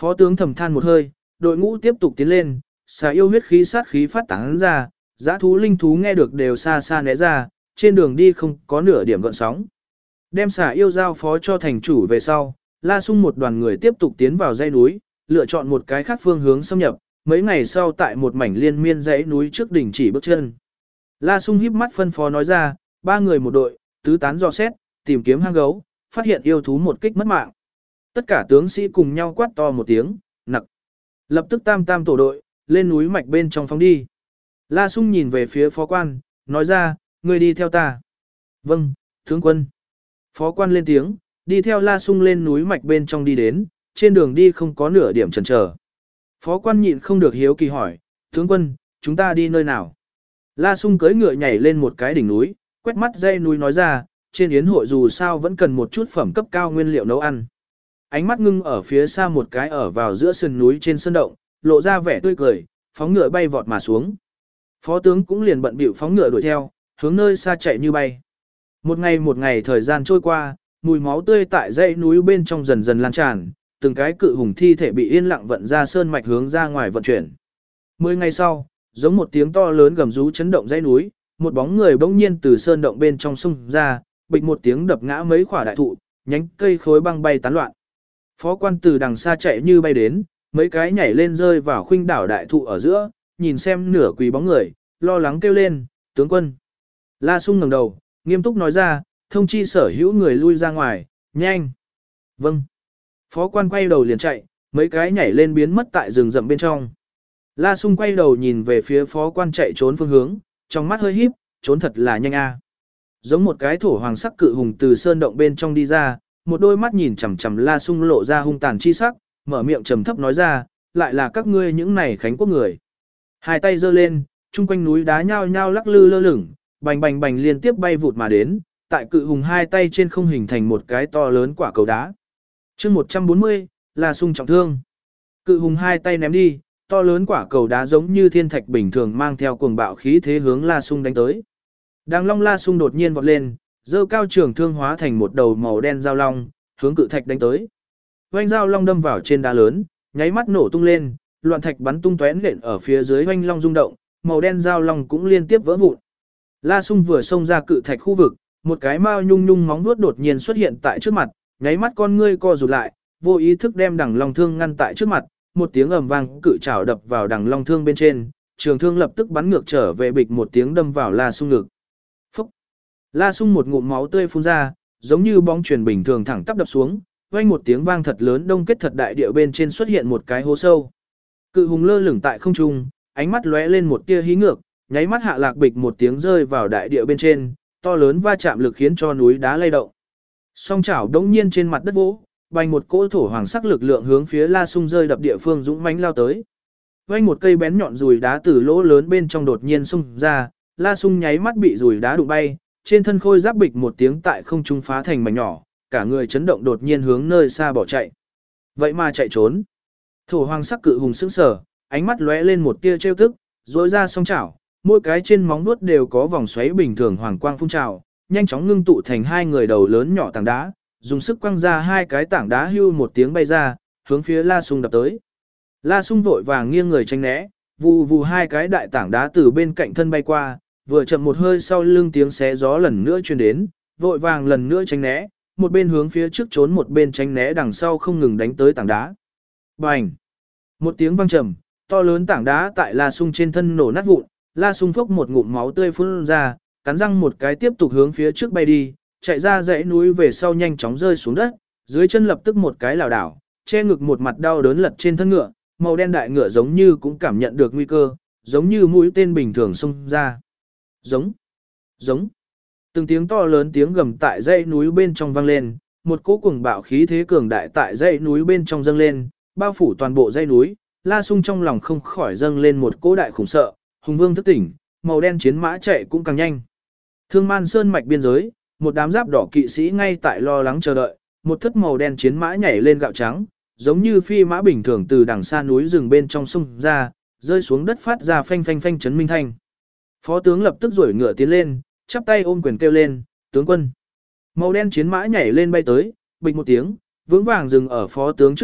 Phó tướng thầm than một hơi, đội ngũ tiếp tục tiến lên, xà yêu huyết khí sát khí phát tán ra, dã thú linh thú nghe được đều xa xa né ra, trên đường đi không có nửa điểm gợn sóng. Đem xà yêu giao phó cho thành chủ về sau, La Sung một đoàn người tiếp tục tiến vào dãy núi, lựa chọn một cái khác phương hướng xâm nhập, mấy ngày sau tại một mảnh liên miên dãy núi trước đỉnh chỉ bước chân. La Sung híp mắt phân phó nói ra, 3 người một đội, tứ tán dò xét, tìm kiếm hang gấu, phát hiện yêu thú một kích mất mạng. Tất cả tướng sĩ cùng nhau quát to một tiếng, nặc. Lập tức tam tổ đội, lên núi mạch bên trong phóng đi. La Sung nhìn về phía phó quan, nói ra, ngươi đi theo ta. Vâng, tướng quân. Phó quan lên tiếng, đi theo La Sung lên núi mạch bên trong đi đến, trên đường đi không có nửa điểm chần chờ. Phó quan nhịn không được hiếu kỳ hỏi, tướng quân, chúng ta đi nơi nào? La Sung cưỡi ngựa nhảy lên một cái đỉnh núi, quét mắt dãy núi nói ra, trên yến hội dù sao vẫn cần một chút phẩm cấp cao nguyên liệu nấu ăn. Ánh mắt ngưng ở phía xa một cái ở vào giữa sườn núi trên sơn động, lộ ra vẻ tươi cười, phóng ngựa bay vọt mà xuống. Phó tướng cũng liền bận bịu phóng ngựa đuổi theo, hướng nơi xa chạy như bay. Một ngày thời gian trôi qua, mùi máu tươi tại dãy núi bên trong dần dần lan tràn, từng cái cự hùng thi thể bị yên lặng vận ra sơn mạch hướng ra ngoài vận chuyển. 10 ngày sau, giống một tiếng to lớn gầm rú chấn động dãy núi, một bóng người bỗng nhiên từ sơn động bên trong xông ra, bịch một tiếng đập ngã mấy quả đại thụ, nhánh cây khối băng bay tán loạn. Phó quan từ đằng xa chạy như bay đến, mấy cái nhảy lên rơi vào khuynh đảo đại thụ ở giữa, nhìn xem nửa quỳ bóng người, lo lắng kêu lên, tướng quân. La Sung ngẩng đầu, nghiêm túc nói ra, thông chi sở hữu người lui ra ngoài, nhanh. Vâng. Phó quan quay đầu liền chạy, mấy cái nhảy lên biến mất tại rừng rậm bên trong. La Sung quay đầu nhìn về phía phó quan chạy trốn phương hướng, trong mắt hơi híp, trốn thật là nhanh a. Giống một cái thổ hoàng sắc cự hùng từ sơn động bên trong đi ra, một đôi mắt nhìn chằm chằm La Sung lộ ra hung tàn chi sắc, mở miệng trầm thấp nói ra, lại là các ngươi những này khánh quốc người. Hai tay giơ lên, chung quanh núi đá nhao nhao lắc lư lơ lửng, bành bành bành liên tiếp bay vụt mà đến, tại cự hùng hai tay trên không hình thành một cái to lớn quả cầu đá. Chương 140, La Sung trọng thương. Cự hùng hai tay ném đi, to lớn quả cầu đá giống như thiên thạch bình thường mang theo cuồng bạo khí thế hướng La Sung đánh tới. Đàng long La Sung đột nhiên vọt lên, giơ cao trường thương hóa thành một đầu màu đen dao long, hướng cự thạch đánh tới. Oanh dao long đâm vào trên đá lớn, nháy mắt nổ tung lên, loạn thạch bắn tung tóe nện ở phía dưới oanh long rung động, màu đen dao long cũng liên tiếp vỡ vụn. La Sung vừa xông ra cự thạch khu vực, một cái mao nhung nhung móng vuốt đột nhiên xuất hiện tại trước mặt, nháy mắt con ngươi co rụt lại, vô ý thức đem đằng long thương ngăn tại trước mặt, một tiếng ầm vang cự trảo đập vào đằng long thương bên trên, trường thương lập tức bắn ngược trở về bịch một tiếng đâm vào La Sung ngực. Phúc! La Sung một ngụm máu tươi phun ra, giống như bóng chuyền bình thường thẳng tắp đập xuống, vang một tiếng vang thật lớn đông kết thật đại địa bên trên xuất hiện một cái hố sâu. Cự hùng lơ lửng tại không trung, ánh mắt lóe lên một tia hí ngược, nháy mắt hạ lạc bịch một tiếng rơi vào đại địa bên trên, to lớn va chạm lực khiến cho núi đá lay động. Song chảo đống nhiên trên mặt đất vỗ, bành một cỗ thổ hoàng sắc lực lượng hướng phía La Sung rơi đập địa phương dũng mãnh lao tới. Vang một cây bén nhọn dùi đá từ lỗ lớn bên trong đột nhiên xung ra, La Sung nháy mắt bị dùi đá đụng bay, trên thân khôi giáp bịch một tiếng tại không trung phá thành mảnh nhỏ, cả người chấn động đột nhiên hướng nơi xa bỏ chạy. Vậy mà chạy trốn. Thổ hoàng sắc cự hùng sững sờ, ánh mắt lóe lên một tia trêu tức, rỗi ra song chảo, mỗi cái trên móng vuốt đều có vòng xoáy bình thường hoàng quang phun trào, nhanh chóng ngưng tụ thành hai người đầu lớn nhỏ tảng đá, dùng sức quăng ra hai cái tảng đá hưu một tiếng bay ra, hướng phía La Sung đập tới. La Sung vội vàng nghiêng người tránh né, vù vù hai cái đại tảng đá từ bên cạnh thân bay qua, vừa chậm một hơi sau lưng tiếng xé gió lần nữa truyền đến, vội vàng lần nữa tránh né, một bên hướng phía trước trốn một bên tránh né đằng sau không ngừng đánh tới tảng đá. Bành! Một tiếng vang trầm, to lớn tảng đá tại La Sung trên thân nổ nát vụn, La Sung phốc một ngụm máu tươi phun ra, cắn răng một cái tiếp tục hướng phía trước bay đi, chạy ra dãy núi về sau nhanh chóng rơi xuống đất, dưới chân lập tức một cái lảo đảo, che ngực một mặt đau đớn lật trên thân ngựa, màu đen đại ngựa giống như cũng cảm nhận được nguy cơ, giống như mũi tên bình thường xông ra. Giống, giống. Từng tiếng to lớn tiếng gầm tại dãy núi bên trong vang lên, một cỗ cuồng bạo khí thế cường đại tại dãy núi bên trong dâng lên, bao phủ toàn bộ dãy núi. La Sung trong lòng không khỏi dâng lên một cỗ đại khủng sợ, hùng vương thức tỉnh, màu đen chiến mã chạy cũng càng nhanh. Thương Man Sơn mạch biên giới, một đám giáp đỏ kỵ sĩ ngay tại lo lắng chờ đợi, một thất màu đen chiến mã nhảy lên gạo trắng, giống như phi mã bình thường từ đằng xa núi rừng bên trong sông ra, rơi xuống đất phát ra phanh phanh phanh chấn minh thanh. Phó tướng lập tức giổi ngựa tiến lên, chắp tay ôm quyền kêu lên, tướng quân. Màu đen chiến mã nhảy lên bay tới, bịch một tiếng, vững vàng dừng ở phó tướng trước mặt,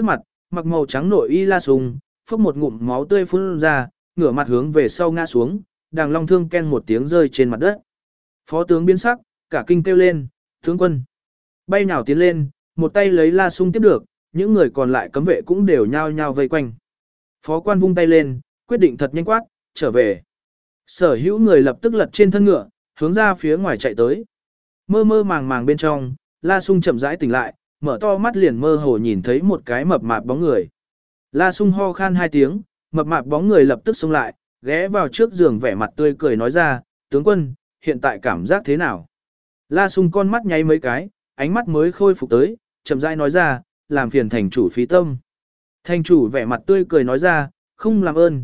mặc màu trắng nội y La Sùng, phốc một ngụm máu tươi phun ra, ngửa mặt hướng về sau ngã xuống, Đàng Long Thương ken một tiếng rơi trên mặt đất. Phó tướng biến sắc, cả kinh kêu lên, tướng quân. Bay nhào tiến lên, một tay lấy La Sung tiếp được, những người còn lại cấm vệ cũng đều nhao nhao vây quanh. Phó quan vung tay lên, quyết định thật nhanh quát, trở về. Sở hữu người lập tức lật trên thân ngựa, hướng ra phía ngoài chạy tới. Mơ mơ màng màng bên trong, La Sung chậm rãi tỉnh lại, mở to mắt liền mơ hồ nhìn thấy một cái mập mạp bóng người. La Sung ho khan 2 tiếng, mập mạp bóng người lập tức xông lại, ghé vào trước giường vẻ mặt tươi cười nói ra, tướng quân, hiện tại cảm giác thế nào? La Sung con mắt nháy mấy cái, ánh mắt mới khôi phục tới, chậm rãi nói ra, làm phiền thành chủ phí tâm. Thành chủ vẻ mặt tươi cười nói ra, không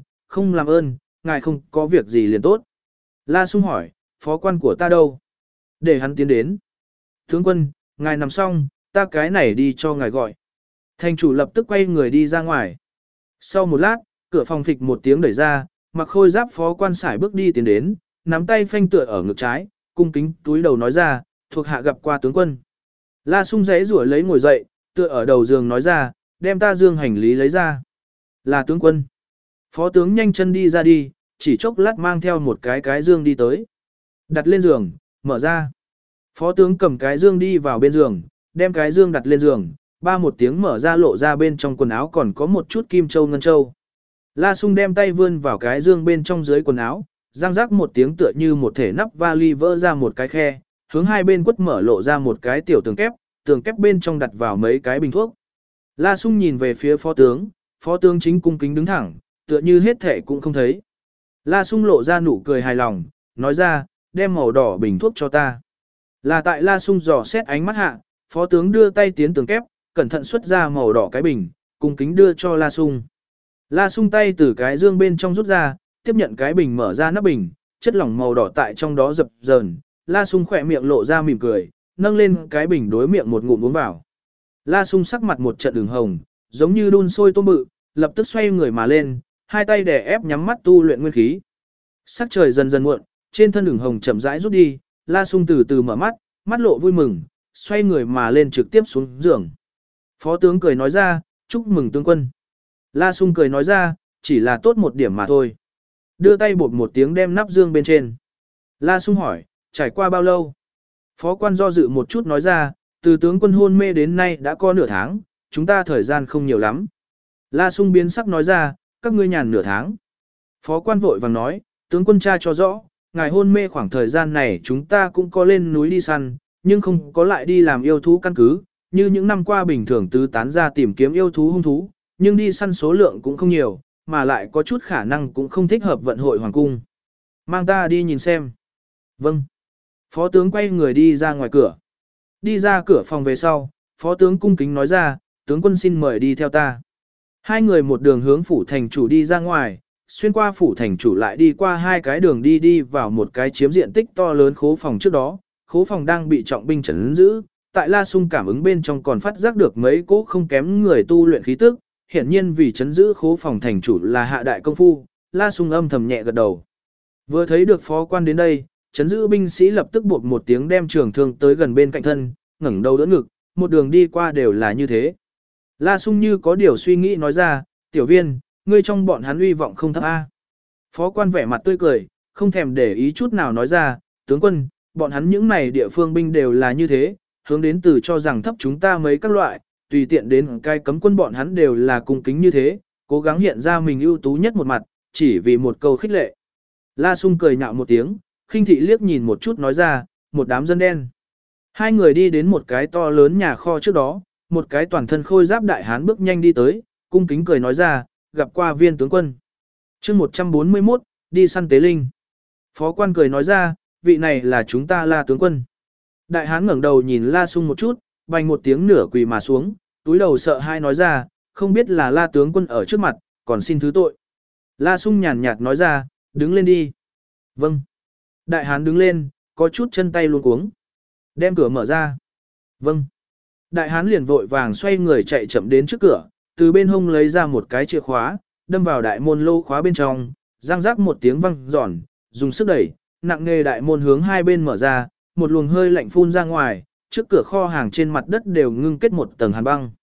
làm ơn, ngài không có việc gì liền tốt. La Sung hỏi, phó quan của ta đâu? Để hắn tiến đến. Tướng quân, ngài nằm xong, ta cái này đi cho ngài gọi. Thành chủ lập tức quay người đi ra ngoài. Sau một lát, cửa phòng phịch một tiếng đẩy ra, mặc khôi giáp phó quan sải bước đi tiến đến, nắm tay phanh tựa ở ngực trái, cung kính túi đầu nói ra, thuộc hạ gặp qua tướng quân. La Sung giãy giụa lấy ngồi dậy, tựa ở đầu giường nói ra, đem ta dương hành lý lấy ra. Là tướng quân. Phó tướng nhanh chân đi ra đi, chỉ chốc lát mang theo một cái dương đi tới. Đặt lên giường, mở ra. Phó tướng cầm cái dương đi vào bên giường, đem cái dương đặt lên giường, ba một tiếng mở ra lộ ra bên trong quần áo còn có một chút kim châu ngân châu. La Sung đem tay vươn vào cái dương bên trong dưới quần áo, răng rắc một tiếng tựa như một thể nắp vali vỡ ra một cái khe, hướng hai bên quất mở lộ ra một cái tiểu tường kép bên trong đặt vào mấy cái bình thuốc. La Sung nhìn về phía phó tướng chính cung kính đứng thẳng, tựa như hết thể cũng không thấy. La Sung lộ ra nụ cười hài lòng, nói ra, đem màu đỏ bình thuốc cho ta. Là tại La Sung dò xét ánh mắt hạ, phó tướng đưa tay tiến tường kép, cẩn thận xuất ra màu đỏ cái bình, cung kính đưa cho La Sung. La Sung tay từ cái dương bên trong rút ra, tiếp nhận cái bình mở ra nắp bình, chất lỏng màu đỏ tại trong đó dập dờn. La Sung khỏe miệng lộ ra mỉm cười, nâng lên cái bình đối miệng một ngụm uống vào. La Sung sắc mặt một trận ửng hồng, giống như đun sôi tôm bự, lập tức xoay người mà lên, hai tay đè ép nhắm mắt tu luyện nguyên khí. Sắc trời dần dần muộn, trên thân ửng hồng chậm rãi rút đi, La Sung từ từ mở mắt, mắt lộ vui mừng, xoay người mà lên trực tiếp xuống giường. Phó tướng cười nói ra, chúc mừng tướng quân. La Sung cười nói ra, chỉ là tốt một điểm mà thôi. Đưa tay bột một tiếng đem nắp dương bên trên. La Sung hỏi, trải qua bao lâu? Phó quan do dự một chút nói ra, từ tướng quân hôn mê đến nay đã có nửa tháng, chúng ta thời gian không nhiều lắm. La Sung biến sắc nói ra, các ngươi nhàn nửa tháng. Phó quan vội vàng nói, tướng quân tra cho rõ, ngài hôn mê khoảng thời gian này chúng ta cũng có lên núi đi săn, nhưng không có lại đi làm yêu thú căn cứ, như những năm qua bình thường tứ tán ra tìm kiếm yêu thú hung thú, nhưng đi săn số lượng cũng không nhiều, mà lại có chút khả năng cũng không thích hợp vận hội hoàng cung. Mang ta đi nhìn xem. Vâng. Phó tướng quay người đi ra ngoài cửa. Đi ra cửa phòng về sau, phó tướng cung kính nói ra, tướng quân xin mời đi theo ta. Hai người một đường hướng phủ thành chủ đi ra ngoài, xuyên qua phủ thành chủ lại đi qua hai cái đường đi vào một cái chiếm diện tích to lớn khố phòng trước đó. Khố phòng đang bị trọng binh trấn giữ, tại La Sung cảm ứng bên trong còn phát giác được mấy cỗ không kém người tu luyện khí tức, hiển nhiên vì trấn giữ khố phòng thành chủ là hạ đại công phu, La Sung âm thầm nhẹ gật đầu. Vừa thấy được phó quan đến đây, trấn giữ binh sĩ lập tức bột một tiếng đem trường thương tới gần bên cạnh thân, ngẩng đầu đỡ ngực, một đường đi qua đều là như thế. La Sung như có điều suy nghĩ nói ra, tiểu viên, ngươi trong bọn hắn uy vọng không thấp a. Phó quan vẻ mặt tươi cười, không thèm để ý chút nào nói ra, tướng quân, bọn hắn những này địa phương binh đều là như thế, hướng đến từ cho rằng thấp chúng ta mấy các loại, tùy tiện đến cai cấm quân bọn hắn đều là cung kính như thế, cố gắng hiện ra mình ưu tú nhất một mặt, chỉ vì một câu khích lệ. La Sung cười nhạo một tiếng, khinh thị liếc nhìn một chút nói ra, một đám dân đen. Hai người đi đến một cái to lớn nhà kho trước đó, một cái toàn thân khôi giáp đại hán bước nhanh đi tới, cung kính cười nói ra, gặp qua viên tướng quân. chương 141, đi săn tế linh. Phó quan cười nói ra, vị này là chúng ta La tướng quân. Đại hán ngẩng đầu nhìn La Sung một chút, bành một tiếng nửa quỳ mà xuống, túi đầu sợ hai nói ra, không biết là La tướng quân ở trước mặt, còn xin thứ tội. La Sung nhàn nhạt nói ra, đứng lên đi. Vâng. Đại hán đứng lên, có chút chân tay luống cuống. Đem cửa mở ra. Vâng. Đại hán liền vội vàng xoay người chạy chậm đến trước cửa, từ bên hông lấy ra một cái chìa khóa, đâm vào đại môn lô khóa bên trong, răng rác một tiếng vang giòn, dùng sức đẩy, nặng nề đại môn hướng hai bên mở ra, một luồng hơi lạnh phun ra ngoài, trước cửa kho hàng trên mặt đất đều ngưng kết một tầng hàn băng.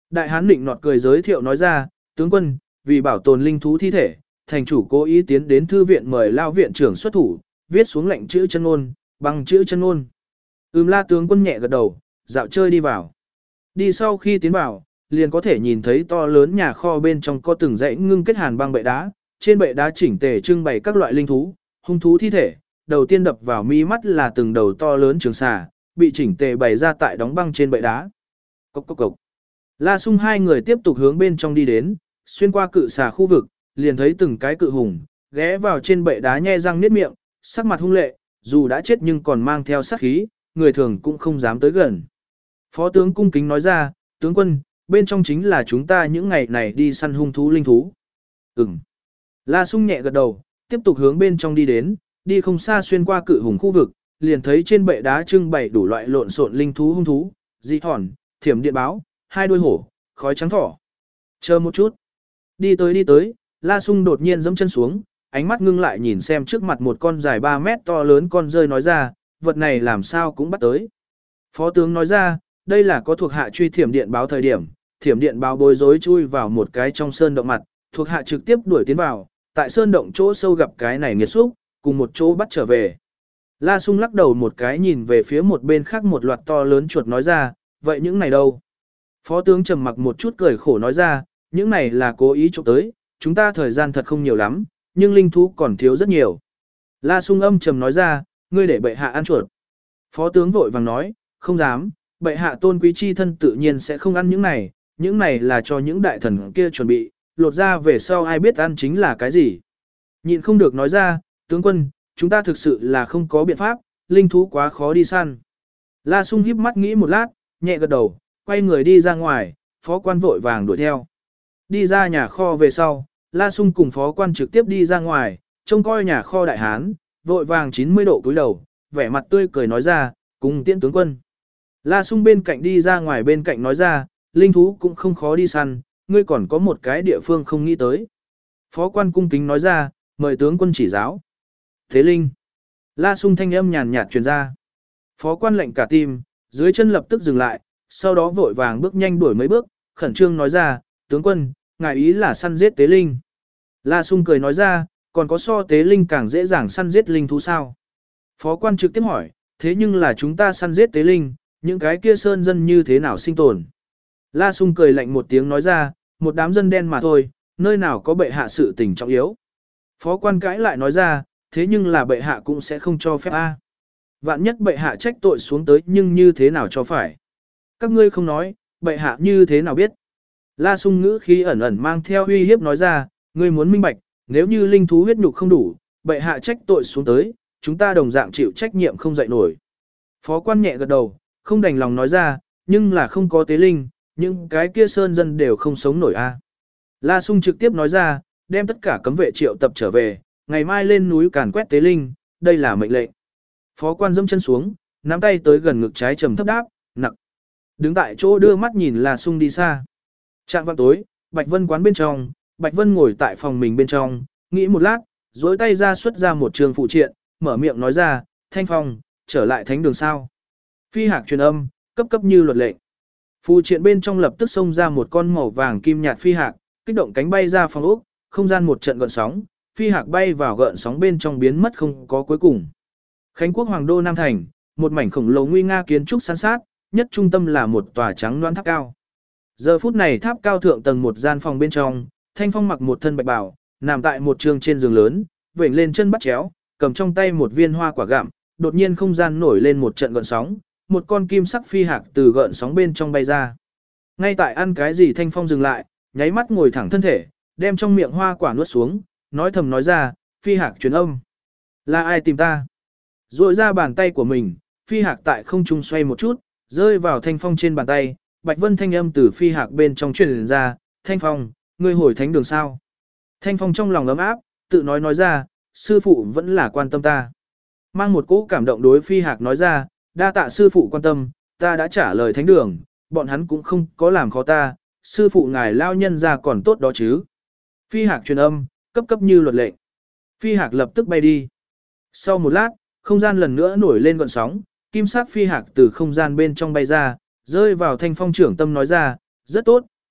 Đại hán định nọt cười giới thiệu nói ra, tướng quân, vì bảo tồn linh thú thi thể, thành chủ cố ý tiến đến thư viện mời lao viện trưởng xuất thủ, viết xuống lệnh chữ chân ngôn, bằng chữ chân ngôn. La tướng quân nhẹ gật đầu, dạo chơi đi vào. Đi sau khi tiến vào, liền có thể nhìn thấy to lớn nhà kho bên trong có từng dãy ngưng kết hàn băng bệ đá, trên bệ đá chỉnh tề trưng bày các loại linh thú, hung thú thi thể, đầu tiên đập vào mi mắt là từng đầu to lớn trường xà, bị chỉnh tề bày ra tại đóng băng trên bệ đá. Cốc cốc cốc. La Sung hai người tiếp tục hướng bên trong đi đến, xuyên qua cự xà khu vực, liền thấy từng cái cự hùng, ghé vào trên bệ đá nhe răng niết miệng, sắc mặt hung lệ, dù đã chết nhưng còn mang theo sát khí, người thường cũng không dám tới gần. Phó tướng cung kính nói ra, tướng quân, bên trong chính là chúng ta những ngày này đi săn hung thú linh thú. Ừm. La Sung nhẹ gật đầu, tiếp tục hướng bên trong đi đến, đi không xa xuyên qua cự hùng khu vực, liền thấy trên bệ đá trưng bày đủ loại lộn xộn linh thú hung thú, dị thỏn, thiểm điện báo, hai đuôi hổ, khói trắng thỏ. Chờ một chút. Đi tới, La Sung đột nhiên giẫm chân xuống, ánh mắt ngưng lại nhìn xem trước mặt một con dài 3 mét to lớn con rơi nói ra, vật này làm sao cũng bắt tới. Phó tướng nói ra, đây là có thuộc hạ truy thiểm điện báo thời điểm, thiểm điện báo bối rối chui vào một cái trong sơn động mặt, thuộc hạ trực tiếp đuổi tiến vào, tại sơn động chỗ sâu gặp cái này nghiệt xúc, cùng một chỗ bắt trở về. La Sung lắc đầu một cái nhìn về phía một bên khác một loạt to lớn chuột nói ra, vậy những này đâu? Phó tướng trầm mặc một chút cười khổ nói ra, những này là cố ý trộm tới, chúng ta thời gian thật không nhiều lắm, nhưng linh thú còn thiếu rất nhiều. La Sung âm trầm nói ra, ngươi để bệ hạ ăn chuột. Phó tướng vội vàng nói, không dám, bệ hạ tôn quý chi thân tự nhiên sẽ không ăn những này là cho những đại thần kia chuẩn bị, lột ra về sau ai biết ăn chính là cái gì. Nhịn không được nói ra, tướng quân, chúng ta thực sự là không có biện pháp, linh thú quá khó đi săn. La Sung híp mắt nghĩ một lát, nhẹ gật đầu, quay người đi ra ngoài, phó quan vội vàng đuổi theo. Đi ra nhà kho về sau, La Sung cùng phó quan trực tiếp đi ra ngoài, trông coi nhà kho đại hán, vội vàng 90 độ cúi đầu, vẻ mặt tươi cười nói ra, cùng tiễn tướng quân. La Sung bên cạnh đi ra ngoài bên cạnh nói ra, linh thú cũng không khó đi săn, ngươi còn có một cái địa phương không nghĩ tới. Phó quan cung kính nói ra, mời tướng quân chỉ giáo. Thế linh. La Sung thanh âm nhàn nhạt truyền ra. Phó quan lệnh cả tim, dưới chân lập tức dừng lại, sau đó vội vàng bước nhanh đuổi mấy bước, khẩn trương nói ra, tướng quân, ngài ý là săn giết tế linh. La Sung cười nói ra, còn có so tế linh càng dễ dàng săn giết linh thú sao? Phó quan trực tiếp hỏi, thế nhưng là chúng ta săn giết tế linh, những cái kia sơn dân như thế nào sinh tồn? La Sung cười lạnh một tiếng nói ra, một đám dân đen mà thôi, nơi nào có bệ hạ sự tình trọng yếu. Phó quan cãi lại nói ra, thế nhưng là bệ hạ cũng sẽ không cho phép a. Vạn nhất bệ hạ trách tội xuống tới nhưng như thế nào cho phải? Các ngươi không nói, bệ hạ như thế nào biết? La Sung ngữ khí ẩn ẩn mang theo uy hiếp nói ra, ngươi muốn minh bạch, nếu như linh thú huyết nhục không đủ, bệ hạ trách tội xuống tới, chúng ta đồng dạng chịu trách nhiệm không dậy nổi. Phó quan nhẹ gật đầu, không đành lòng nói ra, nhưng là không có tế linh, những cái kia sơn dân đều không sống nổi a. La Sung trực tiếp nói ra, đem tất cả cấm vệ triệu tập trở về, ngày mai lên núi càn quét tế linh, đây là mệnh lệnh. Phó quan dẫm chân xuống, nắm tay tới gần ngực trái trầm thấp đáp, nặng. Đứng tại chỗ đưa mắt nhìn La Sung đi xa. Trạng vạng tối, Bạch Vân quán bên trong, Bạch Vân ngồi tại phòng mình bên trong, nghĩ một lát, dối tay ra xuất ra một trường phụ triện, mở miệng nói ra, Thanh Phong, trở lại thánh đường sao. Phi hạc truyền âm, cấp cấp như luật lệnh. Phụ triện bên trong lập tức xông ra một con màu vàng kim nhạt phi hạc, kích động cánh bay ra phòng ốc, không gian một trận gợn sóng, phi hạc bay vào gợn sóng bên trong biến mất không có cuối cùng. Khánh quốc hoàng đô Nam Thành, một mảnh khổng lồ nguy nga kiến trúc san sát, nhất trung tâm là một tòa trắng loan tháp cao. Giờ phút này tháp cao thượng tầng một gian phòng bên trong, Thanh Phong mặc một thân bạch bào, nằm tại một trường trên giường lớn, vểnh lên chân bắt chéo, cầm trong tay một viên hoa quả gặm, đột nhiên không gian nổi lên một trận gợn sóng, một con kim sắc phi hạc từ gợn sóng bên trong bay ra. Ngay tại ăn cái gì Thanh Phong dừng lại, nháy mắt ngồi thẳng thân thể, đem trong miệng hoa quả nuốt xuống, nói thầm nói ra, phi hạc truyền âm. Là ai tìm ta? Rội ra bàn tay của mình, phi hạc tại không trung xoay một chút, rơi vào Thanh Phong trên bàn tay, Bạch Vân thanh âm từ phi hạc bên trong truyền ra, Thanh Phong, ngươi hồi thánh đường sao? Thanh Phong trong lòng ấm áp, tự nói ra, sư phụ vẫn là quan tâm ta. Mang một cỗ cảm động đối phi hạc nói ra, đa tạ sư phụ quan tâm, ta đã trả lời thánh đường, bọn hắn cũng không có làm khó ta, sư phụ ngài lao nhân ra còn tốt đó chứ. Phi hạc truyền âm, cấp cấp như luật lệnh. Phi hạc lập tức bay đi. Sau một lát, không gian lần nữa nổi lên gợn sóng, kim sắc phi hạc từ không gian bên trong bay ra, rơi vào Thanh Phong trưởng tâm nói ra, rất tốt,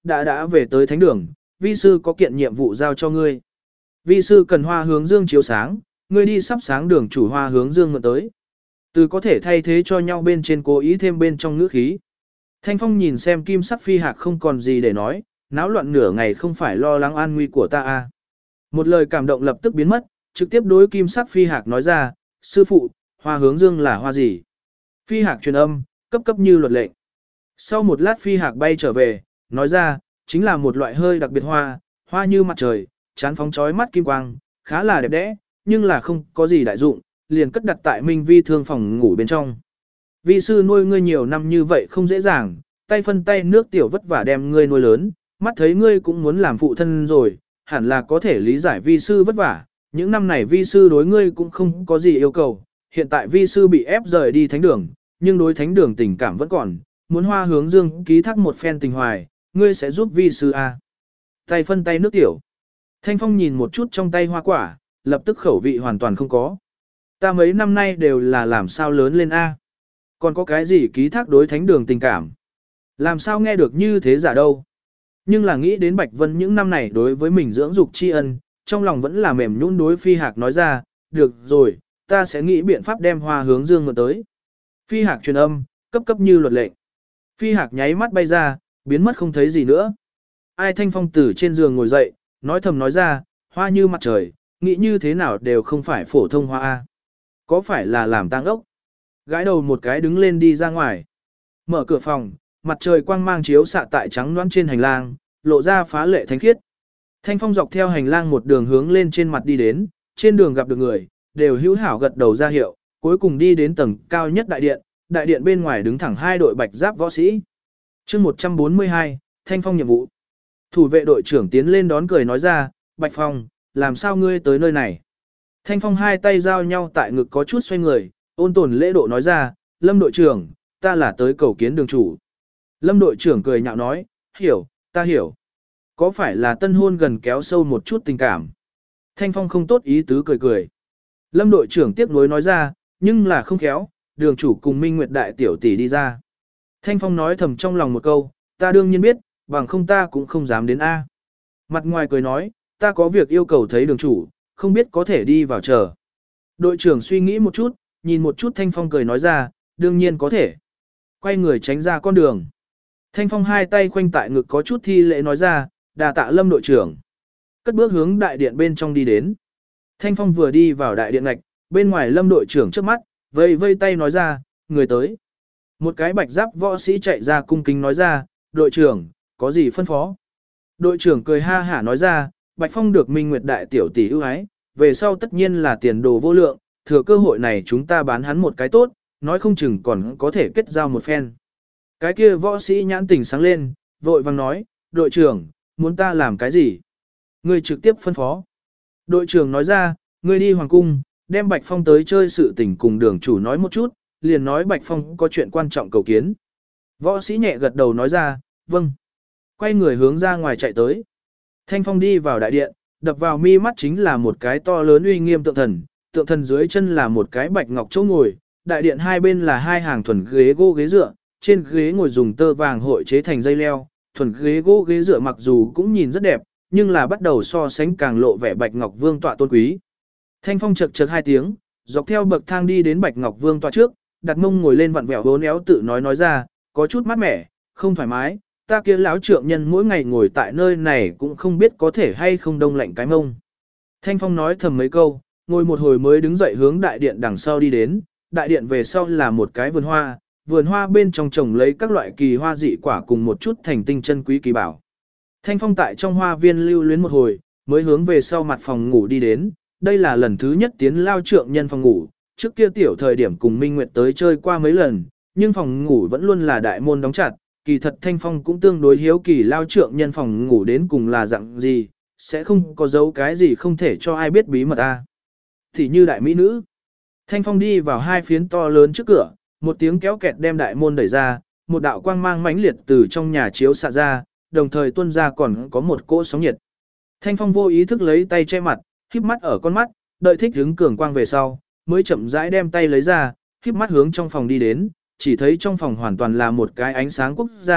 đã về tới thánh đường, vi sư có kiện nhiệm vụ giao cho ngươi. Vi sư cần hoa hướng dương chiếu sáng, ngươi đi sắp sáng đường chủ hoa hướng dương mượn tới. Từ có thể thay thế cho nhau bên trên cố ý thêm bên trong ngữ khí. Thanh Phong nhìn xem kim sắc phi hạc không còn gì để nói, náo loạn nửa ngày không phải lo lắng an nguy của ta à. Một lời cảm động lập tức biến mất, trực tiếp đối kim sắc phi hạc nói ra, sư phụ, hoa hướng dương là hoa gì? Phi hạc truyền âm, cấp cấp như luật lệnh. Sau một lát phi hạc bay trở về, nói ra, chính là một loại hơi đặc biệt hoa, hoa như mặt trời, chán phóng chói mắt kim quang, khá là đẹp đẽ, nhưng là không có gì đại dụng, liền cất đặt tại Minh Vi thương phòng ngủ bên trong. Vi sư nuôi ngươi nhiều năm như vậy không dễ dàng, tay phân tay nước tiểu vất vả đem ngươi nuôi lớn, mắt thấy ngươi cũng muốn làm phụ thân rồi, hẳn là có thể lý giải vi sư vất vả, những năm này vi sư đối ngươi cũng không có gì yêu cầu, hiện tại vi sư bị ép rời đi thánh đường, nhưng đối thánh đường tình cảm vẫn còn, muốn hoa hướng dương ký thác một phen tình hoài, ngươi sẽ giúp vi sư à. Tay phân tay nước tiểu. Thanh Phong nhìn một chút trong tay hoa quả, lập tức khẩu vị hoàn toàn không có. Ta mấy năm nay đều là làm sao lớn lên a, còn có cái gì ký thác đối thánh đường tình cảm. Làm sao nghe được như thế giả đâu. Nhưng là nghĩ đến Bạch Vân những năm này đối với mình dưỡng dục tri ân, trong lòng vẫn là mềm nhũn đối Phi Hạc nói ra, được rồi, ta sẽ nghĩ biện pháp đem hoa hướng dương mượn tới. Phi Hạc truyền âm, cấp cấp như luật lệnh. Phi Hạc nháy mắt bay ra, biến mất không thấy gì nữa. Ai Thanh Phong từ trên giường ngồi dậy, nói thầm nói ra, hoa như mặt trời, nghĩ như thế nào đều không phải phổ thông hoa A. Có phải là làm tang ốc? Gái đầu một cái đứng lên đi ra ngoài. Mở cửa phòng, mặt trời quang mang chiếu xạ tại trắng loãng trên hành lang, lộ ra phá lệ thánh khiết. Thanh Phong dọc theo hành lang một đường hướng lên trên mặt đi đến, trên đường gặp được người, đều hữu hảo gật đầu ra hiệu, cuối cùng đi đến tầng cao nhất đại điện bên ngoài đứng thẳng hai đội bạch giáp võ sĩ. Chương 142, Thanh Phong nhiệm vụ. Thủ vệ đội trưởng tiến lên đón cười nói ra, Bạch Phong, làm sao ngươi tới nơi này? Thanh Phong hai tay giao nhau tại ngực có chút xoay người, ôn tồn lễ độ nói ra, Lâm đội trưởng, ta là tới cầu kiến đường chủ. Lâm đội trưởng cười nhạo nói, hiểu, ta hiểu. Có phải là tân hôn gần kéo sâu một chút tình cảm? Thanh Phong không tốt ý tứ cười cười. Lâm đội trưởng tiếp nối nói ra, nhưng là không khéo, đường chủ cùng Minh Nguyệt đại tiểu tỷ đi ra. Thanh Phong nói thầm trong lòng một câu, ta đương nhiên biết, bằng không ta cũng không dám đến A. Mặt ngoài cười nói, ta có việc yêu cầu thấy đường chủ, không biết có thể đi vào chờ. Đội trưởng suy nghĩ một chút, nhìn một chút Thanh Phong cười nói ra, đương nhiên có thể. Quay người tránh ra con đường. Thanh Phong hai tay khoanh tại ngực có chút thi lễ nói ra, đà tạ Lâm đội trưởng. Cất bước hướng đại điện bên trong đi đến. Thanh Phong vừa đi vào đại điện ngạch, bên ngoài Lâm đội trưởng trước mắt, vây vây tay nói ra, người tới. Một cái bạch giáp võ sĩ chạy ra cung kính nói ra, đội trưởng, có gì phân phó? Đội trưởng cười ha hả nói ra, Bạch Phong được Minh Nguyệt đại tiểu tỷ ưu ái, về sau tất nhiên là tiền đồ vô lượng, thừa cơ hội này chúng ta bán hắn một cái tốt, nói không chừng còn có thể kết giao một phen. Cái kia võ sĩ nhãn tình sáng lên, vội vàng nói, đội trưởng, muốn ta làm cái gì? Ngươi trực tiếp phân phó. Đội trưởng nói ra, ngươi đi hoàng cung, đem Bạch Phong tới chơi sự tình cùng đường chủ nói một chút, liền nói Bạch Phong có chuyện quan trọng cầu kiến. Võ sĩ nhẹ gật đầu nói ra, vâng. Quay người hướng ra ngoài chạy tới. Thanh Phong đi vào đại điện, đập vào mi mắt chính là một cái to lớn uy nghiêm tượng thần dưới chân là một cái bạch ngọc chỗ ngồi, đại điện hai bên là hai hàng thuần ghế gỗ ghế dựa, trên ghế ngồi dùng tơ vàng hội chế thành dây leo, thuần ghế gỗ ghế dựa mặc dù cũng nhìn rất đẹp, nhưng là bắt đầu so sánh càng lộ vẻ bạch ngọc vương tọa tôn quý. Thanh Phong chậc chậc hai tiếng, dọc theo bậc thang đi đến bạch ngọc vương tọa trước, đặt mông ngồi lên vặn vẹo vốn éo tự nói ra, có chút mát mẻ, không thoải mái, ta kia lão trượng nhân mỗi ngày ngồi tại nơi này cũng không biết có thể hay không đông lạnh cái mông. Thanh Phong nói thầm mấy câu, ngồi một hồi mới đứng dậy hướng đại điện đằng sau đi đến, đại điện về sau là một cái vườn hoa bên trong trồng lấy các loại kỳ hoa dị quả cùng một chút thành tinh chân quý kỳ bảo. Thanh Phong tại trong hoa viên lưu luyến một hồi, mới hướng về sau mặt phòng ngủ đi đến, đây là lần thứ nhất tiến lao trượng nhân phòng ngủ, trước kia tiểu thời điểm cùng Minh Nguyệt tới chơi qua mấy lần, nhưng phòng ngủ vẫn luôn là đại môn đóng chặt, kỳ thật Thanh Phong cũng tương đối hiếu kỳ lao trượng nhân phòng ngủ đến cùng là dạng gì, sẽ không có dấu cái gì không thể cho ai biết bí mật a. Thì như đại mỹ nữ. Thanh Phong đi vào hai phiến to lớn trước cửa, một tiếng kéo kẹt đem đại môn đẩy ra, một đạo quang mang mãnh liệt từ trong nhà chiếu xạ ra, đồng thời tuôn ra còn có một cỗ sóng nhiệt. Thanh Phong vô ý thức lấy tay che mặt, híp mắt ở con mắt, đợi thích hứng cường quang về sau, mới chậm rãi đem tay lấy ra, híp mắt hướng trong phòng đi đến, chỉ thấy trong phòng hoàn toàn là một cái ánh sáng quốc gia,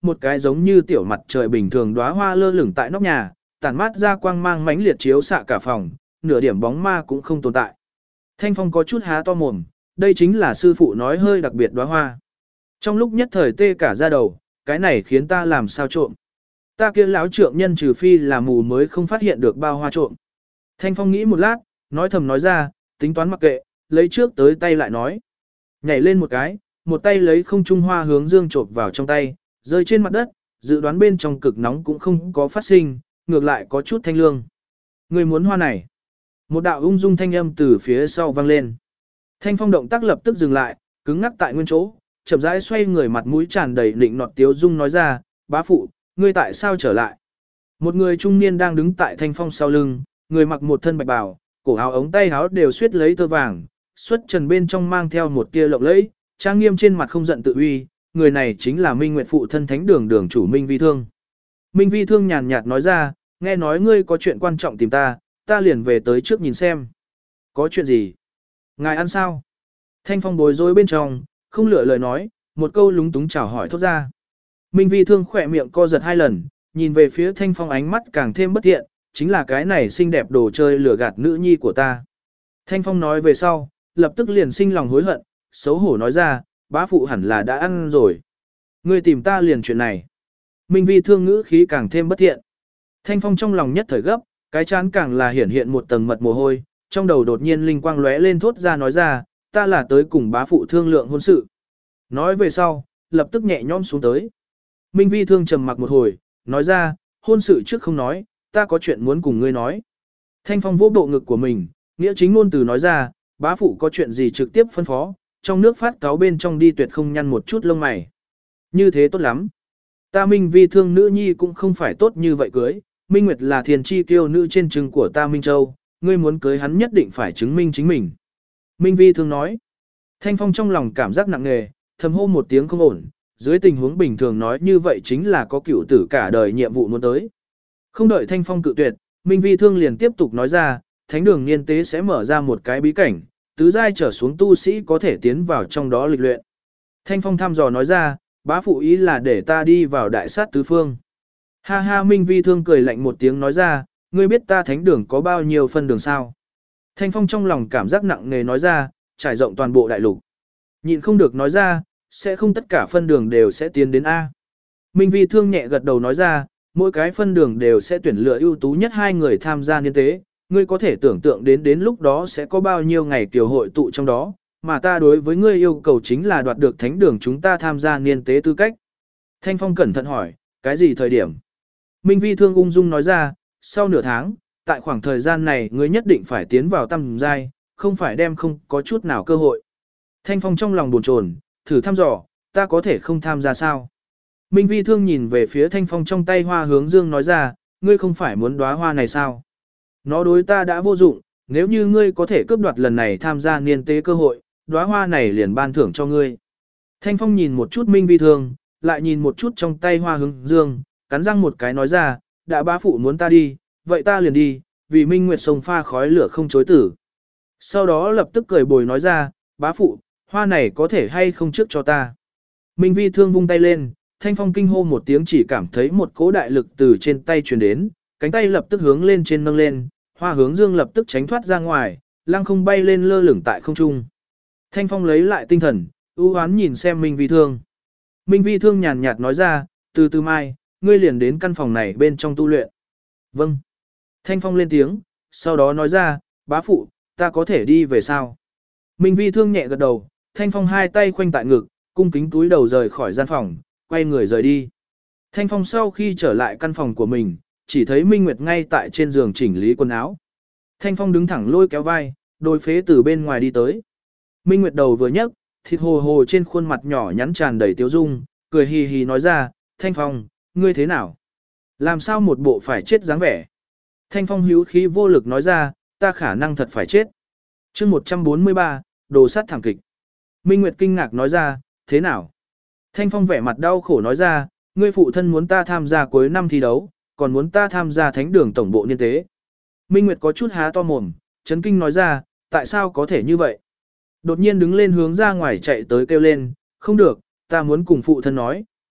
một cái giống như tiểu mặt trời bình thường đóa hoa lơ lửng tại nóc nhà, tản mát ra quang mang mãnh liệt chiếu xạ cả phòng, nửa điểm bóng ma cũng không tồn tại. Thanh Phong có chút há to mồm, đây chính là sư phụ nói hơi đặc biệt đóa hoa. Trong lúc nhất thời tê cả da đầu, cái này khiến ta làm sao trộm. Ta kia lão trượng nhân trừ phi là mù mới không phát hiện được bao hoa trộm. Thanh Phong nghĩ một lát, nói thầm nói ra, tính toán mặc kệ, lấy trước tới tay lại nói. Nhảy lên một cái, một tay lấy không trung hoa hướng dương chộp vào trong tay, rơi trên mặt đất, dự đoán bên trong cực nóng cũng không có phát sinh, ngược lại có chút thanh lương. Người muốn hoa này. Một đạo ung dung thanh âm từ phía sau vang lên. Thanh Phong động tác lập tức dừng lại, cứng ngắc tại nguyên chỗ, chậm rãi xoay người, mặt mũi tràn đầy định nọt tiếu dung nói ra, bá phụ, ngươi tại sao trở lại? Một người trung niên đang đứng tại Thanh Phong sau lưng, người mặc một thân bạch bào, cổ áo ống tay áo đều xuyết lấy tơ vàng, xuất trần bên trong mang theo một tia lộng lẫy, trang nghiêm trên mặt không giận tự uy, người này chính là Minh Nguyệt phụ thân thánh đường đường chủ Minh Vi Thương. Minh Vi Thương nhàn nhạt nói ra, nghe nói ngươi có chuyện quan trọng tìm ta, ta liền về tới trước nhìn xem. Có chuyện gì? Ngài ăn sao? Thanh Phong bối rối bên trong, không lựa lời nói, một câu lúng túng chào hỏi thốt ra. Minh Vi Thương khỏe miệng co giật 2 lần, nhìn về phía Thanh Phong ánh mắt càng thêm bất thiện, chính là cái này xinh đẹp đồ chơi lừa gạt nữ nhi của ta. Thanh Phong nói về sau, lập tức liền sinh lòng hối hận, xấu hổ nói ra, bá phụ hẳn là đã ăn rồi. Ngươi tìm ta liền chuyện này. Minh Vi Thương ngữ khí càng thêm bất thiện. Thanh Phong trong lòng nhất thời gấp, cái chán càng là hiển hiện một tầng mật mồ hôi, trong đầu đột nhiên linh quang lóe lên thốt ra nói ra, ta là tới cùng bá phụ thương lượng hôn sự. Nói về sau, lập tức nhẹ nhõm xuống tới. Minh Vi Thương trầm mặc một hồi, nói ra, hôn sự trước không nói, ta có chuyện muốn cùng ngươi nói. Thanh Phong vỗ bộ ngực của mình, nghĩa chính ngôn từ nói ra, bá phụ có chuyện gì trực tiếp phân phó, trong nước phát cáo bên trong đi tuyệt không nhăn một chút lông mày. Như thế tốt lắm. Ta Minh Vi Thương nữ nhi cũng không phải tốt như vậy cưới, Minh Nguyệt là thiền chi kiêu nữ trên trừng của ta Minh Châu, ngươi muốn cưới hắn nhất định phải chứng minh chính mình. Minh Vi Thương nói. Thanh Phong trong lòng cảm giác nặng nề, thầm hô một tiếng không ổn, dưới tình huống bình thường nói như vậy chính là có cựu tử cả đời nhiệm vụ muốn tới. Không đợi Thanh Phong cự tuyệt, Minh Vi Thương liền tiếp tục nói ra, thánh đường niên tế sẽ mở ra một cái bí cảnh, tứ giai trở xuống tu sĩ có thể tiến vào trong đó lịch luyện. Thanh Phong thăm dò nói ra, bá phụ ý là để ta đi vào đại sát tứ phương. Ha ha, Minh Vi Thương cười lạnh một tiếng nói ra, ngươi biết ta thánh đường có bao nhiêu phân đường sao? Thanh Phong trong lòng cảm giác nặng nề nói ra, trải rộng toàn bộ đại lục. Nhịn không được nói ra, sẽ không tất cả phân đường đều sẽ tiến đến A. Minh Vi Thương nhẹ gật đầu nói ra, mỗi cái phân đường đều sẽ tuyển lựa ưu tú nhất 2 người tham gia niên tế, ngươi có thể tưởng tượng đến lúc đó sẽ có bao nhiêu ngày kiều hội tụ trong đó, mà ta đối với ngươi yêu cầu chính là đoạt được thánh đường chúng ta tham gia niên tế tư cách. Thanh Phong cẩn thận hỏi, cái gì thời điểm? Minh Vi Thương ung dung nói ra, sau nửa tháng, tại khoảng thời gian này ngươi nhất định phải tiến vào tam giai, không phải đem không có chút nào cơ hội. Thanh Phong trong lòng buồn chồn, thử thăm dò, ta có thể không tham gia sao? Minh Vi Thương nhìn về phía Thanh Phong trong tay hoa hướng dương nói ra, ngươi không phải muốn đóa hoa này sao? Nó đối ta đã vô dụng, nếu như ngươi có thể cướp đoạt lần này tham gia niên tế cơ hội, đóa hoa này liền ban thưởng cho ngươi. Thanh Phong nhìn một chút Minh Vi Thương, lại nhìn một chút trong tay hoa hướng dương, cắn răng một cái nói ra, đã bá phụ muốn ta đi, vậy ta liền đi, vì Minh Nguyệt sông pha khói lửa không chối tử. Sau đó lập tức cười bồi nói ra, bá phụ, hoa này có thể hay không trước cho ta. Minh Vi Thương vung tay lên, Thanh Phong kinh hô một tiếng, chỉ cảm thấy một cỗ đại lực từ trên tay truyền đến, cánh tay lập tức hướng lên trên nâng lên, hoa hướng dương lập tức tránh thoát ra ngoài, lăng không bay lên lơ lửng tại không trung. Thanh Phong lấy lại tinh thần, ưu hoán nhìn xem Minh Vi Thương. Minh Vi Thương nhàn nhạt nói ra, từ từ mai, ngươi liền đến căn phòng này bên trong tu luyện. Vâng. Thanh Phong lên tiếng, sau đó nói ra, bá phụ, ta có thể đi về sao? Minh Vi Thương nhẹ gật đầu, Thanh Phong 2 tay khoanh tại ngực, cung kính túi đầu rời khỏi gian phòng, quay người rời đi. Thanh Phong sau khi trở lại căn phòng của mình, chỉ thấy Minh Nguyệt ngay tại trên giường chỉnh lý quần áo. Thanh Phong đứng thẳng lôi kéo vai, đôi phế từ bên ngoài đi tới. Minh Nguyệt đầu vừa nhấc, thịt hồ hồ trên khuôn mặt nhỏ nhắn tràn đầy tiếu dung, cười hì hì nói ra, Thanh Phong, ngươi thế nào? Làm sao một bộ phải chết dáng vẻ? Thanh Phong hữu khí vô lực nói ra, ta khả năng thật phải chết. chương 143, đồ sát thảm kịch. Minh Nguyệt kinh ngạc nói ra, thế nào? Thanh Phong vẻ mặt đau khổ nói ra, ngươi phụ thân muốn ta tham gia cuối năm thi đấu, còn muốn ta tham gia thánh đường tổng bộ niên tế. Minh Nguyệt có chút há to mồm, chấn kinh nói ra, tại sao có thể như vậy? Đột nhiên đứng lên hướng ra ngoài chạy tới kêu lên, không được, ta muốn cùng phụ thân nói,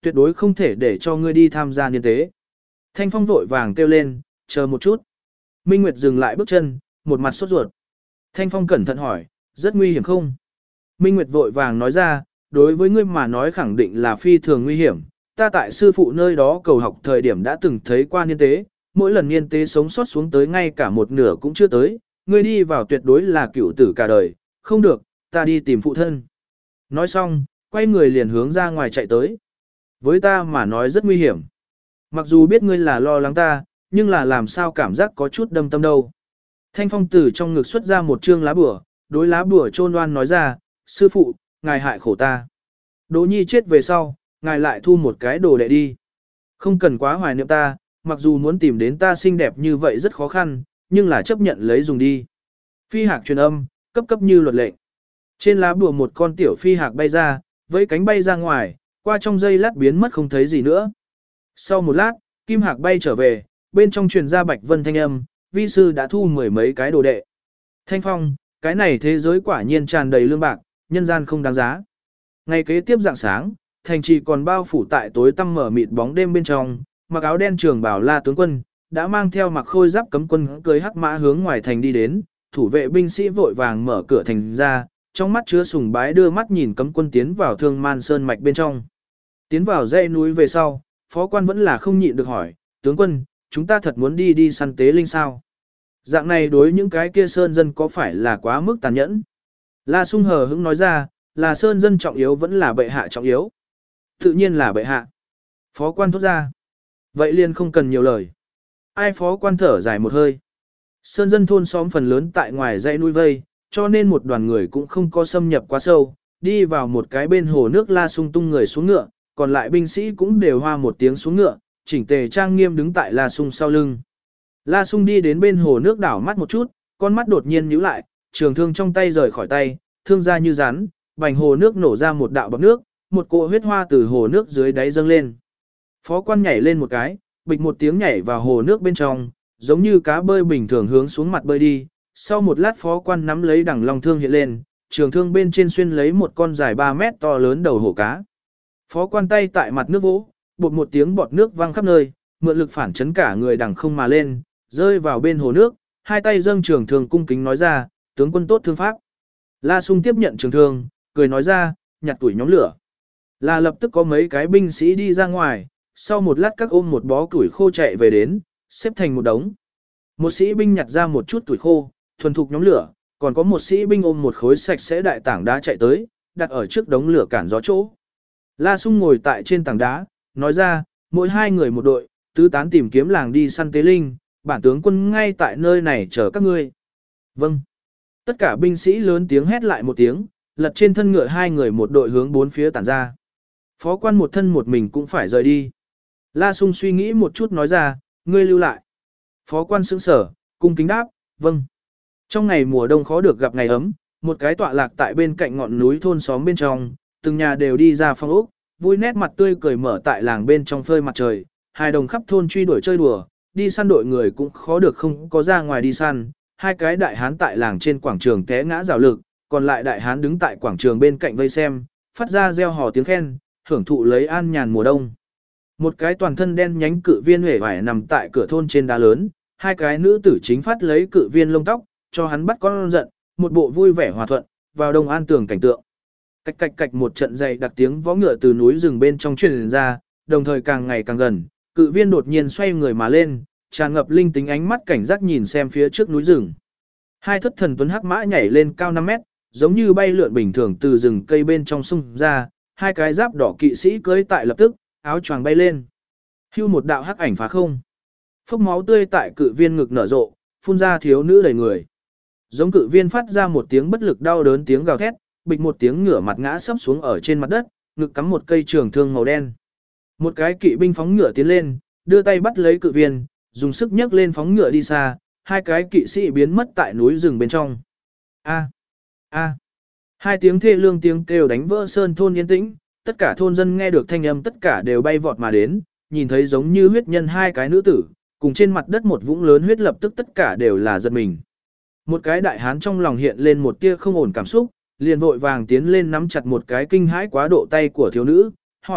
tuyệt đối không thể để cho ngươi đi tham gia niên tế. Thanh Phong vội vàng kêu lên, chờ một chút. Minh Nguyệt dừng lại bước chân, một mặt sốt ruột. Thanh Phong cẩn thận hỏi, rất nguy hiểm không? Minh Nguyệt vội vàng nói ra, đối với ngươi mà nói khẳng định là phi thường nguy hiểm. Ta tại sư phụ nơi đó cầu học thời điểm đã từng thấy qua niên tế, mỗi lần niên tế sống sót xuống tới ngay cả một nửa cũng chưa tới, ngươi đi vào tuyệt đối là cựu tử cả đời, không được, ta đi tìm phụ thân. Nói xong, quay người liền hướng ra ngoài chạy tới. Với ta mà nói rất nguy hiểm. Mặc dù biết ngươi là lo lắng ta, nhưng là làm sao cảm giác có chút đâm tâm đâu. Thanh Phong từ trong ngực xuất ra một trương lá bùa, đối lá bùa trôn oan nói ra, sư phụ, ngài hại khổ ta. Đỗ Nhi chết về sau, ngài lại thu một cái đồ đệ đi. Không cần quá hoài niệm ta, mặc dù muốn tìm đến ta xinh đẹp như vậy rất khó khăn, nhưng là chấp nhận lấy dùng đi. Phi hạc truyền âm, cấp cấp như luật lệnh. Trên lá bùa một con tiểu phi hạc bay ra, với cánh bay ra ngoài, qua trong giây lát biến mất không thấy gì nữa. Sau một lát, kim hạc bay trở về, bên trong truyền ra Bạch Vân thanh âm, vi sư đã thu mười mấy cái đồ đệ. Thanh Phong, cái này thế giới quả nhiên tràn đầy lương bạc, nhân gian không đáng giá. Ngày kế tiếp rạng sáng, thành trì còn bao phủ tại tối tăm mở mịt bóng đêm bên trong, mặc áo đen trường bảo La tướng quân, đã mang theo mặc khôi giáp cấm quân cưỡi hắc mã hướng ngoài thành đi đến, thủ vệ binh sĩ vội vàng mở cửa thành ra, trong mắt chứa sùng bái đưa mắt nhìn cấm quân tiến vào Thương Man Sơn mạch bên trong. Tiến vào dãy núi về sau, phó quan vẫn là không nhịn được hỏi, tướng quân, chúng ta thật muốn đi săn tế linh sao? Dạng này đối những cái kia sơn dân có phải là quá mức tàn nhẫn? La Sung hờ hững nói ra, là sơn dân trọng yếu vẫn là bệ hạ trọng yếu? Tự nhiên là bệ hạ. Phó quan thốt ra. Vậy liền không cần nhiều lời. Ai phó quan thở dài một hơi. Sơn dân thôn xóm phần lớn tại ngoài dãy núi vây, cho nên một đoàn người cũng không có xâm nhập quá sâu, đi vào một cái bên hồ nước La Sung tung người xuống ngựa, còn lại binh sĩ cũng đều hoa một tiếng xuống ngựa, chỉnh tề trang nghiêm đứng tại La Sung sau lưng. La Sung đi đến bên hồ nước đảo mắt một chút, con mắt đột nhiên nhíu lại, trường thương trong tay rời khỏi tay, thương ra như rắn, bành hồ nước nổ ra một đạo bọt nước, một cỗ huyết hoa từ hồ nước dưới đáy dâng lên. Phó quan nhảy lên một cái, bịch một tiếng nhảy vào hồ nước bên trong, giống như cá bơi bình thường hướng xuống mặt bơi đi. Sau một lát phó quan nắm lấy đằng long thương hiện lên, trường thương bên trên xuyên lấy một con dài 3 mét to lớn đầu hổ cá. Phó quan tay tại mặt nước vỗ, bột một tiếng bọt nước văng khắp nơi, mượn lực phản chấn cả người đằng không mà lên, rơi vào bên hồ nước, hai tay dâng trường thương cung kính nói ra, tướng quân tốt thương pháp. La Sung tiếp nhận trường thương, cười nói ra, nhặt tuổi nhóm lửa. Là lập tức có mấy cái binh sĩ đi ra ngoài, sau một lát các ôm một bó củi khô chạy về đến, xếp thành một đống. Một sĩ binh nhặt ra một chút tuổi khô, thuần thục nhóm lửa, còn có một sĩ binh ôm một khối sạch sẽ đại tảng đá chạy tới, đặt ở trước đống lửa cản gió chỗ. La Sung ngồi tại trên tảng đá, nói ra, mỗi hai người một đội, tứ tán tìm kiếm làng đi săn tế linh, bản tướng quân ngay tại nơi này chờ các ngươi. Vâng. Tất cả binh sĩ lớn tiếng hét lại một tiếng, lật trên thân ngựa hai người một đội hướng bốn phía tản ra. Phó quan một thân một mình cũng phải rời đi. La Sung suy nghĩ một chút nói ra, ngươi lưu lại. Phó quan sững sở, cung kính đáp, vâng. Trong ngày mùa đông khó được gặp ngày ấm, một cái tọa lạc tại bên cạnh ngọn núi thôn xóm bên trong, từng nhà đều đi ra phong ốc, vui nét mặt tươi cười mở tại làng bên trong phơi mặt trời, hai đồng khắp thôn truy đuổi chơi đùa, đi săn đội người cũng khó được không có ra ngoài đi săn, hai cái đại hán tại làng trên quảng trường té ngã rào lực, còn lại đại hán đứng tại quảng trường bên cạnh vây xem, phát ra reo hò tiếng khen, hưởng thụ lấy an nhàn mùa đông. Một cái toàn thân đen nhánh cự viên hể vải nằm tại cửa thôn trên đá lớn, hai cái nữ tử chính phát lấy cự viên lông tóc, cho hắn bắt con giận, một bộ vui vẻ hòa thuận, vào đông an tường cảnh tượng. Cạch cạch cạch một trận dày đặc tiếng vó ngựa từ núi rừng bên trong truyền ra, đồng thời càng ngày càng gần, cự viên đột nhiên xoay người mà lên, tràn ngập linh tính ánh mắt cảnh giác nhìn xem phía trước núi rừng. Hai thất thần tuấn hắc mã nhảy lên cao 5 mét, giống như bay lượn bình thường từ rừng cây bên trong sông ra, hai cái giáp đỏ kỵ sĩ cưỡi tại lập tức, áo choàng bay lên. Hưu một đạo hắc ảnh phá không. Phốc máu tươi tại cự viên ngực nở rộ, phun ra thiếu nữ đầy người. Giống cự viên phát ra một tiếng bất lực đau đớn tiếng gào thét, bịch một tiếng ngửa mặt ngã sấp xuống ở trên mặt đất, ngực cắm một cây trường thương màu đen. Một cái kỵ binh phóng ngựa tiến lên, đưa tay bắt lấy cự viên, dùng sức nhấc lên phóng ngựa đi xa, hai cái kỵ sĩ biến mất tại núi rừng bên trong. A a. Hai tiếng thê lương tiếng kêu đánh vỡ sơn thôn yên tĩnh, tất cả thôn dân nghe được thanh âm tất cả đều bay vọt mà đến, nhìn thấy giống như huyết nhân hai cái nữ tử, cùng trên mặt đất một vũng lớn huyết lập tức tất cả đều là giật mình. Một cái đại hán trong lòng hiện lên một tia không ổn cảm xúc, liền vội vàng tiến lên nắm chặt một cái kinh hãi quá độ tay của thiếu nữ, hỏi,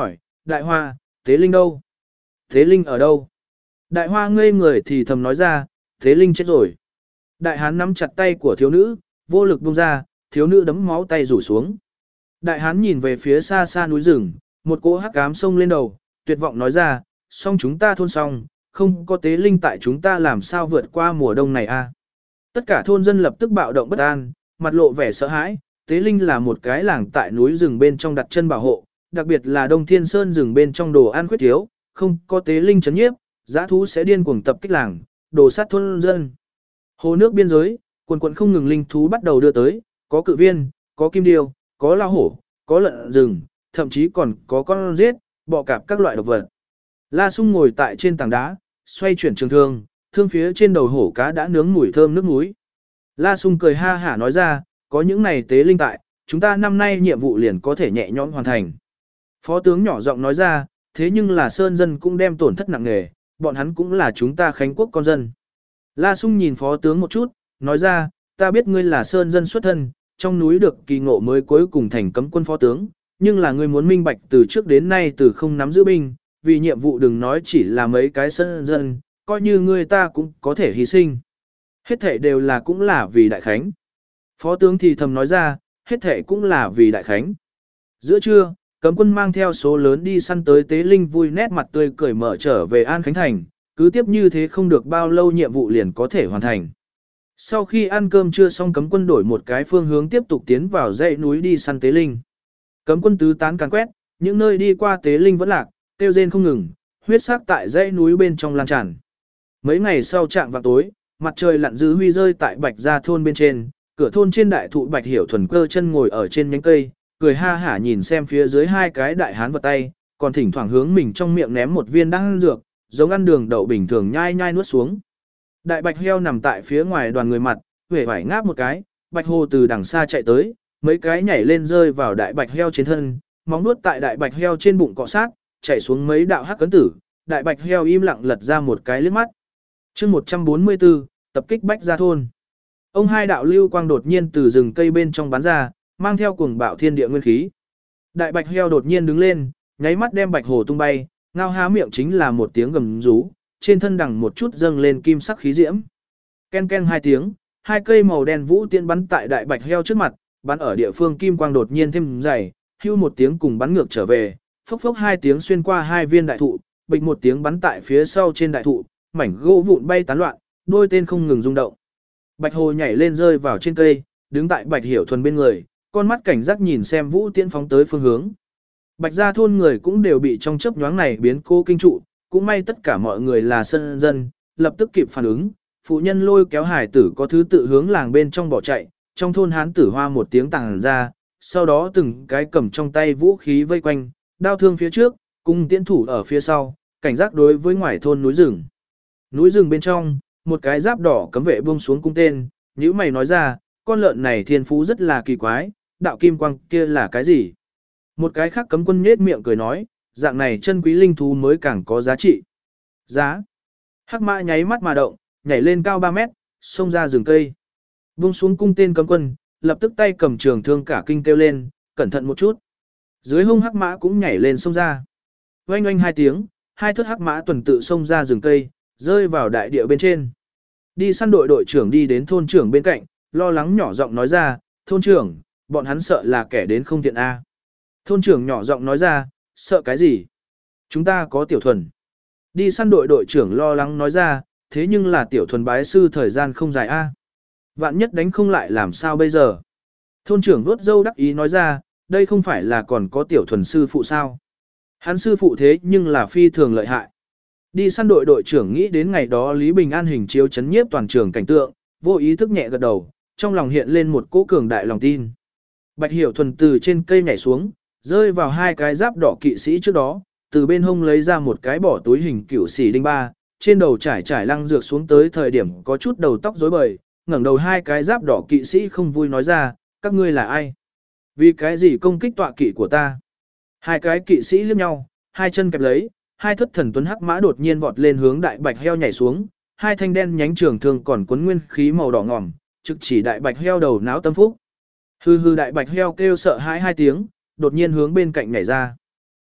Đại Hoa, Tế Linh đâu? Tế Linh ở đâu? Đại Hoa ngây người thì thầm nói ra, Tế Linh chết rồi. Đại hán nắm chặt tay của thiếu nữ, vô lực buông ra, thiếu nữ đấm máu tay rủ xuống. Đại hán nhìn về phía xa xa núi rừng, một cỗ hắc ám sông lên đầu, tuyệt vọng nói ra, xong chúng ta thôn xong, không có Tế Linh tại chúng ta làm sao vượt qua mùa đông này a? Tất cả thôn dân lập tức bạo động bất an, mặt lộ vẻ sợ hãi, Tế Linh là một cái làng tại núi rừng bên trong đặt chân bảo hộ, đặc biệt là Đông Thiên Sơn rừng bên trong đồ ăn khuyết thiếu, không có Tế Linh chấn nhiếp, dã thú sẽ điên cuồng tập kích làng, đồ sát thôn dân. Hồ nước biên giới, quần quần không ngừng linh thú bắt đầu đưa tới, có cự viên, có kim điêu, có lao hổ, có lợn rừng, thậm chí còn có con rết, bọ cạp các loại độc vật. La Sung ngồi tại trên tảng đá, xoay chuyển trường thương, thương phía trên đầu hổ cá đã nướng mùi thơm nước muối. La Sung cười ha hả nói ra, có những này Tế Linh tại, chúng ta năm nay nhiệm vụ liền có thể nhẹ nhõm hoàn thành. Phó tướng nhỏ giọng nói ra, thế nhưng là sơn dân cũng đem tổn thất nặng nề, bọn hắn cũng là chúng ta Khánh Quốc con dân. La Sung nhìn phó tướng một chút, nói ra, ta biết ngươi là sơn dân xuất thân, trong núi được kỳ ngộ mới cuối cùng thành cấm quân phó tướng, nhưng là ngươi muốn minh bạch từ trước đến nay từ không nắm giữ binh, vì nhiệm vụ đừng nói chỉ là mấy cái sơn dân, coi như ngươi ta cũng có thể hy sinh. Hết thể đều là cũng là vì Đại Khánh. Phó tướng thì thầm nói ra, hết thể cũng là vì Đại Khánh. Giữa trưa, cấm quân mang theo số lớn đi săn tới Tế Linh vui nét mặt tươi cười mở trở về An Khánh Thành, cứ tiếp như thế không được bao lâu nhiệm vụ liền có thể hoàn thành. Sau khi ăn cơm trưa xong cấm quân đổi một cái phương hướng tiếp tục tiến vào dãy núi đi săn Tế Linh. Cấm quân tứ tán càn quét, những nơi đi qua Tế Linh vẫn lạc, kêu rên không ngừng, huyết sắc tại dãy núi bên trong lan tràn. Mấy ngày sau trạng vào tối, mặt trời lặn dư huy rơi tại Bạch Gia thôn bên trên, cửa thôn trên đại thụ Bạch Hiểu Thuần cơ chân ngồi ở trên nhánh cây, cười ha hả nhìn xem phía dưới hai cái đại hán vật tay, còn thỉnh thoảng hướng mình trong miệng ném một viên đan dược, giống ăn đường đậu bình thường nhai nhai nuốt xuống. Đại bạch heo nằm tại phía ngoài đoàn người mặt, huệ vải ngáp một cái, bạch hồ từ đằng xa chạy tới, mấy cái nhảy lên rơi vào đại bạch heo trên thân, móng nuốt tại đại bạch heo trên bụng cọ sát, chạy xuống mấy đạo hắc cấn tử, đại bạch heo im lặng lật ra một cái liếc mắt. Chương 144, tập kích Bách Gia thôn. Ông hai đạo lưu quang đột nhiên từ rừng cây bên trong bắn ra, mang theo cuồng bạo thiên địa nguyên khí. Đại bạch heo đột nhiên đứng lên, nháy mắt đem bạch hồ tung bay, ngao há miệng chính là một tiếng gầm rú, trên thân đằng một chút dâng lên kim sắc khí diễm. Ken ken hai tiếng, hai cây màu đen vũ tiễn bắn tại đại bạch heo trước mặt, bắn ở địa phương kim quang đột nhiên thêm dày, hưu một tiếng cùng bắn ngược trở về, phốc phốc hai tiếng xuyên qua hai viên đại thụ, bịch một tiếng bắn tại phía sau trên đại thụ, mảnh gỗ vụn bay tán loạn, đôi tên không ngừng rung động. Bạch hồ nhảy lên rơi vào trên cây, đứng tại Bạch Hiểu Thuần bên người, con mắt cảnh giác nhìn xem vũ tiễn phóng tới phương hướng. Bạch Gia thôn người cũng đều bị trong chớp nhoáng này biến cố kinh trụ, cũng may tất cả mọi người là sơn dân, lập tức kịp phản ứng, phụ nhân lôi kéo hải tử có thứ tự hướng làng bên trong bỏ chạy, trong thôn hán tử hoa một tiếng tàng ra, sau đó từng cái cầm trong tay vũ khí vây quanh, đao thương phía trước, cung tiễn thủ ở phía sau, cảnh giác đối với ngoài thôn núi rừng. Núi rừng bên trong, một cái giáp đỏ cấm vệ buông xuống cung tên, nhữ mày nói ra, con lợn này thiên phú rất là kỳ quái, đạo kim quang kia là cái gì? Một cái khác cấm quân nhết miệng cười nói, dạng này chân quý linh thú mới càng có giá trị. Giá. Hắc mã nháy mắt mà động, nhảy lên cao 3 mét, xông ra rừng cây. Vung xuống cung tên cấm quân, lập tức tay cầm trường thương cả kinh kêu lên, cẩn thận một chút. Dưới hông hắc mã cũng nhảy lên xông ra. Oanh oanh hai tiếng, hai thất hắc mã tuần tự xông ra rừng cây, rơi vào đại địa bên trên. Đi săn đội đội trưởng đi đến thôn trưởng bên cạnh, lo lắng nhỏ giọng nói ra, thôn trưởng, bọn hắn sợ là kẻ đến không thiện a. Thôn trưởng nhỏ giọng nói ra, sợ cái gì? Chúng ta có Tiểu Thuần. Đi săn đội đội trưởng lo lắng nói ra, thế nhưng là Tiểu Thuần bái sư thời gian không dài a. Vạn nhất đánh không lại làm sao bây giờ? Thôn trưởng vuốt râu đắc ý nói ra, đây không phải là còn có Tiểu Thuần sư phụ sao? Hắn sư phụ thế nhưng là phi thường lợi hại. Đi săn đội đội trưởng nghĩ đến ngày đó Lý Bình An hình chiếu chấn nhiếp toàn trường cảnh tượng, vô ý thức nhẹ gật đầu, trong lòng hiện lên một cỗ cường đại lòng tin. Bạch Hiểu Thuần từ trên cây nhảy xuống, rơi vào hai cái giáp đỏ kỵ sĩ trước đó, từ bên hông lấy ra một cái bỏ túi hình cửu xỉ đinh ba, trên đầu trải trải lăng dược xuống tới thời điểm có chút đầu tóc rối bời, ngẩng đầu hai cái giáp đỏ kỵ sĩ không vui nói ra, các ngươi là ai? Vì cái gì công kích tọa kỵ của ta? Hai cái kỵ sĩ liếc nhau, hai chân kẹp lấy, hai thất thần tuấn hắc mã đột nhiên vọt lên hướng đại bạch heo nhảy xuống, hai thanh đen nhánh trường thương còn cuốn nguyên khí màu đỏ ngòm, trực chỉ đại bạch heo đầu não tâm phúc. Hư hư đại bạch heo kêu sợ hãi hai tiếng, đột nhiên hướng bên cạnh nhảy ra.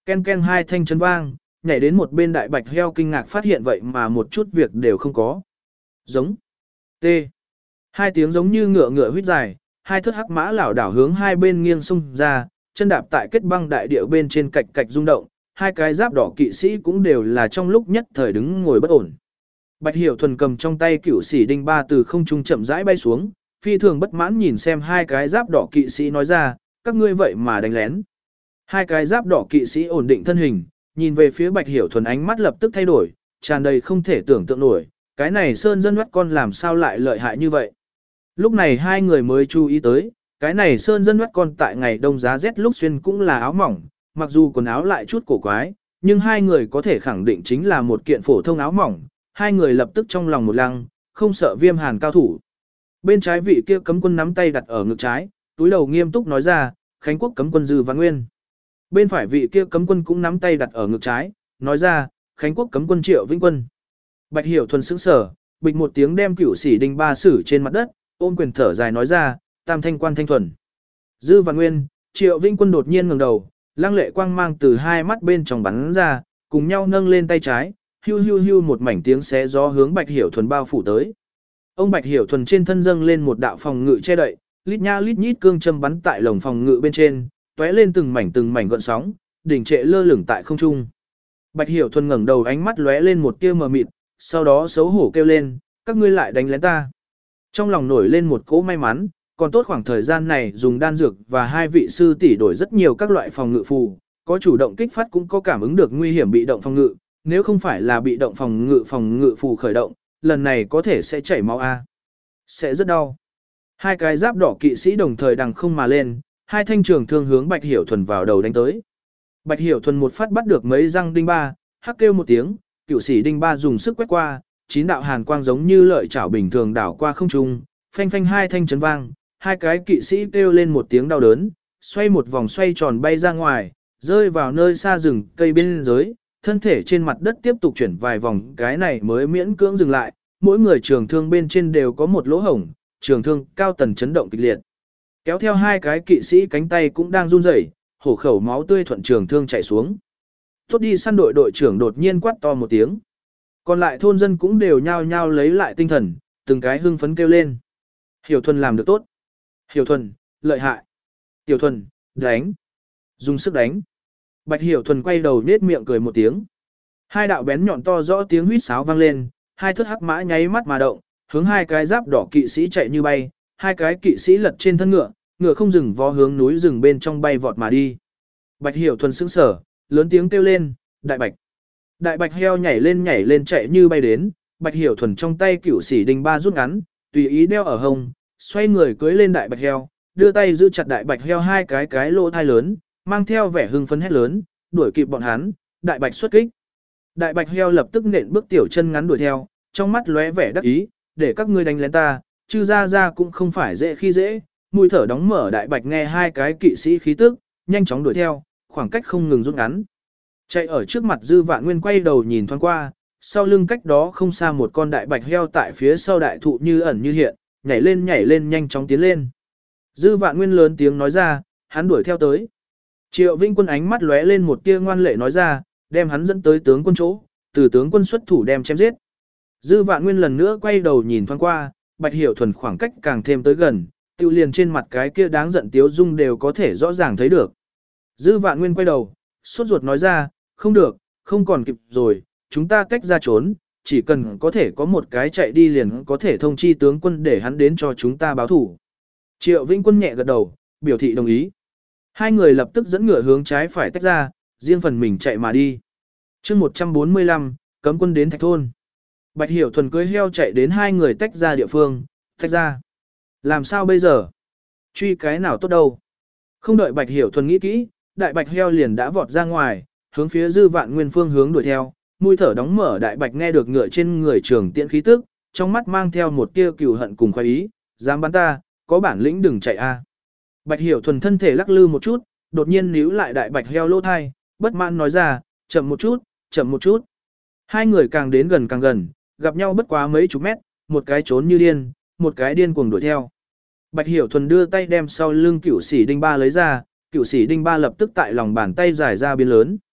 Ken ken hai thanh chấn vang, nhảy đến một bên đại bạch heo kinh ngạc phát hiện vậy mà một chút việc đều không có. Giống. T. Hai tiếng giống như ngựa ngựa huýt dài, hai thất hắc mã lảo đảo hướng hai bên nghiêng xung ra, chân đạp tại kết băng đại địa bên trên cạch cạch rung động, hai cái giáp đỏ kỵ sĩ cũng đều là trong lúc nhất thời đứng ngồi bất ổn. Bạch Hiểu Thuần cầm trong tay cửu sĩ đinh ba từ không trung chậm rãi bay xuống, phi thường bất mãn nhìn xem hai cái giáp đỏ kỵ sĩ nói ra, các ngươi vậy mà đánh lén. Hai cái giáp đỏ kỵ sĩ ổn định thân hình, nhìn về phía Bạch Hiểu Thuần ánh mắt lập tức thay đổi, tràn đầy không thể tưởng tượng nổi, cái này sơn dân mắt con làm sao lại lợi hại như vậy. Lúc này hai người mới chú ý tới, cái này sơn dân mắt con tại ngày đông giá rét lúc xuyên cũng là áo mỏng, mặc dù quần áo lại chút cổ quái, nhưng hai người có thể khẳng định chính là một kiện phổ thông áo mỏng, hai người lập tức trong lòng một lăng, không sợ viêm hàn cao thủ. Bên trái vị kia cấm quân nắm tay đặt ở ngực trái, túi đầu nghiêm túc nói ra, Khánh Quốc cấm quân Dư Vạn Nguyên. Bên phải vị kia cấm quân cũng nắm tay đặt ở ngực trái, nói ra, Khánh Quốc cấm quân Triệu Vĩnh Quân. Bạch Hiểu Thuần sững sờ, bịch một tiếng đem cửu sĩ đinh ba sử trên mặt đất, ôm quyền thở dài nói ra, Tam Thanh Quan Thanh Thuần. Dư Vạn Nguyên, Triệu Vĩnh Quân đột nhiên ngẩng đầu, lăng lệ quang mang từ hai mắt bên trong bắn ra, cùng nhau nâng lên tay trái, hưu hưu hưu một mảnh tiếng xé gió hướng Bạch Hiểu Thuần bao phủ tới. Ông Bạch Hiểu Thuần trên thân dâng lên một đạo phòng ngự che đậy, lít nha lít nhít cương châm bắn tại lồng phòng ngự bên trên, tóe lên từng mảnh gợn sóng, đỉnh trệ lơ lửng tại không trung. Bạch Hiểu Thuần ngẩng đầu ánh mắt lóe lên một tia mờ mịt, sau đó xấu hổ kêu lên, các ngươi lại đánh lén ta. Trong lòng nổi lên một cỗ may mắn, còn tốt khoảng thời gian này dùng đan dược và hai vị sư tỷ đổi rất nhiều các loại phòng ngự phù, có chủ động kích phát cũng có cảm ứng được nguy hiểm bị động phòng ngự, nếu không phải là bị động phòng ngự phù khởi động, lần này có thể sẽ chảy máu a. Sẽ rất đau. Hai cái giáp đỏ kỵ sĩ đồng thời đằng không mà lên, hai thanh trường thương hướng Bạch Hiểu Thuần vào đầu đánh tới. Bạch Hiểu Thuần một phát bắt được mấy răng đinh ba, hắc kêu một tiếng, cựu sĩ đinh ba dùng sức quét qua, chín đạo hàn quang giống như lợi chảo bình thường đảo qua không trung, phanh phanh hai thanh chấn vang, hai cái kỵ sĩ kêu lên một tiếng đau đớn, xoay một vòng xoay tròn bay ra ngoài, rơi vào nơi xa rừng cây bên dưới, thân thể trên mặt đất tiếp tục chuyển vài vòng, cái này mới miễn cưỡng dừng lại, mỗi người trường thương bên trên đều có một lỗ hổng, trường thương cao tần chấn động kịch liệt. Kéo theo hai cái kỵ sĩ cánh tay cũng đang run rẩy, hổ khẩu máu tươi thuận trường thương chạy xuống. Tốt đi săn đội đội trưởng đột nhiên quát to một tiếng. Còn lại thôn dân cũng đều nhao nhao lấy lại tinh thần, từng cái hưng phấn kêu lên. Hiểu Thuần làm được tốt. Hiểu Thuần, lợi hại. Tiểu Thuần, đánh. Dùng sức đánh. Bạch Hiểu Thuần quay đầu nết miệng cười một tiếng. Hai đạo bén nhọn to rõ tiếng huýt sáo vang lên, hai thất hắc mã nháy mắt mà động, hướng hai cái giáp đỏ kỵ sĩ chạy như bay, hai cái kỵ sĩ lật trên thân ngựa, ngựa không dừng vó hướng núi rừng bên trong bay vọt mà đi. Bạch Hiểu Thuần sững sờ, lớn tiếng kêu lên, đại bạch. Đại bạch heo nhảy lên chạy như bay đến, Bạch Hiểu Thuần trong tay cửu sĩ đinh ba rút ngắn, tùy ý đeo ở hông, xoay người cưỡi lên đại bạch heo, đưa tay giữ chặt đại bạch heo hai cái lỗ thai lớn, mang theo vẻ hưng phấn hét lớn, đuổi kịp bọn hắn, đại bạch xuất kích. Đại bạch heo lập tức nện bước tiểu chân ngắn đuổi theo, trong mắt lóe vẻ đắc ý, để các ngươi đánh lén ta, chư ra cũng không phải dễ khi dễ, mũi thở đóng mở đại bạch nghe hai cái kỵ sĩ khí tức, nhanh chóng đuổi theo, khoảng cách không ngừng rút ngắn. Chạy ở trước mặt Dư Vạn Nguyên quay đầu nhìn thoáng qua, sau lưng cách đó không xa một con đại bạch heo tại phía sau đại thụ như ẩn như hiện, nhảy lên nhanh chóng tiến lên. Dư Vạn Nguyên lớn tiếng nói ra, hắn đuổi theo tới. Triệu Vĩnh Quân ánh mắt lóe lên một tia ngoan lệ nói ra, đem hắn dẫn tới tướng quân chỗ, từ tướng quân xuất thủ đem chém giết. Dư Vạn Nguyên lần nữa quay đầu nhìn thoáng qua, Bạch Hiểu Thuần khoảng cách càng thêm tới gần, tiêu liền trên mặt cái kia đáng giận tiếu dung đều có thể rõ ràng thấy được. Dư Vạn Nguyên quay đầu, sốt ruột nói ra, không được, không còn kịp rồi, chúng ta tách ra trốn, chỉ cần có thể có một cái chạy đi liền có thể thông chi tướng quân để hắn đến cho chúng ta báo thủ. Triệu Vĩnh Quân nhẹ gật đầu, biểu thị đồng ý. Hai người lập tức dẫn ngựa hướng trái phải tách ra, riêng phần mình chạy mà đi. chương 145, cấm quân đến Thạch Thôn. Bạch Hiểu Thuần cưỡi heo chạy đến hai người tách ra địa phương, tách ra. Làm sao bây giờ? Truy cái nào tốt đâu? Không đợi Bạch Hiểu Thuần nghĩ kỹ, đại bạch heo liền đã vọt ra ngoài, hướng phía Dư Vạn Nguyên phương hướng đuổi theo, mũi thở đóng mở đại bạch nghe được ngựa trên người trường tiễn khí tức, trong mắt mang theo một tia cừu hận cùng khoái ý, dám bắn ta, có bản lĩnh đừng chạy a. Bạch Hiểu Thuần thân thể lắc lư một chút, đột nhiên níu lại đại bạch heo lỗ thai, bất mãn nói ra, chậm một chút, chậm một chút. Hai người càng đến gần càng gần, gặp nhau bất quá mấy chục mét, một cái trốn như điên, một cái điên cuồng đuổi theo. Bạch Hiểu Thuần đưa tay đem sau lưng cửu sĩ đinh ba lấy ra, cửu sĩ đinh ba lập tức tại lòng bàn tay giải ra biến lớn.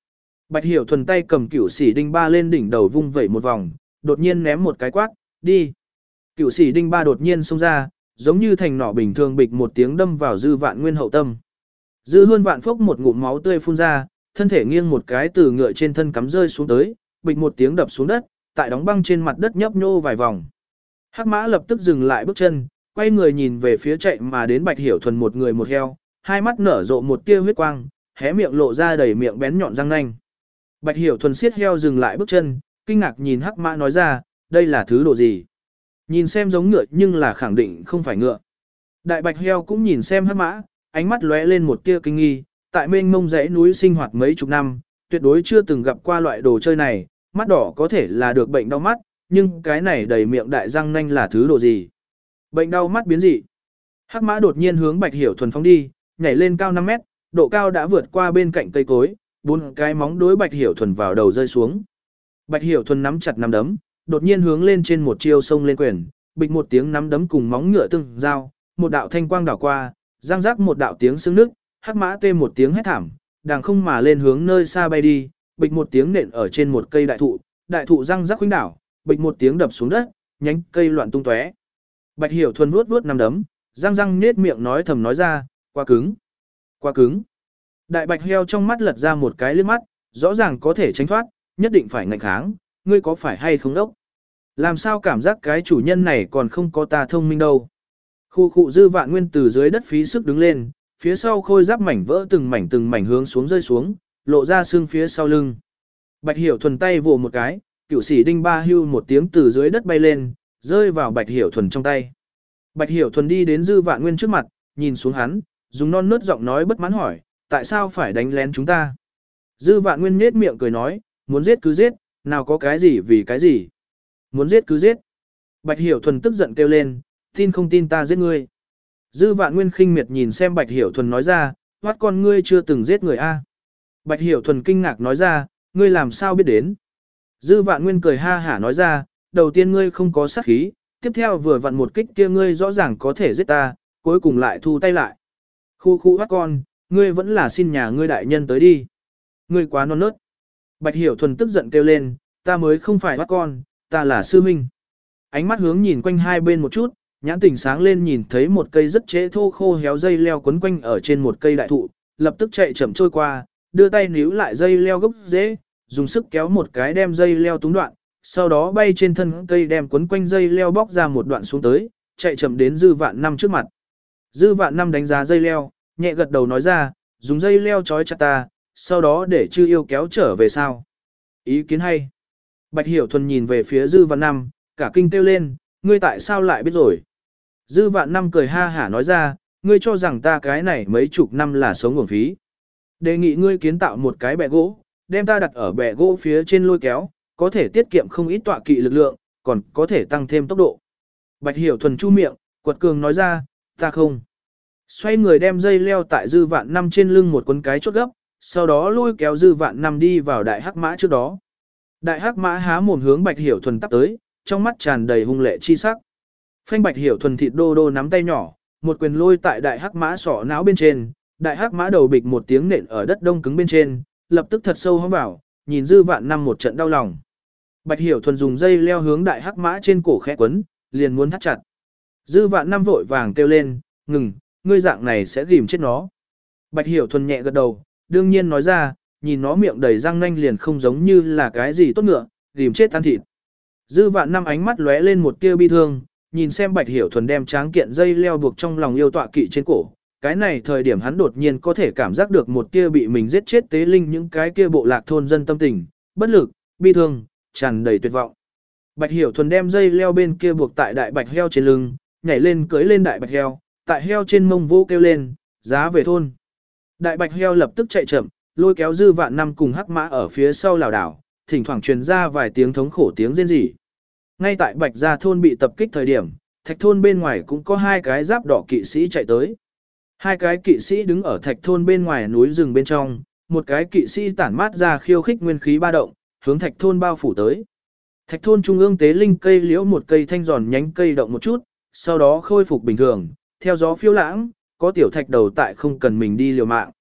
Bạch Hiểu Thuần tay cầm Cửu Sĩ Đinh Ba lên đỉnh đầu vung vẩy một vòng, đột nhiên ném một cái quát, đi. Cửu Sĩ Đinh Ba đột nhiên xông ra, giống như thành nỏ bình thường bịch một tiếng đâm vào Dư Vạn Nguyên hậu tâm. Dư Hơn Vạn phốc một ngụm máu tươi phun ra, thân thể nghiêng một cái từ ngựa trên thân cắm rơi xuống tới, bịch một tiếng đập xuống đất, tại đóng băng trên mặt đất nhấp nhô vài vòng. Hắc Mã lập tức dừng lại bước chân, quay người nhìn về phía chạy mà đến Bạch Hiểu Thuần một người một heo, hai mắt nở rộ một tia huyết quang, hé miệng lộ ra đầy miệng bén nhọn răng nanh. Bạch Hiểu Thuần siết heo dừng lại bước chân, kinh ngạc nhìn Hắc Mã nói ra, đây là thứ đồ gì? Nhìn xem giống ngựa nhưng là khẳng định không phải ngựa. Đại Bạch heo cũng nhìn xem Hắc Mã, ánh mắt lóe lên một tia kinh nghi, tại mênh mông dãy núi sinh hoạt mấy chục năm, tuyệt đối chưa từng gặp qua loại đồ chơi này, mắt đỏ có thể là được bệnh đau mắt, nhưng cái này đầy miệng đại răng nanh là thứ đồ gì? Bệnh đau mắt biến dị. Hắc Mã đột nhiên hướng Bạch Hiểu Thuần phóng đi, nhảy lên cao 5 mét, độ cao đã vượt qua bên cạnh cây cối, bốn cái móng đối Bạch Hiểu Thuần vào đầu rơi xuống. Bạch Hiểu Thuần nắm chặt nắm đấm, đột nhiên hướng lên trên một chiêu sông lên quyền, bịch một tiếng nắm đấm cùng móng ngựa tương giao, một đạo thanh quang đảo qua, răng rắc một đạo tiếng xương nước, Hắc Mã tê một tiếng hét thảm, đàng không mà lên hướng nơi xa bay đi, bịch một tiếng nện ở trên một cây đại thụ răng rắc khuynh đảo, bịch một tiếng đập xuống đất, nhánh cây loạn tung tóe. Bạch Hiểu Thuần vuốt vuốt nắm đấm, răng răng nhếch miệng nói thầm nói ra, quá cứng, quá cứng. Đại Bạch heo trong mắt lật ra một cái liếc mắt, rõ ràng có thể tránh thoát, nhất định phải ngạnh kháng, ngươi có phải hay không đốc? Làm sao cảm giác cái chủ nhân này còn không có ta thông minh đâu? Khu khụ Dư Vạn Nguyên từ dưới đất phí sức đứng lên, phía sau khôi giáp mảnh vỡ từng mảnh hướng xuống rơi xuống, lộ ra xương phía sau lưng. Bạch Hiểu Thuần tay vồ một cái, Cửu Sĩ Đinh Ba hưu một tiếng từ dưới đất bay lên, rơi vào Bạch Hiểu Thuần trong tay. Bạch Hiểu Thuần đi đến Dư Vạn Nguyên trước mặt, nhìn xuống hắn, dùng non nớt giọng nói bất mãn hỏi, tại sao phải đánh lén chúng ta? Dư Vạn Nguyên nhếch miệng cười nói, muốn giết cứ giết, nào có cái gì vì cái gì. Muốn giết cứ giết. Bạch Hiểu Thuần tức giận kêu lên, tin không tin ta giết ngươi. Dư Vạn Nguyên khinh miệt nhìn xem Bạch Hiểu Thuần nói ra, hoắt con ngươi chưa từng giết người a. Bạch Hiểu Thuần kinh ngạc nói ra, ngươi làm sao biết đến. Dư Vạn Nguyên cười ha hả nói ra, đầu tiên ngươi không có sát khí, tiếp theo vừa vặn một kích kia ngươi rõ ràng có thể giết ta, cuối cùng lại thu tay lại. Khu khu hoắt con, ngươi vẫn là xin nhà ngươi đại nhân tới đi. Ngươi quá non nớt. Bạch Hiểu Thuần tức giận kêu lên, ta mới không phải hoắt con, ta là sư huynh. Ánh mắt hướng nhìn quanh hai bên một chút, nhãn tỉnh sáng lên nhìn thấy một cây rất trễ thô khô héo dây leo quấn quanh ở trên một cây đại thụ, lập tức chạy chậm trôi qua, đưa tay níu lại dây leo gốc rễ, dùng sức kéo một cái đem dây leo túng đoạn, sau đó bay trên thân cây đem quấn quanh dây leo bóc ra một đoạn xuống tới, chạy chậm đến Dư Vạn Năm trước mặt. Dư Vạn Năm đánh giá dây leo, nhẹ gật đầu nói ra, dùng dây leo trói chặt ta, sau đó để Chư Yêu kéo trở về sao. Ý kiến hay. Bạch Hiểu Thuần nhìn về phía Dư Vạn Năm, cả kinh kêu lên, ngươi tại sao lại biết rồi? Dư Vạn Năm cười ha hả nói ra, ngươi cho rằng ta cái này mấy chục năm là sống uổng phí. Đề nghị ngươi kiến tạo một cái bè gỗ, đem ta đặt ở bè gỗ phía trên lôi kéo, có thể tiết kiệm không ít tọa kỵ lực lượng, còn có thể tăng thêm tốc độ. Bạch Hiểu Thuần chu miệng, quật cường nói ra, ta không. Xoay người đem dây leo tại Dư Vạn Năm trên lưng một cuốn cái chốt gấp, sau đó lôi kéo Dư Vạn Năm đi vào Đại Hắc Mã trước đó. Đại Hắc Mã há mồm hướng Bạch Hiểu Thuần tắp tới, trong mắt tràn đầy hung lệ chi sắc. Phanh Bạch Hiểu Thuần thịt đô đô nắm tay nhỏ, một quyền lôi tại Đại Hắc Mã sọ não bên trên, Đại Hắc Mã đầu bịch một tiếng nện ở đất đông cứng bên trên, lập tức thật sâu hóm vào, nhìn Dư Vạn Năm một trận đau lòng. Bạch Hiểu Thuần dùng dây leo hướng Đại Hắc Mã trên cổ khẽ quấn, liền muốn thắt chặt. Dư Vạn Năm vội vàng kêu lên, ngừng, ngươi dạng này sẽ ghìm chết nó. Bạch Hiểu Thuần nhẹ gật đầu, đương nhiên nói ra, nhìn nó miệng đầy răng nanh liền không giống như là cái gì tốt ngựa, ghìm chết ăn thịt. Dư Vạn Năm ánh mắt lóe lên một tia bi thương, nhìn xem Bạch Hiểu Thuần đem tráng kiện dây leo buộc trong lòng yêu tọa kỵ trên cổ. Cái này thời điểm hắn đột nhiên có thể cảm giác được một tia bị mình giết chết tế linh những cái kia bộ lạc thôn dân tâm tình, bất lực, bi thương, tràn đầy tuyệt vọng. Bạch Hiểu Thuần đem dây leo bên kia buộc tại đại bạch heo trên lưng, nhảy lên cưỡi lên đại bạch heo, tại heo trên mông vô kêu lên, giá về thôn. Đại bạch heo lập tức chạy chậm, lôi kéo Dư Vạn Năm cùng Hắc Mã ở phía sau lảo đảo, thỉnh thoảng truyền ra vài tiếng thống khổ tiếng rên rỉ. Ngay tại Bạch Gia thôn bị tập kích thời điểm, Thạch thôn bên ngoài cũng có hai cái giáp đỏ kỵ sĩ chạy tới. Hai cái kỵ sĩ đứng ở Thạch thôn bên ngoài núi rừng bên trong, một cái kỵ sĩ tản mát ra khiêu khích nguyên khí ba động, hướng Thạch thôn bao phủ tới. Thạch thôn trung ương tế linh cây liễu một cây thanh giòn nhánh cây động một chút, sau đó khôi phục bình thường, theo gió phiêu lãng, có tiểu thạch đầu tại không cần mình đi liều mạng.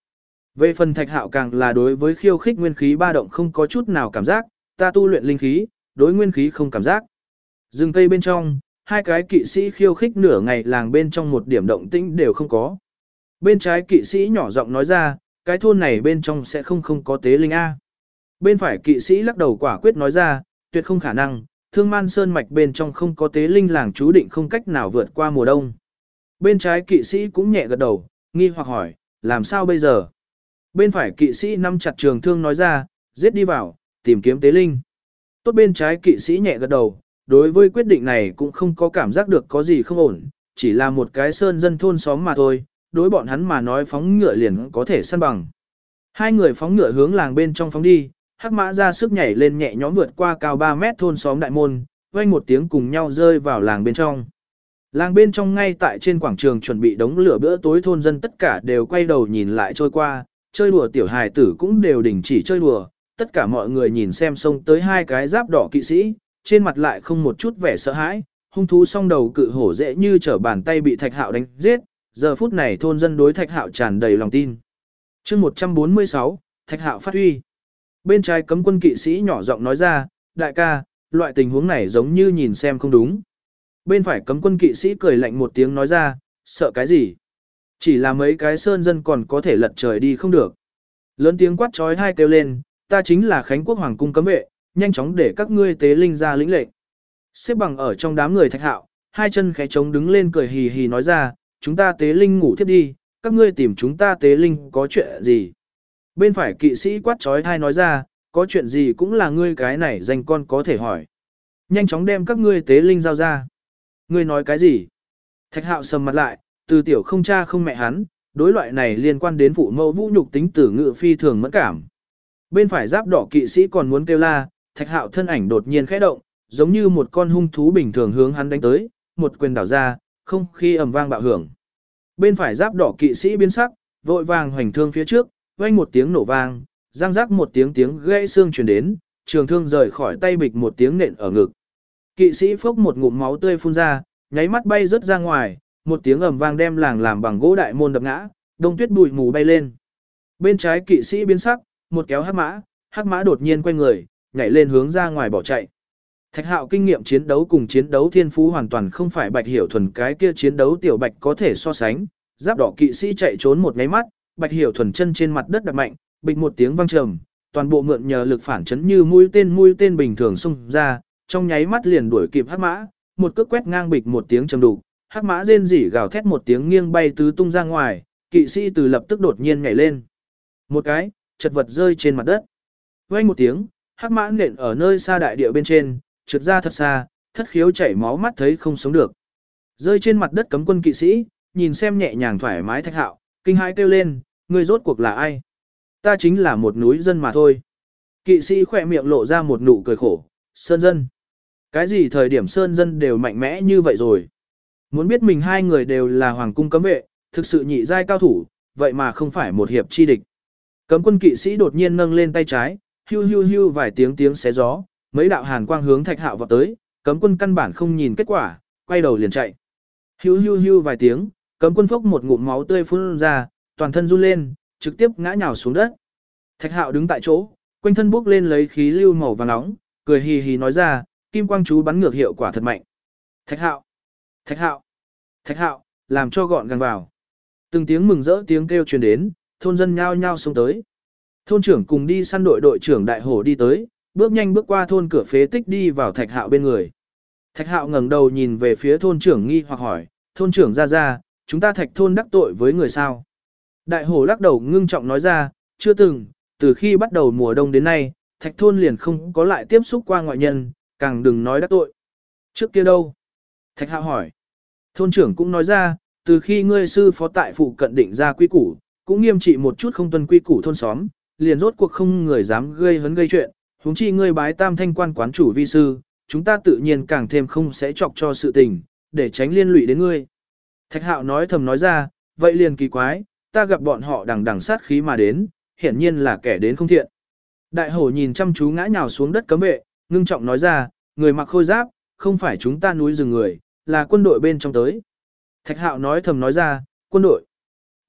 Về phần Thạch Hạo càng là đối với khiêu khích nguyên khí ba động không có chút nào cảm giác, ta tu luyện linh khí, đối nguyên khí không cảm giác. Rừng cây bên trong, hai cái kỵ sĩ khiêu khích nửa ngày làng bên trong một điểm động tĩnh đều không có. Bên trái kỵ sĩ nhỏ giọng nói ra, cái thôn này bên trong sẽ không có tế linh A. Bên phải kỵ sĩ lắc đầu quả quyết nói ra, tuyệt không khả năng, Thương Man Sơn mạch bên trong không có tế linh làng chú định không cách nào vượt qua mùa đông. Bên trái kỵ sĩ cũng nhẹ gật đầu, nghi hoặc hỏi, làm sao bây giờ? Bên phải kỵ sĩ nắm chặt trường thương nói ra, giết đi vào, tìm kiếm tế linh. Tốt, bên trái kỵ sĩ nhẹ gật đầu, đối với quyết định này cũng không có cảm giác được có gì không ổn, chỉ là một cái sơn dân thôn xóm mà thôi, đối bọn hắn mà nói phóng ngựa liền có thể săn bằng. Hai người phóng ngựa hướng làng bên trong phóng đi, hắc mã ra sức nhảy lên nhẹ nhõm vượt qua cao 3 mét thôn xóm đại môn, vang một tiếng cùng nhau rơi vào làng bên trong. Làng bên trong ngay tại trên quảng trường chuẩn bị đống lửa bữa tối, thôn dân tất cả đều quay đầu nhìn lại trôi qua, chơi đùa tiểu hài tử cũng đều đình chỉ chơi đùa, tất cả mọi người nhìn xem xông tới hai cái giáp đỏ kỵ sĩ, trên mặt lại không một chút vẻ sợ hãi, hung thú song đầu cự hổ dễ như trở bàn tay bị Thạch Hạo đánh giết, giờ phút này thôn dân đối Thạch Hạo tràn đầy lòng tin. Chương 146, Thạch Hạo phát huy. Bên trái cấm quân kỵ sĩ nhỏ giọng nói ra, đại ca, loại tình huống này giống như nhìn xem không đúng. Bên phải cấm quân kỵ sĩ cười lạnh một tiếng nói ra, sợ cái gì? Chỉ là mấy cái sơn dân còn có thể lật trời đi không được. Lớn tiếng quát trói hai kêu lên, ta chính là Khánh Quốc Hoàng cung cấm vệ, nhanh chóng để các ngươi tế linh ra lĩnh lệnh. Xếp bằng ở trong đám người Thạch Hạo, hai chân khẽ trống đứng lên cười hì hì nói ra, chúng ta tế linh ngủ tiếp đi, các ngươi tìm chúng ta tế linh có chuyện gì? Bên phải kỵ sĩ quát trói thai nói ra, có chuyện gì cũng là ngươi cái này danh con có thể hỏi. Nhanh chóng đem các ngươi tế linh giao ra. Ngươi nói cái gì? Thạch Hạo sầm mặt lại, từ tiểu không cha không mẹ hắn, đối loại này liên quan đến phụ mẫu vũ nhục tính tử ngự phi thường mẫn cảm. Bên phải giáp đỏ kỵ sĩ còn muốn kêu la, Thạch Hạo thân ảnh đột nhiên khẽ động, giống như một con hung thú bình thường hướng hắn đánh tới, một quyền đảo ra, không khí ầm vang bạo hưởng. Bên phải giáp đỏ kỵ sĩ biến sắc, vội vàng hoành thương phía trước, vang một tiếng nổ vang, răng rắc một tiếng tiếng gãy xương truyền đến, trường thương rời khỏi tay bịch một tiếng nện ở ngực. Kỵ sĩ phốc một ngụm máu tươi phun ra, nháy mắt bay rất ra ngoài, một tiếng ầm vang đem làng làm bằng gỗ đại môn đập ngã, đông tuyết bụi mù bay lên. Bên trái kỵ sĩ biến sắc, một kéo hắc mã đột nhiên quay người, nhảy lên hướng ra ngoài bỏ chạy. Thạch Hạo kinh nghiệm chiến đấu cùng chiến đấu thiên phú hoàn toàn không phải Bạch Hiểu Thuần cái kia chiến đấu tiểu Bạch có thể so sánh. Giáp đỏ kỵ sĩ chạy trốn một nháy mắt, Bạch Hiểu Thuần chân trên mặt đất đập mạnh, bịch một tiếng vang trầm, toàn bộ mượn nhờ lực phản chấn như mũi tên bình thường xung ra, trong nháy mắt liền đuổi kịp hắc mã, một cước quét ngang bịch một tiếng trầm đục, hắc mã rên rỉ gào thét một tiếng nghiêng bay tứ tung ra ngoài, kỵ sĩ từ lập tức đột nhiên nhảy lên. Một cái, chật vật rơi trên mặt đất. Vang một tiếng, hắc mã nện ở nơi xa đại địa bên trên, trượt ra thật xa, thất khiếu chảy máu mắt thấy không sống được. Rơi trên mặt đất cấm quân kỵ sĩ, nhìn xem nhẹ nhàng thoải mái Thạch Hạo, kinh hãi kêu lên, ngươi rốt cuộc là ai? Ta chính là một núi dân mà thôi. Kỵ sĩ khỏe miệng lộ ra một nụ cười khổ, sơn dân. Cái gì thời điểm sơn dân đều mạnh mẽ như vậy rồi? Muốn biết mình hai người đều là hoàng cung cấm vệ, thực sự nhị giai cao thủ, vậy mà không phải một hiệp chi địch. Cấm quân kỵ sĩ đột nhiên nâng lên tay trái, hưu hưu hưu vài tiếng xé gió, mấy đạo hàn quang hướng Thạch Hạo vọt tới, cấm quân căn bản không nhìn kết quả, quay đầu liền chạy. Hưu hưu hưu vài tiếng, cấm quân phốc một ngụm máu tươi phun ra, toàn thân run lên, trực tiếp ngã nhào xuống đất. Thạch Hạo đứng tại chỗ, quanh thân bốc lên lấy khí lưu màu vàng nóng, cười hì hì nói ra, kim quang chú bắn ngược hiệu quả thật mạnh. Thạch Hạo, Thạch Hạo, Thạch Hạo, làm cho gọn gàng vào. Từng tiếng mừng rỡ tiếng kêu truyền đến, thôn dân nhao nhao xông tới. Thôn trưởng cùng đi săn đội trưởng Đại Hổ đi tới, bước nhanh bước qua thôn cửa phế tích đi vào Thạch Hạo bên người. Thạch Hạo ngẩng đầu nhìn về phía thôn trưởng nghi hoặc hỏi, thôn trưởng ra, chúng ta Thạch thôn đắc tội với người sao? Đại Hổ lắc đầu ngưng trọng nói ra, chưa từng, từ khi bắt đầu mùa đông đến nay, Thạch thôn liền không có lại tiếp xúc qua ngoại nhân, càng đừng nói đắc tội. Trước kia đâu? Thạch Hạo hỏi. Thôn trưởng cũng nói ra, từ khi ngươi sư phó tại phụ cận định ra quy củ, cũng nghiêm trị một chút không tuân quy củ thôn xóm, liền rốt cuộc không người dám gây hấn gây chuyện, huống chi ngươi bái tam thanh quan quán chủ vi sư, chúng ta tự nhiên càng thêm không sẽ chọc cho sự tình, để tránh liên lụy đến ngươi. Thạch Hạo nói thầm nói ra, vậy liền kỳ quái, ta gặp bọn họ đằng đằng sát khí mà đến, hiển nhiên là kẻ đến không thiện. Đại Hổ nhìn chăm chú ngã nhào xuống đất cấm vệ, ngưng trọng nói ra, người mặc khôi giáp, không phải chúng ta núi rừng người, là quân đội bên trong tới. Thạch Hạo nói thầm nói ra, quân đội.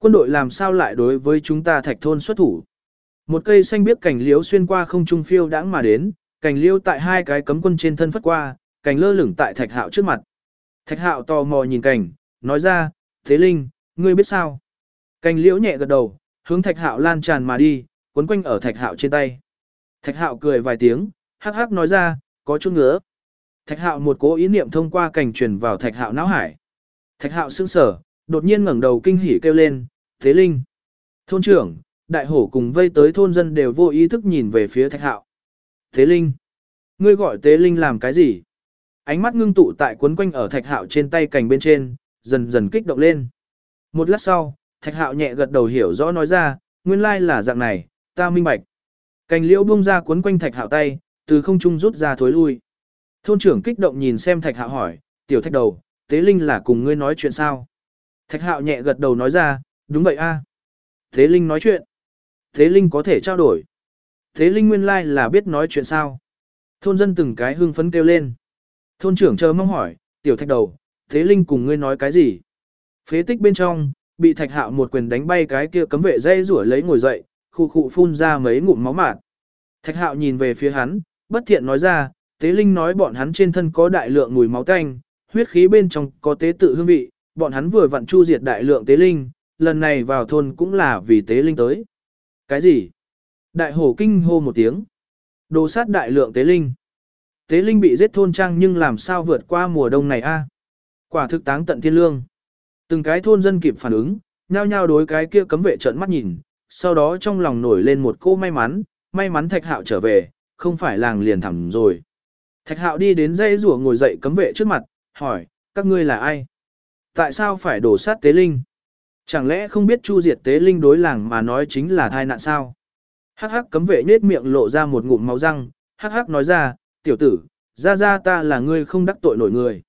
Quân đội làm sao lại đối với chúng ta Thạch thôn xuất thủ? Một cây xanh biếc cành liễu xuyên qua không trung phiêu đãng mà đến, cành liễu tại hai cái cấm quân trên thân phất qua, cành lơ lửng tại Thạch Hạo trước mặt. Thạch Hạo tò mò nhìn cành, nói ra, Thế Linh, ngươi biết sao? Cành liễu nhẹ gật đầu, hướng Thạch Hạo lan tràn mà đi, quấn quanh ở Thạch Hạo trên tay. Thạch Hạo cười vài tiếng, hắc hắc nói ra, có chút ngứa. Thạch Hạo một cố ý niệm thông qua cành truyền vào Thạch Hạo não hải. Thạch Hạo sững sờ, đột nhiên ngẩng đầu kinh hỉ kêu lên, Thế Linh. Thôn trưởng, đại hổ cùng vây tới thôn dân đều vô ý thức nhìn về phía Thạch Hạo. Thế Linh, ngươi gọi Tế Linh làm cái gì? Ánh mắt ngưng tụ tại quấn quanh ở Thạch Hạo trên tay cành bên trên, dần dần kích động lên. Một lát sau, Thạch Hạo nhẹ gật đầu hiểu rõ nói ra, nguyên lai là dạng này, ta minh bạch. Cành liễu buông ra quấn quanh Thạch Hạo tay, từ không trung rút ra thối lui. Thôn trưởng kích động nhìn xem Thạch Hạo hỏi, tiểu Thạch đầu, Tế Linh là cùng ngươi nói chuyện sao? Thạch Hạo nhẹ gật đầu nói ra, đúng vậy a. Tế Linh nói chuyện. Tế Linh có thể trao đổi. Tế Linh nguyên lai là biết nói chuyện sao? Thôn dân từng cái hưng phấn kêu lên. Thôn trưởng chờ mong hỏi, tiểu Thạch đầu, Tế Linh cùng ngươi nói cái gì? Phế tích bên trong, bị Thạch Hạo một quyền đánh bay cái kia cấm vệ dây rủa lấy ngồi dậy, khụ khụ phun ra mấy ngụm máu mạt. Thạch Hạo nhìn về phía hắn, bất thiện nói ra, Tế Linh nói bọn hắn trên thân có đại lượng mùi máu tanh, huyết khí bên trong có tế tự hương vị, bọn hắn vừa vặn chu diệt đại lượng tế linh, lần này vào thôn cũng là vì tế linh tới. Cái gì? Đại hổ kinh hô một tiếng. Đồ sát đại lượng tế linh. Tế linh bị giết thôn trang nhưng làm sao vượt qua mùa đông này a? Quả thực táng tận thiên lương. Từng cái thôn dân kịp phản ứng, nhao nhao đối cái kia cấm vệ trợn mắt nhìn, sau đó trong lòng nổi lên một cô may mắn Thạch Hạo trở về, không phải làng liền thẳm rồi. Thạch Hạo đi đến dãy rủa ngồi dậy cấm vệ trước mặt, hỏi, các ngươi là ai? Tại sao phải đổ sát tế linh? Chẳng lẽ không biết chu diệt tế linh đối làng mà nói chính là tai nạn sao? Hắc hắc cấm vệ nhếch miệng lộ ra một ngụm máu răng, hắc hắc nói ra, tiểu tử, ra ta là ngươi không đắc tội nổi người.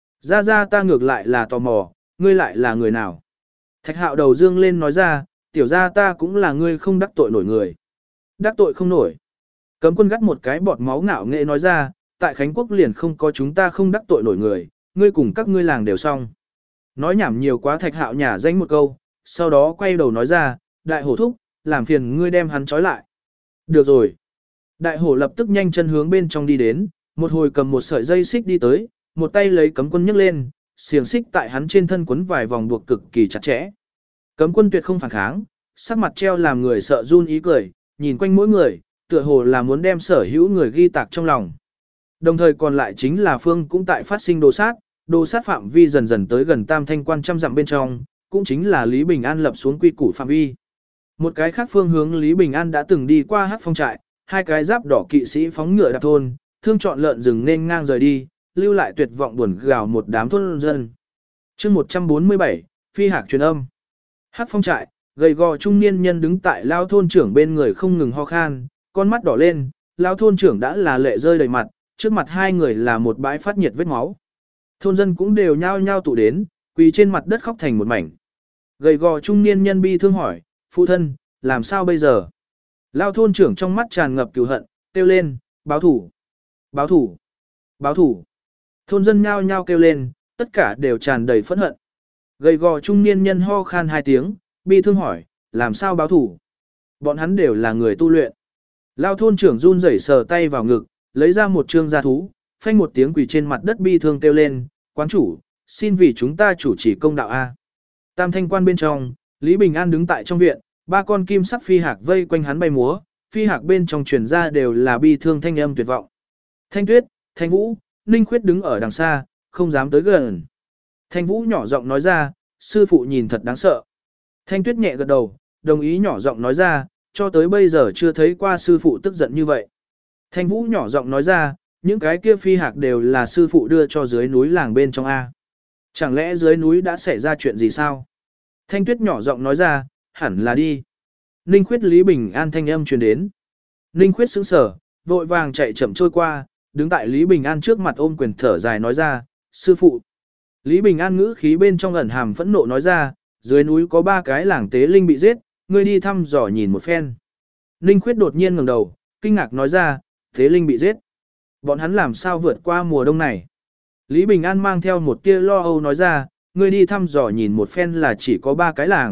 Ra ta ngược lại là tò mò, ngươi lại là người nào? Thạch Hạo đầu dương lên nói ra, tiểu ra ta cũng là ngươi không đắc tội nổi người. Đắc tội không nổi. Cấm quân gắt một cái bọt máu ngạo nghệ nói ra, tại Khánh Quốc liền không có chúng ta không đắc tội nổi người, ngươi cùng các ngươi làng đều xong. Nói nhảm nhiều quá Thạch Hạo nhả danh một câu, sau đó quay đầu nói ra, đại hổ thúc, làm phiền ngươi đem hắn trói lại. Được rồi. Đại hổ lập tức nhanh chân hướng bên trong đi đến, một hồi cầm một sợi dây xích đi tới, một tay lấy cấm quân nhấc lên, xiềng xích tại hắn trên thân quấn vài vòng buộc cực kỳ chặt chẽ. Cấm quân tuyệt không phản kháng, sắc mặt treo làm người sợ run ý cười, nhìn quanh mỗi người, tựa hồ là muốn đem sở hữu người ghi tạc trong lòng. Đồng thời còn lại chính là phương cũng tại phát sinh đồ sát phạm vi dần dần tới gần Tam Thanh quan trăm dặm bên trong, cũng chính là Lý Bình An lập xuống quy củ phạm vi. Một cái khác phương hướng Lý Bình An đã từng đi qua Hắc Phong trại, hai cái giáp đỏ kỵ sĩ phóng ngựa đạp thôn, thương chọn lợn rừng nên ngang rời đi, lưu lại tuyệt vọng buồn gào một đám thôn dân. Chương 147, phi hạc truyền âm. Hắc Phong trại, gầy gò trung niên nhân đứng tại lao thôn trưởng bên người không ngừng ho khan, con mắt đỏ lên, lao thôn trưởng đã là lệ rơi đầy mặt, trước mặt hai người là một bãi phát nhiệt vết máu. Thôn dân cũng đều nhao nhao tụ đến, quỳ trên mặt đất khóc thành một mảnh. Gầy gò trung niên nhân bi thương hỏi, phụ thân, làm sao bây giờ? Lao thôn trưởng trong mắt tràn ngập cừu hận, kêu lên, báo thủ, báo thủ, báo thủ. Thôn dân nhao nhao kêu lên, tất cả đều tràn đầy phẫn hận. Gầy gò trung niên nhân ho khan hai tiếng, bi thương hỏi, làm sao báo thủ? Bọn hắn đều là người tu luyện. Lao thôn trưởng run rẩy sờ tay vào ngực, lấy ra một trương gia thú, phanh một tiếng quỳ trên mặt đất bi thương kêu lên, quán chủ, xin vì chúng ta chủ trì công đạo A. Tam Thanh quan bên trong, Lý Bình An đứng tại trong viện, ba con kim sắc phi hạc vây quanh hắn bay múa, phi hạc bên trong truyền ra đều là bi thương thanh âm tuyệt vọng. Thanh Tuyết, Thanh Vũ, Ninh Khuyết đứng ở đằng xa, không dám tới gần. Thanh Vũ nhỏ giọng nói ra, sư phụ nhìn thật đáng sợ. Thanh Tuyết nhẹ gật đầu, đồng ý nhỏ giọng nói ra, cho tới bây giờ chưa thấy qua sư phụ tức giận như vậy. Thanh Vũ nhỏ giọng nói ra, những cái kia phi hạc đều là sư phụ đưa cho dưới núi làng bên trong A. Chẳng lẽ dưới núi đã xảy ra chuyện gì sao? Thanh Tuyết nhỏ giọng nói ra, hẳn là đi. Ninh Khuyết Lý Bình An thanh âm truyền đến. Ninh Khuyết sững sờ, vội vàng chạy chậm trôi qua, đứng tại Lý Bình An trước mặt ôm quyền thở dài nói ra, sư phụ. Lý Bình An ngữ khí bên trong ẩn hàm phẫn nộ nói ra, dưới núi có 3 cái làng tế linh bị giết, ngươi đi thăm dò nhìn một phen. Ninh Khuyết đột nhiên ngẩng đầu, kinh ngạc nói ra, tế linh bị giết. Bọn hắn làm sao vượt qua mùa đông này? Lý Bình An mang theo một tia lo âu nói ra, ngươi đi thăm dò nhìn một phen là chỉ có 3 cái làng,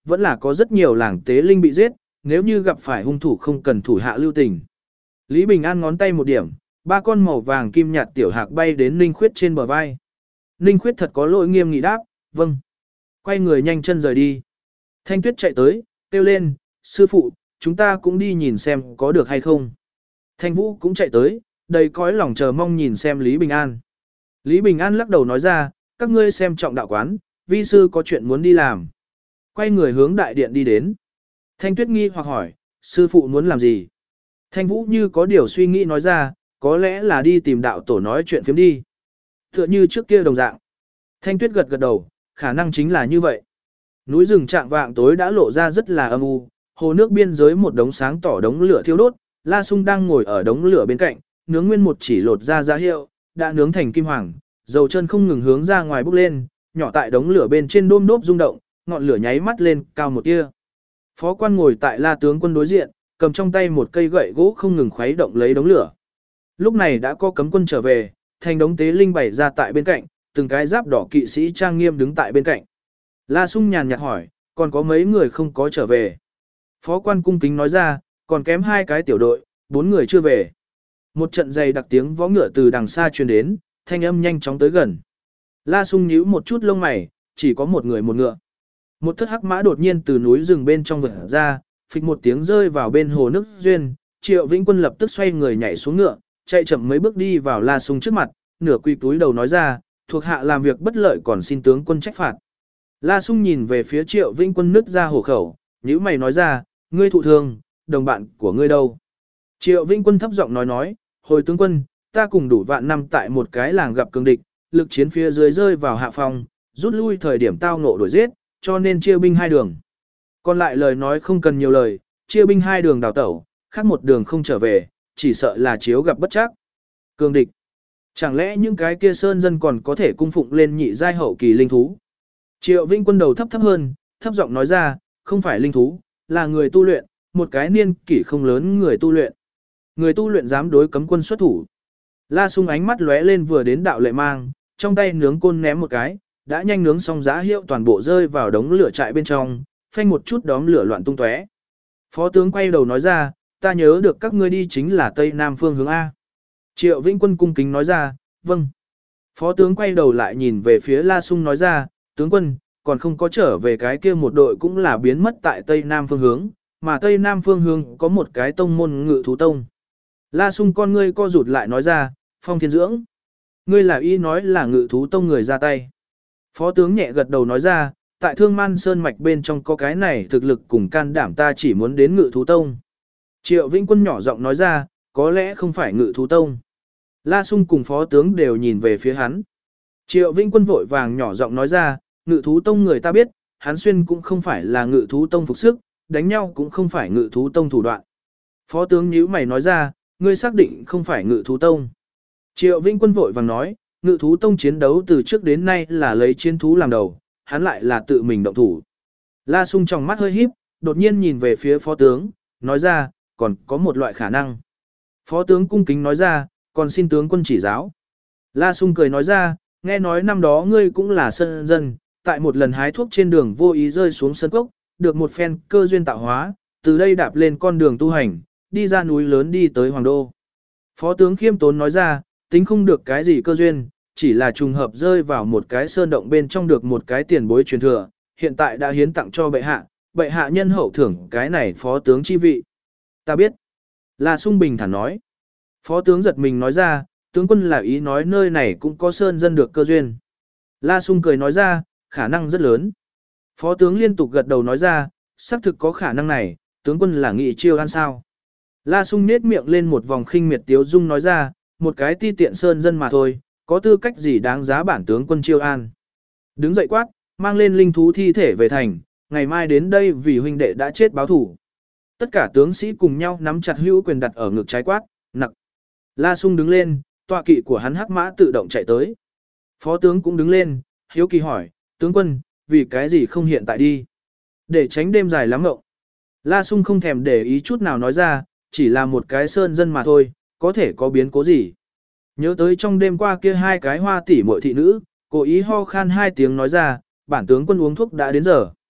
vẫn là có rất nhiều làng tế linh bị giết, nếu như gặp phải hung thủ không cần thủ hạ lưu tình. Lý Bình An ngón tay một điểm, ba con màu vàng kim nhạt tiểu hạc bay đến Ninh Khuyết trên bờ vai. Ninh Khuyết thật có lỗi nghiêm nghị đáp, vâng. Quay người nhanh chân rời đi. Thanh Tuyết chạy tới, kêu lên, sư phụ, chúng ta cũng đi nhìn xem có được hay không. Thanh Vũ cũng chạy tới, đầy cõi lòng chờ mong nhìn xem Lý Bình An. Lý Bình An lắc đầu nói ra, các ngươi xem trọng đạo quán, vi sư có chuyện muốn đi làm. Quay người hướng đại điện đi đến. Thanh Tuyết nghi hoặc hỏi, sư phụ muốn làm gì? Thanh Vũ như có điều suy nghĩ nói ra, có lẽ là đi tìm đạo tổ nói chuyện phiếm đi. Tựa như trước kia đồng dạng. Thanh Tuyết gật gật đầu, khả năng chính là như vậy. Núi rừng trạng vạng tối đã lộ ra rất là âm u, hồ nước biên giới một đống sáng tỏ đống lửa thiêu đốt, La Sung đang ngồi ở đống lửa bên cạnh, nướng nguyên một chỉ lột ra giá hiệu, đã nướng thành kim hoàng, dầu chân không ngừng hướng ra ngoài bốc lên, nhỏ tại đống lửa bên trên đôm đốp rung động, ngọn lửa nháy mắt lên cao một tia. Phó quan ngồi tại La tướng quân đối diện, cầm trong tay một cây gậy gỗ không ngừng khuấy động lấy đống lửa. Lúc này đã có cấm quân trở về, thành đống tế linh bày ra tại bên cạnh, từng cái giáp đỏ kỵ sĩ trang nghiêm đứng tại bên cạnh. La Sung nhàn nhạt hỏi, còn có mấy người không có trở về. Phó quan cung kính nói ra, còn kém 2 cái tiểu đội, 4 người chưa về. Một trận dày đặc tiếng vó ngựa từ đằng xa truyền đến, thanh âm nhanh chóng tới gần. La Sung nhíu một chút lông mày, chỉ có một người một ngựa. Một thất hắc mã đột nhiên từ núi rừng bên trong vượt ra, phịch một tiếng rơi vào bên hồ nước duyên, Triệu Vĩnh Quân lập tức xoay người nhảy xuống ngựa, chạy chậm mấy bước đi vào La Sung trước mặt, nửa quỳ túi đầu nói ra, thuộc hạ làm việc bất lợi còn xin tướng quân trách phạt. La Sung nhìn về phía Triệu Vĩnh Quân nứt ra hổ khẩu, nhíu mày nói ra, ngươi thụ thương, đồng bạn của ngươi đâu? Triệu Vĩnh Quân thấp giọng nói, hồi tướng quân, ta cùng đủ vạn năm tại một cái làng gặp cường địch, lực chiến phía dưới rơi vào hạ phòng, rút lui thời điểm tao ngộ đuổi giết, cho nên chia binh 2 đường. Còn lại lời nói không cần nhiều lời, chia binh 2 đường đào tẩu, khác một đường không trở về, chỉ sợ là chiếu gặp bất trắc. Cường địch. Chẳng lẽ những cái kia sơn dân còn có thể cung phụng lên nhị giai hậu kỳ linh thú? Triệu Vĩnh Quân đầu thấp hơn, thấp giọng nói ra, không phải linh thú, là người tu luyện, một cái niên kỷ không lớn người tu luyện. Người tu luyện dám đối cấm quân xuất thủ. La Sung ánh mắt lóe lên vừa đến đạo lệ mang, trong tay nướng côn ném một cái, đã nhanh nướng xong giá hiệu toàn bộ rơi vào đống lửa trại bên trong, phanh một chút đóm lửa loạn tung tóe. Phó tướng quay đầu nói ra, ta nhớ được các ngươi đi chính là Tây Nam phương hướng A. Triệu Vĩnh Quân cung kính nói ra, vâng. Phó tướng quay đầu lại nhìn về phía La Sung nói ra, tướng quân, còn không có trở về cái kia một đội cũng là biến mất tại Tây Nam phương hướng, mà Tây Nam phương hướng có một cái tông môn Ngự Thú Tông. La Sung con ngươi co rụt lại nói ra, Phong Thiên Dưỡng. Ngươi là ý nói là Ngự Thú Tông người ra tay. Phó tướng nhẹ gật đầu nói ra, tại Thương Man Sơn Mạch bên trong có cái này thực lực cùng can đảm ta chỉ muốn đến Ngự Thú Tông. Triệu Vĩnh Quân nhỏ giọng nói ra, có lẽ không phải Ngự Thú Tông. La Sung cùng phó tướng đều nhìn về phía hắn. Triệu Vĩnh Quân vội vàng nhỏ giọng nói ra, Ngự Thú Tông người ta biết, hắn xuyên cũng không phải là Ngự Thú Tông phục sức, đánh nhau cũng không phải Ngự Thú Tông thủ đoạn. Phó tướng nhíu mày nói ra, ngươi xác định không phải Ngự Thú Tông. Triệu Vĩnh Quân vội vàng nói, Ngự Thú Tông chiến đấu từ trước đến nay là lấy chiến thú làm đầu, hắn lại là tự mình động thủ. La Sung trong mắt hơi híp, đột nhiên nhìn về phía phó tướng, nói ra, còn có một loại khả năng. Phó tướng cung kính nói ra, còn xin tướng quân chỉ giáo. La Sung cười nói ra, nghe nói năm đó ngươi cũng là sơn dân, tại một lần hái thuốc trên đường vô ý rơi xuống sơn cốc, được một phen cơ duyên tạo hóa, từ đây đạp lên con đường tu hành, đi ra núi lớn đi tới Hoàng Đô. Phó tướng khiêm tốn nói ra, tính không được cái gì cơ duyên, chỉ là trùng hợp rơi vào một cái sơn động bên trong được một cái tiền bối truyền thừa, hiện tại đã hiến tặng cho bệ hạ nhân hậu thưởng cái này phó tướng chi vị. Ta biết. La Sung bình thản nói. Phó tướng giật mình nói ra, tướng quân là ý nói nơi này cũng có sơn dân được cơ duyên. La Sung cười nói ra, khả năng rất lớn. Phó tướng liên tục gật đầu nói ra, xác thực có khả năng này, tướng quân là nghị chiêu ăn sao. La Sung nết miệng lên một vòng khinh miệt tiếu dung nói ra, một cái ti tiện sơn dân mà thôi, có tư cách gì đáng giá bản tướng quân chiêu an. Đứng dậy quát, mang lên linh thú thi thể về thành, ngày mai đến đây vì huynh đệ đã chết báo thủ. Tất cả tướng sĩ cùng nhau nắm chặt hữu quyền đặt ở ngực trái quát, nặc. La Sung đứng lên, tọa kỵ của hắn hắc mã tự động chạy tới. Phó tướng cũng đứng lên, hiếu kỳ hỏi, tướng quân, vì cái gì không hiện tại đi? Để tránh đêm dài lắm ngộng. La Sung không thèm để ý chút nào nói ra, chỉ là một cái sơn dân mà thôi, có thể có biến cố gì. Nhớ tới trong đêm qua kia 2 cái hoa tỷ muội thị nữ, cố ý ho khan 2 tiếng nói ra, bản tướng quân uống thuốc đã đến giờ.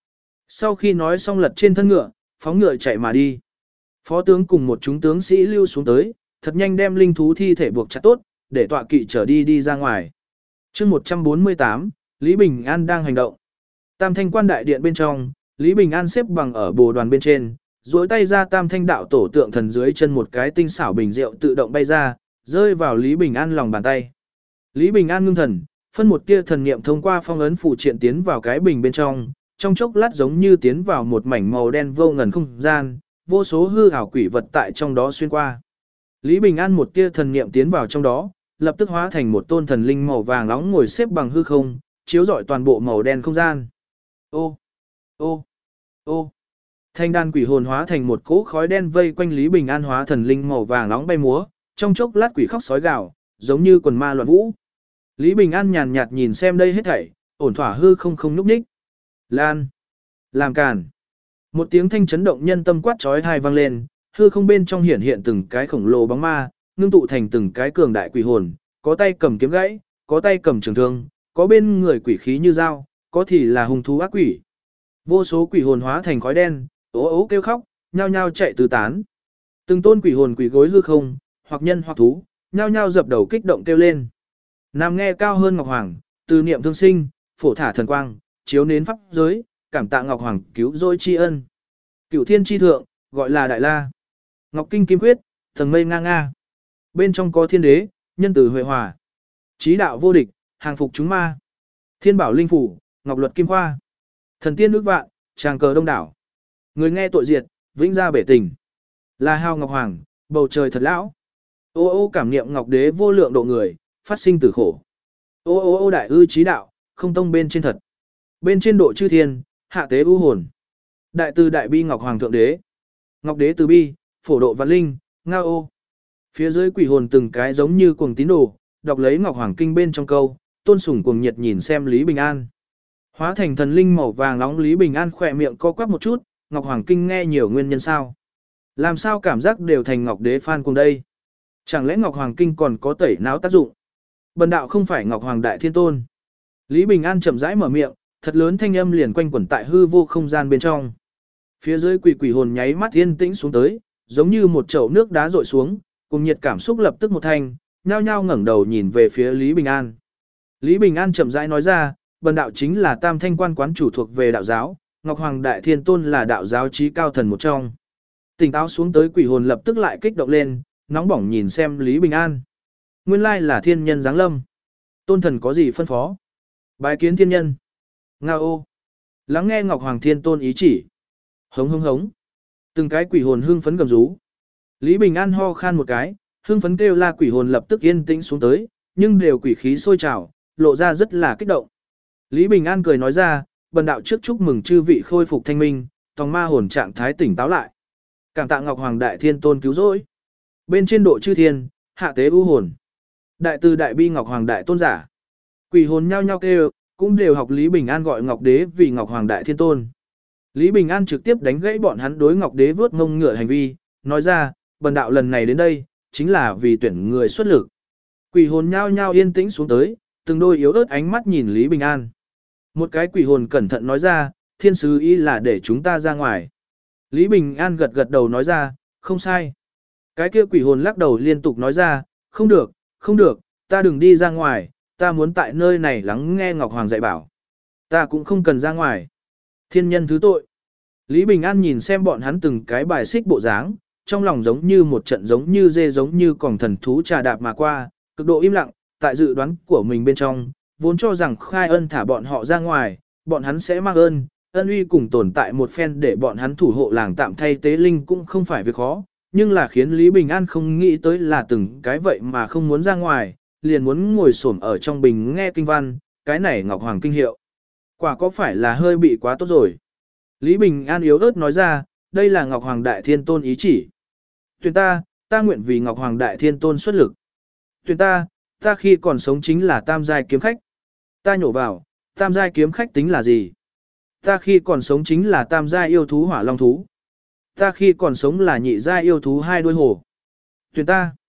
Sau khi nói xong lật trên thân ngựa, phóng ngựa chạy mà đi. Phó tướng cùng một chúng tướng sĩ lưu xuống tới, thật nhanh đem linh thú thi thể buộc chặt tốt, để tọa kỵ trở đi ra ngoài. chương 148, Lý Bình An đang hành động. Tam thanh quan đại điện bên trong, Lý Bình An xếp bằng ở bồ đoàn bên trên, duỗi tay ra tam thanh đạo tổ tượng thần dưới chân một cái tinh xảo bình rượu tự động bay ra, rơi vào Lý Bình An lòng bàn tay. Lý Bình An ngưng thần, phân một tia thần niệm thông qua phong ấn phụ triện tiến vào cái bình bên trong chốc lát giống như tiến vào một mảnh màu đen vô ngần không gian, vô số hư ảo quỷ vật tại trong đó xuyên qua. Lý Bình An một tia thần niệm tiến vào trong đó, lập tức hóa thành một tôn thần linh màu vàng nóng ngồi xếp bằng hư không, chiếu rọi toàn bộ màu đen không gian. Ô, ô, ô. Thanh đan quỷ hồn hóa thành một cỗ khói đen vây quanh Lý Bình An hóa thần linh màu vàng nóng bay múa, trong chốc lát quỷ khóc sói gào, giống như quần ma loạn vũ. Lý Bình An nhàn nhạt nhìn xem đây hết thảy, ổn thỏa hư không nhúc nhích. Lan, làm càn. Một tiếng thanh chấn động nhân tâm quát chói tai vang lên, hư không bên trong hiện từng cái khổng lồ bóng ma, ngưng tụ thành từng cái cường đại quỷ hồn, có tay cầm kiếm gãy, có tay cầm trường thương, có bên người quỷ khí như dao, có thì là hung thú ác quỷ. Vô số quỷ hồn hóa thành khói đen, ố ố kêu khóc, nhao nhao chạy tứ tán. Từng tôn quỷ hồn quỷ gối hư không, hoặc nhân hoặc thú, nhao nhao dập đầu kích động kêu lên. Nam nghe cao hơn Ngọc Hoàng, từ niệm thương sinh, phổ thả thần quang, chiếu nến pháp giới, cảm tạ Ngọc Hoàng cứu rỗi tri ân. Cửu thiên tri thượng, gọi là Đại La. Ngọc Kinh Kim Quyết, tầng mây nga nga. Bên trong có thiên đế, nhân từ huệ hòa. Chí đạo vô địch, hàng phục chúng ma. Thiên bảo linh phủ, ngọc luật kim khoa. Thần tiên ước vạn, tràng cờ đông đảo. Người nghe tội diệt, vĩnh ra bể tình. Là hào Ngọc Hoàng, bầu trời thật lão. Ô ô cảm niệm Ngọc Đế vô lượng độ người, phát sinh tử khổ. Ô ô ô đại ư chí đạo, không tông bên trên thật. Bên trên độ chư thiên, hạ tế ưu hồn. Đại từ đại bi Ngọc Hoàng thượng đế. Ngọc Đế từ bi, phổ độ vạn linh, ngao ô. Phía dưới quỷ hồn từng cái giống như cuồng tín đồ, đọc lấy Ngọc Hoàng kinh bên trong câu, tôn sùng cuồng nhiệt nhìn xem Lý Bình An. Hóa thành thần linh màu vàng nóng Lý Bình An khỏe miệng co quắp một chút, Ngọc Hoàng kinh nghe nhiều nguyên nhân sao? Làm sao cảm giác đều thành Ngọc Đế fan cùng đây? Chẳng lẽ Ngọc Hoàng kinh còn có tẩy não tác dụng? Bần đạo không phải Ngọc Hoàng đại thiên tôn. Lý Bình An chậm rãi mở miệng, thật lớn thanh âm liền quanh quẩn tại hư vô không gian bên trong. Phía dưới quỷ hồn nháy mắt yên tĩnh xuống tới, giống như một chậu nước đá rội xuống, cùng nhiệt cảm xúc lập tức một thanh, nhao nhao ngẩng đầu nhìn về phía Lý Bình An. Lý Bình An chậm rãi nói ra, bần đạo chính là Tam Thanh quan quán chủ thuộc về đạo giáo, Ngọc Hoàng đại thiên tôn là đạo giáo chí cao thần một trong. Tỉnh táo xuống tới quỷ hồn lập tức lại kích động lên, nóng bỏng nhìn xem Lý Bình An. Nguyên lai là thiên nhân giáng lâm. Tôn thần có gì phân phó? Bái kiến thiên nhân. Nga ô. Lắng nghe Ngọc Hoàng thiên tôn ý chỉ. Hống hống hống. Từng cái quỷ hồn hưng phấn gầm rú. Lý Bình An ho khan một cái, hưng phấn kêu la quỷ hồn lập tức yên tĩnh xuống tới, nhưng đều quỷ khí sôi trào, lộ ra rất là kích động. Lý Bình An cười nói ra, bần đạo trước chúc mừng chư vị khôi phục thanh minh, tòng ma hồn trạng thái tỉnh táo lại. Cảm tạ Ngọc Hoàng đại thiên tôn cứu rỗi. Bên trên độ chư thiên, hạ tế ưu hồn. Đại từ đại bi Ngọc Hoàng đại tôn giả. Quỷ hồn nhao nhao kêu, cũng đều học Lý Bình An gọi Ngọc Đế vì Ngọc Hoàng đại thiên tôn. Lý Bình An trực tiếp đánh gãy bọn hắn đối Ngọc Đế vớt ngông ngựa hành vi, nói ra, bần đạo lần này đến đây, chính là vì tuyển người xuất lực. Quỷ hồn nhao nhao yên tĩnh xuống tới, từng đôi yếu ớt ánh mắt nhìn Lý Bình An. Một cái quỷ hồn cẩn thận nói ra, thiên sứ ý là để chúng ta ra ngoài. Lý Bình An gật gật đầu nói ra, không sai. Cái kia quỷ hồn lắc đầu liên tục nói ra, không được, không được, ta đừng đi ra ngoài, ta muốn tại nơi này lắng nghe Ngọc Hoàng dạy bảo. Ta cũng không cần ra ngoài. Thiên nhân thứ tội. Lý Bình An nhìn xem bọn hắn từng cái bài xích bộ dáng, trong lòng giống như một trận giống như dê giống như còng thần thú trà đạp mà qua, cực độ im lặng, tại dự đoán của mình bên trong, vốn cho rằng khai ân thả bọn họ ra ngoài, bọn hắn sẽ mang ân uy cùng tồn tại một phen để bọn hắn thủ hộ làng tạm thay tế linh cũng không phải việc khó, nhưng là khiến Lý Bình An không nghĩ tới là từng cái vậy mà không muốn ra ngoài, liền muốn ngồi xổm ở trong bình nghe kinh văn, cái này Ngọc Hoàng kinh hiệu. Quả có phải là hơi bị quá tốt rồi. Lý Bình An yếu ớt nói ra, đây là Ngọc Hoàng Đại Thiên Tôn ý chỉ. Tuyển ta nguyện vì Ngọc Hoàng Đại Thiên Tôn xuất lực. Tuyển ta khi còn sống chính là tam giai kiếm khách. Ta nhổ vào, tam giai kiếm khách tính là gì? Ta khi còn sống chính là tam giai yêu thú hỏa long thú. Ta khi còn sống là nhị giai yêu thú hai đuôi hổ. Tuyển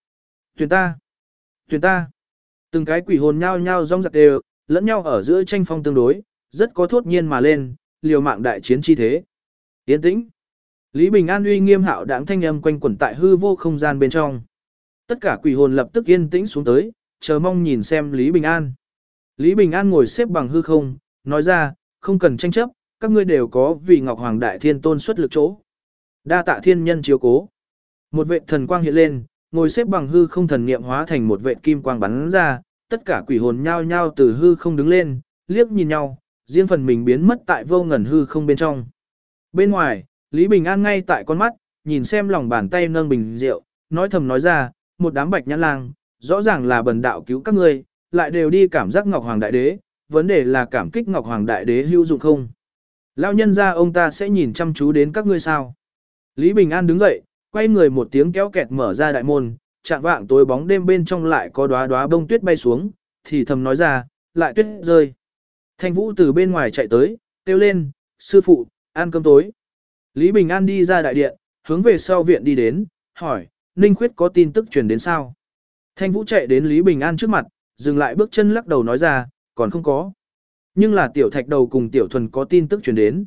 ta. Từng cái quỷ hồn nhao nhao rong giặc đều, lẫn nhau ở giữa tranh phong tương đối, rất có thốt nhiên mà lên, liều mạng đại chiến chi thế. Yên tĩnh. Lý Bình An uy nghiêm hạo đãng thanh âm quanh quẩn tại hư vô không gian bên trong. Tất cả quỷ hồn lập tức yên tĩnh xuống tới, chờ mong nhìn xem Lý Bình An. Lý Bình An ngồi xếp bằng hư không, nói ra, không cần tranh chấp, các ngươi đều có vì Ngọc Hoàng Đại Thiên Tôn xuất lực chỗ. Đa tạ thiên nhân chiếu cố. Một vệt thần quang hiện lên, ngồi xếp bằng hư không thần niệm hóa thành một vệt kim quang bắn ra, tất cả quỷ hồn nhao nhao từ hư không đứng lên, liếc nhìn nhau, riêng phần mình biến mất tại vô ngần hư không bên trong. Bên ngoài, Lý Bình An ngay tại con mắt, nhìn xem lòng bàn tay nâng bình rượu, nói thầm nói ra, một đám bạch nhãn lang, rõ ràng là bần đạo cứu các ngươi, lại đều đi cảm giác Ngọc Hoàng Đại Đế, vấn đề là cảm kích Ngọc Hoàng Đại Đế hữu dụng không. Lão nhân gia ông ta sẽ nhìn chăm chú đến các ngươi sao. Lý Bình An đứng dậy, quay người một tiếng kéo kẹt mở ra đại môn, chạng vạng tối bóng đêm bên trong lại có đóa đóa bông tuyết bay xuống, thì thầm nói ra, lại tuyết rơi. Thanh Vũ từ bên ngoài chạy tới, kêu lên, sư phụ, ăn cơm tối. Lý Bình An đi ra đại điện, hướng về sau viện đi đến, hỏi, Ninh Khuyết có tin tức truyền đến sao? Thanh Vũ chạy đến Lý Bình An trước mặt, dừng lại bước chân lắc đầu nói ra, còn không có. Nhưng là tiểu thạch đầu cùng tiểu thuần có tin tức truyền đến.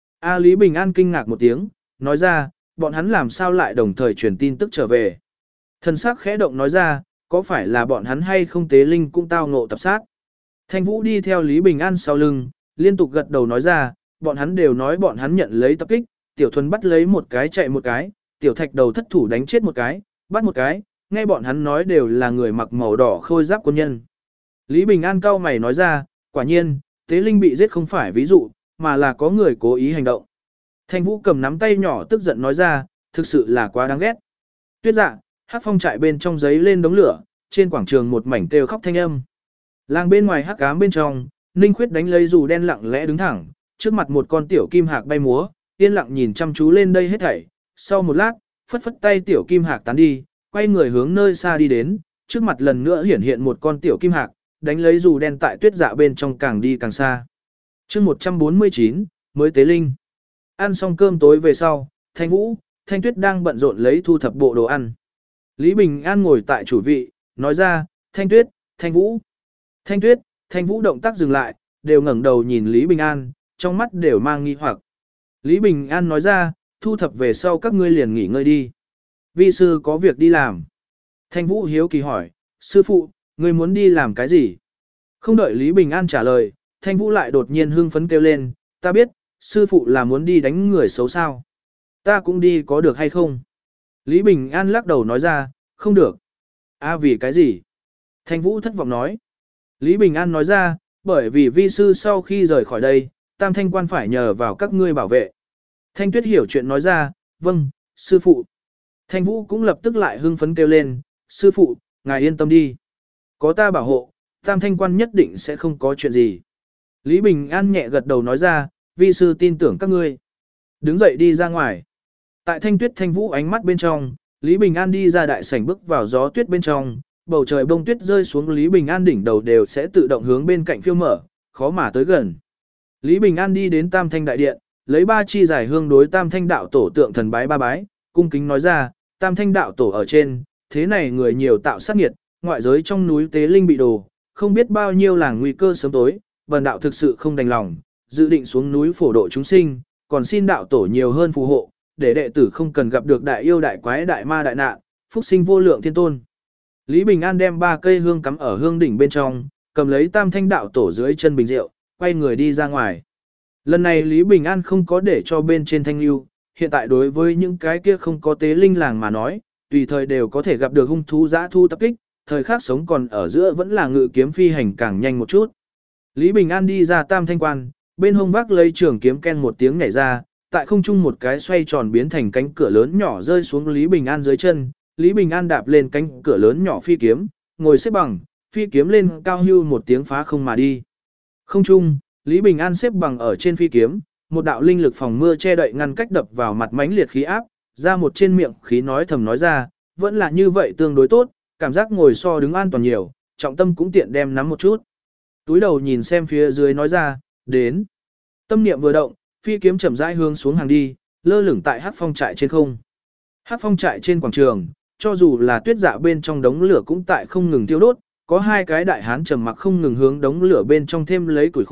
Lý Bình An kinh ngạc một tiếng, nói ra, bọn hắn làm sao lại đồng thời truyền tin tức trở về. Thần sắc khẽ động nói ra, có phải là bọn hắn hay không tế linh cũng tao ngộ tập sát. Thanh Vũ đi theo Lý Bình An sau lưng, liên tục gật đầu nói ra, bọn hắn đều nói bọn hắn nhận lấy tập kích, tiểu thuần bắt lấy một cái chạy một cái, tiểu thạch đầu thất thủ đánh chết một cái, bắt một cái, nghe bọn hắn nói đều là người mặc màu đỏ khôi giáp quân nhân. Lý Bình An cau mày nói ra, quả nhiên, tế linh bị giết không phải ví dụ, mà là có người cố ý hành động. Thanh Vũ cầm nắm tay nhỏ tức giận nói ra, thực sự là quá đáng ghét. Tuyết Dạ, Hắc Phong trại bên trong giấy lên đống lửa, trên quảng trường một mảnh kêu khóc thanh âm. Làng bên ngoài hắc ám bên trong, Ninh Khuyết đánh lấy dù đen lặng lẽ đứng thẳng, trước mặt một con tiểu kim hạc bay múa, yên lặng nhìn chăm chú lên đây hết thảy. Sau một lát, phất phất tay tiểu kim hạc tán đi, quay người hướng nơi xa đi đến, trước mặt lần nữa hiển hiện một con tiểu kim hạc, đánh lấy dù đen tại Tuyết Dạ bên trong càng đi càng xa. Chương 149, mới tế linh. Ăn xong cơm tối về sau, Thanh Vũ, Thanh Tuyết đang bận rộn lấy thu thập bộ đồ ăn. Lý Bình An ngồi tại chủ vị, nói ra, Thanh Tuyết, Thanh Vũ. Thanh Tuyết, Thanh Vũ động tác dừng lại, đều ngẩng đầu nhìn Lý Bình An, trong mắt đều mang nghi hoặc. Lý Bình An nói ra, thu thập về sau các ngươi liền nghỉ ngơi đi. Vi sư có việc đi làm. Thanh Vũ hiếu kỳ hỏi, sư phụ, ngươi muốn đi làm cái gì? Không đợi Lý Bình An trả lời, Thanh Vũ lại đột nhiên hưng phấn kêu lên, ta biết, sư phụ là muốn đi đánh người xấu sao. Ta cũng đi có được hay không? Lý Bình An lắc đầu nói ra, không được. Vì cái gì? Thanh Vũ thất vọng nói. Lý Bình An nói ra, bởi vì vi sư sau khi rời khỏi đây, Tam Thanh quan phải nhờ vào các ngươi bảo vệ. Thanh Tuyết hiểu chuyện nói ra, vâng, sư phụ. Thanh Vũ cũng lập tức lại hưng phấn kêu lên, sư phụ, ngài yên tâm đi. Có ta bảo hộ, Tam Thanh quan nhất định sẽ không có chuyện gì. Lý Bình An nhẹ gật đầu nói ra, vi sư tin tưởng các ngươi. Đứng dậy đi ra ngoài. Tại Thanh Tuyết Thanh Vũ ánh mắt bên trong, Lý Bình An đi ra đại sảnh bước vào gió tuyết bên trong, bầu trời bông tuyết rơi xuống Lý Bình An đỉnh đầu đều sẽ tự động hướng bên cạnh phiêu mở, khó mà tới gần. Lý Bình An đi đến Tam Thanh đại điện, lấy 3 chi giải hương đối Tam Thanh đạo tổ tượng thần bái 3 bái, cung kính nói ra, Tam Thanh đạo tổ ở trên, thế này người nhiều tạo sát nghiệt, ngoại giới trong núi tế linh bị đồ, không biết bao nhiêu làng nguy cơ sớm tối, bần đạo thực sự không đành lòng, dự định xuống núi phổ độ chúng sinh, còn xin đạo tổ nhiều hơn phù hộ, để đệ tử không cần gặp được đại yêu đại quái đại ma đại nạn, phúc sinh vô lượng thiên tôn. Lý Bình An đem 3 cây hương cắm ở hương đỉnh bên trong, cầm lấy Tam Thanh đạo tổ dưới chân bình rượu, quay người đi ra ngoài. Lần này Lý Bình An không có để cho bên trên thanh lưu, hiện tại đối với những cái kia không có tế linh làng mà nói, tùy thời đều có thể gặp được hung thú dã thu tập kích, thời khắc sống còn ở giữa vẫn là ngự kiếm phi hành càng nhanh một chút. Lý Bình An đi ra Tam Thanh quan, bên hông vác lấy trường kiếm ken một tiếng nhảy ra, tại không trung một cái xoay tròn biến thành cánh cửa lớn nhỏ rơi xuống Lý Bình An dưới chân, Lý Bình An đạp lên cánh cửa lớn nhỏ phi kiếm, ngồi xếp bằng, phi kiếm lên cao hưu một tiếng phá không mà đi. Không trung, Lý Bình An xếp bằng ở trên phi kiếm, một đạo linh lực phòng mưa che đậy ngăn cách đập vào mặt mãnh liệt khí áp, ra một trên miệng khí nói thầm nói ra, vẫn là như vậy tương đối tốt, cảm giác ngồi so đứng an toàn nhiều, trọng tâm cũng tiện đem nắm một chút. Túi đầu nhìn xem phía dưới nói ra, đến. Tâm niệm vừa động, phi kiếm chậm rãi hướng xuống hàng đi, lơ lửng tại Hắc Phong trại trên không. Hắc Phong trại trên quảng trường, cho dù là Tuyết Dạ bên trong đống lửa cũng tại không ngừng thiêu đốt, có 2 cái đại hán trầm mặc không ngừng hướng đống lửa bên trong thêm lấy củi khô,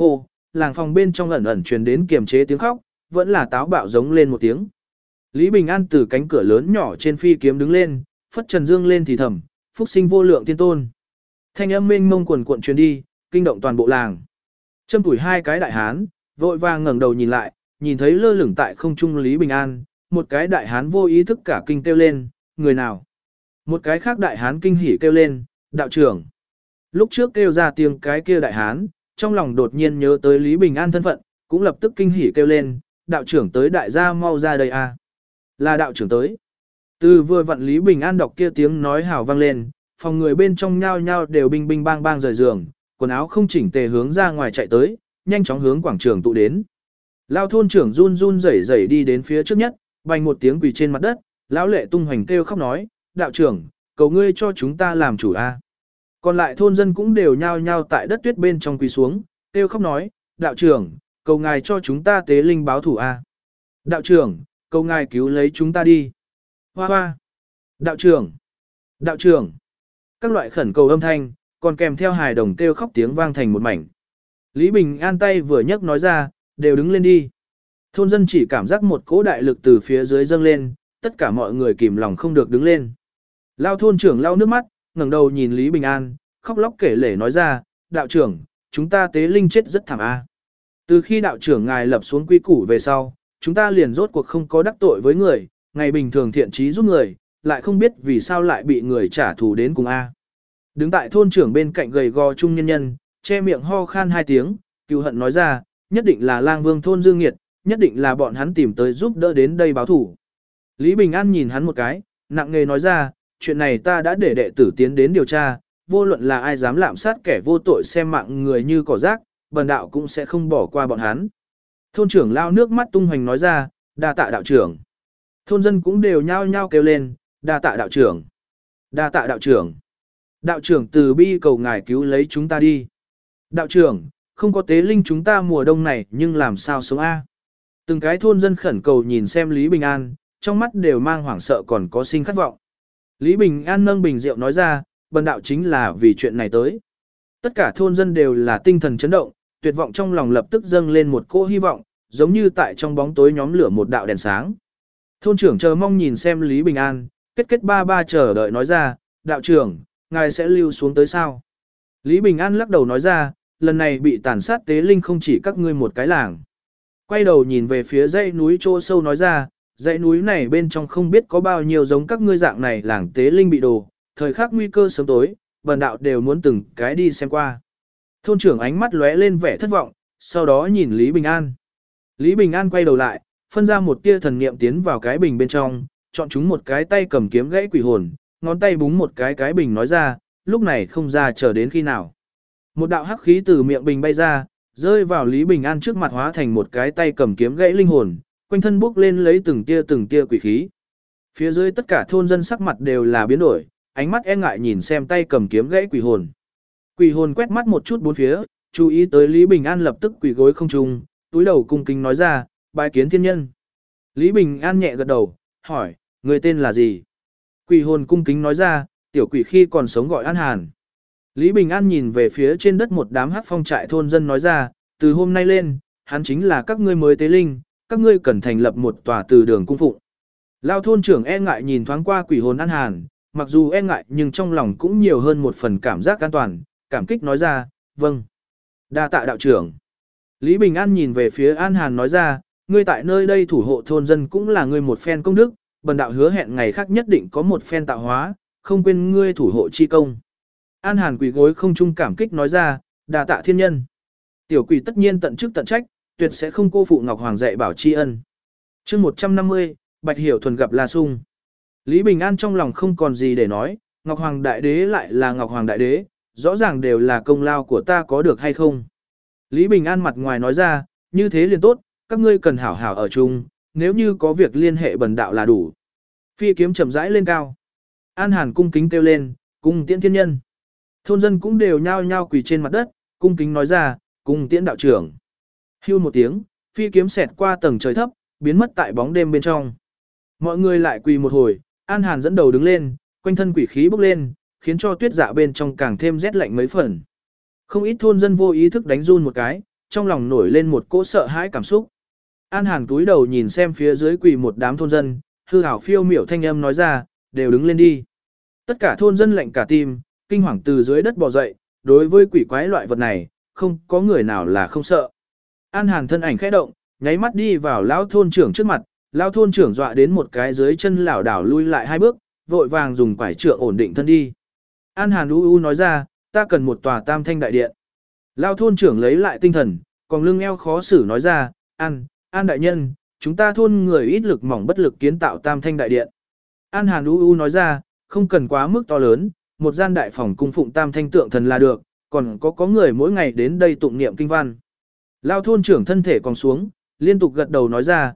làng phòng bên trong ẩn ẩn truyền đến kiềm chế tiếng khóc, vẫn là táo bạo giống lên một tiếng. Lý Bình An từ cánh cửa lớn nhỏ trên phi kiếm đứng lên, phất trần dương lên thì thầm, phúc sinh vô lượng thiên tôn. Thanh âm mênh mông quần cuộn truyền đi, kinh động toàn bộ làng. Châm tuổi hai cái đại hán, vội vàng ngẩng đầu nhìn lại, nhìn thấy lơ lửng tại không trung Lý Bình An, một cái đại hán vô ý thức cả kinh kêu lên, người nào? Một cái khác đại hán kinh hỉ kêu lên, đạo trưởng. Lúc trước kêu ra tiếng cái kia đại hán, trong lòng đột nhiên nhớ tới Lý Bình An thân phận, cũng lập tức kinh hỉ kêu lên, đạo trưởng tới đại gia mau ra đây à. Là đạo trưởng tới. Từ vừa vặn Lý Bình An đọc kia tiếng nói hào vang lên, phòng người bên trong nhao nhao đều binh binh bang bang rời giường, quần áo không chỉnh tề hướng ra ngoài chạy tới, nhanh chóng hướng quảng trường tụ đến. Lao thôn trưởng run run rẩy rẩy đi đến phía trước nhất, bành một tiếng quỳ trên mặt đất, lão lệ tung hoành kêu khóc nói, đạo trưởng, cầu ngươi cho chúng ta làm chủ a. Còn lại thôn dân cũng đều nhao nhao tại đất tuyết bên trong quỳ xuống, kêu khóc nói, đạo trưởng, cầu ngài cho chúng ta tế linh báo thủ a. Đạo trưởng, cầu ngài cứu lấy chúng ta đi. Hoa hoa. Đạo trưởng. Đạo trưởng. Các loại khẩn cầu âm thanh, còn kèm theo hài đồng kêu khóc tiếng vang thành một mảnh. Lý Bình An tay vừa nhấc nói ra, đều đứng lên đi. Thôn dân chỉ cảm giác một cỗ đại lực từ phía dưới dâng lên, tất cả mọi người kìm lòng không được đứng lên. Lao thôn trưởng lau nước mắt, ngẩng đầu nhìn Lý Bình An, khóc lóc kể lể nói ra, đạo trưởng, chúng ta tế linh chết rất thảm a. Từ khi đạo trưởng ngài lập xuống quy củ về sau, chúng ta liền rốt cuộc không có đắc tội với người, ngày bình thường thiện trí giúp người, lại không biết vì sao lại bị người trả thù đến cùng a. Đứng tại thôn trưởng bên cạnh gầy gò trung nhân nhân, che miệng ho khan hai tiếng, cừu hận nói ra, nhất định là Lang Vương thôn Dương Nghiệt, nhất định là bọn hắn tìm tới giúp đỡ đến đây báo thủ. Lý Bình An nhìn hắn một cái, nặng nề nói ra, chuyện này ta đã để đệ tử tiến đến điều tra, vô luận là ai dám lạm sát kẻ vô tội xem mạng người như cỏ rác, bần đạo cũng sẽ không bỏ qua bọn hắn. Thôn trưởng lao nước mắt tung hoành nói ra, đa tạ đạo trưởng. Thôn dân cũng đều nhao nhao kêu lên, đa tạ đạo trưởng. Đa tạ đạo trưởng. Đạo trưởng từ bi cầu ngài cứu lấy chúng ta đi. Đạo trưởng, không có tế linh chúng ta mùa đông này nhưng làm sao sống a? Từng cái thôn dân khẩn cầu nhìn xem Lý Bình An, trong mắt đều mang hoảng sợ còn có sinh khát vọng. Lý Bình An nâng bình rượu nói ra, bần đạo chính là vì chuyện này tới. Tất cả thôn dân đều là tinh thần chấn động, tuyệt vọng trong lòng lập tức dâng lên một cỗ hy vọng, giống như tại trong bóng tối nhóm lửa một đạo đèn sáng. Thôn trưởng chờ mong nhìn xem Lý Bình An, kết ba ba chờ đợi nói ra, đạo trưởng, ngài sẽ lưu xuống tới sao? Lý Bình An lắc đầu nói ra, lần này bị tàn sát tế linh không chỉ các ngươi một cái làng. Quay đầu nhìn về phía dãy núi chỗ sâu nói ra, dãy núi này bên trong không biết có bao nhiêu giống các ngươi dạng này làng tế linh bị đồ, thời khắc nguy cơ sớm tối, bần đạo đều muốn từng cái đi xem qua. Thôn trưởng ánh mắt lóe lên vẻ thất vọng, sau đó nhìn Lý Bình An. Lý Bình An quay đầu lại, phân ra một tia thần niệm tiến vào cái bình bên trong, chọn chúng một cái tay cầm kiếm gãy quỷ hồn, ngón tay búng một cái bình nói ra, lúc này không ra chờ đến khi nào. Một đạo hắc khí từ miệng bình bay ra, rơi vào Lý Bình An trước mặt hóa thành một cái tay cầm kiếm gãy linh hồn, quanh thân bốc lên lấy từng tia quỷ khí. Phía dưới tất cả thôn dân sắc mặt đều là biến đổi, ánh mắt e ngại nhìn xem tay cầm kiếm gãy quỷ hồn. Quỷ hồn quét mắt một chút bốn phía, chú ý tới Lý Bình An lập tức quỳ gối không trung, túi đầu cung kính nói ra, bái kiến thiên nhân. Lý Bình An nhẹ gật đầu, hỏi, người tên là gì? Quỷ hồn cung kính nói ra, tiểu quỷ khi còn sống gọi An Hàn. Lý Bình An nhìn về phía trên đất một đám hắc phong trại thôn dân nói ra, từ hôm nay lên, hắn chính là các ngươi mới tế linh, các ngươi cần thành lập một tòa từ đường cung phụng. Lao thôn trưởng e ngại nhìn thoáng qua quỷ hồn An Hàn, mặc dù e ngại nhưng trong lòng cũng nhiều hơn một phần cảm giác an toàn, cảm kích nói ra, vâng. Đa tạ đạo trưởng. Lý Bình An nhìn về phía An Hàn nói ra, ngươi tại nơi đây thủ hộ thôn dân cũng là ngươi một phen công đức, bần đạo hứa hẹn ngày khác nhất định có một phen tạo hóa, không quên ngươi thủ hộ chi công. An Hàn quỳ gối không trung cảm kích nói ra, đa tạ thiên nhân. Tiểu quỷ tất nhiên tận chức tận trách, tuyệt sẽ không cô phụ Ngọc Hoàng dạy bảo tri ân. Chương 150, Bạch Hiểu Thuần gặp La Sung. Lý Bình An trong lòng không còn gì để nói, Ngọc Hoàng Đại Đế lại là Ngọc Hoàng Đại Đế, rõ ràng đều là công lao của ta có được hay không. Lý Bình An mặt ngoài nói ra, như thế liền tốt, các ngươi cần hảo hảo ở chung, nếu như có việc liên hệ bần đạo là đủ. Phi kiếm chậm rãi lên cao. An Hàn cung kính kêu lên, cung tiễn thiên nhân. Thôn dân cũng đều nhao nhao quỳ trên mặt đất, cung kính nói ra, cung tiễn đạo trưởng. Hưu một tiếng, phi kiếm xẹt qua tầng trời thấp, biến mất tại bóng đêm bên trong. Mọi người lại quỳ một hồi, An Hàn dẫn đầu đứng lên, quanh thân quỷ khí bốc lên, khiến cho tuyết dạ bên trong càng thêm rét lạnh mấy phần. Không ít thôn dân vô ý thức đánh run một cái, trong lòng nổi lên một cỗ sợ hãi cảm xúc. An Hàn túi đầu nhìn xem phía dưới quỳ một đám thôn dân, hư hảo phiêu miểu thanh âm nói ra, đều đứng lên đi. Tất cả thôn dân lạnh cả tim, kinh hoàng từ dưới đất bò dậy, đối với quỷ quái loại vật này, không có người nào là không sợ. An Hàn thân ảnh khẽ động, nháy mắt đi vào lão thôn trưởng trước mặt, lão thôn trưởng dọa đến một cái dưới chân lảo đảo lui lại 2 bước, vội vàng dùng quải trượng ổn định thân đi. An Hàn u nói ra, ta cần một tòa tam thanh đại điện. Lão thôn trưởng lấy lại tinh thần, còn lưng eo khó xử nói ra, An đại nhân, chúng ta thôn người ít lực mỏng bất lực kiến tạo tam thanh đại điện. An Hàn nói ra, không cần quá mức to lớn, một gian đại phòng cung phụng tam thanh tượng thần là được, còn có người mỗi ngày đến đây tụng niệm kinh văn. Lao thôn trưởng thân thể còn xuống, liên tục gật đầu nói ra,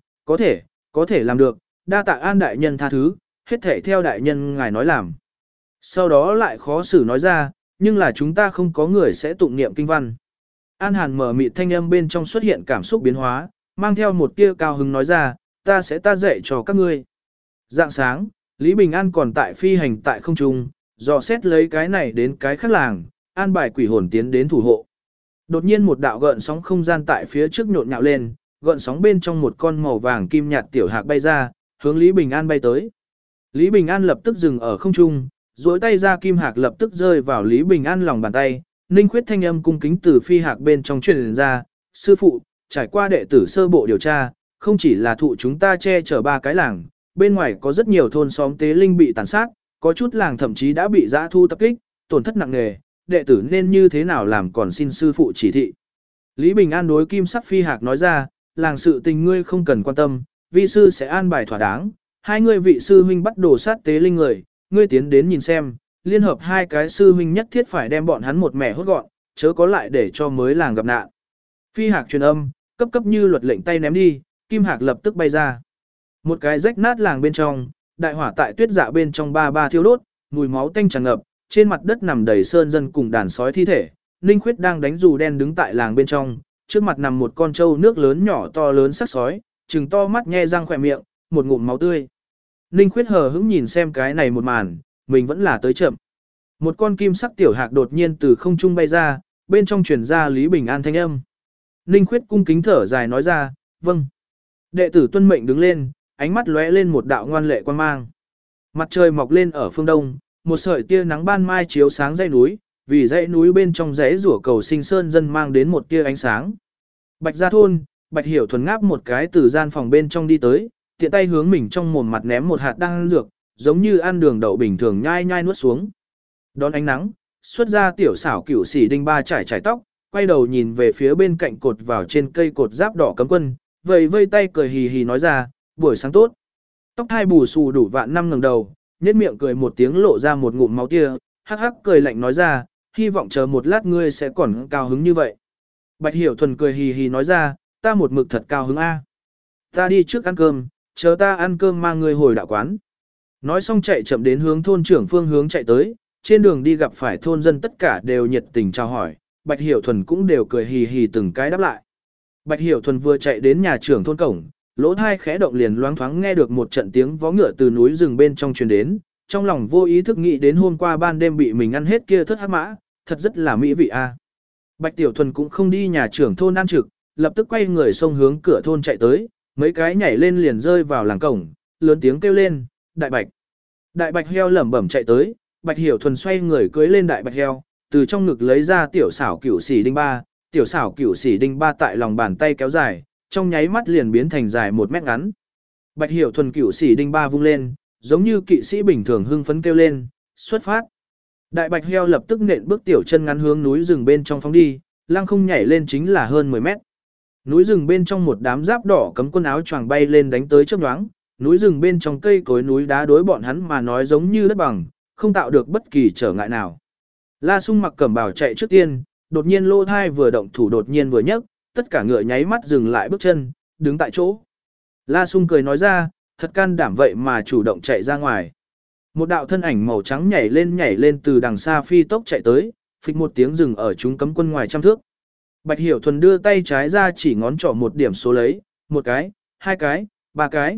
có thể làm được, đa tạ An đại nhân tha thứ, hết thể theo đại nhân ngài nói làm. Sau đó lại khó xử nói ra, nhưng là chúng ta không có người sẽ tụng niệm kinh văn. An Hàn mở mịt thanh âm bên trong xuất hiện cảm xúc biến hóa, mang theo một tia cao hứng nói ra, ta dạy cho các ngươi. Dạng sáng, Lý Bình An còn tại phi hành tại không trung, dò xét lấy cái này đến cái khác làng, an bài quỷ hồn tiến đến thủ hộ. Đột nhiên một đạo gợn sóng không gian tại phía trước nhộn nhạo lên, gợn sóng bên trong một con màu vàng kim nhạt tiểu hạc bay ra, hướng Lý Bình An bay tới. Lý Bình An lập tức dừng ở không trung, duỗi tay ra kim hạc lập tức rơi vào Lý Bình An lòng bàn tay, Ninh Khuyết thanh âm cung kính từ phi hạc bên trong truyền ra, sư phụ, trải qua đệ tử sơ bộ điều tra, không chỉ là thụ chúng ta che chở 3 cái làng, bên ngoài có rất nhiều thôn xóm tế linh bị tàn sát, có chút làng thậm chí đã bị dã thu tập kích, tổn thất nặng nề, đệ tử nên như thế nào làm còn xin sư phụ chỉ thị. Lý Bình An đối kim sắc phi hạc nói ra, làng sự tình ngươi không cần quan tâm, vi sư sẽ an bài thỏa đáng, 2 người vị sư huynh bắt đồ sát tế linh người, ngươi tiến đến nhìn xem, liên hợp 2 cái sư huynh nhất thiết phải đem bọn hắn một mẻ hốt gọn, chớ có lại để cho mới làng gặp nạn. Phi hạc truyền âm, cấp như luật lệnh tay ném đi, kim hạc lập tức bay ra. Một cái rách nát làng bên trong, đại hỏa tại tuyết dạ bên trong ba thiêu đốt, mùi máu tanh tràn ngập, trên mặt đất nằm đầy sơn dân cùng đàn sói thi thể. Ninh Khuyết đang đánh dù đen đứng tại làng bên trong, trước mặt nằm một con trâu nước lớn nhỏ to lớn sắc sói, trừng to mắt nhe răng khỏe miệng, một ngụm máu tươi. Ninh Khuyết hờ hững nhìn xem cái này một màn, mình vẫn là tới chậm. Một con kim sắc tiểu hạc đột nhiên từ không trung bay ra, bên trong truyền ra Lý Bình An thanh âm. Ninh Khuyết cung kính thở dài nói ra, vâng. Đệ tử tuân mệnh đứng lên, ánh mắt lóe lên một đạo ngoan lệ quan mang. Mặt trời mọc lên ở phương đông, một sợi tia nắng ban mai chiếu sáng dãy núi, vì dãy núi bên trong rẽ rủa cầu sinh sơn dân mang đến một tia ánh sáng. Bạch Gia thôn, Bạch Hiểu thuần ngáp một cái từ gian phòng bên trong đi tới, tiện tay hướng mình trong mồm mặt ném một hạt đan dược, giống như ăn đường đậu bình thường nhai nhai nuốt xuống. Đón ánh nắng, xuất ra tiểu xảo cửu sĩ đinh ba trải tóc, quay đầu nhìn về phía bên cạnh cột vào trên cây cột giáp đỏ cấm quân, vây tay cười hì hì nói ra, buổi sáng tốt. Tóc hai bù xù đủ vạn năm ngẩng đầu, nhếch miệng cười một tiếng lộ ra một ngụm máu tia, hắc hắc cười lạnh nói ra, hy vọng chờ một lát ngươi sẽ còn cao hứng như vậy. Bạch Hiểu thuần cười hì hì nói ra, ta một mực thật cao hứng a. Ta đi trước ăn cơm, chờ ta ăn cơm mang ngươi hồi đạo quán. Nói xong chạy chậm đến hướng thôn trưởng phương hướng chạy tới, trên đường đi gặp phải thôn dân tất cả đều nhiệt tình chào hỏi, Bạch Hiểu thuần cũng đều cười hì hì từng cái đáp lại. Bạch Hiểu thuần vừa chạy đến nhà trưởng thôn cổng, lỗ thai khẽ động liền loáng thoáng nghe được một trận tiếng vó ngựa từ núi rừng bên trong truyền đến, trong lòng vô ý thức nghĩ đến hôm qua ban đêm bị mình ăn hết kia thất hắc mã, thật rất là mỹ vị a. Bạch Tiểu Thuần cũng không đi nhà trưởng thôn ăn trực, lập tức quay người xông hướng cửa thôn chạy tới, mấy cái nhảy lên liền rơi vào làng cổng, lớn tiếng kêu lên, đại bạch. Đại bạch heo lẩm bẩm chạy tới, Bạch Hiểu Thuần xoay người cưỡi lên đại bạch heo, từ trong ngực lấy ra tiểu xảo cửu sĩ đinh ba, tiểu xảo cửu sĩ đinh ba tại lòng bàn tay kéo dài, trong nháy mắt liền biến thành dài 1 mét ngắn. Bạch Hiểu Thuần cửu sĩ đinh ba vung lên, giống như kỵ sĩ bình thường hưng phấn kêu lên, xuất phát. Đại bạch heo lập tức nện bước tiểu chân ngắn hướng núi rừng bên trong phóng đi, lăng không nhảy lên chính là hơn 10 mét. Núi rừng bên trong một đám giáp đỏ cấm quân áo choàng bay lên đánh tới chớp nhoáng, núi rừng bên trong cây cối núi đá đối bọn hắn mà nói giống như đất bằng, không tạo được bất kỳ trở ngại nào. La Sung mặc cẩm bào chạy trước tiên, đột nhiên lô thai vừa động thủ đột nhiên vừa nhấc, tất cả ngựa nháy mắt dừng lại bước chân, đứng tại chỗ. La Sung cười nói ra, thật can đảm vậy mà chủ động chạy ra ngoài. Một đạo thân ảnh màu trắng nhảy lên từ đằng xa phi tốc chạy tới, phịch một tiếng dừng ở chúng cấm quân ngoài trăm thước. Bạch Hiểu Thuần đưa tay trái ra chỉ ngón trỏ một điểm số lấy, 1 cái, 2 cái, 3 cái,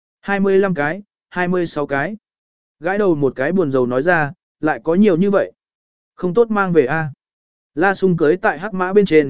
25 cái, 26 cái. Gãi đầu một cái buồn rầu nói ra, lại có nhiều như vậy. Không tốt mang về a. La Sung cưới tại hắc mã bên trên,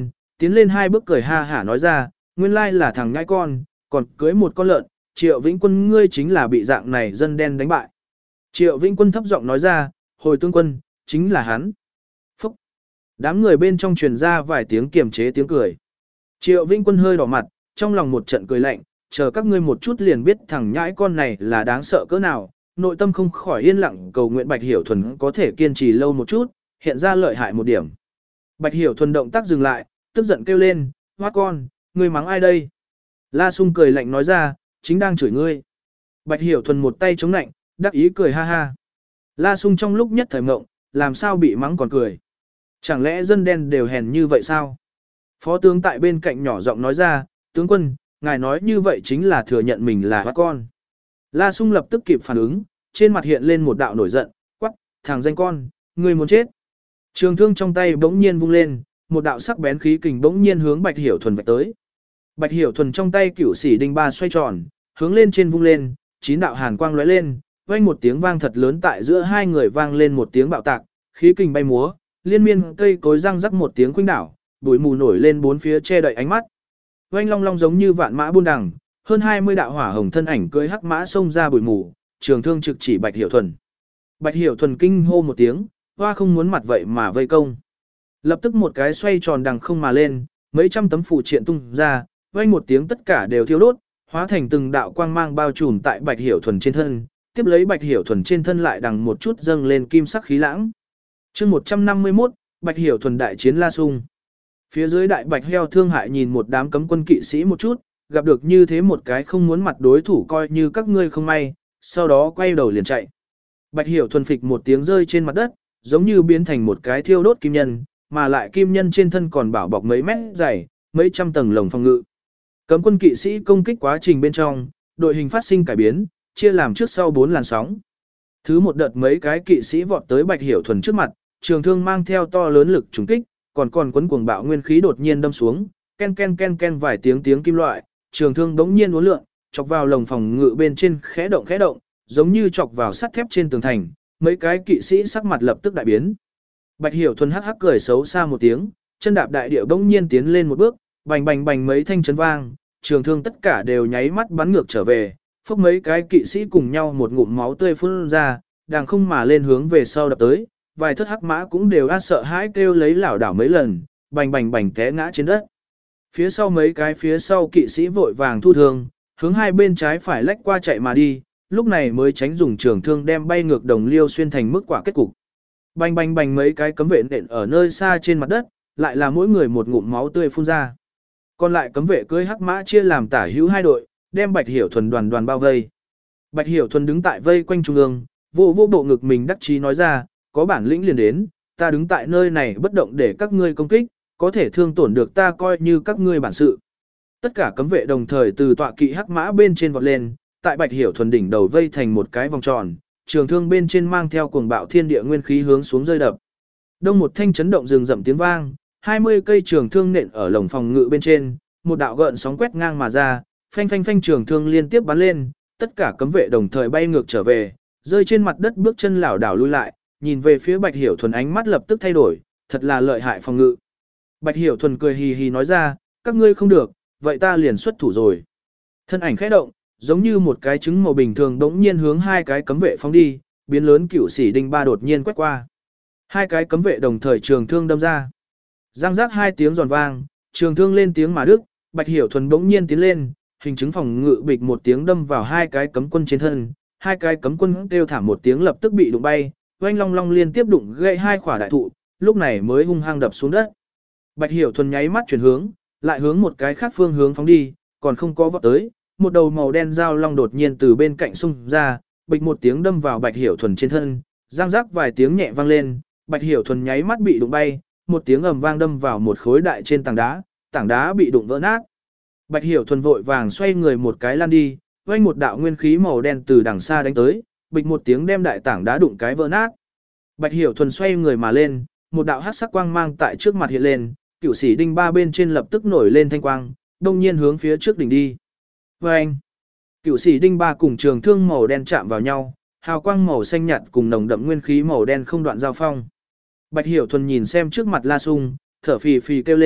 tiến lên 2 bước cười ha hả nói ra, nguyên lai là thằng nhãi con, còn cưới một con lợn, Triệu Vĩnh Quân ngươi chính là bị dạng này dân đen đánh bại. Triệu Vĩnh Quân thấp giọng nói ra, hồi tướng quân, chính là hắn. Phúc! Đám người bên trong truyền ra vài tiếng kiềm chế tiếng cười. Triệu Vĩnh Quân hơi đỏ mặt, trong lòng một trận cười lạnh, chờ các ngươi một chút liền biết thằng nhãi con này là đáng sợ cỡ nào, nội tâm không khỏi yên lặng cầu nguyện Bạch Hiểu Thuần có thể kiên trì lâu một chút, hiện ra lợi hại một điểm. Bạch Hiểu Thuần động tác dừng lại, tức giận kêu lên, hoa con, ngươi mắng ai đây? La Sung cười lạnh nói ra, chính đang chửi ngươi. Bạch Hiểu Thuần một tay chống nạnh, đắc ý cười ha ha. La Sung trong lúc nhất thời mộng, làm sao bị mắng còn cười. Chẳng lẽ dân đen đều hèn như vậy sao? Phó tướng tại bên cạnh nhỏ giọng nói ra, tướng quân, ngài nói như vậy chính là thừa nhận mình là hoa con. La Sung lập tức kịp phản ứng, trên mặt hiện lên một đạo nổi giận, quắc, thằng danh con, ngươi muốn chết. Trường thương trong tay bỗng nhiên vung lên, một đạo sắc bén khí kình bỗng nhiên hướng Bạch Hiểu Thuần vạch tới. Bạch Hiểu Thuần trong tay cửu sĩ đinh ba xoay tròn, hướng lên trên vung lên, 9 đạo hàn quang lóe lên, vang một tiếng vang thật lớn tại giữa hai người vang lên một tiếng bạo tạc, khí kình bay múa, liên miên cây cối răng rắc một tiếng khuynh đảo, bụi mù nổi lên bốn phía che đậy ánh mắt. Vang long long giống như vạn mã buôn đằng, hơn 20 đạo hỏa hồng thân ảnh cưỡi hắc mã xông ra bụi mù, trường thương trực chỉ Bạch Hiểu Thuần. Bạch Hiểu Thuần kinh hô một tiếng, hoa không muốn mặt vậy mà vây công. Lập tức một cái xoay tròn đằng không mà lên, mấy trăm tấm phù triện tung ra, vang một tiếng tất cả đều thiêu đốt, hóa thành từng đạo quang mang bao trùm tại Bạch Hiểu Thuần trên thân, tiếp lấy Bạch Hiểu Thuần trên thân lại đằng một chút dâng lên kim sắc khí lãng. Chương 151, Bạch Hiểu Thuần đại chiến La Sung. Phía dưới đại bạch heo thương hại nhìn một đám cấm quân kỵ sĩ một chút, gặp được như thế một cái không muốn mặt đối thủ coi như các ngươi không may, sau đó quay đầu liền chạy. Bạch Hiểu Thuần phịch một tiếng rơi trên mặt đất, giống như biến thành một cái thiêu đốt kim nhân, mà lại kim nhân trên thân còn bảo bọc mấy mét dày, mấy trăm tầng lồng phòng ngự. Cấm quân kỵ sĩ công kích quá trình bên trong, đội hình phát sinh cải biến, chia làm trước sau 4 làn sóng. Thứ một đợt mấy cái kỵ sĩ vọt tới Bạch Hiểu Thuần trước mặt, trường thương mang theo to lớn lực trùng kích, còn quấn cuồng bạo nguyên khí đột nhiên đâm xuống, ken ken ken ken vài tiếng kim loại, trường thương đống nhiên uốn lượn, chọc vào lồng phòng ngự bên trên khẽ động, giống như chọc vào sắt thép trên tường thành, mấy cái kỵ sĩ sắc mặt lập tức đại biến. Bạch Hiểu Thuần hắc hắc cười xấu xa một tiếng, chân đạp đại địa bỗng nhiên tiến lên một bước, bành bành bành mấy thanh chấn vang, trường thương tất cả đều nháy mắt bắn ngược trở về, phốc mấy cái kỵ sĩ cùng nhau một ngụm máu tươi phun ra, đang không mà lên hướng về sau đập tới, vài thất hắc mã cũng đều sợ hãi kêu lấy lảo đảo mấy lần, bành bành bành té ngã trên đất. Phía sau mấy cái phía sau kỵ sĩ vội vàng thu thương, hướng hai bên trái phải lách qua chạy mà đi, lúc này mới tránh dùng trường thương đem bay ngược đồng liêu xuyên thành mức quả kết cục. Bành bành bành mấy cái cấm vệ nện ở nơi xa trên mặt đất, lại là mỗi người một ngụm máu tươi phun ra. Còn lại cấm vệ cưỡi hắc mã chia làm tả hữu hai đội, đem Bạch Hiểu Thuần đoàn bao vây. Bạch Hiểu Thuần đứng tại vây quanh trung ương, vô bộ ngực mình đắc chí nói ra, có bản lĩnh liền đến, ta đứng tại nơi này bất động để các ngươi công kích, có thể thương tổn được ta coi như các ngươi bản sự. Tất cả cấm vệ đồng thời từ tọa kỵ hắc mã bên trên vọt lên, tại Bạch Hiểu Thuần đỉnh đầu vây thành một cái vòng tròn, trường thương bên trên mang theo cuồng bạo thiên địa nguyên khí hướng xuống rơi đập. Đông một thanh chấn động rừng rậm tiếng vang, 20 cây trường thương nện ở lồng phòng ngự bên trên, một đạo gợn sóng quét ngang mà ra, phanh phanh phanh trường thương liên tiếp bắn lên, tất cả cấm vệ đồng thời bay ngược trở về, rơi trên mặt đất bước chân lảo đảo lui lại, nhìn về phía Bạch Hiểu Thuần ánh mắt lập tức thay đổi, thật là lợi hại phòng ngự. Bạch Hiểu Thuần cười hì hì nói ra, các ngươi không được, vậy ta liền xuất thủ rồi. Thân ảnh khẽ động, giống như một cái trứng màu bình thường đống nhiên hướng hai cái cấm vệ phóng đi, biến lớn cửu sĩ đinh ba đột nhiên quét qua. Hai cái cấm vệ đồng thời trường thương đâm ra. Giang giác hai tiếng giòn vang, trường thương lên tiếng mà đứt, Bạch Hiểu Thuần bỗng nhiên tiến lên, hình chứng phòng ngự bịch một tiếng đâm vào hai cái cấm quân trên thân, hai cái cấm quân kêu thảm một tiếng lập tức bị đụng bay, oanh long long liên tiếp đụng gãy hai quả đại thụ, lúc này mới hung hăng đập xuống đất. Bạch Hiểu Thuần nháy mắt chuyển hướng, lại hướng một cái khác phương hướng phóng đi, còn không có vọt tới, một đầu màu đen dao long đột nhiên từ bên cạnh xung ra, bịch một tiếng đâm vào Bạch Hiểu Thuần trên thân, giang giác vài tiếng nhẹ vang lên, Bạch Hiểu Thuần nháy mắt bị đụng bay, một tiếng ầm vang đâm vào một khối đại trên tảng đá bị đụng vỡ nát. Bạch Hiểu Thuần vội vàng xoay người một cái lăn đi, vang một đạo nguyên khí màu đen từ đằng xa đánh tới, bịch một tiếng đem đại tảng đá đụng cái vỡ nát. Bạch Hiểu Thuần xoay người mà lên, một đạo hắc sắc quang mang tại trước mặt hiện lên, cửu sĩ đinh ba bên trên lập tức nổi lên thanh quang, đông nhiên hướng phía trước đỉnh đi. Vâng! Cửu sĩ đinh ba cùng trường thương màu đen chạm vào nhau, hào quang màu xanh nhạt cùng nồng đậm nguyên khí màu đen không đoạn giao phong. Bạch Hiểu Thuần nhìn xem trước mặt La Sung, thở phì phì kêu lên,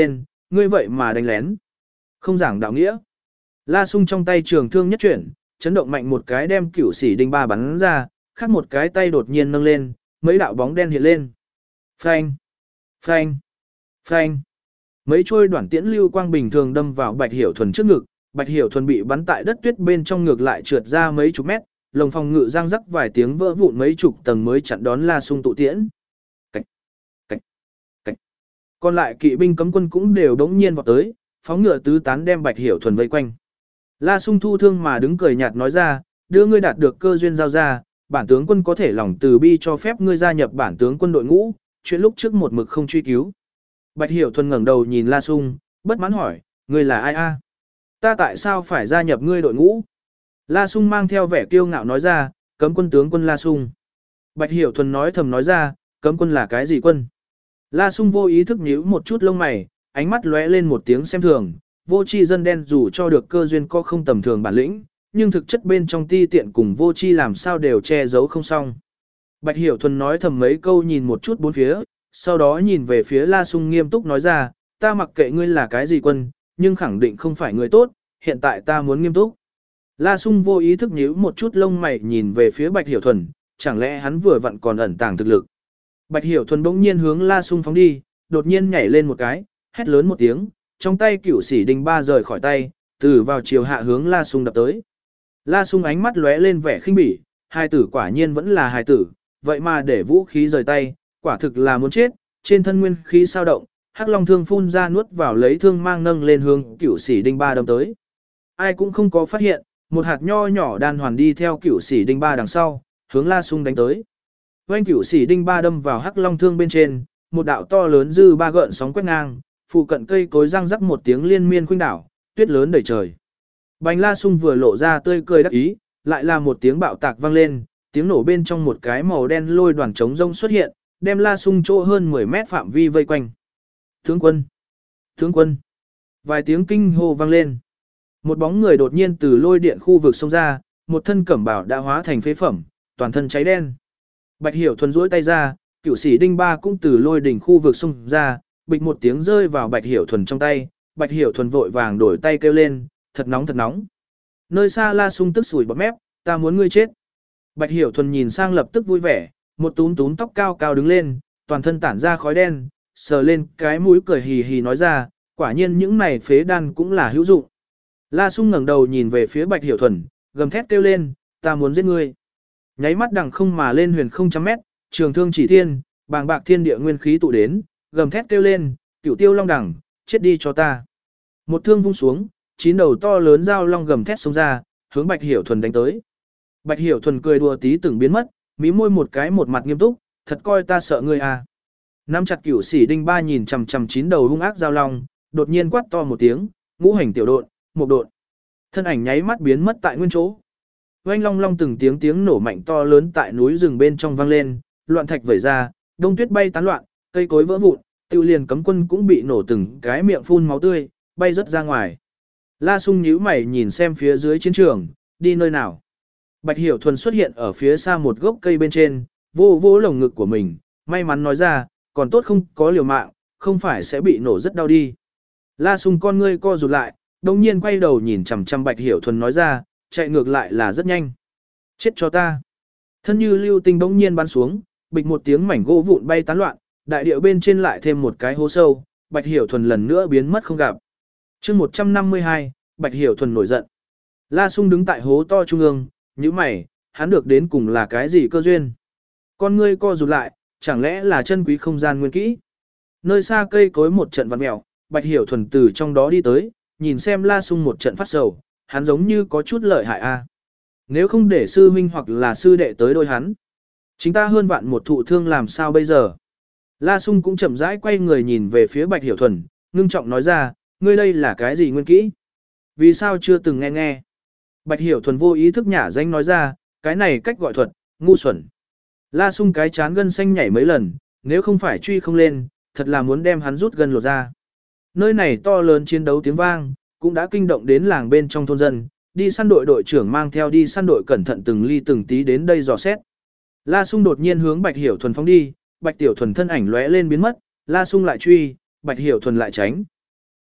ngươi vậy mà đánh lén. Không giảng đạo nghĩa. La Sung trong tay trường thương nhất chuyển, chấn động mạnh một cái đem Cửu Sĩ Đinh Ba bắn ra, khác một cái tay đột nhiên nâng lên, mấy đạo bóng đen hiện lên. Phanh, phanh, phanh. Mấy trôi đoạn tiễn lưu quang bình thường đâm vào Bạch Hiểu Thuần trước ngực, Bạch Hiểu Thuần bị bắn tại đất tuyết bên trong ngược lại trượt ra mấy chục mét, lồng phòng ngự răng rắc vài tiếng vỡ vụn mấy chục tầng mới chặn đón La Sung tụ tiễn. Cạch, cạch, cạch. Còn lại kỵ binh cấm quân cũng đều đống nhiên vọt tới, phóng ngựa tứ tán đem Bạch Hiểu Thuần vây quanh. La Sung thu thương mà đứng cười nhạt nói ra, đưa ngươi đạt được cơ duyên giao ra, bản tướng quân có thể lòng từ bi cho phép ngươi gia nhập bản tướng quân đội ngũ, chuyện lúc trước một mực không truy cứu. Bạch Hiểu Thuần ngẩng đầu nhìn La Sung, bất mãn hỏi, ngươi là ai a? Ta tại sao phải gia nhập ngươi đội ngũ? La Sung mang theo vẻ kiêu ngạo nói ra, cấm quân tướng quân La Sung. Bạch Hiểu Thuần nói thầm nói ra, cấm quân là cái gì quân? La Sung vô ý thức nhíu một chút lông mày, ánh mắt lóe lên một tiếng xem thường, vô tri dân đen dù cho được cơ duyên có không tầm thường bản lĩnh, nhưng thực chất bên trong ti tiện cùng vô tri làm sao đều che giấu không xong. Bạch Hiểu Thuần nói thầm mấy câu nhìn một chút bốn phía, sau đó nhìn về phía La Sung nghiêm túc nói ra, ta mặc kệ ngươi là cái gì quân, nhưng khẳng định không phải người tốt, hiện tại ta muốn nghiêm túc. La Sung vô ý thức nhíu một chút lông mày nhìn về phía Bạch Hiểu Thuần, chẳng lẽ hắn vừa vặn còn ẩn tàng thực lực. Bạch Hiểu Thuần bỗng nhiên hướng La Sung phóng đi, đột nhiên nhảy lên một cái, hét lớn một tiếng, trong tay Cửu Sĩ Đinh Ba rời khỏi tay, từ vào chiều hạ hướng La Sung đập tới. La Sung ánh mắt lóe lên vẻ khinh bỉ, hài tử quả nhiên vẫn là hài tử, vậy mà để vũ khí rời tay, quả thực là muốn chết, trên thân nguyên khí sao động, Hắc Long thương phun ra nuốt vào lấy thương mang nâng lên hướng Cửu Sĩ Đinh Ba đâm tới. Ai cũng không có phát hiện, một hạt nho nhỏ đan hoàn đi theo Cửu Sĩ Đinh Ba đằng sau, hướng La Sung đánh tới. Oanh Cửu Sĩ Đinh Ba đâm vào Hắc Long thương bên trên, một đạo to lớn dư ba gợn sóng quét ngang, phụ cận cây cối răng rắc một tiếng liên miên khuynh đảo, tuyết lớn đầy trời. Bành La Sung vừa lộ ra tươi cười đắc ý, lại là một tiếng bạo tạc vang lên, tiếng nổ bên trong một cái màu đen lôi đoàn trống rông xuất hiện, đem La Sung chỗ hơn 10 mét phạm vi vây quanh. Tướng quân! Tướng quân! Vài tiếng kinh hô vang lên. Một bóng người đột nhiên từ lôi điện khu vực xông ra, một thân cẩm bào đã hóa thành phế phẩm, toàn thân cháy đen. Bạch Hiểu Thuần duỗi tay ra, Cửu Sĩ Đinh Ba cũng từ lôi đỉnh khu vực xông ra, bịch một tiếng rơi vào Bạch Hiểu Thuần trong tay, Bạch Hiểu Thuần vội vàng đổi tay kêu lên, thật nóng thật nóng. Nơi xa La Sung tức sủi bọt mép, ta muốn ngươi chết. Bạch Hiểu Thuần nhìn sang lập tức vui vẻ, một túm túm tóc cao cao đứng lên, toàn thân tản ra khói đen, sờ lên cái mũi cười hì hì nói ra, quả nhiên những này phế đan cũng là hữu dụng. La Sung ngẩng đầu nhìn về phía Bạch Hiểu Thuần, gầm thét kêu lên, ta muốn giết ngươi. Nháy mắt đằng không mà lên huyền không trăm mét, trường thương chỉ thiên, bàng bạc thiên địa nguyên khí tụ đến, gầm thét kêu lên, Cửu Tiêu Long đẳng, chết đi cho ta. Một thương vung xuống, 9 đầu to lớn dao long gầm thét xông ra, hướng Bạch Hiểu Thuần đánh tới. Bạch Hiểu Thuần cười đùa tí từng biến mất, mí môi một cái một mặt nghiêm túc, thật coi ta sợ ngươi à. Nắm chặt Cửu Sĩ Đinh Ba nhìn chằm chằm 9 đầu hung ác dao long, đột nhiên quát to một tiếng, ngũ hành tiểu độn, một độn. Thân ảnh nháy mắt biến mất tại nguyên chỗ. Oanh long long từng tiếng tiếng nổ mạnh to lớn tại núi rừng bên trong vang lên, loạn thạch vẩy ra, đông tuyết bay tán loạn, cây cối vỡ vụn, tiêu liền cấm quân cũng bị nổ từng cái miệng phun máu tươi, bay rất ra ngoài. La Sung nhíu mày nhìn xem phía dưới chiến trường, đi nơi nào. Bạch Hiểu Thuần xuất hiện ở phía xa một gốc cây bên trên, vô vô lồng ngực của mình, may mắn nói ra, còn tốt không có liều mạng, không phải sẽ bị nổ rất đau đi. La Sung con ngươi co rụt lại, đồng nhiên quay đầu nhìn chằm chằm Bạch Hiểu Thuần nói ra, chạy ngược lại là rất nhanh. Chết cho ta. Thân như lưu tinh bỗng nhiên bắn xuống, bịch một tiếng mảnh gỗ vụn bay tán loạn, đại địa bên trên lại thêm một cái hố sâu, Bạch Hiểu Thuần lần nữa biến mất không gặp. Chương 152, Bạch Hiểu Thuần nổi giận. La Sung đứng tại hố to trung ương, nhíu mày, hắn được đến cùng là cái gì cơ duyên? Con ngươi co rụt lại, chẳng lẽ là chân quý không gian nguyên kỹ? Nơi xa cây cối một trận vặn mèo, Bạch Hiểu Thuần từ trong đó đi tới, nhìn xem La Sung một trận phát sầu, hắn giống như có chút lợi hại a. Nếu không để sư huynh hoặc là sư đệ tới đôi hắn, chính ta hơn vạn một thụ thương làm sao bây giờ? La Sung cũng chậm rãi quay người nhìn về phía Bạch Hiểu Thuần, ngưng trọng nói ra, ngươi đây là cái gì nguyên kỹ? Vì sao chưa từng nghe nghe? Bạch Hiểu Thuần vô ý thức nhả danh nói ra, cái này cách gọi thuật, ngu xuẩn. La Sung cái chán gân xanh nhảy mấy lần, nếu không phải truy không lên, thật là muốn đem hắn rút gân lột ra. Nơi này to lớn chiến đấu tiếng vang, cũng đã kinh động đến làng bên trong thôn dân, đi săn đội đội trưởng mang theo đi săn đội cẩn thận từng ly từng tí đến đây dò xét. La Sung đột nhiên hướng Bạch Hiểu Thuần phóng đi, Bạch Tiểu Thuần thân ảnh lóe lên biến mất, La Sung lại truy, Bạch Hiểu Thuần lại tránh.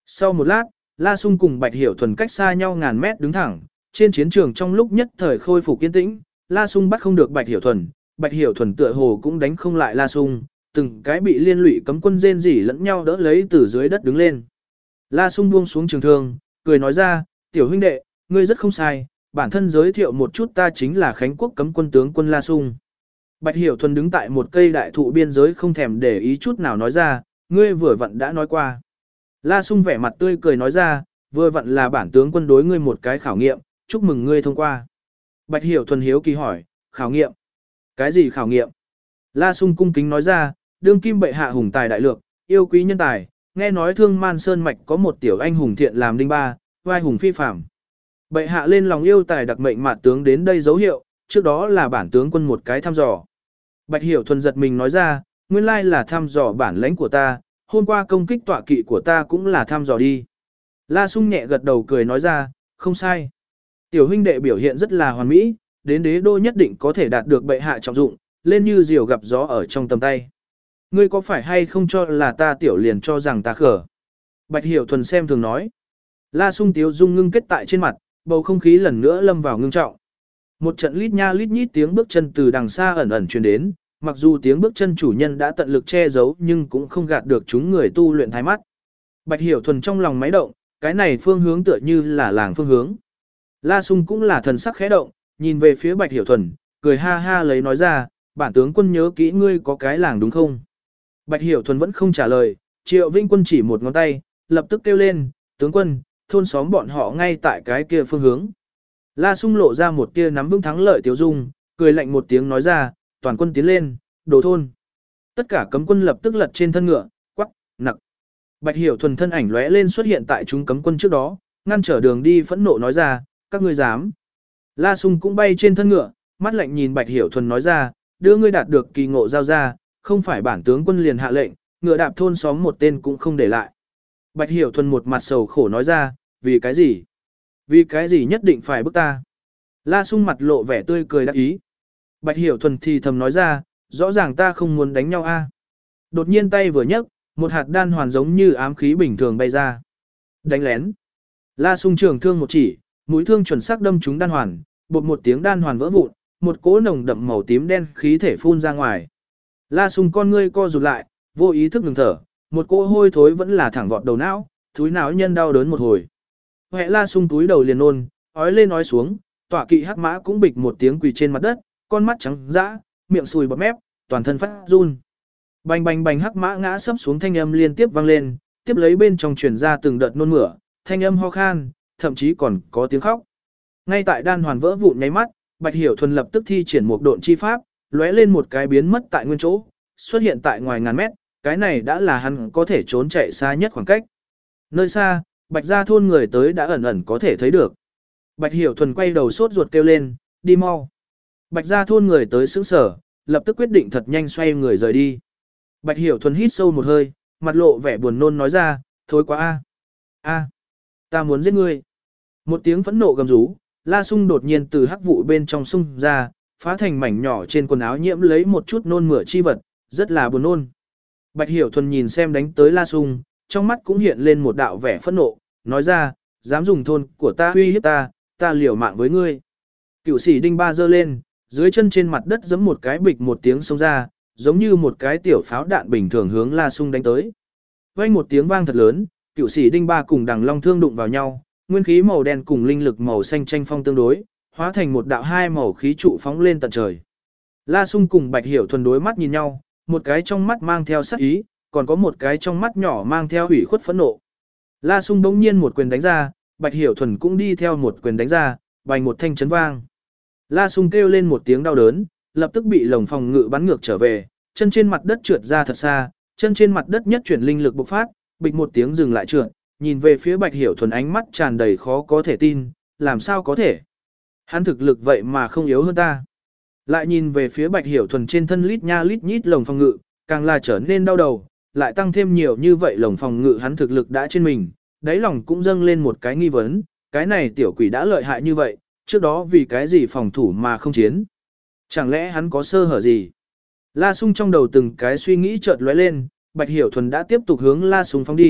Sau một lát, La Sung cùng Bạch Hiểu Thuần cách xa nhau ngàn mét đứng thẳng, trên chiến trường trong lúc nhất thời khôi phục yên tĩnh, La Sung bắt không được Bạch Hiểu Thuần tựa hồ cũng đánh không lại La Sung, từng cái bị liên lụy cấm quân rên rỉ lẫn nhau đỡ lấy từ dưới đất đứng lên. La Sung buông xuống trường thương, cười nói ra, tiểu huynh đệ, ngươi rất không sai, bản thân giới thiệu một chút ta chính là Khánh Quốc cấm quân tướng quân La Sung. Bạch Hiểu Thuần đứng tại một cây đại thụ biên giới không thèm để ý chút nào nói ra, ngươi vừa vặn đã nói qua. La Sung vẻ mặt tươi cười nói ra, vừa vặn là bản tướng quân đối ngươi một cái khảo nghiệm, chúc mừng ngươi thông qua. Bạch Hiểu Thuần hiếu kỳ hỏi, khảo nghiệm? Cái gì khảo nghiệm? La Sung cung kính nói ra, đương kim bệ hạ hùng tài đại lược, yêu quý nhân tài, nghe nói Thương Man Sơn mạch có một tiểu anh hùng thiện làm đinh ba, vai hùng phi phàm. Bệ hạ lên lòng yêu tài đặc mệnh mạt tướng đến đây dấu hiệu, trước đó là bản tướng quân một cái thăm dò. Bạch Hiểu Thuần giật mình nói ra, nguyên lai là thăm dò bản lãnh của ta, hôm qua công kích tọa kỵ của ta cũng là thăm dò đi. La Sung nhẹ gật đầu cười nói ra, không sai. Tiểu huynh đệ biểu hiện rất là hoàn mỹ, đến đế đô nhất định có thể đạt được bệ hạ trọng dụng, lên như diều gặp gió ở trong tầm tay. Ngươi có phải hay không cho là ta tiểu liền cho rằng ta khở? Bạch Hiểu Thuần xem thường nói. La Sung tiếu dung ngưng kết tại trên mặt, bầu không khí lần nữa lâm vào ngưng trọng. Một trận lít nha lít nhít tiếng bước chân từ đằng xa ẩn ẩn truyền đến, mặc dù tiếng bước chân chủ nhân đã tận lực che giấu nhưng cũng không gạt được chúng người tu luyện thái mắt. Bạch Hiểu Thuần trong lòng máy động, cái này phương hướng tựa như là làng phương hướng. La Sung cũng là thần sắc khẽ động, nhìn về phía Bạch Hiểu Thuần, cười ha ha lấy nói ra, bản tướng quân nhớ kỹ ngươi có cái làng đúng không? Bạch Hiểu Thuần vẫn không trả lời, Triệu Vinh Quân chỉ một ngón tay, lập tức kêu lên, tướng quân, thôn xóm bọn họ ngay tại cái kia phương hướng. La Sung lộ ra một tia nắm vững thắng lợi tiêu dung, cười lạnh một tiếng nói ra, toàn quân tiến lên, đồ thôn. Tất cả cấm quân lập tức lật trên thân ngựa, quắc, nặc. Bạch Hiểu Thuần thân ảnh lóe lên xuất hiện tại chúng cấm quân trước đó, ngăn trở đường đi phẫn nộ nói ra, các ngươi dám. La Sung cũng bay trên thân ngựa, mắt lạnh nhìn Bạch Hiểu Thuần nói ra, đưa ngươi đạt được kỳ ngộ giao ra, không phải bản tướng quân liền hạ lệnh, ngựa đạp thôn xóm một tên cũng không để lại. Bạch Hiểu Thuần một mặt sầu khổ nói ra, vì cái gì? Vì cái gì nhất định phải bức ta? La Sung mặt lộ vẻ tươi cười đắc ý. Bạch Hiểu Thuần thì thầm nói ra, rõ ràng ta không muốn đánh nhau a. Đột nhiên tay vừa nhấc, một hạt đan hoàn giống như ám khí bình thường bay ra. Đánh lén. La Sung trường thương một chỉ, mũi thương chuẩn xác đâm trúng đan hoàn, bột một tiếng đan hoàn vỡ vụn, một cỗ nồng đậm màu tím đen khí thể phun ra ngoài. La Sung con ngươi co rụt lại, vô ý thức ngừng thở, một cỗ hôi thối vẫn là thẳng vọt đầu não, thúi não nhân đau đớn một hồi. Huệ La Sung túi đầu liền nôn, ói lên ói xuống, tọa kỵ hắc mã cũng bịch một tiếng quỳ trên mặt đất, con mắt trắng dã, miệng sùi bọt mép, toàn thân phát run. Bành bành bành hắc mã ngã sấp xuống thanh âm liên tiếp vang lên, tiếp lấy bên trong truyền ra từng đợt nôn mửa, thanh âm ho khan, thậm chí còn có tiếng khóc. Ngay tại đan hoàn vỡ vụn nháy mắt, Bạch Hiểu Thuần lập tức thi triển một độn chi pháp, lóe lên một cái biến mất tại nguyên chỗ, xuất hiện tại ngoài ngàn mét, cái này đã là hắn có thể trốn chạy xa nhất khoảng cách. Nơi xa, Bạch gia thôn người tới đã ẩn ẩn có thể thấy được. Bạch Hiểu Thuần quay đầu sốt ruột kêu lên, đi mau. Bạch gia thôn người tới sững sở, lập tức quyết định thật nhanh xoay người rời đi. Bạch Hiểu Thuần hít sâu một hơi, mặt lộ vẻ buồn nôn nói ra, thối quá a, a, ta muốn giết ngươi. Một tiếng phẫn nộ gầm rú, La Sung đột nhiên từ hắc vụ bên trong xung ra, phá thành mảnh nhỏ trên quần áo nhiễm lấy một chút nôn mửa chi vật, rất là buồn nôn. Bạch Hiểu Thuần nhìn xem đánh tới La Sung, trong mắt cũng hiện lên một đạo vẻ phẫn nộ, nói ra, dám dùng thôn của ta uy hiếp ta, ta liều mạng với ngươi. Cựu sĩ đinh ba giơ lên, dưới chân trên mặt đất giẫm một cái bịch một tiếng xông ra, giống như một cái tiểu pháo đạn bình thường hướng La Sung đánh tới. Vang một tiếng vang thật lớn, cựu sĩ đinh ba cùng đằng long thương đụng vào nhau, nguyên khí màu đen cùng linh lực màu xanh tranh phong tương đối, hóa thành một đạo hai màu khí trụ phóng lên tận trời. La Sung cùng Bạch Hiểu Thuần đối mắt nhìn nhau, một cái trong mắt mang theo sát ý, còn có một cái trong mắt nhỏ mang theo ủy khuất phẫn nộ. La Sung bỗng nhiên một quyền đánh ra, Bạch Hiểu Thuần cũng đi theo một quyền đánh ra, bành một thanh chấn vang. La Sung kêu lên một tiếng đau đớn, lập tức bị lồng phòng ngự bắn ngược trở về, chân trên mặt đất trượt ra thật xa, chân trên mặt đất nhất chuyển linh lực bộc phát, bịch một tiếng dừng lại trượt, nhìn về phía Bạch Hiểu Thuần ánh mắt tràn đầy khó có thể tin, làm sao có thể? Hắn thực lực vậy mà không yếu hơn ta. Lại nhìn về phía Bạch Hiểu Thuần trên thân lít nha lít nhít lồng phòng ngự, càng là trở nên đau đầu, lại tăng thêm nhiều như vậy lồng phòng ngự hắn thực lực đã trên mình, đáy lòng cũng dâng lên một cái nghi vấn, cái này tiểu quỷ đã lợi hại như vậy, trước đó vì cái gì phòng thủ mà không chiến? Chẳng lẽ hắn có sơ hở gì? La Sung trong đầu từng cái suy nghĩ chợt lóe lên, Bạch Hiểu Thuần đã tiếp tục hướng La Sung phóng đi,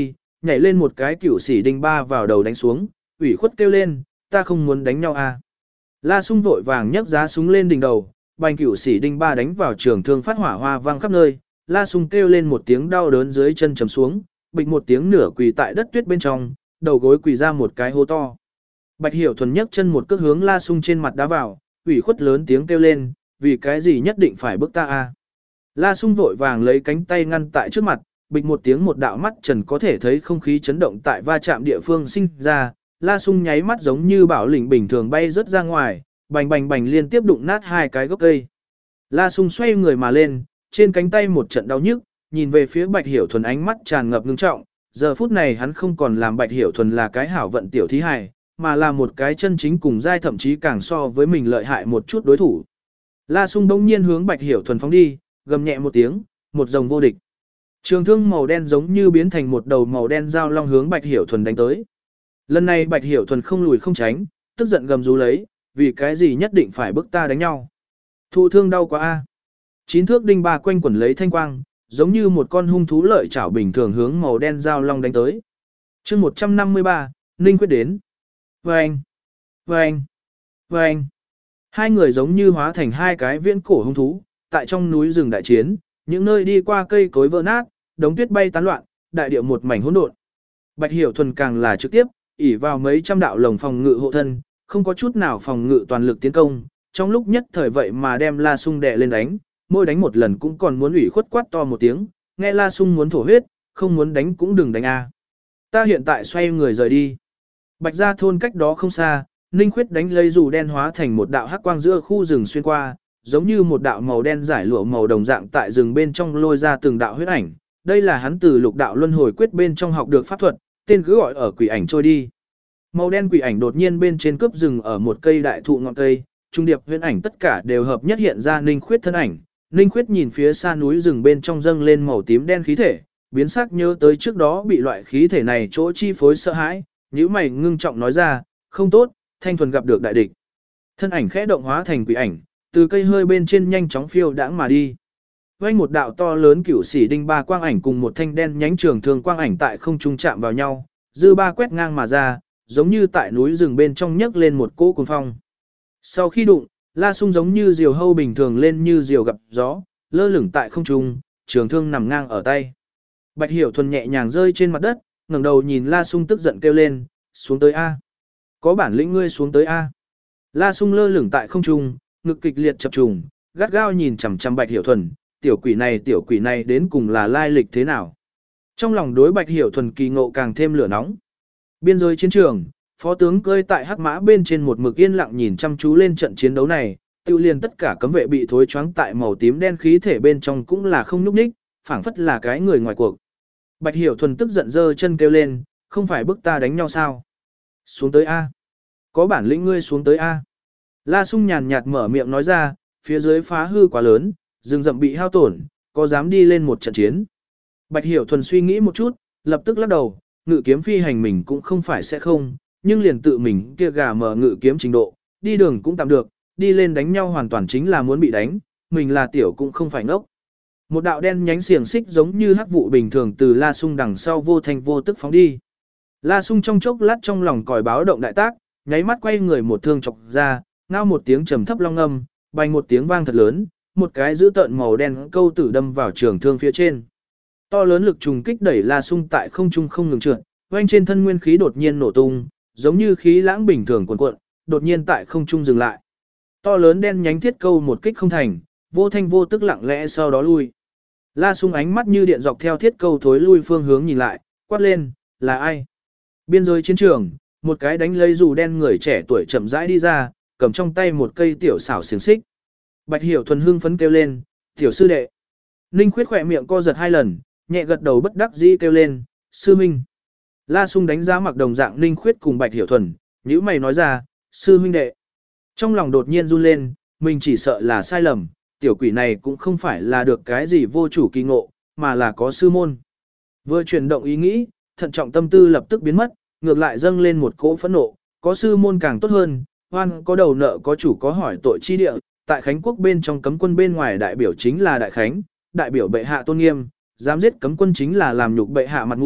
nhảy lên một cái cửu sĩ đinh ba vào đầu đánh xuống, ủy khuất kêu lên, ta không muốn đánh nhau à. La Sung vội vàng nhấc giá súng lên đỉnh đầu, bành cửu sĩ đinh ba đánh vào trường thương phát hỏa hoa vang khắp nơi, La Sung kêu lên một tiếng đau đớn dưới chân chầm xuống, bịch một tiếng nửa quỳ tại đất tuyết bên trong, đầu gối quỳ ra một cái hố to. Bạch Hiểu Thuần nhấc chân một cước hướng La Sung trên mặt đá vào, ủy khuất lớn tiếng kêu lên, vì cái gì nhất định phải bức ta à. La Sung vội vàng lấy cánh tay ngăn tại trước mặt, bịch một tiếng một đạo mắt trần có thể thấy không khí chấn động tại va chạm địa phương sinh ra, La Sung nháy mắt giống như bảo lĩnh bình thường bay rớt ra ngoài, bành bành bành liên tiếp đụng nát hai cái gốc cây. La Sung xoay người mà lên, trên cánh tay một trận đau nhức, nhìn về phía Bạch Hiểu Thuần ánh mắt tràn ngập ngưng trọng, giờ phút này hắn không còn làm Bạch Hiểu Thuần là cái hảo vận tiểu thí hài, mà là một cái chân chính cùng giai thậm chí càng so với mình lợi hại một chút đối thủ. La Sung bỗng nhiên hướng Bạch Hiểu Thuần phóng đi, gầm nhẹ một tiếng, một rồng vô địch. Trường thương màu đen giống như biến thành một đầu màu đen dao long hướng Bạch Hiểu Thuần đánh tới. Lần này Bạch Hiểu Thuần không lùi không tránh, tức giận gầm rú lấy, vì cái gì nhất định phải bức ta đánh nhau. Thụ thương đau quá a. Chín thước đinh ba quanh quẩn lấy thanh quang, giống như một con hung thú lợi chảo bình thường hướng màu đen dao long đánh tới. Chương 153, Ninh Quyết đến. Vâng, vâng, vâng. Hai người giống như hóa thành hai cái viễn cổ hung thú, tại trong núi rừng đại chiến, những nơi đi qua cây cối vỡ nát, đống tuyết bay tán loạn, đại địa một mảnh hỗn độn. Bạch Hiểu Thuần càng là trực tiếp, ỷ vào mấy trăm đạo lồng phòng ngự hộ thân, không có chút nào phòng ngự toàn lực tiến công, trong lúc nhất thời vậy mà đem La Sung đè lên đánh, mỗi đánh một lần cũng còn muốn ủy khuất quát to một tiếng, nghe La Sung muốn thổ huyết, không muốn đánh cũng đừng đánh a. Ta hiện tại xoay người rời đi. Bạch Gia thôn cách đó không xa, Ninh Khuyết đánh lấy dù đen hóa thành một đạo hắc quang giữa khu rừng xuyên qua, giống như một đạo màu đen giải lụa màu đồng dạng tại rừng bên trong lôi ra từng đạo huyết ảnh. Đây là hắn từ lục đạo luân hồi quyết bên trong học được pháp thuật, tên cứ gọi ở quỷ ảnh trôi đi. Màu đen quỷ ảnh đột nhiên bên trên cướp rừng ở một cây đại thụ ngọn cây, trung điệp huyễn ảnh tất cả đều hợp nhất hiện ra Ninh Khuyết thân ảnh. Ninh Khuyết nhìn phía xa núi rừng bên trong dâng lên màu tím đen khí thể, biến sắc nhớ tới trước đó bị loại khí thể này chỗ chi phối sợ hãi, nhíu mày ngưng trọng nói ra, không tốt, Thanh Thuần gặp được đại địch. Thân ảnh khẽ động hóa thành quỷ ảnh, từ cây hơi bên trên nhanh chóng phiêu đãng mà đi. Vành một đạo to lớn cửu sĩ đinh ba quang ảnh cùng một thanh đen nhánh trường thương quang ảnh tại không trung chạm vào nhau, dư ba quét ngang mà ra, giống như tại núi rừng bên trong nhấc lên một cỗ cuồng phong. Sau khi đụng, La Sung giống như diều hâu bình thường lên như diều gặp gió, lơ lửng tại không trung, trường thương nằm ngang ở tay. Bạch Hiểu Thuần nhẹ nhàng rơi trên mặt đất, ngẩng đầu nhìn La Sung tức giận kêu lên, xuống tới a. Có bản lĩnh ngươi xuống tới a. La Sung lơ lửng tại không trung, ngực kịch liệt chập trùng, gắt gao nhìn chằm chằm Bạch Hiểu Thuần, tiểu quỷ này đến cùng là lai lịch thế nào? Trong lòng đối Bạch Hiểu Thuần kỳ ngộ càng thêm lửa nóng. Biên giới chiến trường, phó tướng cơi tại hắc mã bên trên một mực yên lặng nhìn chăm chú lên trận chiến đấu này, tiêu liền tất cả cấm vệ bị thối choáng tại màu tím đen khí thể bên trong cũng là không nhúc nhích, phảng phất là cái người ngoài cuộc. Bạch Hiểu Thuần tức giận giơ chân kêu lên, không phải bức ta đánh nhau sao? Xuống tới a. Có bản lĩnh ngươi xuống tới a. La Sung nhàn nhạt mở miệng nói ra, phía dưới phá hư quá lớn, rừng rậm bị hao tổn, có dám đi lên một trận chiến. Bạch Hiểu Thuần suy nghĩ một chút, lập tức lắc đầu, ngự kiếm phi hành mình cũng không phải sẽ không, nhưng liền tự mình kia gà mở ngự kiếm trình độ, đi đường cũng tạm được, đi lên đánh nhau hoàn toàn chính là muốn bị đánh, mình là tiểu cũng không phải ngốc. Một đạo đen nhánh xiềng xích giống như hắc vụ bình thường từ La Sung đằng sau vô thanh vô tức phóng đi. La Sung trong chốc lát trong lòng còi báo động đại tác, nháy mắt quay người một thương chọc ra, ngao một tiếng trầm thấp long âm, bành một tiếng vang thật lớn, một cái dữ tợn màu đen câu tử đâm vào trường thương phía trên. To lớn lực trùng kích đẩy La Sung tại không trung không ngừng trượt, oanh trên thân nguyên khí đột nhiên nổ tung, giống như khí lãng bình thường cuộn cuộn, đột nhiên tại không trung dừng lại. To lớn đen nhánh thiết câu một kích không thành, vô thanh vô tức lặng lẽ sau đó lui. La Sung ánh mắt như điện dọc theo thiết câu thối lui phương hướng nhìn lại, quát lên, là ai? Biên giới chiến trường, một cái đánh lấy dù đen người trẻ tuổi chậm rãi đi ra, cầm trong tay một cây tiểu xảo xiềng xích. Bạch Hiểu Thuần hưng phấn kêu lên, tiểu sư đệ. Ninh Khuyết khỏe miệng co giật hai lần, nhẹ gật đầu bất đắc dĩ kêu lên, sư minh. La Sung đánh giá mặc đồng dạng Ninh Khuyết cùng Bạch Hiểu Thuần, nhíu mày nói ra, sư huynh đệ. Trong lòng đột nhiên run lên, mình chỉ sợ là sai lầm, tiểu quỷ này cũng không phải là được cái gì vô chủ kỳ ngộ, mà là có sư môn. Vừa chuyển động ý nghĩ, thận trọng tâm tư lập tức biến mất, ngược lại dâng lên một cỗ phẫn nộ, có sư môn càng tốt hơn, hoan có đầu nợ có chủ có hỏi tội chi địa, tại Khánh quốc bên trong cấm quân bên ngoài đại biểu chính là Đại Khánh, đại biểu bệ hạ tôn nghiêm, dám giết cấm quân chính là làm nhục bệ hạ mặt mũi,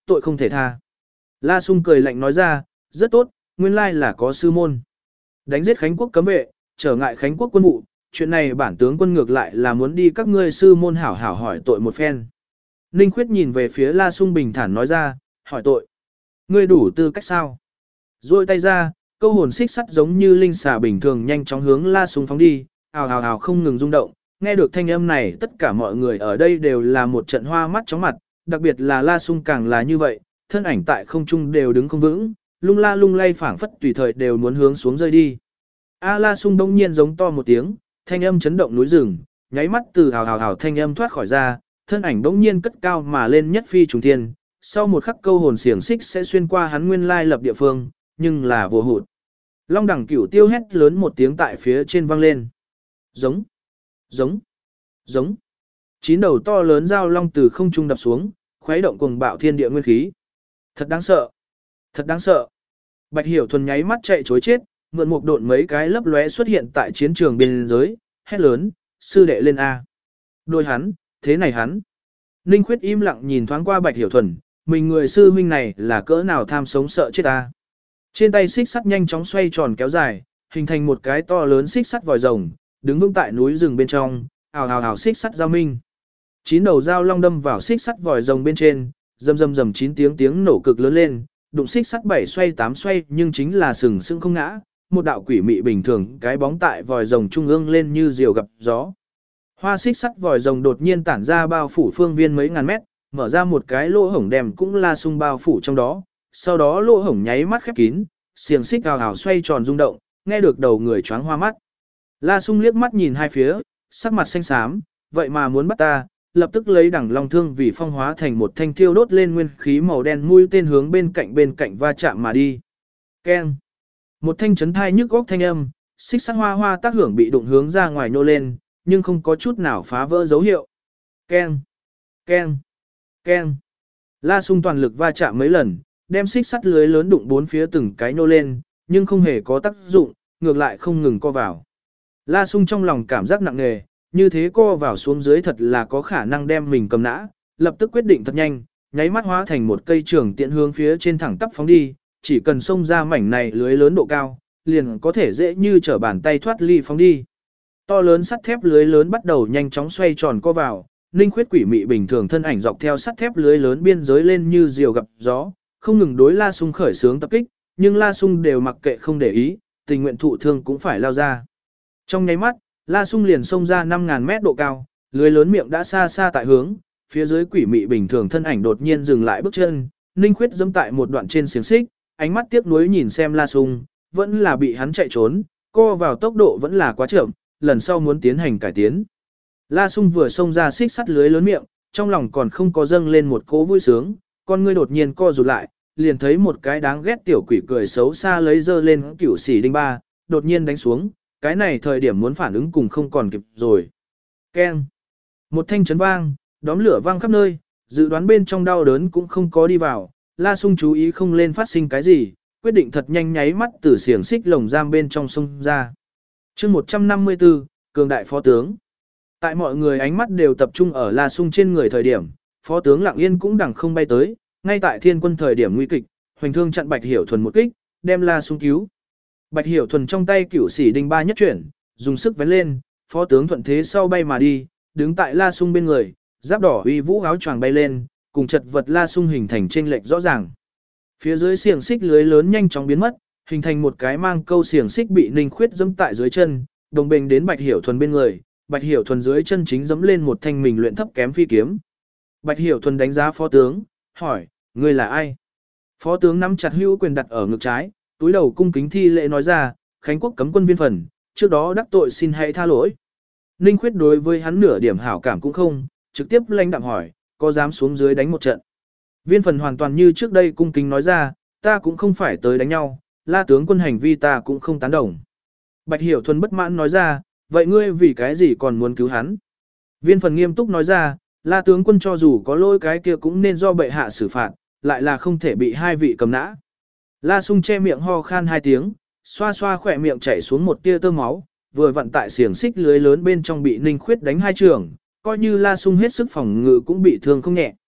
tội không thể tha. La Sung cười lạnh nói ra, rất tốt, nguyên lai là có sư môn. Đánh giết Khánh quốc cấm vệ, trở ngại Khánh quốc quân vụ, chuyện này bản tướng quân ngược lại là muốn đi các ngươi sư môn hảo hảo hỏi tội một phen. Ninh Khuyết nhìn về phía La Sung bình thản nói ra, hỏi tội. Ngươi đủ tư cách sao? Rồi tay ra, câu hồn xích sắt giống như linh xà bình thường nhanh chóng hướng La Sung phóng đi, ào ào ào không ngừng rung động. Nghe được thanh âm này tất cả mọi người ở đây đều là một trận hoa mắt chóng mặt, đặc biệt là La Sung càng là như vậy, thân ảnh tại không trung đều đứng không vững, lung la lung lay phảng phất tùy thời đều muốn hướng xuống rơi đi. A La Sung đông nhiên giống to một tiếng, thanh âm chấn động núi rừng, nháy mắt từ hào hào hào thanh âm thoát khỏi ra, thân ảnh bỗng nhiên cất cao mà lên nhất phi trùng thiên, sau một khắc câu hồn xiềng xích sẽ xuyên qua hắn nguyên lai lập địa phương, nhưng là vô hụt. Long đẳng cửu tiêu hét lớn một tiếng tại phía trên vang lên. Giống, giống, giống. 9 đầu to lớn dao long từ không trung đập xuống, khuấy động cuồng bạo thiên địa nguyên khí. Thật đáng sợ, thật đáng sợ. Bạch Hiểu Thuần nháy mắt chạy trối chết, mượn một độn mấy cái lấp lóe xuất hiện tại chiến trường biên giới, hét lớn, sư đệ lên A. Đôi hắn, thế này hắn. Ninh Khuyết im lặng nhìn thoáng qua Bạch Hiểu Thuần, mình người sư huynh này là cỡ nào tham sống sợ chết ta. Trên tay xích sắt nhanh chóng xoay tròn kéo dài, hình thành một cái to lớn xích sắt vòi rồng, đứng vững tại núi rừng bên trong, ào ào ào xích sắt giao minh. 9 đầu dao long đâm vào xích sắt vòi rồng bên trên, rầm rầm rầm 9 tiếng nổ cực lớn lên, đụng xích sắt 7 xoay 8 xoay nhưng chính là sừng sững không ngã, một đạo quỷ mị bình thường cái bóng tại vòi rồng trung ương lên như diều gặp gió. Hoa xích sắt vòi rồng đột nhiên tản ra bao phủ phương viên mấy ngàn mét, mở ra một cái lỗ hổng đèm cũng La Sung bao phủ trong đó, sau đó lỗ hổng nháy mắt khép kín, xiềng xích ào ào xoay tròn rung động, nghe được đầu người choáng hoa mắt. La Sung liếc mắt nhìn hai phía, sắc mặt xanh xám, vậy mà muốn bắt ta, lập tức lấy đẳng long thương vì phong hóa thành một thanh thiêu đốt lên nguyên khí màu đen mũi tên hướng bên cạnh va chạm mà đi. Keng. Một thanh chấn thai nhức góc thanh âm, xích sắt hoa hoa tác hưởng bị đụng hướng ra ngoài nô lên, nhưng không có chút nào phá vỡ dấu hiệu. Keng. Keng. Keng. La Sung toàn lực va chạm mấy lần, đem xích sắt lưới lớn đụng bốn phía từng cái nô lên, nhưng không hề có tác dụng, ngược lại không ngừng co vào. La Sung trong lòng cảm giác nặng nề, như thế co vào xuống dưới thật là có khả năng đem mình cầm nã, lập tức quyết định thật nhanh, nháy mắt hóa thành một cây trường tiện hướng phía trên thẳng tắp phóng đi, chỉ cần xông ra mảnh này lưới lớn độ cao, liền có thể dễ như trở bàn tay thoát ly phóng đi. To lớn sắt thép lưới lớn bắt đầu nhanh chóng xoay tròn co vào, Ninh Khuyết quỷ mị bình thường thân ảnh dọc theo sắt thép lưới lớn biên giới lên như diều gặp gió, không ngừng đối La Sung khởi xướng tập kích, nhưng La Sung đều mặc kệ không để ý, tình nguyện thụ thương cũng phải lao ra. Trong nháy mắt, La Sung liền xông ra 5000 mét độ cao, lưới lớn miệng đã xa xa tại hướng, phía dưới quỷ mị bình thường thân ảnh đột nhiên dừng lại bước chân, Ninh Khuyết giẫm tại một đoạn trên xiềng xích, ánh mắt tiếc nuối nhìn xem La Sung, vẫn là bị hắn chạy trốn, co vào tốc độ vẫn là quá chậm, lần sau muốn tiến hành cải tiến. La Sung vừa xông ra xích sắt lưới lớn miệng, trong lòng còn không có dâng lên một cỗ vui sướng, con ngươi đột nhiên co rụt lại, liền thấy một cái đáng ghét tiểu quỷ cười xấu xa lấy dơ lên cửu xỉ đinh ba, đột nhiên đánh xuống, cái này thời điểm muốn phản ứng cùng không còn kịp rồi. Keng. Một thanh chấn vang, đóm lửa vang khắp nơi, dự đoán bên trong đau đớn cũng không có đi vào, La Sung chú ý không lên phát sinh cái gì, quyết định thật nhanh nháy mắt từ xiềng xích lồng giam bên trong xông ra. Chương 154, cường đại phó tướng. Tại mọi người ánh mắt đều tập trung ở La Sung trên người thời điểm, phó tướng Lặng Yên cũng đằng không bay tới, ngay tại Thiên Quân thời điểm nguy kịch, hoành thương chặn Bạch Hiểu Thuần một kích, đem La Sung cứu. Bạch Hiểu Thuần trong tay cửu xỉ đinh ba nhất chuyển, dùng sức vén lên, phó tướng thuận thế sau bay mà đi, đứng tại La Sung bên người, giáp đỏ uy vũ áo choàng bay lên, cùng chật vật La Sung hình thành chênh lệch rõ ràng. Phía dưới xiềng xích lưới lớn nhanh chóng biến mất, hình thành một cái mang câu xiềng xích bị Ninh Khuyết giẫm tại dưới chân, đồng bình đến Bạch Hiểu Thuần bên người, Bạch Hiểu Thuần dưới chân chính giẫm lên một thanh mình luyện thấp kém phi kiếm. Bạch Hiểu Thuần đánh giá phó tướng, hỏi, ngươi là ai? Phó tướng nắm chặt hữu quyền đặt ở ngực trái, túi đầu cung kính thi lễ nói ra, Khánh quốc cấm quân viên phần, trước đó đắc tội xin hãy tha lỗi. Ninh Khuyết đối với hắn nửa điểm hảo cảm cũng không, trực tiếp lãnh đạm hỏi, có dám xuống dưới đánh một trận? Viên phần hoàn toàn như trước đây cung kính nói ra, ta cũng không phải tới đánh nhau, La tướng quân hành vi ta cũng không tán đồng. Bạch Hiểu Thuần bất mãn nói ra, vậy ngươi vì cái gì còn muốn cứu hắn? Viên phần nghiêm túc nói ra, La tướng quân cho dù có lỗi cái kia cũng nên do bệ hạ xử phạt, lại là không thể bị hai vị cầm nã. La Sung che miệng ho khan hai tiếng, xoa xoa khỏe miệng chảy xuống một tia tơ máu, vừa vặn tại xiềng xích lưới lớn bên trong bị Ninh Khuyết đánh hai trường, coi như La Sung hết sức phòng ngự cũng bị thương không nhẹ.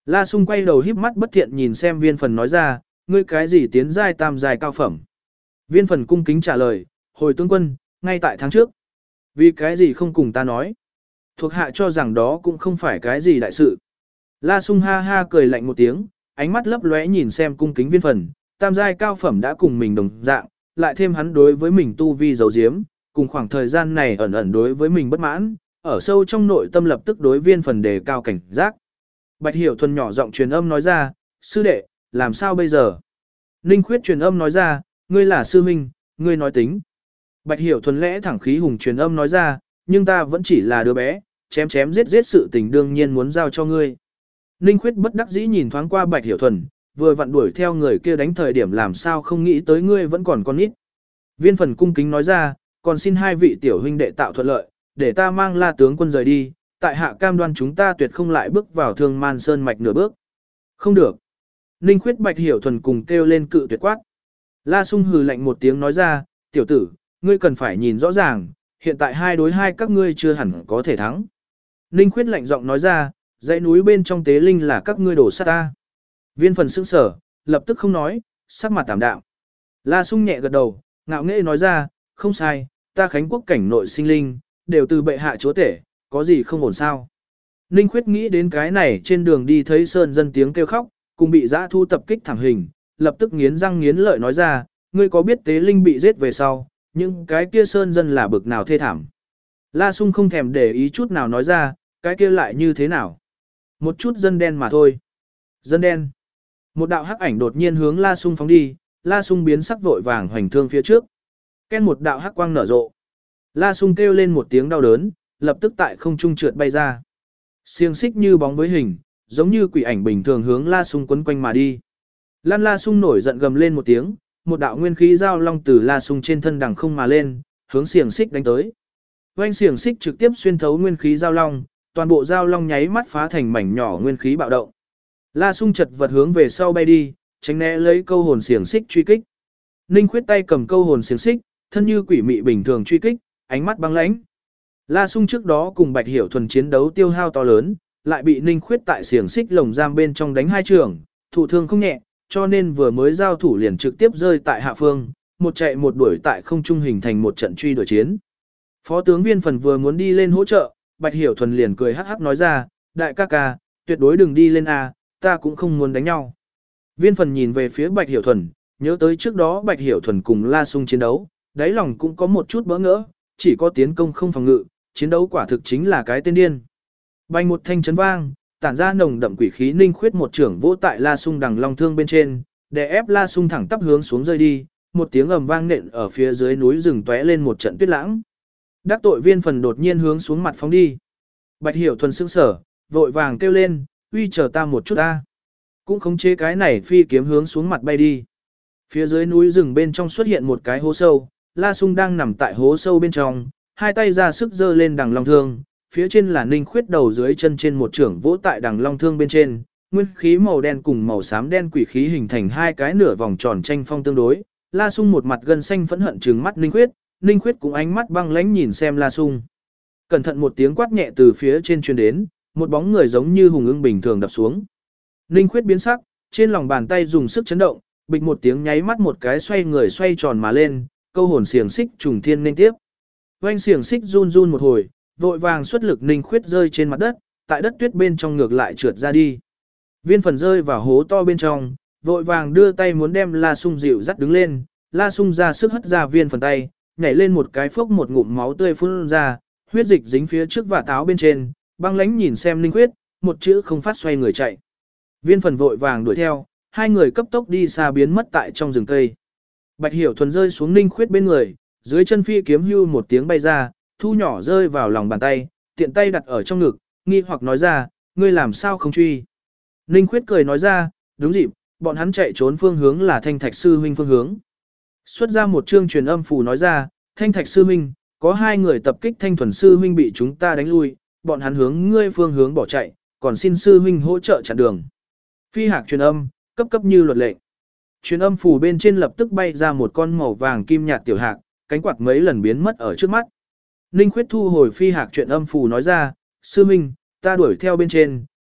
La Sung quay đầu híp mắt bất thiện nhìn xem Viên Phần nói ra, ngươi cái gì tiến giai tam giai cao phẩm. Viên Phần cung kính trả lời, hồi tướng quân, ngay tại tháng trước. Vì cái gì không cùng ta nói. Thuộc hạ cho rằng đó cũng không phải cái gì đại sự. La Sung ha ha cười lạnh một tiếng, ánh mắt lấp lóe nhìn xem cung kính Viên Phần, tam giai cao phẩm đã cùng mình đồng dạng, lại thêm hắn đối với mình tu vi giấu giếm, cùng khoảng thời gian này ẩn ẩn đối với mình bất mãn, ở sâu trong nội tâm lập tức đối Viên Phần đề cao cảnh giác. Bạch Hiểu Thuần nhỏ giọng truyền âm nói ra, sư đệ, làm sao bây giờ? Ninh Khuyết truyền âm nói ra, ngươi là sư huynh, ngươi nói tính. Bạch Hiểu Thuần lẽ thẳng khí hùng truyền âm nói ra, nhưng ta vẫn chỉ là đứa bé, chém chém giết giết sự tình đương nhiên muốn giao cho ngươi. Ninh Khuyết bất đắc dĩ nhìn thoáng qua Bạch Hiểu Thuần, vừa vặn đuổi theo người kia đánh thời điểm làm sao không nghĩ tới ngươi vẫn còn con nít. Viên Phần cung kính nói ra, còn xin hai vị tiểu huynh đệ tạo thuận lợi, để ta mang La tướng quân rời đi, tại hạ cam đoan chúng ta tuyệt không lại bước vào Thương Man Sơn mạch nửa bước. Không được. Ninh Khuyết Bạch Hiểu Thuần cùng kêu lên cự tuyệt quát. La Sung hừ lạnh một tiếng nói ra, tiểu tử, ngươi cần phải nhìn rõ ràng, hiện tại 2 đối 2 các ngươi chưa hẳn có thể thắng. Ninh Khuyết lạnh giọng nói ra, dãy núi bên trong tế linh là các ngươi đổ sát ta. Viên Phần sững sở, lập tức không nói, sắc mặt tạm đạm. La Sung nhẹ gật đầu, ngạo nghễ nói ra, không sai, ta Khánh Quốc cảnh nội sinh linh, đều từ bệ hạ chúa tể, có gì không ổn sao. Ninh Khuyết nghĩ đến cái này trên đường đi thấy sơn dân tiếng kêu khóc, cùng bị dã thu tập kích thảm hình, lập tức nghiến răng nghiến lợi nói ra, ngươi có biết tế linh bị giết về sau, nhưng cái kia sơn dân là bực nào thê thảm. La Sung không thèm để ý chút nào nói ra, cái kia lại như thế nào. Một chút dân đen mà thôi. Dân đen. Một đạo hắc ảnh đột nhiên hướng La Sung phóng đi, La Sung biến sắc vội vàng hoành thương phía trước. Ken một đạo hắc quang nở rộ. La Sung kêu lên một tiếng đau đớn, lập tức tại không trung trượt bay ra. Xiềng xích như bóng với hình, giống như quỷ ảnh bình thường hướng La Sung quấn quanh mà đi. Lan La Sung nổi giận gầm lên một tiếng, một đạo nguyên khí giao long từ La Sung trên thân đằng không mà lên, hướng xiềng xích đánh tới. Oanh xiềng xích trực tiếp xuyên thấu nguyên khí giao long, toàn bộ giao long nháy mắt phá thành mảnh nhỏ nguyên khí bạo động. La Sung chật vật hướng về sau bay đi, tránh né lấy câu hồn xiềng xích truy kích. Ninh Khuyết tay cầm câu hồn xiềng xích, thân như quỷ mị bình thường truy kích, ánh mắt băng lãnh. La Sung trước đó cùng Bạch Hiểu Thuần chiến đấu tiêu hao to lớn, lại bị Ninh Khuyết tại xiềng xích lồng giam bên trong đánh 2 trường, thụ thương không nhẹ, cho nên vừa mới giao thủ liền trực tiếp rơi tại hạ phương, một chạy một đuổi tại không trung hình thành một trận truy đuổi chiến. Phó tướng Viên Phần vừa muốn đi lên hỗ trợ, Bạch Hiểu Thuần liền cười hắc hắc nói ra, đại ca ca, tuyệt đối đừng đi lên a, ta cũng không muốn đánh nhau. Viên Phần nhìn về phía Bạch Hiểu Thuần, nhớ tới trước đó Bạch Hiểu Thuần cùng La Sung chiến đấu, đáy lòng cũng có một chút bỡ ngỡ, chỉ có tiến công không phòng ngự, chiến đấu quả thực chính là cái tên điên. Bành một thanh chấn vang, tản ra nồng đậm quỷ khí. Ninh Khuyết một trưởng vỗ tại La Sung đằng long thương bên trên, để ép La Sung thẳng tắp hướng xuống rơi đi, một tiếng ầm vang nện ở phía dưới núi rừng tóe lên một trận tuyết lãng. Đắc tội Viên Phần đột nhiên hướng xuống mặt phóng đi. Bạch Hiểu Thuần sững sờ, vội vàng kêu lên, uy chờ ta một chút ta. Cũng khống chế cái này phi kiếm hướng xuống mặt bay đi. Phía dưới núi rừng bên trong xuất hiện một cái hố sâu, La Sung đang nằm tại hố sâu bên trong, hai tay ra sức giơ lên đằng long thương, phía trên là Ninh Khuyết đầu dưới chân trên một trưởng vỗ tại đằng long thương bên trên, nguyên khí màu đen cùng màu xám đen quỷ khí hình thành hai cái nửa vòng tròn tranh phong tương đối. La Sung một mặt gân xanh phẫn hận trừng mắt Ninh Khuyết cũng ánh mắt băng lãnh nhìn xem La Sung. Cẩn thận một tiếng quát nhẹ từ phía trên truyền đến, một bóng người giống như hùng ưng bình thường đập xuống. Ninh Khuyết biến sắc, trên lòng bàn tay dùng sức chấn động, bịch một tiếng nháy mắt một cái xoay người xoay tròn mà lên, câu hồn xiềng xích trùng thiên nên tiếp. Oanh xiềng xích run run một hồi, vội vàng xuất lực Ninh Khuyết rơi trên mặt đất, tại đất tuyết bên trong ngược lại trượt ra đi. Viên Phần rơi vào hố to bên trong, vội vàng đưa tay muốn đem La Sung dịu dắt đứng lên, La Sung ra sức hất ra Viên Phần tay, nhảy lên một cái phốc một ngụm máu tươi phun ra, huyết dịch dính phía trước và táo bên trên, băng lãnh nhìn xem Ninh Khuyết, một chữ không phát xoay người chạy. Viên Phần vội vàng đuổi theo, hai người cấp tốc đi xa biến mất tại trong rừng cây. Bạch Hiểu Thuần rơi xuống Ninh Khuyết bên người, dưới chân phi kiếm hưu một tiếng bay ra, thu nhỏ rơi vào lòng bàn tay, tiện tay đặt ở trong ngực, nghi hoặc nói ra, ngươi làm sao không truy. Ninh Khuyết cười nói ra, đúng dịp, bọn hắn chạy trốn phương hướng là Thanh Thạch sư huynh phương hướng. Xuất ra một chương truyền âm phù nói ra, Thanh Thạch sư huynh, có 2 người tập kích Thanh Thuần sư huynh bị chúng ta đánh lui, bọn hắn hướng ngươi phương hướng bỏ chạy, còn xin sư huynh hỗ trợ chặn đường. Phi hạc truyền âm, cấp cấp như luật lệ. Truyền âm phù bên trên lập tức bay ra một con màu vàng kim nhạt tiểu hạc, cánh quạt mấy lần biến mất ở trước mắt. Ninh Khuyết thu hồi phi hạc truyền âm phù nói ra, sư huynh, ta đuổi theo bên trên,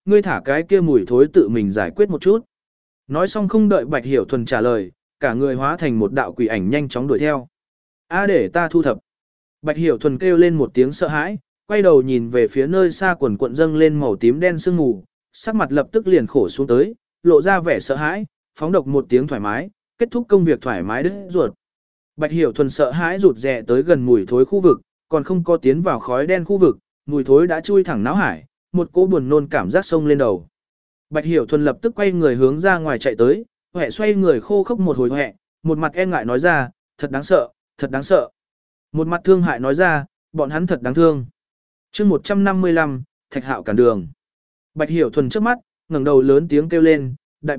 ngươi thả cái kia mùi thối tự mình giải quyết một chút. Nói xong không đợi Bạch Hiểu Thuần trả lời, cả người hóa thành một đạo quỷ ảnh nhanh chóng đuổi theo. Để ta thu thập. Bạch Hiểu Thuần kêu lên một tiếng sợ hãi, quay đầu nhìn về phía nơi xa quần cuộn dâng lên màu tím đen sương mù, sắc mặt lập tức liền khổ xuống tới, lộ ra vẻ sợ hãi, phóng độc một tiếng thoải mái, kết thúc công việc thoải mái đứt ruột. Bạch Hiểu Thuần sợ hãi rụt rè tới gần mùi thối khu vực, còn không có tiến vào khói đen khu vực, mùi thối đã chui thẳng não hải, một cỗ buồn nôn cảm giác sông lên đầu. Bạch Hiểu Thuần lập tức quay người hướng ra ngoài chạy tới, hẹ xoay người khô khốc một hồi hẹ, một mặt e ngại nói ra, thật đáng sợ, thật đáng sợ. Một mặt thương hại nói ra, bọn hắn thật đáng thương. chương 155, Thạch Hạo cản đường. Bạch Hiểu Thuần trước mắt, ngẩng đầu lớn tiếng kêu lên,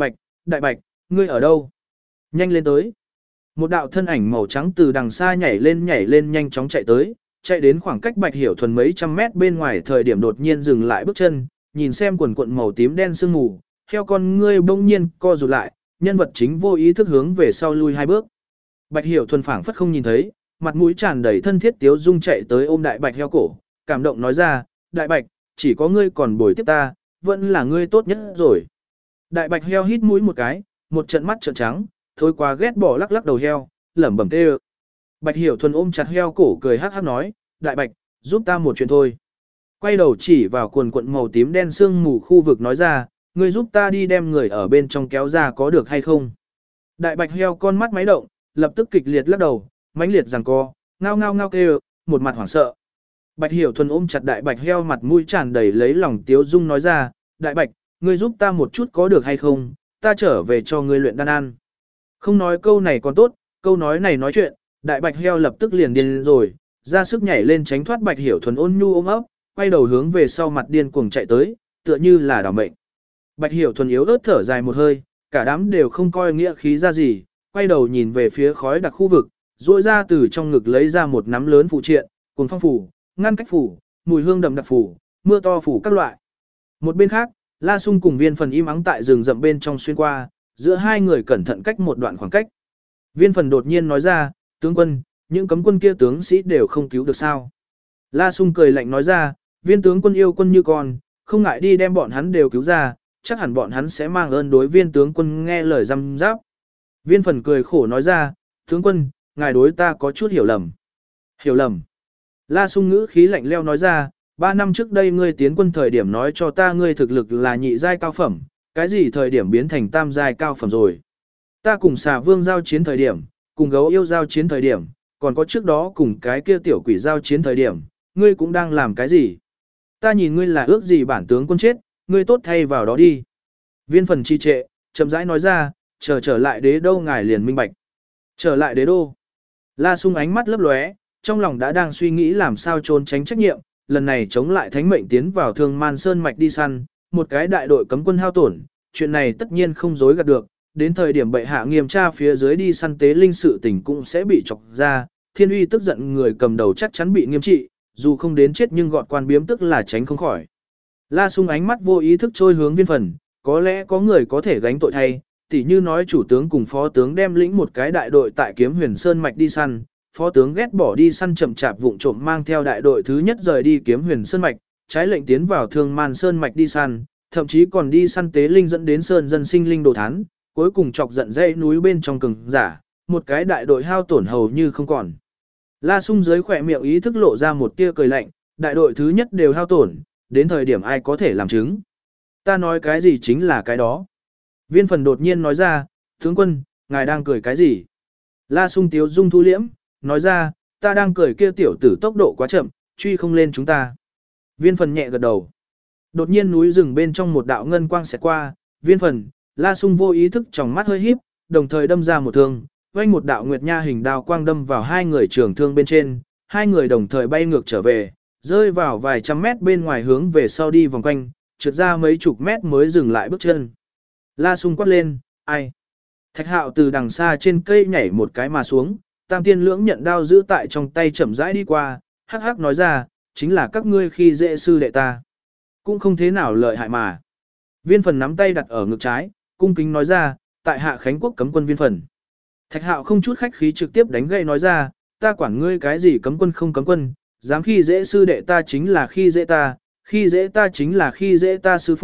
đại bạch, ngươi ở đâu? Nhanh lên tới. Một đạo thân ảnh màu trắng từ đằng xa nhảy lên nhanh chóng chạy đến khoảng cách Bạch Hiểu Thuần mấy trăm mét bên ngoài thời điểm đột nhiên dừng lại bước chân, nhìn xem quần cuộn màu tím đen sương mù, theo con ngươi bỗng nhiên co rụt lại, nhân vật chính vô ý thức hướng về sau lui hai bước. Bạch Hiểu Thuần phảng phất không nhìn thấy, mặt mũi tràn đầy thân thiết tiếu dung chạy tới ôm Đại Bạch heo cổ, cảm động nói ra, Đại Bạch, chỉ có ngươi còn bồi tiếp ta, vẫn là ngươi tốt nhất rồi. Đại Bạch heo hít mũi một cái, một trận mắt trợn trắng, thôi quá ghét bỏ lắc lắc đầu heo, lẩm bẩm kêu. Bạch Hiểu Thuần ôm chặt heo cổ cười hắc hắc nói, Đại Bạch, giúp ta một chuyện thôi. Quay đầu chỉ vào quần quận màu tím đen sương mù khu vực nói ra, ngươi giúp ta đi đem người ở bên trong kéo ra có được hay không? Đại Bạch heo con mắt máy động, lập tức kịch liệt lắc đầu, mãnh liệt giằng co, ngao ngao ngao kêu, một mặt hoảng sợ. Bạch Hiểu Thuần ôm chặt Đại Bạch heo mặt mũi tràn đầy lấy lòng tiếu dung nói ra, Đại Bạch, ngươi giúp ta một chút có được hay không? Ta trở về cho ngươi luyện đan ăn. Không nói câu này còn tốt, câu nói này nói chuyện, Đại Bạch heo lập tức liền điên rồi, ra sức nhảy lên tránh thoát Bạch Hiểu Thuần ôn nhu ôm ấp, quay đầu hướng về sau mặt điên cuồng chạy tới, tựa như là đảo mệnh. Bạch Hiểu Thuần yếu ớt thở dài một hơi, cả đám đều không coi nghĩa khí ra gì, quay đầu nhìn về phía khói đặc khu vực, duỗi ra từ trong ngực lấy ra một nắm lớn phụ triện, cuồng phong phủ, ngăn cách phủ, mùi hương đậm đặc phủ, mưa to phủ các loại. Một bên khác, La Sung cùng Viên Phần im ắng tại rừng rậm bên trong xuyên qua, giữa hai người cẩn thận cách một đoạn khoảng cách. Viên Phần đột nhiên nói ra, tướng quân, những cấm quân kia tướng sĩ đều không cứu được sao? La Sung cười lạnh nói ra, Viên tướng quân yêu quân như con, không ngại đi đem bọn hắn đều cứu ra, chắc hẳn bọn hắn sẽ mang ơn đối Viên tướng quân nghe lời răm giáp. Viên Phần cười khổ nói ra, tướng quân, ngài đối ta có chút hiểu lầm. Hiểu lầm. La Sung ngữ khí lạnh leo nói ra, 3 năm trước đây ngươi tiến quân thời điểm nói cho ta ngươi thực lực là nhị giai cao phẩm, cái gì thời điểm biến thành tam giai cao phẩm rồi. Ta cùng xà vương giao chiến thời điểm, cùng gấu yêu giao chiến thời điểm, còn có trước đó cùng cái kia tiểu quỷ giao chiến thời điểm, ngươi cũng đang làm cái gì? Ta nhìn ngươi là ước gì bản tướng quân chết, ngươi tốt thay vào đó đi. Viên Phần trì trệ, chậm rãi nói ra, trở lại đế đô ngài liền minh bạch. Trở lại đế đô. La Sung ánh mắt lấp lóe, trong lòng đã đang suy nghĩ làm sao trốn tránh trách nhiệm, lần này chống lại thánh mệnh tiến vào Thương Man Sơn mạch đi săn, một cái đại đội cấm quân hao tổn, chuyện này tất nhiên không dối gạt được, đến thời điểm bệ hạ nghiêm tra phía dưới đi săn tế linh sự tình cũng sẽ bị chọc ra, Thiên Uy tức giận người cầm đầu chắc chắn bị nghiêm trị, dù không đến chết nhưng gọt quan biếm tức là tránh không khỏi. La Sung ánh mắt vô ý thức trôi hướng Viên Phần, có lẽ có người có thể gánh tội thay, tỉ như nói chủ tướng cùng phó tướng đem lĩnh một cái đại đội tại Kiếm Huyền Sơn mạch đi săn, phó tướng ghét bỏ đi săn chậm chạp vụng trộm mang theo đại đội thứ nhất rời đi Kiếm Huyền Sơn mạch, trái lệnh tiến vào Thương Man Sơn mạch đi săn, thậm chí còn đi săn tế linh dẫn đến sơn dân sinh linh đồ thán, cuối cùng chọc giận dãy núi bên trong cường giả, một cái đại đội hao tổn hầu như không còn. La Sung dưới khỏe miệng ý thức lộ ra một tia cười lạnh, đại đội thứ nhất đều hao tổn, đến thời điểm ai có thể làm chứng. Ta nói cái gì chính là cái đó. Viên Phần đột nhiên nói ra, tướng quân, ngài đang cười cái gì? La Sung tiếu dung thu liễm, nói ra, ta đang cười kia tiểu tử tốc độ quá chậm, truy không lên chúng ta. Viên Phần nhẹ gật đầu. Đột nhiên núi rừng bên trong một đạo ngân quang xẹt qua, Viên Phần, La Sung vô ý thức trong mắt hơi híp, đồng thời đâm ra một thương, vang một đạo nguyệt nha hình đao quang đâm vào hai người trường thương bên trên, hai người đồng thời bay ngược trở về, rơi vào vài trăm mét bên ngoài hướng về sau đi vòng quanh, trượt ra mấy chục mét mới dừng lại bước chân. La Sung quát lên, ai? Thạch Hạo từ đằng xa trên cây nhảy một cái mà xuống, Tam Tiên Lưỡng nhận đao giữ tại trong tay chậm rãi đi qua, hắc hắc nói ra, chính là các ngươi khi dễ sư đệ ta. Cũng không thế nào lợi hại mà. Viên Phần nắm tay đặt ở ngực trái, cung kính nói ra, tại hạ Khánh Quốc cấm quân Viên Phần. Thạch Hạo không chút khách khí trực tiếp đánh gậy nói ra, ta quản ngươi cái gì cấm quân không cấm quân, dám khi dễ sư đệ ta chính là khi dễ ta chính là khi dễ ta sư phụ,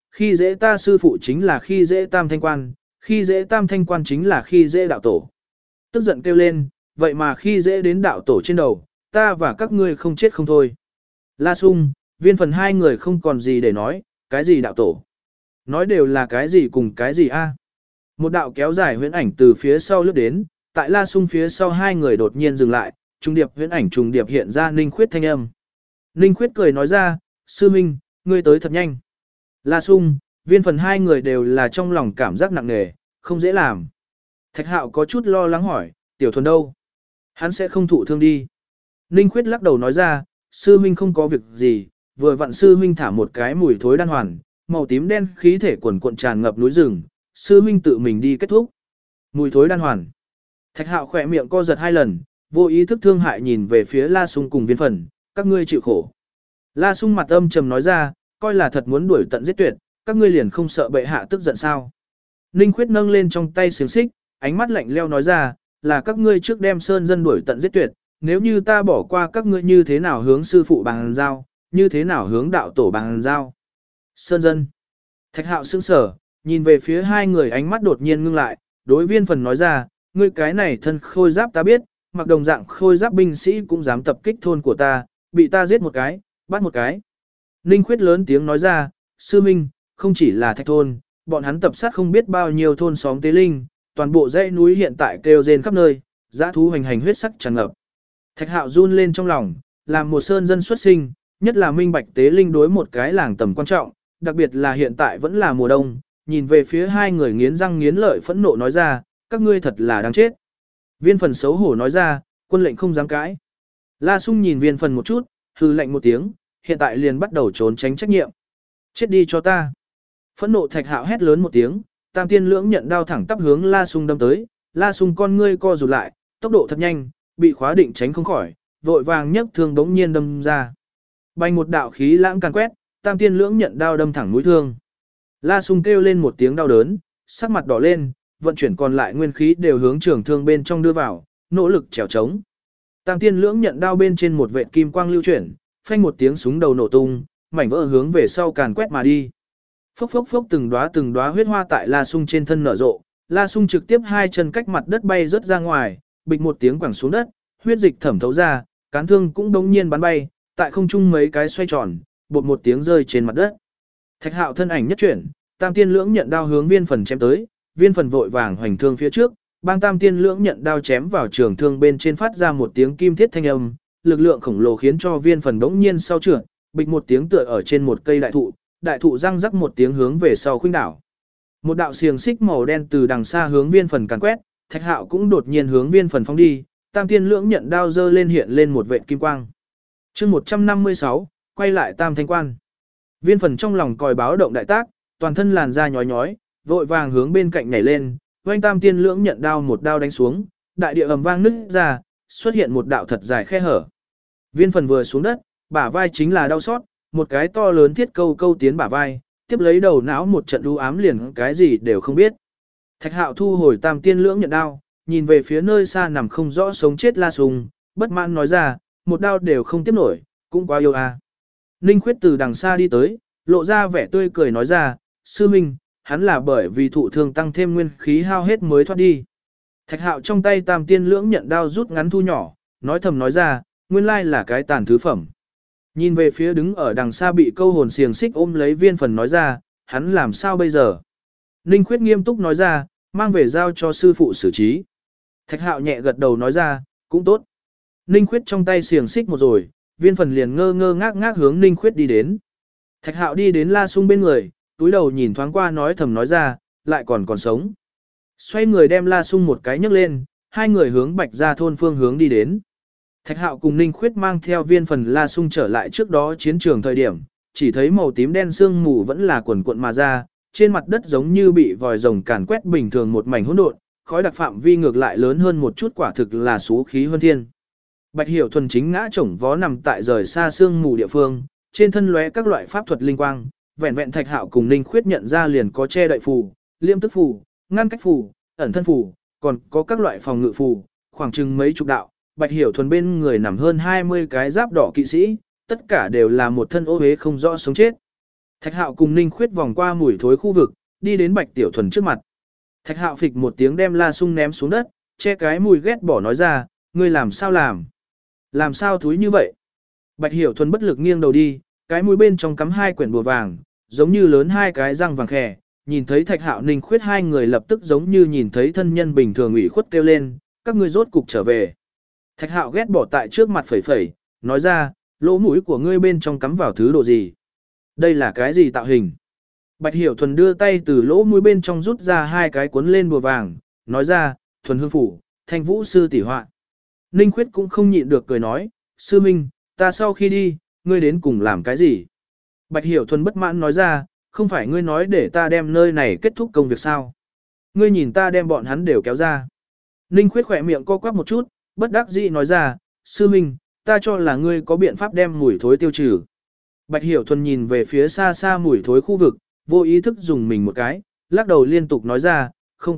khi dễ ta sư phụ chính là khi dễ tam thanh quan, khi dễ tam thanh quan chính là khi dễ đạo tổ. Tức giận kêu lên, vậy mà khi dễ đến đạo tổ trên đầu, ta và các ngươi không chết không thôi. La Sung, Viên Phần hai người không còn gì để nói, cái gì đạo tổ. Nói đều là cái gì cùng cái gì a? Một đạo kéo dài huyễn ảnh từ phía sau lướt đến, tại La Sung phía sau hai người đột nhiên dừng lại, trùng điệp huyễn ảnh trùng điệp hiện ra Ninh Khuyết thanh âm. Ninh Khuyết cười nói ra, sư minh, ngươi tới thật nhanh. La Sung, Viên Phần hai người đều là trong lòng cảm giác nặng nề, không dễ làm. Thạch Hạo có chút lo lắng hỏi, Tiểu Thuần đâu? Hắn sẽ không thụ thương đi. Ninh Khuyết lắc đầu nói ra, sư huynh không có việc gì, vừa vặn sư huynh thả một cái mùi thối đan hoàn, màu tím đen khí thể quần cuộn tràn ngập núi rừng, sư huynh tự mình đi kết thúc. Mùi thối đan hoàn. Thạch Hạo khỏe miệng co giật hai lần, vô ý thức thương hại nhìn về phía La Sung cùng Viên Phần, các ngươi chịu khổ. La Sung mặt âm trầm nói ra, coi là thật muốn đuổi tận giết tuyệt, các ngươi liền không sợ bệ hạ tức giận sao? Ninh Khuyết nâng lên trong tay xiềng xích, ánh mắt lạnh leo nói ra, là các ngươi trước đem sơn dân đuổi tận giết tuyệt, nếu như ta bỏ qua các ngươi như thế nào hướng sư phụ bằng giao, như thế nào hướng đạo tổ bằng giao. Sơn dân. Thạch Hạo sững sờ, nhìn về phía hai người ánh mắt đột nhiên ngưng lại, đối Viên Phần nói ra, ngươi cái này thân khôi giáp ta biết, mặc đồng dạng khôi giáp binh sĩ cũng dám tập kích thôn của ta, bị ta giết một cái, bắt một cái. Ninh Khuyết lớn tiếng nói ra, sư minh, không chỉ là Thạch thôn, bọn hắn tập sát không biết bao nhiêu thôn xóm tế linh, toàn bộ dãy núi hiện tại kêu rên khắp nơi, dã thú hoành hành huyết sắc tràn ngập. Thạch Hạo run lên trong lòng, làm một sơn dân xuất sinh, nhất là minh bạch tế linh đối một cái làng tầm quan trọng, đặc biệt là hiện tại vẫn là mùa đông, nhìn về phía hai người nghiến răng nghiến lợi phẫn nộ nói ra, các ngươi thật là đáng chết. Viên Phần xấu hổ nói ra, quân lệnh không dám cãi. La Sung nhìn Viên Phần một chút, hừ lạnh một tiếng, hiện tại liền bắt đầu trốn tránh trách nhiệm. Chết đi cho ta. Phẫn nộ Thạch Hạo hét lớn một tiếng, Tam Tiên Lưỡng nhận đao thẳng tắp hướng La Sung đâm tới, La Sung con ngươi co rụt lại, tốc độ thật nhanh, bị khóa định tránh không khỏi, vội vàng nhấc thương bỗng nhiên đâm ra. Bay một đạo khí lãng càn quét, Tam Tiên Lưỡng nhận đao đâm thẳng mũi thương. La Sung kêu lên một tiếng đau đớn, sắc mặt đỏ lên, vận chuyển còn lại nguyên khí đều hướng trường thương bên trong đưa vào, nỗ lực trèo trống. Tam Tiên Lưỡng nhận đao bên trên một vệt kim quang lưu chuyển, phanh một tiếng súng đầu nổ tung, mảnh vỡ hướng về sau càn quét mà đi. Phốc phốc phốc từng đóa huyết hoa tại La Sung trên thân nở rộ, La Sung trực tiếp hai chân cách mặt đất bay rớt ra ngoài, bịch một tiếng quẳng xuống đất, huyết dịch thẩm thấu ra, cán thương cũng đống nhiên bắn bay, tại không trung mấy cái xoay tròn, bột một tiếng rơi trên mặt đất. Thạch Hạo thân ảnh nhất chuyển, Tam Tiên Lưỡng nhận đao hướng Viên Phần chém tới, Viên Phần vội vàng hoành thương phía trước, bang Tam Tiên Lưỡng nhận đao chém vào trường thương bên trên phát ra một tiếng kim thiết thanh âm, lực lượng khổng lồ khiến cho Viên Phần đống nhiên sau trượt, bịch một tiếng tựa ở trên một cây đại thụ răng rắc một tiếng hướng về sau khuynh đảo. Một đạo xiềng xích màu đen từ đằng xa hướng Viên Phần càn quét, Thạch Hạo cũng đột nhiên hướng Viên Phần phóng đi, Tam Tiên Lưỡng nhận đao giơ lên hiện lên một vệt kim quang. Chương 156, quay lại Tam Thanh Quan. Viên Phần trong lòng còi báo động đại tác, toàn thân làn da nhói nhói, vội vàng hướng bên cạnh nhảy lên, oanh Tam Tiên Lưỡng nhận đao một đao đánh xuống, đại địa ầm vang nứt ra, xuất hiện một đạo thật dài khe hở. Viên Phần vừa xuống đất, bả vai chính là đau xót, một cái to lớn thiết câu tiến bả vai, tiếp lấy đầu não một trận u ám liền cái gì đều không biết. Thạch Hạo thu hồi Tam Tiên Lưỡng nhận đao, nhìn về phía nơi xa nằm không rõ sống chết La Sung, bất mãn nói ra, một đao đều không tiếp nổi, cũng quá yêu a. Ninh Khuyết từ đằng xa đi tới, lộ ra vẻ tươi cười nói ra, sư minh, hắn là bởi vì thụ thương tăng thêm nguyên khí hao hết mới thoát đi. Thạch Hạo trong tay Tam Tiên Lưỡng nhận đao rút ngắn thu nhỏ, nói thầm nói ra, nguyên lai là cái tàn thứ phẩm. Nhìn về phía đứng ở đằng xa bị câu hồn xiềng xích ôm lấy Viên Phần nói ra, hắn làm sao bây giờ? Ninh Khuyết nghiêm túc nói ra, mang về giao cho sư phụ xử trí. Thạch Hạo nhẹ gật đầu nói ra, cũng tốt. Ninh Khuyết trong tay xiềng xích một rồi, Viên Phần liền ngơ ngơ ngác ngác hướng Ninh Khuyết đi đến. Thạch Hạo đi đến La Sung bên người, túi đầu nhìn thoáng qua nói thầm nói ra, lại còn sống. Xoay người đem La Sung một cái nhấc lên, hai người hướng Bạch Gia thôn phương hướng đi đến. Thạch Hạo cùng Ninh Khuyết mang theo Viên Phần La Sung trở lại trước đó chiến trường thời điểm, chỉ thấy màu tím đen sương mù vẫn là quần cuộn mà ra, trên mặt đất giống như bị vòi rồng càn quét bình thường một mảnh hỗn độn, khói đặc phạm vi ngược lại lớn hơn một chút, quả thực là xú khí hơn thiên. Bạch Hiểu Thuần chính ngã chổng vó nằm tại rời xa sương mù địa phương, trên thân lóe các loại pháp thuật linh quang, vẹn vẹn Thạch Hạo cùng Ninh Khuyết nhận ra liền có che đậy phù, liêm tức phù, ngăn cách phù, ẩn thân phù, còn có các loại phòng ngự phù, khoảng chừng mấy chục đạo. Bạch Hiểu Thuần bên người nằm hơn 20 cái giáp đỏ kỵ sĩ, tất cả đều là một thân ô uế không rõ sống chết. Thạch Hạo cùng Ninh Khuyết vòng qua mùi thối khu vực, đi đến Bạch Tiểu Thuần trước mặt. Thạch Hạo phịch một tiếng đem la sung ném xuống đất, che cái mùi ghét bỏ nói ra, ngươi làm sao làm? Làm sao thúi như vậy? Bạch Hiểu Thuần bất lực nghiêng đầu đi, cái mũi bên trong cắm 2 quyển bùa vàng, giống như lớn 2 cái răng vàng khè, nhìn thấy Thạch Hạo Ninh Khuyết hai người lập tức giống như nhìn thấy thân nhân bình thường ủy khuất kêu lên, các ngươi rốt cục trở về. Thạch Hạo ghét bỏ tại trước mặt phẩy phẩy, nói ra, lỗ mũi của ngươi bên trong cắm vào thứ đồ gì? Đây là cái gì tạo hình? Bạch Hiểu Thuần đưa tay từ lỗ mũi bên trong rút ra 2 cái cuốn lên bùa vàng, nói ra, Thuần Hương Phủ, Thanh Vũ Sư tỷ họa. Ninh Khuyết cũng không nhịn được cười nói, sư minh, ta sau khi đi, ngươi đến cùng làm cái gì? Bạch Hiểu Thuần bất mãn nói ra, không phải ngươi nói để ta đem nơi này kết thúc công việc sao? Ngươi nhìn ta đem bọn hắn đều kéo ra. Ninh Khuyết khỏe miệng co quắp một chút, bất đắc dĩ nói ra, sư minh, ta cho là ngươi có biện pháp đem mùi thối tiêu trừ. Bạch Hiểu Thuần nhìn về phía xa xa mùi thối khu vực, vô ý thức dùng mình một cái, lắc đầu liên tục nói ra,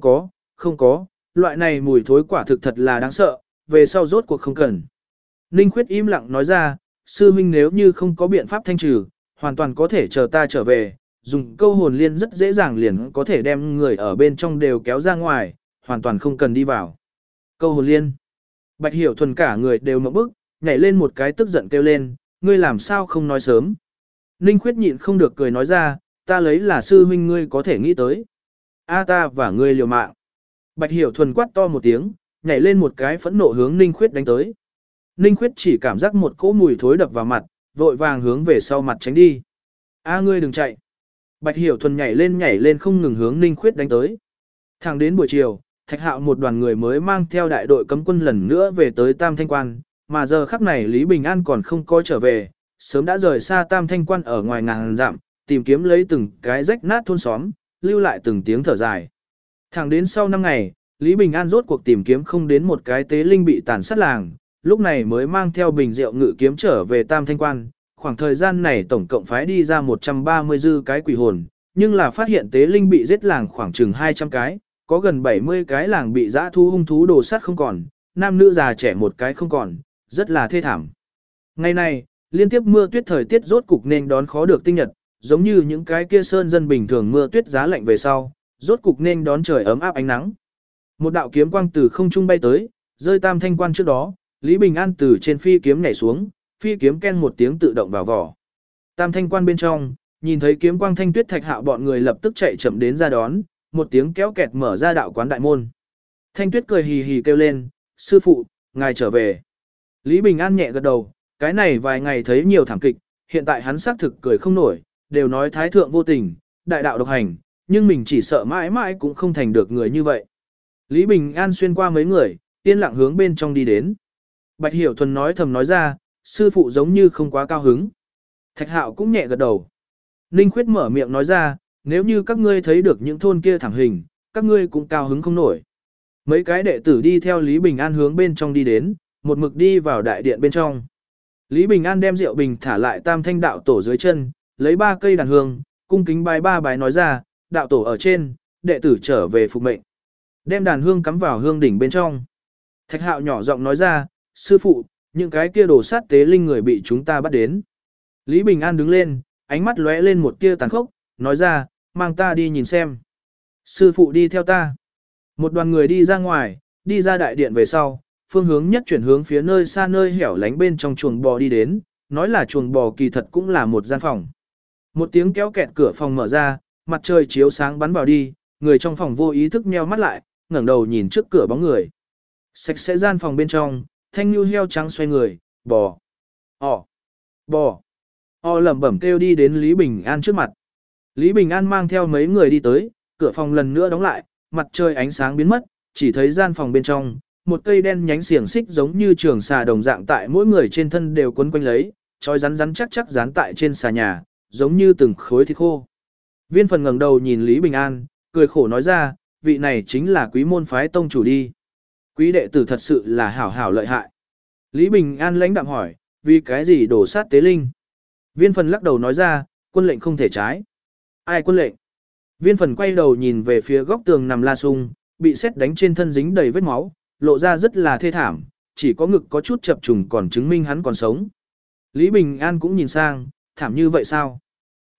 không có, loại này mùi thối quả thực thật là đáng sợ, về sau rốt cuộc không cần. Ninh Khuyết im lặng nói ra, sư minh nếu như không có biện pháp thanh trừ, hoàn toàn có thể chờ ta trở về, dùng câu hồn liên rất dễ dàng liền có thể đem người ở bên trong đều kéo ra ngoài, hoàn toàn không cần đi vào. Câu hồn liên. Bạch Hiểu Thuần cả người đều ngậm bức, nhảy lên một cái tức giận kêu lên, ngươi làm sao không nói sớm. Ninh Khuyết nhịn không được cười nói ra, ta lấy là sư huynh ngươi có thể nghĩ tới. A ta và ngươi liều mạng. Bạch Hiểu Thuần quát to một tiếng, nhảy lên một cái phẫn nộ hướng Ninh Khuyết đánh tới. Ninh Khuyết chỉ cảm giác một cỗ mùi thối đập vào mặt, vội vàng hướng về sau mặt tránh đi. A ngươi đừng chạy. Bạch Hiểu Thuần nhảy lên không ngừng hướng Ninh Khuyết đánh tới. Thẳng đến buổi chiều, Thạch Hạo một đoàn người mới mang theo đại đội cấm quân lần nữa về tới Tam Thanh Quan, mà giờ khắc này Lý Bình An còn không có trở về, sớm đã rời xa Tam Thanh Quan ở ngoài ngàn dặm, tìm kiếm lấy từng cái rách nát thôn xóm, lưu lại từng tiếng thở dài. Thẳng đến sau 5 ngày, Lý Bình An rốt cuộc tìm kiếm không đến một cái tế linh bị tàn sát làng, lúc này mới mang theo bình rượu ngự kiếm trở về Tam Thanh Quan. Khoảng thời gian này tổng cộng phái đi ra 130 dư cái quỷ hồn, nhưng là phát hiện tế linh bị giết làng khoảng chừng 200 cái, có gần 70 cái làng bị dã thu hung thú đồ sát không còn, nam nữ già trẻ một cái không còn, rất là thê thảm. Ngày này, liên tiếp mưa tuyết thời tiết rốt cục nên đón khó được tinh nhật, giống như những cái kia sơn dân bình thường mưa tuyết giá lạnh về sau, rốt cục nên đón trời ấm áp ánh nắng. Một đạo kiếm quang từ không trung bay tới, rơi Tam Thanh Quan trước đó, Lý Bình An từ trên phi kiếm nhảy xuống, phi kiếm ken một tiếng tự động vào vỏ. Tam Thanh Quan bên trong, nhìn thấy kiếm quang Thanh Tuyết Thạch Hạo bọn người lập tức chạy chậm đến ra đón, một tiếng kéo kẹt mở ra đạo quán đại môn. Thanh Tuyết cười hì hì kêu lên, sư phụ, ngài trở về. Lý Bình An nhẹ gật đầu, cái này vài ngày thấy nhiều thảm kịch, hiện tại hắn xác thực cười không nổi, đều nói thái thượng vô tình, đại đạo độc hành, nhưng mình chỉ sợ mãi mãi cũng không thành được người như vậy. Lý Bình An xuyên qua mấy người, yên lặng hướng bên trong đi đến. Bạch Hiểu Thuần nói thầm nói ra, sư phụ giống như không quá cao hứng. Thạch Hạo cũng nhẹ gật đầu. Ninh Khuyết mở miệng nói ra, nếu như các ngươi thấy được những thôn kia thảm hình, các ngươi cũng cao hứng không nổi. Mấy cái đệ tử đi theo Lý Bình An hướng bên trong đi đến, một mực đi vào đại điện bên trong. Lý Bình An đem rượu bình thả lại Tam Thanh đạo tổ dưới chân, lấy 3 cây đàn hương, cung kính bái 3 bái nói ra, đạo tổ ở trên, đệ tử trở về phục mệnh. Đem đàn hương cắm vào hương đỉnh bên trong. Thạch Hạo nhỏ giọng nói ra, sư phụ, những cái kia đồ sát tế linh người bị chúng ta bắt đến. Lý Bình An đứng lên, ánh mắt lóe lên một tia tàn khốc, nói ra, mang ta đi nhìn xem. Sư phụ đi theo ta. Một đoàn người đi ra ngoài, đi ra đại điện về sau, phương hướng nhất chuyển hướng phía nơi xa nơi hẻo lánh bên trong chuồng bò đi đến, nói là chuồng bò kỳ thật cũng là một gian phòng. Một tiếng kéo kẹt cửa phòng mở ra, mặt trời chiếu sáng bắn vào đi, người trong phòng vô ý thức nheo mắt lại, ngẩng đầu nhìn trước cửa bóng người. Sạch sẽ gian phòng bên trong, thanh nhu heo trắng xoay người, bò, bò, lẩm bẩm kêu đi đến Lý Bình An trước mặt. Lý Bình An mang theo mấy người đi tới, cửa phòng lần nữa đóng lại, mặt trời ánh sáng biến mất, chỉ thấy gian phòng bên trong, một cây đen nhánh xiềng xích giống như trường xà đồng dạng tại mỗi người trên thân đều quấn quanh lấy, trói rắn rắn chắc chắc dán tại trên xà nhà, giống như từng khối thịt khô. Viên Phần ngẩng đầu nhìn Lý Bình An, cười khổ nói ra, vị này chính là Quý môn phái tông chủ đi. Quý đệ tử thật sự là hảo hảo lợi hại. Lý Bình An lãnh đạm hỏi, vì cái gì đổ sát tế linh? Viên Phần lắc đầu nói ra, quân lệnh không thể trái. Ai quân lệnh? Viên Phần quay đầu nhìn về phía góc tường nằm La Sung, bị sét đánh trên thân dính đầy vết máu, lộ ra rất là thê thảm, chỉ có ngực có chút chập trùng còn chứng minh hắn còn sống. Lý Bình An cũng nhìn sang, thảm như vậy sao?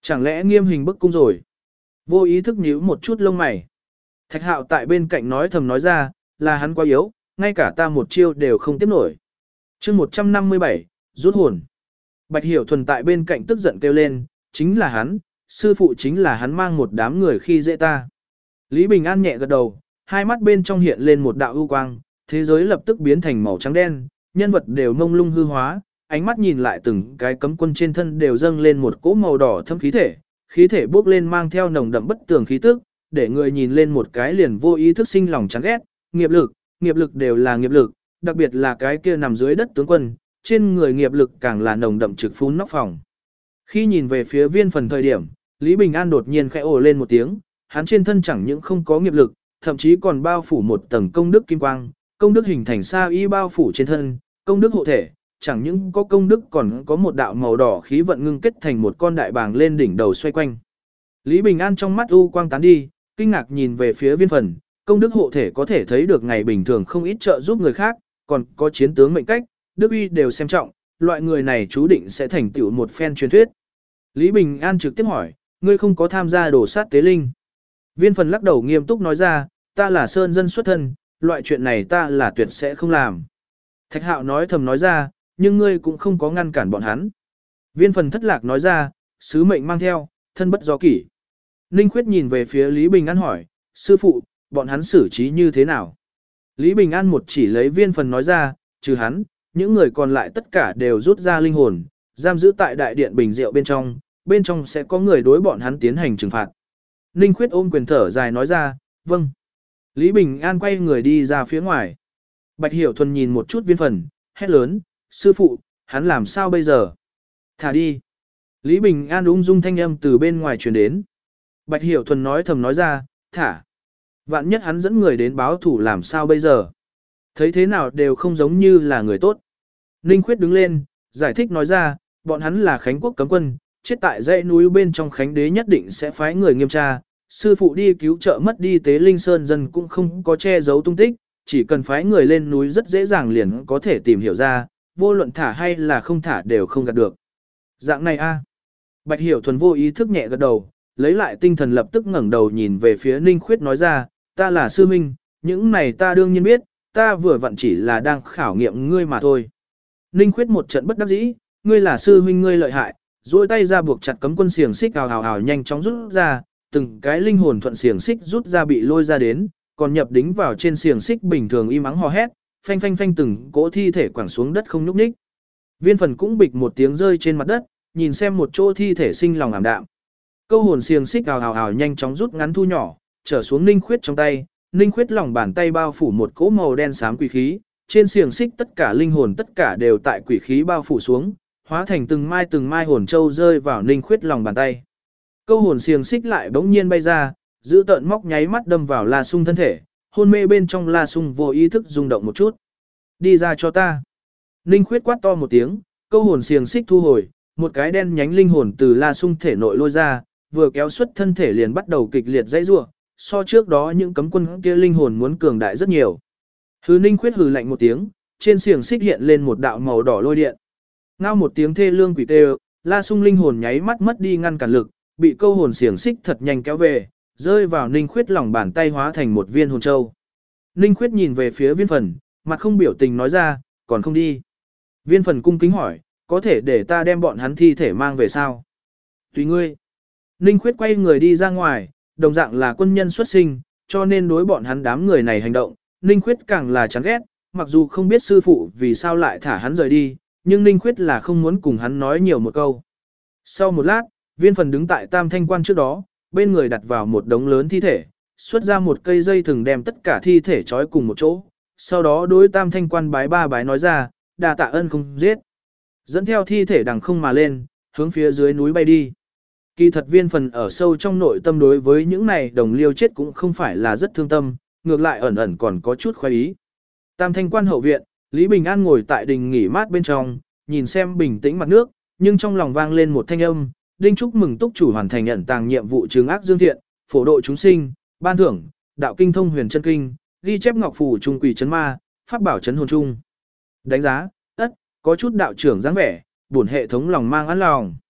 Chẳng lẽ nghiêm hình bức cung rồi? Vô ý thức nhíu một chút lông mày. Thạch Hạo tại bên cạnh nói thầm nói ra, là hắn quá yếu, ngay cả ta một chiêu đều không tiếp nổi. chương 157, rút hồn. Bạch Hiểu Thuần tại bên cạnh tức giận kêu lên, chính là hắn, sư phụ chính là hắn mang một đám người khi dễ ta. Lý Bình An nhẹ gật đầu, hai mắt bên trong hiện lên một đạo ưu quang, thế giới lập tức biến thành màu trắng đen, nhân vật đều mông lung hư hóa, ánh mắt nhìn lại từng cái cấm quân trên thân đều dâng lên một cỗ màu đỏ thâm khí thể bốc lên mang theo nồng đậm bất tường khí tức, để người nhìn lên một cái liền vô ý thức sinh lòng chán ghét, nghiệp lực đều là nghiệp lực, đặc biệt là cái kia nằm dưới đất tướng quân, trên người nghiệp lực càng là nồng đậm trực phun nóc phòng. Khi nhìn về phía viên phần thời điểm, Lý Bình An đột nhiên khẽ ồ lên một tiếng, hắn trên thân chẳng những không có nghiệp lực, thậm chí còn bao phủ một tầng công đức kim quang, công đức hình thành sa y bao phủ trên thân, công đức hộ thể, chẳng những có công đức còn có một đạo màu đỏ khí vận ngưng kết thành một con đại bàng lên đỉnh đầu xoay quanh. Lý Bình An trong mắt u quang tán đi, kinh ngạc nhìn về phía viên phần, công đức hộ thể có thể thấy được ngày bình thường không ít trợ giúp người khác, còn có chiến tướng mệnh cách, đức uy đều xem trọng, loại người này chú định sẽ thành tựu một phen truyền thuyết. Lý Bình An trực tiếp hỏi, ngươi không có tham gia đổ sát tế linh. Viên phần lắc đầu nghiêm túc nói ra, ta là sơn dân xuất thân, loại chuyện này ta là tuyệt sẽ không làm. Thạch Hạo nói thầm nói ra, nhưng ngươi cũng không có ngăn cản bọn hắn. Viên phần thất lạc nói ra, sứ mệnh mang theo, thân bất do kỷ. Ninh Khuyết nhìn về phía Lý Bình An hỏi, sư phụ, bọn hắn xử trí như thế nào? Lý Bình An một chỉ lấy viên phần nói ra, trừ hắn, những người còn lại tất cả đều rút ra linh hồn, giam giữ tại đại điện bình rượu bên trong sẽ có người đối bọn hắn tiến hành trừng phạt. Ninh Khuyết ôm quyền thở dài nói ra, vâng. Lý Bình An quay người đi ra phía ngoài. Bạch Hiểu Thuần nhìn một chút viên phần, hét lớn, sư phụ, hắn làm sao bây giờ? Thả đi. Lý Bình An ung dung thanh âm từ bên ngoài truyền đến. Bạch Hiểu Thuần nói thầm nói ra, thả. Vạn nhất hắn dẫn người đến báo thủ làm sao bây giờ? Thấy thế nào đều không giống như là người tốt. Ninh Khuyết đứng lên, giải thích nói ra, bọn hắn là Khánh quốc cấm quân, chết tại dãy núi bên trong Khánh đế nhất định sẽ phái người nghiêm tra. Sư phụ đi cứu trợ mất đi tế linh sơn dân cũng không có che giấu tung tích, chỉ cần phái người lên núi rất dễ dàng liền có thể tìm hiểu ra, vô luận thả hay là không thả đều không gạt được. Dạng này a. Bạch Hiểu Thuần vô ý thức nhẹ gật đầu, lấy lại tinh thần lập tức ngẩng đầu nhìn về phía Ninh Khuyết nói ra, ta là sư minh, những này ta đương nhiên biết, ta vừa vặn chỉ là đang khảo nghiệm ngươi mà thôi. Ninh Khuyết một trận bất đắc dĩ, ngươi là sư huynh ngươi lợi hại, duỗi tay ra buộc chặt cấm quân xiềng xích ào nhanh chóng rút ra, từng cái linh hồn thuận xiềng xích rút ra bị lôi ra đến, còn nhập đính vào trên xiềng xích bình thường im ắng hò hét, phanh phanh phanh từng cỗ thi thể quẳng xuống đất không nhúc nhích. Viên phần cũng bịch một tiếng rơi trên mặt đất, nhìn xem một chỗ thi thể sinh lòng ảm đạm. Câu hồn xiềng xích ào nhanh chóng rút ngắn thu nhỏ, trở xuống Ninh Khuyết trong tay, Ninh Khuyết lòng bàn tay bao phủ một cỗ màu đen xám quỷ khí, trên xiềng xích tất cả linh hồn tất cả đều tại quỷ khí bao phủ xuống, hóa thành từng mai hồn châu rơi vào Ninh Khuyết lòng bàn tay. Câu hồn xiềng xích lại bỗng nhiên bay ra, giữ tợn móc nháy mắt đâm vào La Sung thân thể, hôn mê bên trong La Sung vô ý thức rung động một chút. Đi ra cho ta. Ninh Khuyết quát to một tiếng, câu hồn xiềng xích thu hồi, một cái đen nhánh linh hồn từ La Sung thể nội lôi ra, vừa kéo xuất thân thể liền bắt đầu kịch liệt dãy rủa, so trước đó những cấm quân kia linh hồn muốn cường đại rất nhiều. Hư Ninh Khuyết hừ lạnh một tiếng, trên xiềng xích hiện lên một đạo màu đỏ lôi điện. Ngao một tiếng thê lương quỷ tê, La Sung linh hồn nháy mắt mất đi ngăn cản lực, bị câu hồn xiềng xích thật nhanh kéo về, rơi vào Ninh Khuyết lòng bàn tay hóa thành một viên hồn châu. Ninh Khuyết nhìn về phía viên phần, mặt không biểu tình nói ra, còn không đi. Viên phần cung kính hỏi, có thể để ta đem bọn hắn thi thể mang về sao? Tùy ngươi. Ninh Khuyết quay người đi ra ngoài, đồng dạng là quân nhân xuất sinh, cho nên đối bọn hắn đám người này hành động, Ninh Khuyết càng là chán ghét, mặc dù không biết sư phụ vì sao lại thả hắn rời đi, nhưng Ninh Khuyết là không muốn cùng hắn nói nhiều một câu. Sau một lát, viên phần đứng tại Tam Thanh Quan trước đó, bên người đặt vào một đống lớn thi thể, xuất ra một cây dây thừng đem tất cả thi thể trói cùng một chỗ, sau đó đối Tam Thanh Quan bái ba bái nói ra, đà tạ ân không giết. Dẫn theo thi thể đằng không mà lên, hướng phía dưới núi bay đi. Kỳ thật viên phần ở sâu trong nội tâm đối với những này đồng liêu chết cũng không phải là rất thương tâm, ngược lại ẩn ẩn còn có chút khoái ý. Tam Thanh Quan hậu viện, Lý Bình An ngồi tại đình nghỉ mát bên trong, nhìn xem bình tĩnh mặt nước, nhưng trong lòng vang lên một thanh âm, đinh chúc mừng túc chủ hoàn thành nhận tàng nhiệm vụ trừng ác dương thiện, phổ độ chúng sinh, ban thưởng, đạo kinh thông huyền chân kinh, ghi chép ngọc phù trung quỷ chấn ma, pháp bảo chấn hồn trung. Đánh giá, có chút đạo trưởng dáng vẻ, bổn hệ thống lòng mang ăn lòng.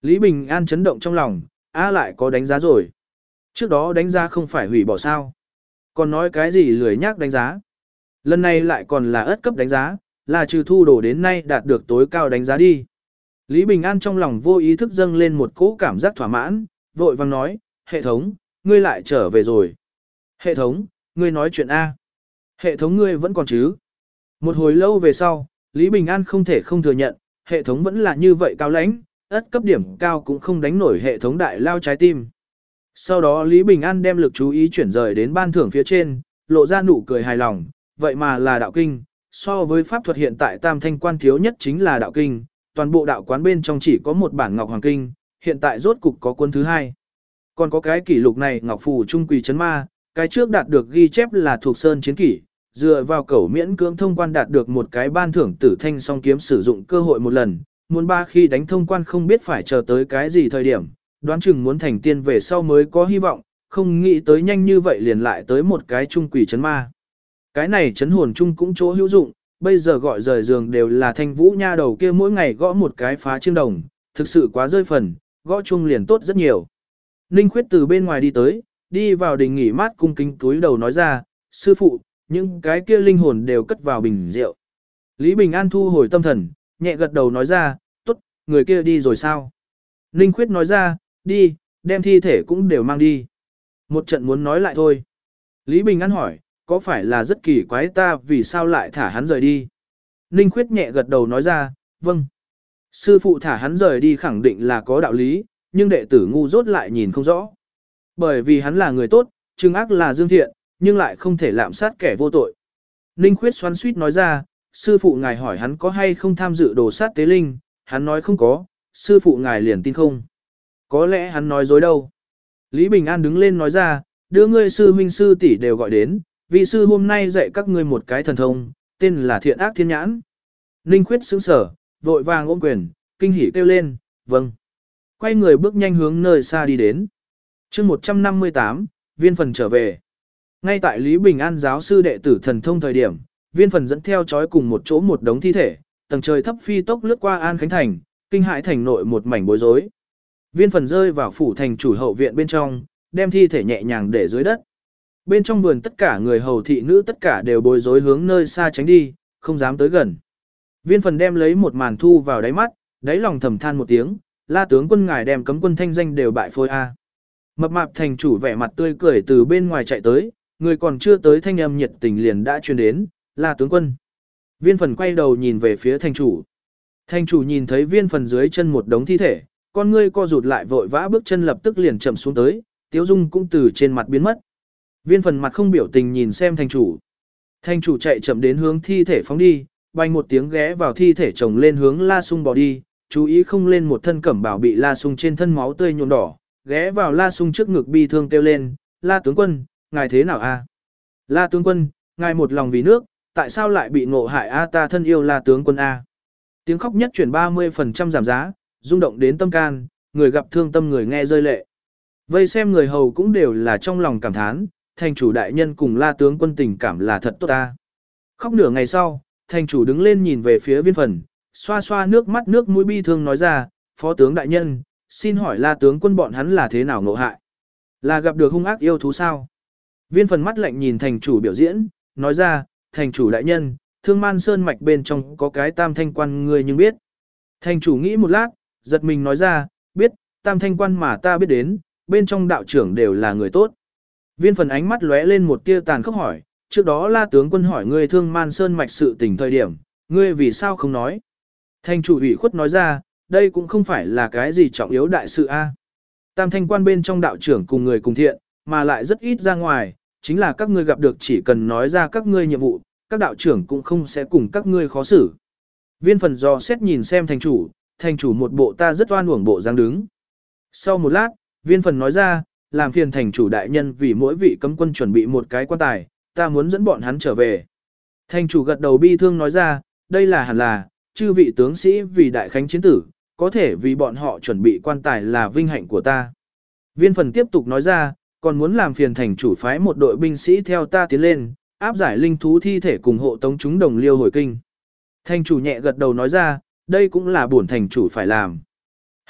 Lý Bình An chấn động trong lòng, lại có đánh giá rồi. Trước đó đánh giá không phải hủy bỏ sao. Còn nói cái gì lười nhác đánh giá. Lần này lại còn là ất cấp đánh giá, là trừ thu đồ đến nay đạt được tối cao đánh giá đi. Lý Bình An trong lòng vô ý thức dâng lên một cỗ cảm giác thỏa mãn, vội vang nói, hệ thống, ngươi lại trở về rồi. Hệ thống, ngươi nói chuyện A. Hệ thống ngươi vẫn còn chứ. Một hồi lâu về sau, Lý Bình An không thể không thừa nhận, hệ thống vẫn là như vậy cao lãnh, ất cấp điểm cao cũng không đánh nổi hệ thống đại lao trái tim. Sau đó Lý Bình An đem lực chú ý chuyển rời đến ban thưởng phía trên, lộ ra nụ cười hài lòng, vậy mà là đạo kinh, so với pháp thuật hiện tại tam thanh quan thiếu nhất chính là đạo kinh, toàn bộ đạo quán bên trong chỉ có một bản Ngọc Hoàng Kinh, hiện tại rốt cục có cuốn thứ hai. Còn có cái kỷ lục này Ngọc Phù Trung Quỳ Chấn Ma, cái trước đạt được ghi chép là thuộc Sơn Chiến Kỷ, dựa vào cẩu miễn cưỡng thông quan đạt được một cái ban thưởng tử thanh song kiếm sử dụng cơ hội một lần, muốn ba khi đánh thông quan không biết phải chờ tới cái gì thời điểm, đoán chừng muốn thành tiên về sau mới có hy vọng, không nghĩ tới nhanh như vậy liền lại tới một cái Trung Quỳ Chấn Ma. Cái này chấn hồn chung cũng chỗ hữu dụng, bây giờ gọi rời giường đều là Thanh Vũ nha đầu kia mỗi ngày gõ một cái phá chiêng đồng, thực sự quá rơi phần, gõ chung liền tốt rất nhiều. Ninh Khuyết từ bên ngoài đi tới, đi vào đình nghỉ mát cung kính túi đầu nói ra, sư phụ, những cái kia linh hồn đều cất vào bình rượu. Lý Bình An thu hồi tâm thần, nhẹ gật đầu nói ra, tốt, người kia đi rồi sao? Ninh Khuyết nói ra, đi, đem thi thể cũng đều mang đi. Một trận muốn nói lại thôi. Lý Bình An hỏi, có phải là rất kỳ quái ta vì sao lại thả hắn rời đi? Ninh Khuyết nhẹ gật đầu nói ra, vâng. Sư phụ thả hắn rời đi khẳng định là có đạo lý, nhưng đệ tử ngu dốt lại nhìn không rõ. Bởi vì hắn là người tốt, trừng ác là dương thiện, nhưng lại không thể lạm sát kẻ vô tội. Ninh Khuyết xoắn suýt nói ra, sư phụ ngài hỏi hắn có hay không tham dự đồ sát tế linh, hắn nói không có, sư phụ ngài liền tin không. Có lẽ hắn nói dối đâu. Lý Bình An đứng lên nói ra, đưa ngươi sư huynh sư tỷ đều gọi đến, vị sư hôm nay dạy các ngươi một cái thần thông, tên là thiện ác thiên nhãn. Ninh Khuyết sững sở, vội vàng ôm quyền, kinh hỉ kêu lên, vâng. Quay người bước nhanh hướng nơi xa đi đến. chương 158, viên phần trở về. Ngay tại Lý Bình An giáo sư đệ tử thần thông thời điểm, viên phần dẫn theo chói cùng một chỗ một đống thi thể, tầng trời thấp phi tốc lướt qua An Khánh Thành, kinh hãi thành nội một mảnh bối rối. Viên phần rơi vào phủ thành chủ hậu viện bên trong, đem thi thể nhẹ nhàng để dưới đất. Bên trong vườn tất cả người hầu thị nữ tất cả đều bối rối hướng nơi xa tránh đi, không dám tới gần. Viên phần đem lấy một màn thu vào đáy mắt, đáy lòng thầm than một tiếng, La tướng quân ngài đem cấm quân thanh danh đều bại phôi a. Mập mạp thành chủ vẻ mặt tươi cười từ bên ngoài chạy tới, người còn chưa tới thanh âm nhiệt tình liền đã truyền đến, La tướng quân. Viên phần quay đầu nhìn về phía thành chủ. Thành chủ nhìn thấy viên phần dưới chân một đống thi thể, con ngươi co rụt lại vội vã bước chân lập tức liền chậm xuống tới, tiếu dung cũng từ trên mặt biến mất. Viên phần mặt không biểu tình nhìn xem thành chủ. Thành chủ chạy chậm đến hướng thi thể phóng đi, bành một tiếng ghé vào thi thể chồng lên hướng La Sung bỏ đi, chú ý không lên một thân cẩm bảo bị La Sung trên thân máu tươi nhuộm đỏ, ghé vào La Sung trước ngực bi thương kêu lên, La tướng quân, ngài thế nào a? La tướng quân, ngài một lòng vì nước, tại sao lại bị ngộ hại a? Ta thân yêu La tướng quân a. Tiếng khóc nhất chuyển 30% giảm giá, rung động đến tâm can, người gặp thương tâm người nghe rơi lệ. Vây xem người hầu cũng đều là trong lòng cảm thán, thành chủ đại nhân cùng La tướng quân tình cảm là thật tốt ta. Khóc nửa ngày sau, thành chủ đứng lên nhìn về phía viên phần, xoa xoa nước mắt nước mũi bi thương nói ra, phó tướng đại nhân, xin hỏi La tướng quân bọn hắn là thế nào ngộ hại? Là gặp được hung ác yêu thú sao? Viên phần mắt lạnh nhìn thành chủ biểu diễn, nói ra, thành chủ đại nhân, Thương Man Sơn mạch bên trong có cái tam thanh quan người nhưng biết. Thành chủ nghĩ một lát, giật mình nói ra, biết, tam thanh quan mà ta biết đến, bên trong đạo trưởng đều là người tốt. Viên phần ánh mắt lóe lên một tia tàn khốc hỏi, trước đó La tướng quân hỏi ngươi Thương Man Sơn mạch sự tình thời điểm, ngươi vì sao không nói? Thành chủ ủy khuất nói ra, đây cũng không phải là cái gì trọng yếu đại sự a. Tam thanh quan bên trong đạo trưởng cùng người cùng thiện, mà lại rất ít ra ngoài, chính là các ngươi gặp được chỉ cần nói ra các ngươi nhiệm vụ, các đạo trưởng cũng không sẽ cùng các ngươi khó xử. Viên phần dò xét nhìn xem thành chủ một bộ ta rất oan uổng bộ dáng đứng. Sau một lát, viên phần nói ra, làm phiền thành chủ đại nhân vì mỗi vị cấm quân chuẩn bị một cái quan tài, ta muốn dẫn bọn hắn trở về. Thành chủ gật đầu bi thương nói ra, đây là hẳn là, chư vị tướng sĩ vì đại khánh chiến tử, có thể vì bọn họ chuẩn bị quan tài là vinh hạnh của ta. Viên phần tiếp tục nói ra, còn muốn làm phiền thành chủ phái một đội binh sĩ theo ta tiến lên, áp giải linh thú thi thể cùng hộ tống chúng đồng liêu hồi kinh. Thành chủ nhẹ gật đầu nói ra, đây cũng là bổn thành chủ phải làm.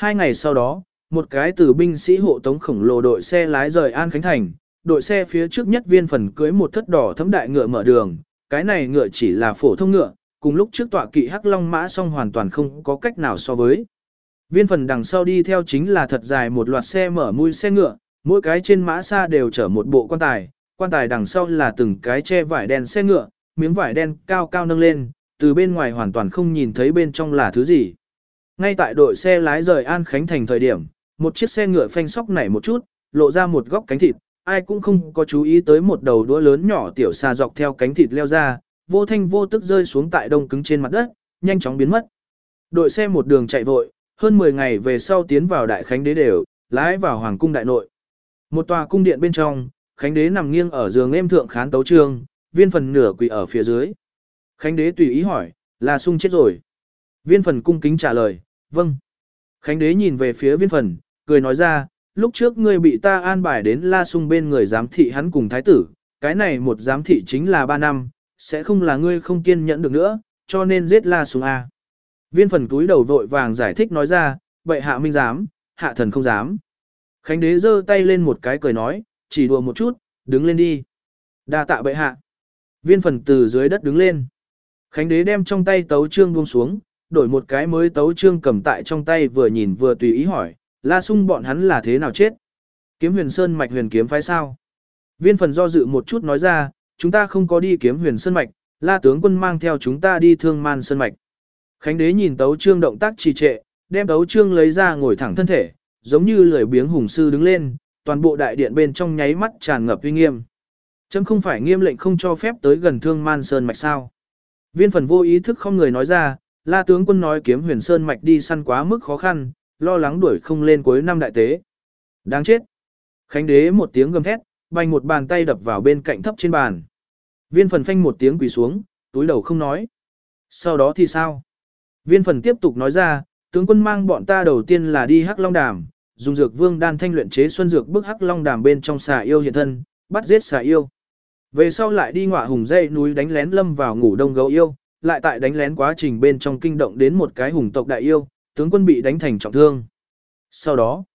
2 ngày sau đó, một cái từ binh sĩ hộ tống khổng lồ đội xe lái rời An Khánh Thành, đội xe phía trước nhất Viên Phần cưới một thất đỏ thấm đại ngựa mở đường, cái này ngựa chỉ là phổ thông ngựa, cùng lúc trước tọa kỵ Hắc Long mã song hoàn toàn không có cách nào so với. Viên Phần đằng sau đi theo chính là thật dài một loạt xe mở mui xe ngựa, mỗi cái trên mã xa đều chở một bộ quan tài đằng sau là từng cái che vải đen xe ngựa, miếng vải đen cao cao nâng lên, từ bên ngoài hoàn toàn không nhìn thấy bên trong là thứ gì. Ngay tại đội xe lái rời An Khánh Thành thời điểm, một chiếc xe ngựa phanh sóc nảy một chút, lộ ra một góc cánh thịt, ai cũng không có chú ý tới một đầu đũa lớn nhỏ tiểu xà dọc theo cánh thịt leo ra, vô thanh vô tức rơi xuống tại đông cứng trên mặt đất, nhanh chóng biến mất. Đội xe một đường chạy vội, hơn 10 ngày về sau tiến vào Đại Khánh Đế đều, lái vào Hoàng cung đại nội. Một tòa cung điện bên trong, Khánh Đế nằm nghiêng ở giường êm thượng khán tấu chương, Viên Phần nửa quỳ ở phía dưới. Khánh Đế tùy ý hỏi, là Sung chết rồi. Viên Phần cung kính trả lời, vâng. Khánh Đế nhìn về phía Viên Phần, cười nói ra, lúc trước ngươi bị ta an bài đến La Sung bên người giám thị hắn cùng thái tử, cái này một giám thị chính là 3 năm, sẽ không là ngươi không kiên nhẫn được nữa, cho nên giết La Sung a. Viên Phần túi đầu vội vàng giải thích nói ra, bệ hạ minh dám, hạ thần không dám. Khánh Đế giơ tay lên một cái cười nói, chỉ đùa một chút, đứng lên đi. Đa tạ bệ hạ. Viên Phần từ dưới đất đứng lên. Khánh Đế đem trong tay tấu chương buông xuống, đổi một cái mới tấu chương cầm tại trong tay vừa nhìn vừa tùy ý hỏi, La Sung bọn hắn là thế nào chết? Kiếm Huyền Sơn mạch huyền kiếm phái sao? Viên Phần do dự một chút nói ra, chúng ta không có đi Kiếm Huyền Sơn mạch, La tướng quân mang theo chúng ta đi Thương Man Sơn mạch. Khánh Đế nhìn tấu chương động tác trì trệ, đem tấu chương lấy ra ngồi thẳng thân thể, giống như lười biếng hùng sư đứng lên, toàn bộ đại điện bên trong nháy mắt tràn ngập uy nghiêm. Chấm không phải nghiêm lệnh không cho phép tới gần Thương Man Sơn mạch sao? Viên Phần vô ý thức không người nói ra, La tướng quân nói Kiếm Huyền Sơn mạch đi săn quá mức khó khăn, lo lắng đuổi không lên cuối năm đại tế. Đáng chết. Khánh Đế một tiếng gầm thét, bành một bàn tay đập vào bên cạnh thấp trên bàn. Viên Phần phanh một tiếng quỳ xuống, túi đầu không nói. Sau đó thì sao? Viên Phần tiếp tục nói ra, tướng quân mang bọn ta đầu tiên là đi Hắc Long Đàm, dùng dược vương đan thanh luyện chế xuân dược bức Hắc Long Đàm bên trong xà yêu hiện thân, bắt giết xà yêu. Về sau lại đi Ngọa Hùng dãy núi đánh lén lâm vào ngủ đông gấu yêu, lại tại đánh lén quá trình bên trong kinh động đến một cái hùng tộc đại yêu, tướng quân bị đánh thành trọng thương. Sau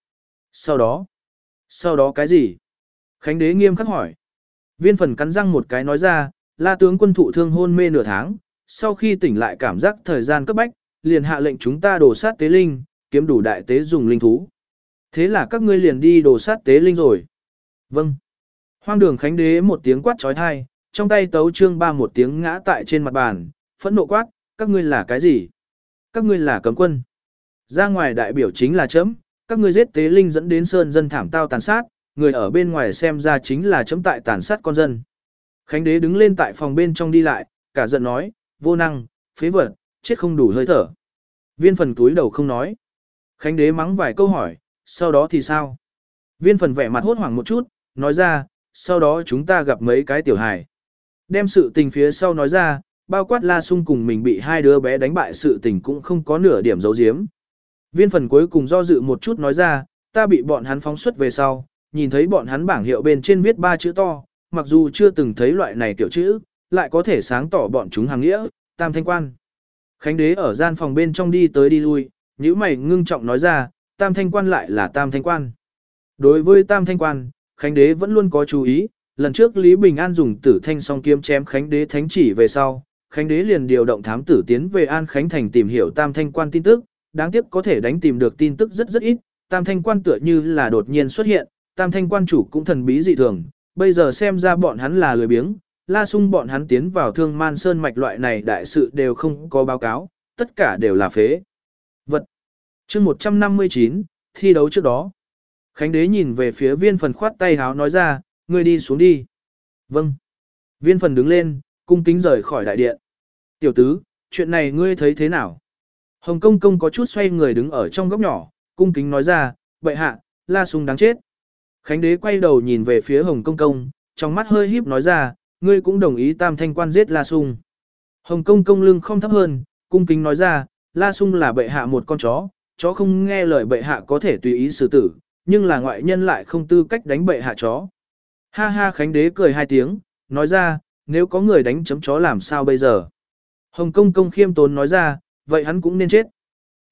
đó cái gì? Khánh Đế nghiêm khắc hỏi. Viên Phần cắn răng một cái nói ra, La tướng quân thụ thương hôn mê nửa tháng, sau khi tỉnh lại cảm giác thời gian cấp bách, liền hạ lệnh chúng ta đổ sát tế linh, kiếm đủ đại tế dùng linh thú. Thế là các ngươi liền đi đổ sát tế linh rồi. Vâng. Hoang đường Khánh Đế một tiếng quát trói thai, trong tay tấu chương ba một tiếng ngã tại trên mặt bàn, phẫn nộ quát, các ngươi là cái gì? Các ngươi là cấm quân. Ra ngoài đại biểu chính là chấm, các ngươi giết tế linh dẫn đến sơn dân thảm tao tàn sát, người ở bên ngoài xem ra chính là chấm tại tàn sát con dân. Khánh Đế đứng lên tại phòng bên trong đi lại, cả giận nói, vô năng, phế vật, chết không đủ hơi thở. Viên Phần túi đầu không nói. Khánh Đế mắng vài câu hỏi, sau đó thì sao? Viên Phần vẻ mặt hốt hoảng một chút, nói ra, sau đó chúng ta gặp mấy cái tiểu hài. Đem sự tình phía sau nói ra, bao quát La Sung cùng mình bị hai đứa bé đánh bại sự tình cũng không có nửa điểm giấu giếm. Viên Phần cuối cùng do dự một chút nói ra, ta bị bọn hắn phóng xuất về sau, nhìn thấy bọn hắn bảng hiệu bên trên viết 3 chữ to, mặc dù chưa từng thấy loại này tiểu chữ, lại có thể sáng tỏ bọn chúng hàng nghĩa, Tam Thanh Quan. Khánh Đế ở gian phòng bên trong đi tới đi lui, nhíu mày ngưng trọng nói ra, Tam Thanh Quan lại là Tam Thanh Quan. Đối với Tam Thanh Quan, Khánh Đế vẫn luôn có chú ý, lần trước Lý Bình An dùng Tử Thanh song kiếm chém Khánh Đế thánh chỉ về sau, Khánh Đế liền điều động thám tử tiến về An Khánh Thành tìm hiểu Tam Thanh Quan tin tức, đáng tiếc có thể đánh tìm được tin tức rất ít, Tam Thanh Quan tựa như là đột nhiên xuất hiện, Tam Thanh Quan chủ cũng thần bí dị thường, bây giờ xem ra bọn hắn là lười biếng, La Sung bọn hắn tiến vào Thương Man Sơn mạch loại này đại sự đều không có báo cáo, tất cả đều là phế vật. Chương 159, thi đấu trước đó. Khánh Đế nhìn về phía Viên Phần khoát tay háo nói ra, ngươi đi xuống đi. Vâng. Viên Phần đứng lên, cung kính rời khỏi đại điện. Tiểu tứ, chuyện này ngươi thấy thế nào? Hồng Công Công có chút xoay người đứng ở trong góc nhỏ, cung kính nói ra, bệ hạ, La Sung đáng chết. Khánh Đế quay đầu nhìn về phía Hồng Công Công, trong mắt hơi híp nói ra, ngươi cũng đồng ý Tam Thanh Quan giết La Sung. Hồng Công Công lưng không thấp hơn, cung kính nói ra, La Sung là bệ hạ một con chó không nghe lời bệ hạ có thể tùy ý xử tử, nhưng là ngoại nhân lại không tư cách đánh bệ hạ chó. Ha ha, Khánh Đế cười hai tiếng, nói ra, nếu có người đánh chấm chó làm sao bây giờ? Hồng Công Công khiêm tốn nói ra, vậy hắn cũng nên chết.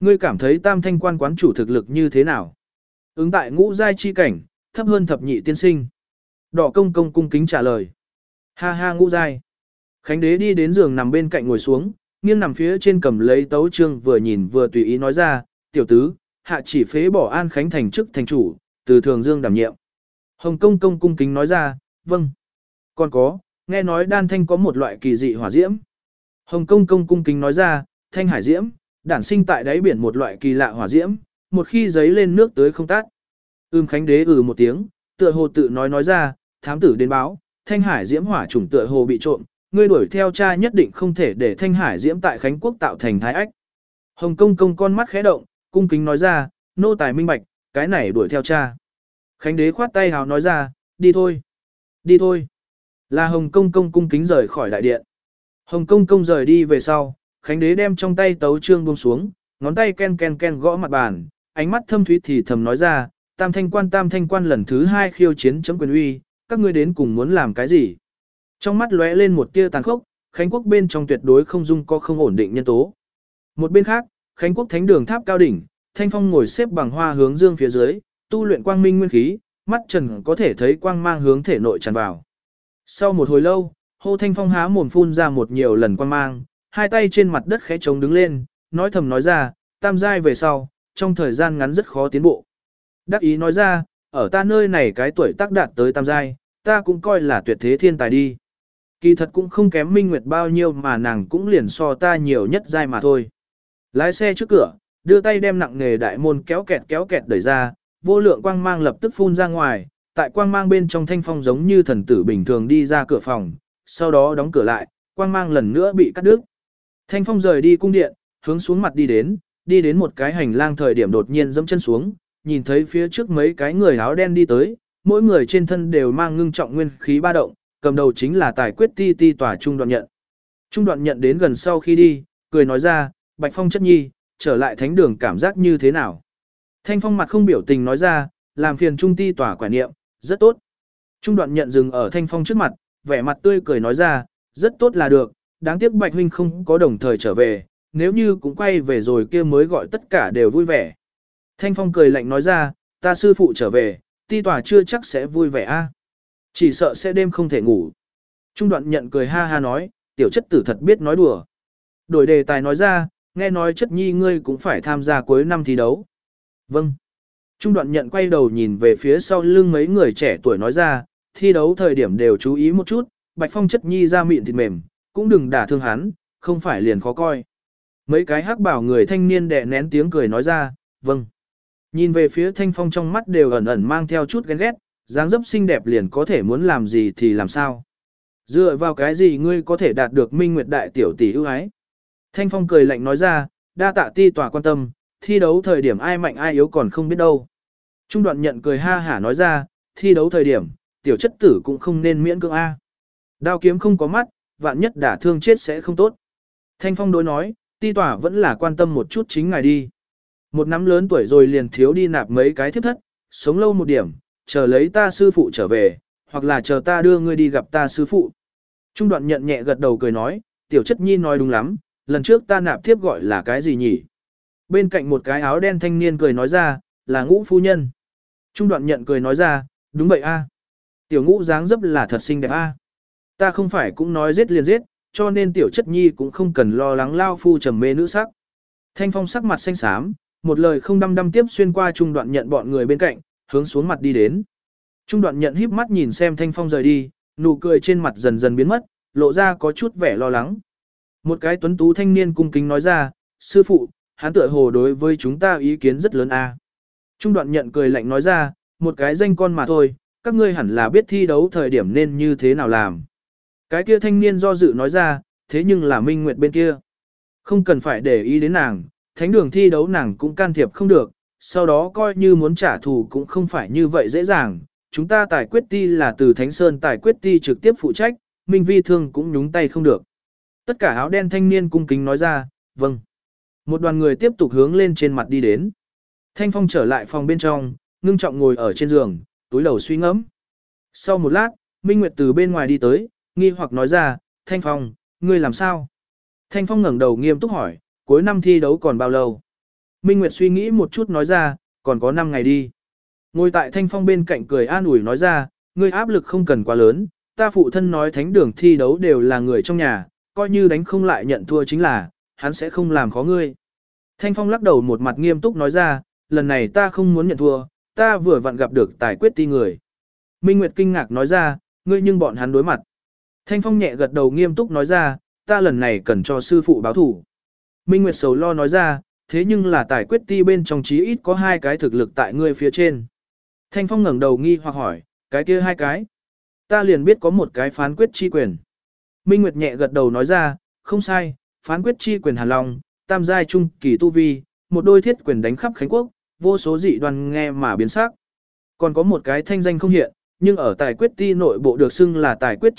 ngươi cảm thấy tam thanh quan quán chủ thực lực như thế nào? Ứng tại ngũ giai chi cảnh, thấp hơn thập nhị tiên sinh. Đỏ công công cung kính trả lời. Ha ha ngũ giai. Khánh đế đi đến giường nằm bên cạnh ngồi xuống, nghiêng nằm phía trên cầm lấy tấu chương vừa nhìn vừa tùy ý nói ra, tiểu tứ, hạ chỉ phế bỏ An Khánh thành chức thành chủ, từ Thường Dương đảm nhiệm. Hồng công công cung kính nói ra, vâng. Còn có, nghe nói đan thanh có một loại kỳ dị hỏa diễm. Hồng công công cung kính nói ra, thanh hải diễm, đản sinh tại đáy biển một loại kỳ lạ hỏa diễm, một khi giấy lên nước tới không tắt. Khánh đế một tiếng, tựa hồ tự nói ra, thám tử đến báo, thanh hải diễm hỏa chủng tựa hồ bị trộm, ngươi đuổi theo cha nhất định không thể để thanh hải diễm tại Khánh quốc tạo thành thái ách. Hồng công công con mắt khẽ động, cung kính nói ra, nô tài minh bạch, cái này đuổi theo cha. Khánh đế khoát tay hào nói ra, đi thôi. Đi thôi. Là Hồng công công cung kính rời khỏi đại điện. Hồng công công rời đi về sau, Khánh đế đem trong tay tấu chương buông xuống, ngón tay ken ken ken gõ mặt bàn, ánh mắt thâm thúy thì thầm nói ra, tam thanh quan lần thứ 2 khiêu chiến chấm quyền uy, các ngươi đến cùng muốn làm cái gì? Trong mắt lóe lên một tia tàn khốc, Khánh quốc bên trong tuyệt đối không dung có không ổn định nhân tố. Một bên khác, Khánh quốc thánh đường tháp cao đỉnh, Thanh Phong ngồi xếp bằng hoa hướng dương phía dưới, tu luyện quang minh nguyên khí, mắt trần có thể thấy quang mang hướng thể nội tràn vào. Sau một hồi lâu, Hồ Thanh Phong há mồm phun ra một nhiều lần quang mang, hai tay trên mặt đất khẽ trống đứng lên, nói thầm nói ra, tam giai về sau, trong thời gian ngắn rất khó tiến bộ. Đắc ý nói ra, ở ta nơi này cái tuổi tác đạt tới tam giai, ta cũng coi là tuyệt thế thiên tài đi. Kỳ thật cũng không kém Minh Nguyệt bao nhiêu mà nàng cũng liền so ta nhiều nhất giai mà thôi. Lái xe trước cửa, đưa tay đem nặng nghề đại môn kéo kẹt đẩy ra, vô lượng quang mang lập tức phun ra ngoài, tại quang mang bên trong Thanh Phong giống như thần tử bình thường đi ra cửa phòng, sau đó đóng cửa lại, quang mang lần nữa bị cắt đứt. Thanh Phong rời đi cung điện, hướng xuống mặt đi đến một cái hành lang thời điểm đột nhiên giẫm chân xuống, nhìn thấy phía trước mấy cái người áo đen đi tới, mỗi người trên thân đều mang ngưng trọng nguyên khí ba động, cầm đầu chính là Tài Quyết Ti tòa Trung Đoạn Nhận. Trung Đoạn Nhận đến gần sau khi đi, cười nói ra, Bạch Phong chất nhi, trở lại thánh đường cảm giác như thế nào? Thanh Phong mặt không biểu tình nói ra, làm phiền Trung Ti tòa quả niệm, rất tốt. Trung Đoạn Nhận dừng ở Thanh Phong trước mặt, vẻ mặt tươi cười nói ra, rất tốt là được, đáng tiếc Bạch huynh không có đồng thời trở về, nếu như cũng quay về rồi kia mới gọi tất cả đều vui vẻ. Thanh Phong cười lạnh nói ra, ta sư phụ trở về, Ti tòa chưa chắc sẽ vui vẻ a. Chỉ sợ sẽ đêm không thể ngủ. Trung Đoạn Nhận cười ha ha nói, tiểu chất tử thật biết nói đùa. Đổi đề tài nói ra, nghe nói chất nhi ngươi cũng phải tham gia cuối năm thi đấu. Vâng. Trung Đoạn Nhận quay đầu nhìn về phía sau lưng mấy người trẻ tuổi nói ra, thi đấu thời điểm đều chú ý một chút, Bạch Phong chất nhi da mịn thịt mềm, cũng đừng đả thương hắn, không phải liền khó coi. Mấy cái hắc bảo người thanh niên đè nén tiếng cười nói ra, vâng. Nhìn về phía Thanh Phong trong mắt đều ẩn ẩn mang theo chút ghen ghét, dáng dấp xinh đẹp liền có thể muốn làm gì thì làm sao. Dựa vào cái gì ngươi có thể đạt được Minh Nguyệt đại tiểu tỷ ưu ái. Thanh Phong cười lạnh nói ra, đa tạ Ti tòa quan tâm, thi đấu thời điểm ai mạnh ai yếu còn không biết đâu. Trung Đoạn Nhận cười ha hả nói ra, thi đấu thời điểm, tiểu chất tử cũng không nên miễn cưỡng A. Đao kiếm không có mắt, vạn nhất đả thương chết sẽ không tốt. Thanh Phong đối nói, Ti tòa vẫn là quan tâm một chút chính ngài đi. Một năm lớn tuổi rồi liền thiếu đi nạp mấy cái thiếp thất, sống lâu một điểm, chờ lấy ta sư phụ trở về, hoặc là chờ ta đưa ngươi đi gặp ta sư phụ. Trung Đoạn Nhận nhẹ gật đầu cười nói, tiểu chất nhi nói đúng lắm, lần trước ta nạp thiếp gọi là cái gì nhỉ? Bên cạnh một cái áo đen thanh niên cười nói ra, là Ngũ phu nhân. Trung Đoạn Nhận cười nói ra, đúng vậy a. Tiểu Ngũ dáng dấp là thật xinh đẹp a. Ta không phải cũng nói giết liền giết, cho nên tiểu chất nhi cũng không cần lo lắng lao phu trầm mê nữ sắc. Thanh Phong sắc mặt xanh xám, một lời không đăm đăm tiếp xuyên qua Trung Đoạn Nhận bọn người bên cạnh, hướng xuống mặt đi đến. Trung Đoạn Nhận híp mắt nhìn xem Thanh Phong rời đi, nụ cười trên mặt dần dần biến mất, lộ ra có chút vẻ lo lắng. Một cái tuấn tú thanh niên cung kính nói ra, sư phụ, hắn tựa hồ đối với chúng ta ý kiến rất lớn a. Trung Đoạn Nhận cười lạnh nói ra, một cái danh con mà thôi, các ngươi hẳn là biết thi đấu thời điểm nên như thế nào làm. Cái kia thanh niên do dự nói ra, thế nhưng là Minh Nguyệt bên kia. Không cần phải để ý đến nàng, thánh đường thi đấu nàng cũng can thiệp không được, sau đó coi như muốn trả thù cũng không phải như vậy dễ dàng. Chúng ta Tài Quyết Ti là từ Thánh Sơn Tài Quyết Ti trực tiếp phụ trách, Minh Vi Thương cũng nhúng tay không được. Tất cả áo đen thanh niên cung kính nói ra, vâng. Một đoàn người tiếp tục hướng lên trên mặt đi đến. Thanh Phong trở lại phòng bên trong, ngưng trọng ngồi ở trên giường, túi đầu suy ngẫm. Sau một lát, Minh Nguyệt từ bên ngoài đi tới, nghi hoặc nói ra, Thanh Phong, ngươi làm sao? Thanh Phong ngẩng đầu nghiêm túc hỏi, cuối năm thi đấu còn bao lâu? Minh Nguyệt suy nghĩ một chút nói ra, còn có 5 ngày đi. Ngồi tại Thanh Phong bên cạnh cười an ủi nói ra, ngươi áp lực không cần quá lớn, ta phụ thân nói thánh đường thi đấu đều là người trong nhà, coi như đánh không lại nhận thua chính là, hắn sẽ không làm khó ngươi. Thanh Phong lắc đầu một mặt nghiêm túc nói ra, lần này ta không muốn nhận thua, ta vừa vặn gặp được tài quyết ti người. Minh Nguyệt kinh ngạc nói ra, ngươi nhưng bọn hắn đối mặt. Thanh Phong nhẹ gật đầu nghiêm túc nói ra, ta lần này cần cho sư phụ báo thủ. Minh Nguyệt sầu lo nói ra, thế nhưng là tài quyết ti bên trong chí ít có 2 cái thực lực tại ngươi phía trên. Thanh Phong ngẩng đầu nghi hoặc hỏi, cái kia 2 cái? Ta liền biết có một cái phán quyết chi quyền. Minh Nguyệt nhẹ gật đầu nói ra, không sai, phán quyết chi quyền Hàn Long, tam giai trung kỳ tu vi, một đôi thiết quyền đánh khắp Khánh Quốc, vô số dị đoan nghe mà biến sắc. Còn có một cái thanh danh không hiện, nhưng ở tài quyết ti nội bộ được xưng là tài quyết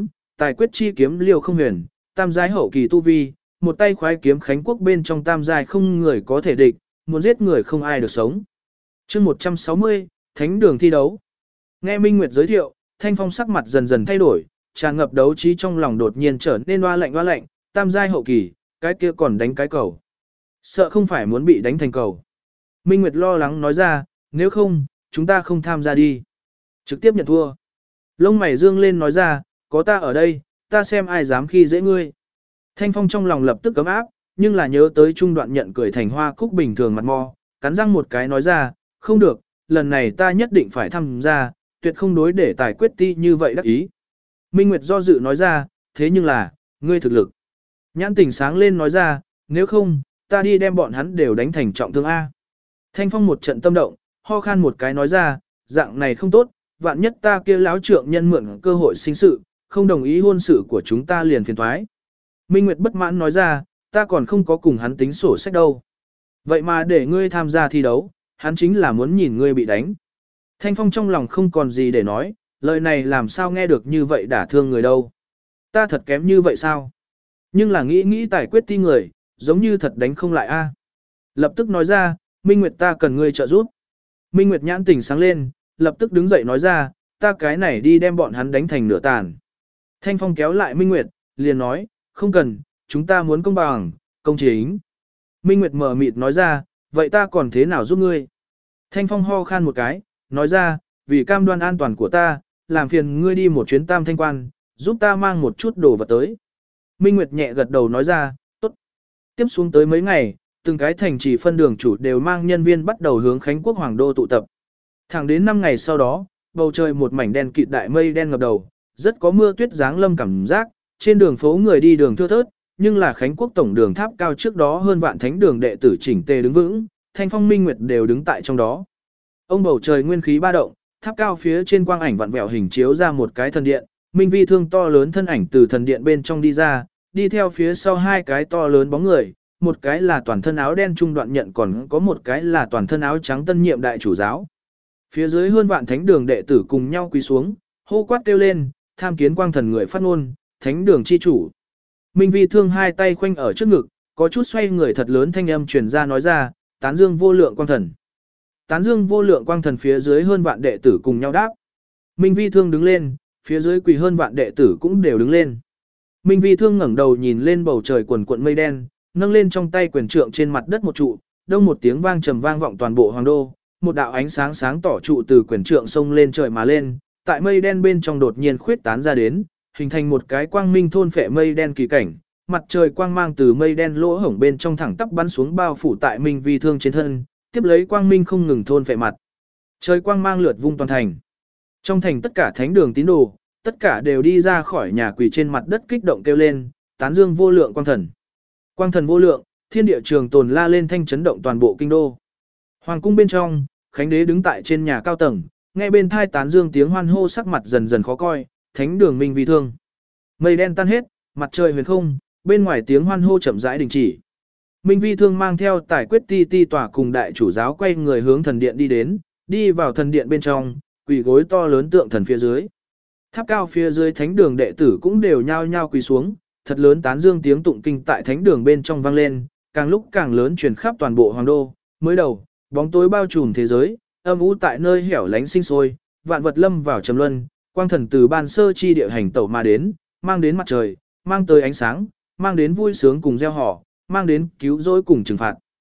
chi kiếm liều không huyền, tam giai hậu kỳ tu vi, một tay khoái kiếm Khánh Quốc bên trong tam giai không người có thể địch, muốn giết người không ai được sống. Chương 160, Thánh đường thi đấu. Nghe Minh Nguyệt giới thiệu, Thanh Phong sắc mặt dần dần thay đổi, tràn ngập đấu trí trong lòng đột nhiên trở nên oa lạnh, tam giai hậu kỳ, cái kia còn đánh cái cầu. Sợ không phải muốn bị đánh thành cầu. Minh Nguyệt lo lắng nói ra, nếu không, chúng ta không tham gia đi. Trực tiếp nhận thua. Lông mày dương lên nói ra, có ta ở đây, ta xem ai dám khi dễ ngươi. Thanh Phong trong lòng lập tức cấm áp, nhưng là nhớ tới trung đoạn nhận cười thành hoa cúc bình thường mặt mò, cắn răng một cái nói ra, không được, lần này ta nhất định phải tham gia, tuyệt không đối để tài quyết ti như vậy đắc ý. Minh Nguyệt do dự nói ra, thế nhưng là, ngươi thực lực. Nhãn tỉnh sáng lên nói ra, nếu không, ta đi đem bọn hắn đều đánh thành trọng thương A. Thanh Phong một trận tâm động, ho khan một cái nói ra, dạng này không tốt, vạn nhất ta kia láo trượng nhân mượn cơ hội sinh sự, không đồng ý hôn sự của chúng ta liền phiền thoái. Minh Nguyệt bất mãn nói ra, ta còn không có cùng hắn tính sổ sách đâu. Vậy mà để ngươi tham gia thi đấu, hắn chính là muốn nhìn ngươi bị đánh. Thanh Phong trong lòng không còn gì để nói, lời này làm sao nghe được như vậy đả thương người đâu. Ta thật kém như vậy sao? Nhưng là nghĩ tài quyết ti người, giống như thật đánh không lại a. Lập tức nói ra, Minh Nguyệt ta cần ngươi trợ giúp. Minh Nguyệt nhãn tỉnh sáng lên, lập tức đứng dậy nói ra, ta cái này đi đem bọn hắn đánh thành nửa tàn. Thanh Phong kéo lại Minh Nguyệt, liền nói, không cần, chúng ta muốn công bằng, công chính. Minh Nguyệt mở mịt nói ra, vậy ta còn thế nào giúp ngươi? Thanh Phong ho khan một cái, nói ra, vì cam đoan an toàn của ta, làm phiền ngươi đi một chuyến Tam Thanh Quan, giúp ta mang một chút đồ vật tới. Minh Nguyệt nhẹ gật đầu nói ra, tốt. Tiếp xuống tới mấy ngày, từng cái thành trì phân đường chủ đều mang nhân viên bắt đầu hướng Khánh Quốc Hoàng Đô tụ tập. Thẳng đến 5 ngày sau đó, bầu trời một mảnh đen kịt đại mây đen ngập đầu, rất có mưa tuyết giáng lâm cảm giác, trên đường phố người đi đường thưa thớt, nhưng là Khánh Quốc tổng đường tháp cao trước đó hơn vạn thánh đường đệ tử chỉnh tề đứng vững, Thanh Phong Minh Nguyệt đều đứng tại trong đó. Ông bầu trời nguyên khí ba động, tháp cao phía trên quang ảnh vặn vẹo hình chiếu ra một cái thần điện, Minh Vi Thương to lớn thân ảnh từ thần điện bên trong đi ra, đi theo phía sau 2 cái to lớn bóng người, một cái là toàn thân áo đen trung đoạn nhận còn có một cái là toàn thân áo trắng tân nhiệm đại chủ giáo. Phía dưới hơn vạn thánh đường đệ tử cùng nhau quỳ xuống, hô quát kêu lên, tham kiến quang thần người phát ngôn, thánh đường chi chủ. Minh Vi Thương 2 tay khoanh ở trước ngực, có chút xoay người thật lớn thanh âm truyền ra nói ra, tán dương vô lượng quang thần. Tán dương vô lượng quang thần phía dưới hơn vạn đệ tử cùng nhau đáp. Minh Vi Thương đứng lên, phía dưới quỳ hơn vạn đệ tử cũng đều đứng lên. Minh Vi Thương ngẩng đầu nhìn lên bầu trời quần cuộn mây đen, nâng lên trong tay quyền trượng trên mặt đất một trụ, đông một tiếng vang trầm vang vọng toàn bộ hoàng đô, một đạo ánh sáng sáng tỏ trụ từ quyền trượng sông lên trời mà lên, tại mây đen bên trong đột nhiên khuyết tán ra đến, hình thành một cái quang minh thôn phệ mây đen kỳ cảnh, mặt trời quang mang từ mây đen lỗ hổng bên trong thẳng tắp bắn xuống bao phủ tại Minh Vi Thương trên thân, tiếp lấy quang minh không ngừng thôn phệ mặt. Trời quang mang lượt vung toàn thành. Trong thành tất cả thánh đường tín đồ, tất cả đều đi ra khỏi nhà quỳ trên mặt đất kích động kêu lên, tán dương vô lượng quang thần. Quang thần vô lượng, thiên địa trường tồn la lên thanh chấn động toàn bộ kinh đô. Hoàng cung bên trong, Khánh đế đứng tại trên nhà cao tầng, nghe bên thai tán dương tiếng hoan hô sắc mặt dần dần khó coi, thánh đường Minh Vi Thương. Mây đen tan hết, mặt trời huyền không, bên ngoài tiếng hoan hô chậm rãi đình chỉ. Minh Vi Thương mang theo tài quyết ti tòa cùng đại chủ giáo quay người hướng thần điện đi đến, đi vào thần điện bên trong, quỳ gối to lớn tượng thần phía dưới. Tháp cao phía dưới thánh đường đệ tử cũng đều nhao nhao quỳ xuống, thật lớn tán dương tiếng tụng kinh tại thánh đường bên trong vang lên, càng lúc càng lớn truyền khắp toàn bộ hoàng đô. Mới đầu, bóng tối bao trùm thế giới, âm u tại nơi hẻo lánh sinh sôi, vạn vật lâm vào trầm luân, quang thần từ ban sơ chi địa hành tẩu mà đến, mang đến mặt trời, mang tới ánh sáng, mang đến vui sướng cùng gieo họ, mang đến cứu rỗi cùng trừng phạt.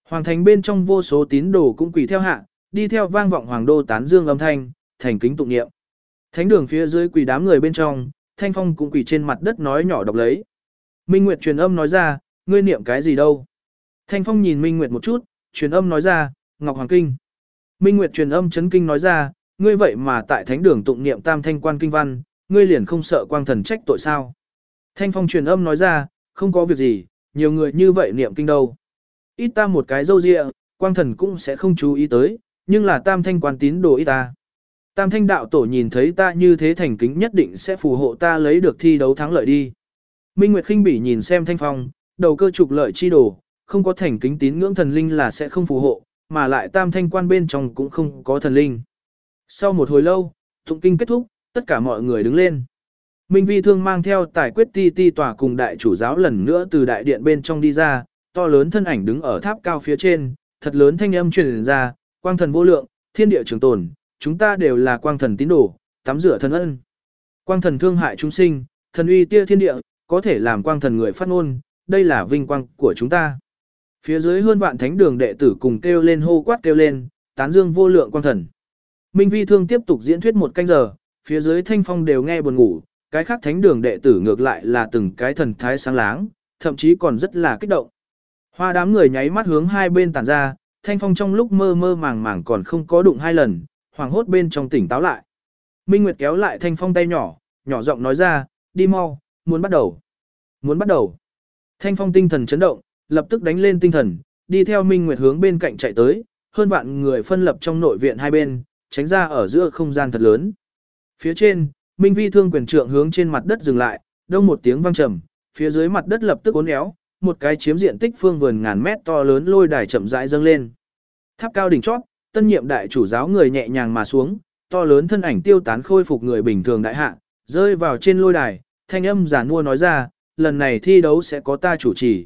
Hoàng thành bên trong vô số tín đồ cũng quỳ theo hạ, đi theo vang vọng hoàng đô tán dương âm thanh, thành kính tụng niệm. Thánh đường phía dưới quỳ đám người bên trong, Thanh Phong cũng quỳ trên mặt đất nói nhỏ đọc lấy. Minh Nguyệt truyền âm nói ra, ngươi niệm cái gì đâu? Thanh Phong nhìn Minh Nguyệt một chút, truyền âm nói ra, Ngọc Hoàng Kinh. Minh Nguyệt truyền âm chấn kinh nói ra, ngươi vậy mà tại thánh đường tụng niệm tam thanh quan kinh văn, ngươi liền không sợ quang thần trách tội sao? Thanh Phong truyền âm nói ra, không có việc gì, nhiều người như vậy niệm kinh đâu. Ít ta một cái dâu dịa, quang thần cũng sẽ không chú ý tới, nhưng là tam thanh quan tín đồ ít ta. Tam thanh đạo tổ nhìn thấy ta như thế thành kính nhất định sẽ phù hộ ta lấy được thi đấu thắng lợi đi. Minh Nguyệt khinh bỉ nhìn xem Thanh Phong, đầu cơ trục lợi chi đồ, không có thành kính tín ngưỡng thần linh là sẽ không phù hộ, mà lại tam thanh quan bên trong cũng không có thần linh. Sau một hồi lâu, tụng kinh kết thúc, tất cả mọi người đứng lên. Minh Vi Thương mang theo tài quyết ti ti tòa cùng đại chủ giáo lần nữa từ đại điện bên trong đi ra, to lớn thân ảnh đứng ở tháp cao phía trên, thật lớn thanh âm truyền ra, quang thần vô lượng, thiên địa trường tồn, chúng ta đều là quang thần tín đồ, tắm rửa thần ân. Quang thần thương hại chúng sinh, thần uy tia thiên địa, có thể làm quang thần người phát ngôn, đây là vinh quang của chúng ta. Phía dưới hơn vạn thánh đường đệ tử cùng kêu lên hô quát kêu lên, tán dương vô lượng quang thần. Minh Vi Thương tiếp tục diễn thuyết một canh giờ, phía dưới Thanh Phong đều nghe buồn ngủ, cái khác thánh đường đệ tử ngược lại là từng cái thần thái sáng láng, thậm chí còn rất là kích động. Hoa đám người nháy mắt hướng hai bên tản ra, Thanh Phong trong lúc mơ mơ màng màng còn không có đụng hai lần, hoảng hốt bên trong tỉnh táo lại. Minh Nguyệt kéo lại Thanh Phong tay nhỏ, nhỏ giọng nói ra, đi mau, muốn bắt đầu. Muốn bắt đầu. Thanh Phong tinh thần chấn động, lập tức đánh lên tinh thần, đi theo Minh Nguyệt hướng bên cạnh chạy tới, hơn vạn người phân lập trong nội viện hai bên, tránh ra ở giữa không gian thật lớn. Phía trên, Minh Vi Thương quyền trượng hướng trên mặt đất dừng lại, đông một tiếng vang trầm, phía dưới mặt đất lập tức uốn éo, một cái chiếm diện tích phương vườn ngàn mét to lớn lôi đài chậm rãi dâng lên. Tháp cao đỉnh chót, tân nhiệm đại chủ giáo người nhẹ nhàng mà xuống, to lớn thân ảnh tiêu tán khôi phục người bình thường đại hạ, rơi vào trên lôi đài, thanh âm giản mua nói ra, lần này thi đấu sẽ có ta chủ trì.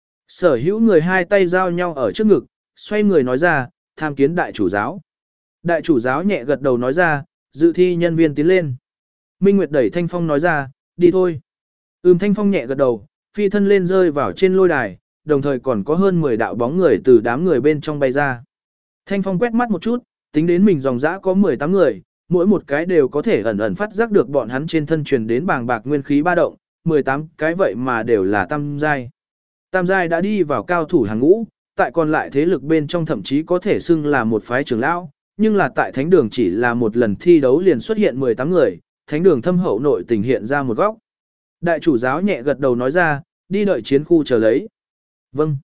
Sở hữu người hai tay giao nhau ở trước ngực, xoay người nói ra, tham kiến đại chủ giáo. Đại chủ giáo nhẹ gật đầu nói ra, dự thi nhân viên tiến lên. Minh Nguyệt đẩy Thanh Phong nói ra, đi thôi. Thanh Phong nhẹ gật đầu, phi thân lên rơi vào trên lôi đài, đồng thời còn có hơn 10 đạo bóng người từ đám người bên trong bay ra. Thanh Phong quét mắt một chút, tính đến mình dòng dã có 18 người, mỗi một cái đều có thể ẩn ẩn phát giác được bọn hắn trên thân truyền đến bàng bạc nguyên khí ba động, 18 cái vậy mà đều là tam giai. Tam giai đã đi vào cao thủ hàng ngũ, tại còn lại thế lực bên trong thậm chí có thể xưng là một phái trưởng lão, nhưng là tại thánh đường chỉ là một lần thi đấu liền xuất hiện 18 người, thánh đường thâm hậu nội tình hiện ra một góc. Đại chủ giáo nhẹ gật đầu nói ra, đi đợi chiến khu chờ lấy. Vâng.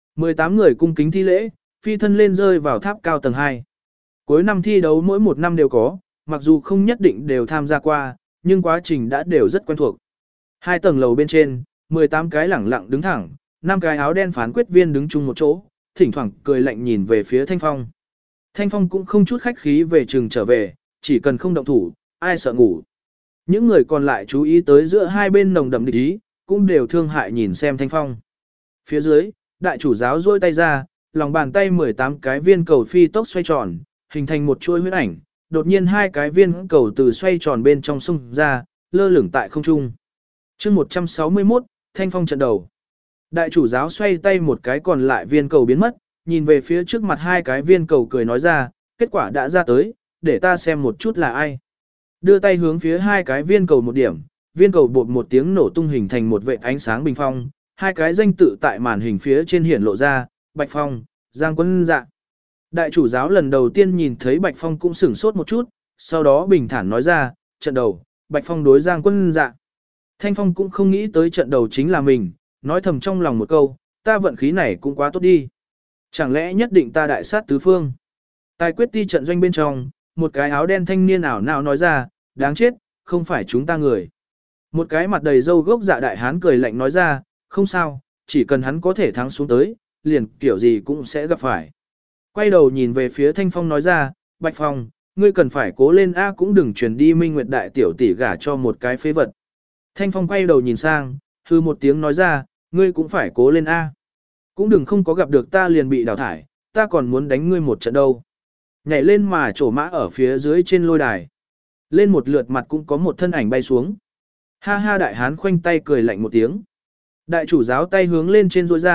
18 người cung kính thi lễ, phi thân lên rơi vào tháp cao tầng 2. Cuối năm thi đấu mỗi một năm đều có, mặc dù không nhất định đều tham gia qua, nhưng quá trình đã đều rất quen thuộc. Hai tầng lầu bên trên, 18 cái lẳng lặng đứng thẳng, 5 cái áo đen phán quyết viên đứng chung một chỗ, thỉnh thoảng cười lạnh nhìn về phía Thanh Phong. Thanh Phong cũng không chút khách khí về trường trở về, chỉ cần không động thủ, ai sợ ngủ. Những người còn lại chú ý tới giữa hai bên nồng đậm địch ý, cũng đều thương hại nhìn xem Thanh Phong. Phía dưới, đại chủ giáo duỗi tay ra, lòng bàn tay 18 cái viên cầu phi tốc xoay tròn, hình thành một chuỗi huyết ảnh, đột nhiên hai cái viên cầu từ xoay tròn bên trong xung ra, lơ lửng tại không trung. Chương 161, Thanh Phong trận đầu. Đại chủ giáo xoay tay một cái còn lại viên cầu biến mất, nhìn về phía trước mặt hai cái viên cầu cười nói ra, kết quả đã ra tới, để ta xem một chút là ai. Đưa tay hướng phía hai cái viên cầu một điểm, viên cầu bột một tiếng nổ tung hình thành một vệt ánh sáng bình phong, hai cái danh tự tại màn hình phía trên hiển lộ ra, Bạch Phong, Giang Quân Dạ. Đại chủ giáo lần đầu tiên nhìn thấy Bạch Phong cũng sửng sốt một chút, sau đó bình thản nói ra, trận đầu, Bạch Phong đối Giang Quân Dạ. Thanh Phong cũng không nghĩ tới trận đầu chính là mình, nói thầm trong lòng một câu, ta vận khí này cũng quá tốt đi. Chẳng lẽ nhất định ta đại sát tứ phương? Tài quyết ti trận doanh bên trong, một cái áo đen thanh niên ảo não nói ra, đáng chết, không phải chúng ta người. Một cái mặt đầy râu gốc dạ đại hán cười lạnh nói ra, không sao, chỉ cần hắn có thể thắng xuống tới, liền kiểu gì cũng sẽ gặp phải. Quay đầu nhìn về phía Thanh Phong nói ra, Bạch Phong, ngươi cần phải cố lên A cũng đừng truyền đi Minh Nguyệt đại tiểu tỷ gả cho một cái phế vật. Thanh Phong quay đầu nhìn sang, hư một tiếng nói ra, ngươi cũng phải cố lên A. Cũng đừng không có gặp được ta liền bị đào thải, ta còn muốn đánh ngươi một trận đâu. Nhảy lên mà trổ mã ở phía dưới trên lôi đài. Lên một lượt mặt cũng có một thân ảnh bay xuống. Ha ha đại hán khoanh tay cười lạnh một tiếng. Đại chủ giáo tay hướng lên trên rối ra,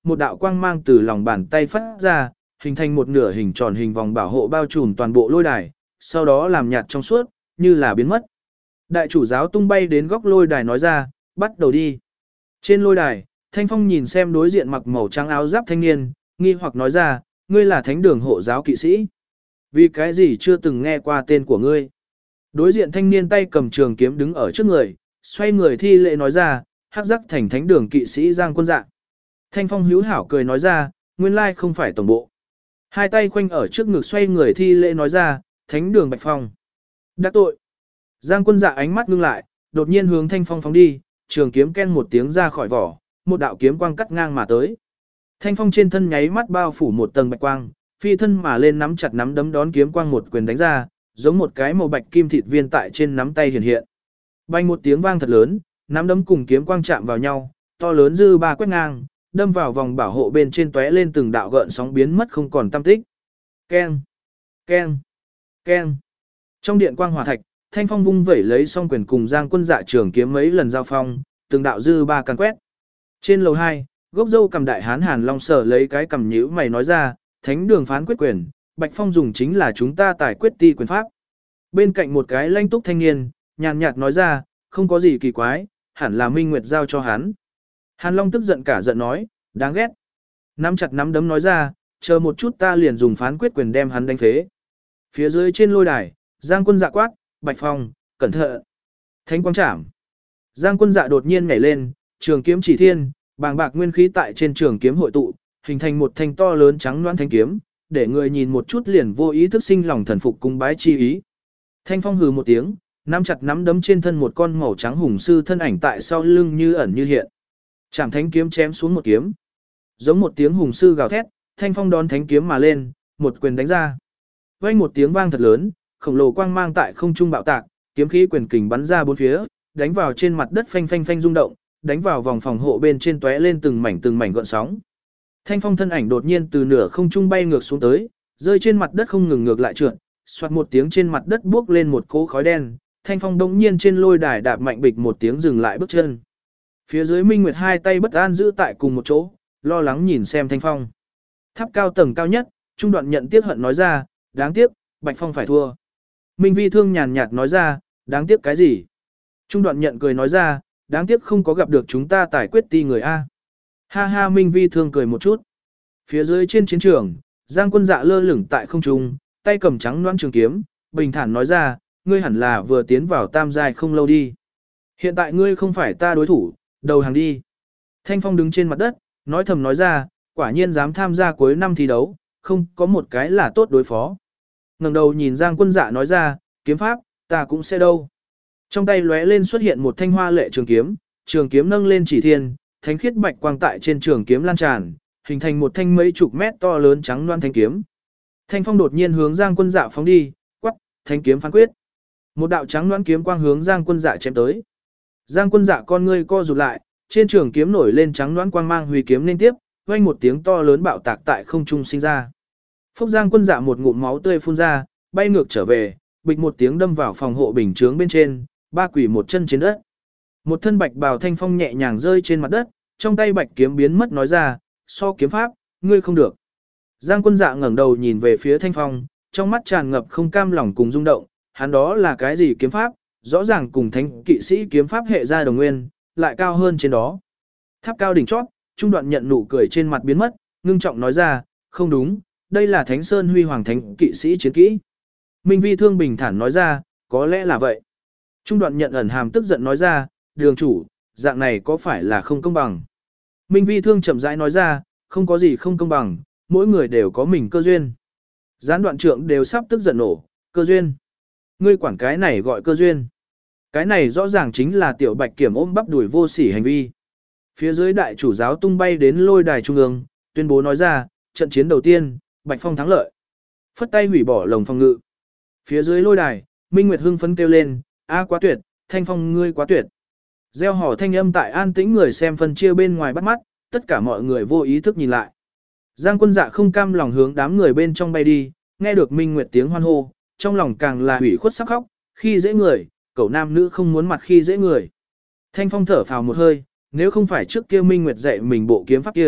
một đạo quang mang từ lòng bàn tay phát ra, hình thành một nửa hình tròn hình vòng bảo hộ bao trùm toàn bộ lôi đài, sau đó làm nhạt trong suốt, như là biến mất. Đại chủ giáo tung bay đến góc lôi đài nói ra, bắt đầu đi. Trên lôi đài, Thanh Phong nhìn xem đối diện mặc màu trắng áo giáp thanh niên, nghi hoặc nói ra, ngươi là thánh đường hộ giáo kỵ sĩ. Vì cái gì chưa từng nghe qua tên của ngươi? Đối diện thanh niên tay cầm trường kiếm đứng ở trước người, xoay người thi lễ nói ra, hắc giác thành thánh đường kỵ sĩ Giang Quân Dạ. Thanh Phong hữu hảo cười nói ra, nguyên lai không phải tổng bộ. Hai tay khoanh ở trước ngực xoay người thi lễ nói ra, thánh đường Bạch Phong. Đắc tội. Giang Quân Dạ ánh mắt ngưng lại, đột nhiên hướng Thanh Phong phóng đi, trường kiếm ken một tiếng ra khỏi vỏ, một đạo kiếm quang cắt ngang mà tới. Thanh Phong trên thân nháy mắt bao phủ một tầng bạch quang, phi thân mà lên nắm chặt nắm đấm đón kiếm quang một quyền đánh ra, giống một cái màu bạch kim thịt viên tại trên nắm tay hiện hiện. Bành một tiếng vang thật lớn, nắm đấm cùng kiếm quang chạm vào nhau, to lớn dư ba quét ngang, đâm vào vòng bảo hộ bên trên tóe lên từng đạo gợn sóng biến mất không còn tăm tích. Keng, keng, keng. Trong điện quang hỏa thạch, Thanh Phong vung vẩy lấy song quyền cùng Giang Quân Dạ trường kiếm mấy lần giao phong, từng đạo dư ba căn quét. Trên lầu 2, gốc dâu cầm đại hán Hàn Long sở lấy cái cầm nhíu mày nói ra, thánh đường phán quyết quyền, Bạch Phong dùng chính là chúng ta tài quyết ti quyền pháp. Bên cạnh một cái lanh túc thanh niên, nhàn nhạt nói ra, không có gì kỳ quái, hẳn là Minh Nguyệt giao cho hắn. Hàn Long tức giận cả giận nói, đáng ghét. Nắm chặt nắm đấm nói ra, chờ một chút ta liền dùng phán quyết quyền đem hắn đánh phế. Phía dưới trên lôi đài, Giang Quân Dạ quát, Bạch Phong, cẩn thận. Thánh quang trảm. Giang Quân Dạ đột nhiên nhảy lên, trường kiếm chỉ thiên, bàng bạc nguyên khí tại trên trường kiếm hội tụ, hình thành một thanh to lớn trắng loãng thanh kiếm, để người nhìn một chút liền vô ý thức sinh lòng thần phục cung bái chi ý. Thanh Phong hừ một tiếng, nắm chặt nắm đấm trên thân một con màu trắng hùng sư thân ảnh tại sau lưng như ẩn như hiện. Chạm thánh kiếm chém xuống một kiếm. Giống một tiếng hùng sư gào thét, Thanh Phong đón thánh kiếm mà lên, một quyền đánh ra. Vang một tiếng vang thật lớn, khổng lồ quang mang tại không trung bạo tạc, kiếm khí quyền kình bắn ra bốn phía, đánh vào trên mặt đất phanh phanh phanh rung động, đánh vào vòng phòng hộ bên trên tóe lên từng mảnh gợn sóng. Thanh Phong thân ảnh đột nhiên từ nửa không trung bay ngược xuống tới, rơi trên mặt đất không ngừng ngược lại trượt, xoạt một tiếng trên mặt đất buốc lên một cỗ khói đen, Thanh Phong đống nhiên trên lôi đài đạp mạnh bịch một tiếng dừng lại bước chân. Phía dưới Minh Nguyệt hai tay bất an giữ tại cùng một chỗ, lo lắng nhìn xem Thanh Phong. Tháp cao tầng cao nhất, Trung Đoạn nhận tiếc hận nói ra, đáng tiếc, Bạch Phong phải thua. Minh Vi Thương nhàn nhạt nói ra, đáng tiếc cái gì? Trung Đoạn nhận cười nói ra, đáng tiếc không có gặp được chúng ta tài quyết ti người A. Ha ha Minh Vi Thương cười một chút. Phía dưới trên chiến trường, Giang Quân Dạ lơ lửng tại không trung, tay cầm trắng loãng trường kiếm, bình thản nói ra, ngươi hẳn là vừa tiến vào tam giai không lâu đi. Hiện tại ngươi không phải ta đối thủ, đầu hàng đi. Thanh Phong đứng trên mặt đất, nói thầm nói ra, quả nhiên dám tham gia cuối năm thi đấu, không có một cái là tốt đối phó. Ngẩng đầu nhìn Giang Quân Dạ nói ra, kiếm pháp, ta cũng sẽ đâu. Trong tay lóe lên xuất hiện một thanh hoa lệ trường kiếm nâng lên chỉ thiên, thánh khiết bạch quang tại trên trường kiếm lan tràn, hình thành một thanh mấy chục mét to lớn trắng loan thanh kiếm. Thanh Phong đột nhiên hướng Giang Quân Dạ phóng đi, quắc, thanh kiếm phán quyết. Một đạo trắng loan kiếm quang hướng Giang Quân Dạ chém tới. Giang Quân Dạ con ngươi co rụt lại, trên trường kiếm nổi lên trắng loan quang mang huy kiếm liên tiếp, vang một tiếng to lớn bạo tạc tại không trung sinh ra. Phốc Giang Quân Dạ một ngụm máu tươi phun ra, bay ngược trở về, bịch một tiếng đâm vào phòng hộ bình chướng bên trên, ba quỷ một chân trên đất. Một thân bạch bào Thanh Phong nhẹ nhàng rơi trên mặt đất, trong tay bạch kiếm biến mất nói ra, so kiếm pháp, ngươi không được. Giang Quân Dạ ngẩng đầu nhìn về phía Thanh Phong, trong mắt tràn ngập không cam lòng cùng rung động, hắn đó là cái gì kiếm pháp, rõ ràng cùng thánh kỵ sĩ kiếm pháp hệ ra đồng nguyên, lại cao hơn trên đó. Tháp cao đỉnh chót, Trung Đoạn nhận nụ cười trên mặt biến mất, ngưng trọng nói ra, không đúng, đây là Thánh Sơn Huy Hoàng thánh kỵ sĩ chiến kỹ. Minh Vi Thương bình thản nói ra, có lẽ là vậy. Trung Đoạn nhận ẩn hàm tức giận nói ra, đường chủ, dạng này có phải là không công bằng? Minh Vi Thương chậm rãi nói ra, không có gì không công bằng, mỗi người đều có mình cơ duyên. Gián Đoạn Trượng đều sắp tức giận nổ, cơ duyên. Ngươi quản cái này gọi cơ duyên. Cái này rõ ràng chính là tiểu bạch kiểm ôm bắp đuổi vô sỉ hành vi. Phía dưới đại chủ giáo tung bay đến lôi đài trung ương, tuyên bố nói ra, trận chiến đầu tiên, Bạch Phong thắng lợi. Phất tay hủy bỏ lồng phòng ngự. Phía dưới lôi đài, Minh Nguyệt hưng phấn kêu lên, a quá tuyệt, Thanh Phong ngươi quá tuyệt. Gieo hò thanh âm tại an tĩnh người xem phân chia bên ngoài bắt mắt, tất cả mọi người vô ý thức nhìn lại. Giang Quân Dạ không cam lòng hướng đám người bên trong bay đi, nghe được Minh Nguyệt tiếng hoan hô, trong lòng càng là hủy khuất sắp khóc, khi dễ người, cậu nam nữ không muốn mặt khi dễ người. Thanh Phong thở phào một hơi, nếu không phải trước kia Minh Nguyệt dạy mình bộ kiếm pháp kia,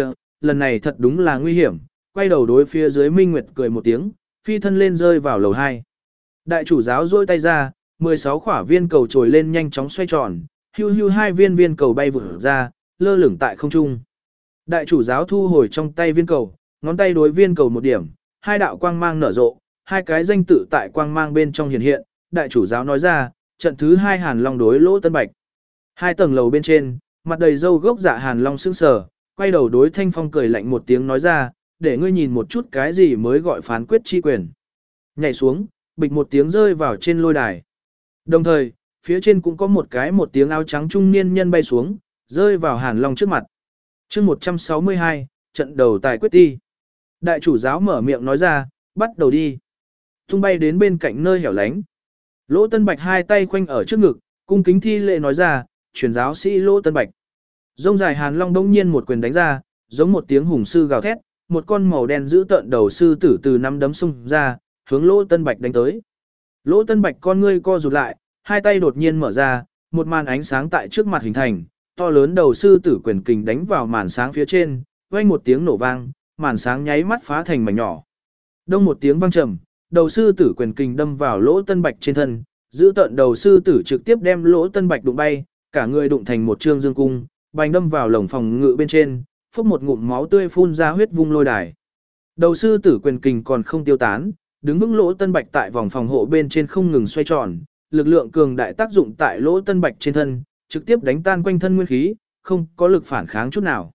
lần này thật đúng là nguy hiểm, quay đầu đối phía dưới Minh Nguyệt cười một tiếng, phi thân lên rơi vào lầu 2. Đại chủ giáo duỗi tay ra, 16 quả viên cầu trồi lên nhanh chóng xoay tròn, hưu hưu hai viên viên cầu bay vụt ra, lơ lửng tại không trung. Đại chủ giáo thu hồi trong tay viên cầu, ngón tay đối viên cầu một điểm, hai đạo quang mang nở rộ, hai cái danh tự tại quang mang bên trong hiện hiện, đại chủ giáo nói ra, trận thứ 2 Hàn Long đối Lỗ Tân Bạch. Hai tầng lầu bên trên, mặt đầy râu gốc dạ Hàn Long sững sờ, quay đầu đối Thanh Phong cười lạnh một tiếng nói ra, để ngươi nhìn một chút cái gì mới gọi phán quyết chi quyền. Nhảy xuống, bịch một tiếng rơi vào trên lôi đài. Đồng thời, phía trên cũng có một tiếng áo trắng trung niên nhân bay xuống, rơi vào Hàn Long trước mặt. Chương 162, trận đầu tài quyết ti. Đại chủ giáo mở miệng nói ra, bắt đầu đi. Tung bay đến bên cạnh nơi hẻo lánh. Lỗ Tân Bạch hai tay khoanh ở trước ngực, cung kính thi lễ nói ra, truyền giáo sĩ Lỗ Tân Bạch. Rông dài Hàn Long đông nhiên một quyền đánh ra, giống một tiếng hùng sư gào thét, một con màu đen giữ tợn đầu sư tử từ nắm đấm xung ra, hướng Lỗ Tân Bạch đánh tới. Lỗ Tân Bạch con ngươi co rụt lại, hai tay đột nhiên mở ra, một màn ánh sáng tại trước mặt hình thành, to lớn đầu sư tử quyền kình đánh vào màn sáng phía trên, vang một tiếng nổ vang, màn sáng nháy mắt phá thành mảnh nhỏ. Đông một tiếng vang trầm, đầu sư tử quyền kình đâm vào Lỗ Tân Bạch trên thân, giữ tợn đầu sư tử trực tiếp đem Lỗ Tân Bạch đụng bay, cả người đụng thành một trương dương cung, bành đâm vào lồng phòng ngự bên trên, phốc một ngụm máu tươi phun ra huyết vung lôi đài. Đầu sư tử quyền kình còn không tiêu tán, đứng vững Lỗ Tân Bạch tại vòng phòng hộ bên trên không ngừng xoay tròn, lực lượng cường đại tác dụng tại Lỗ Tân Bạch trên thân, trực tiếp đánh tan quanh thân nguyên khí, không có lực phản kháng chút nào.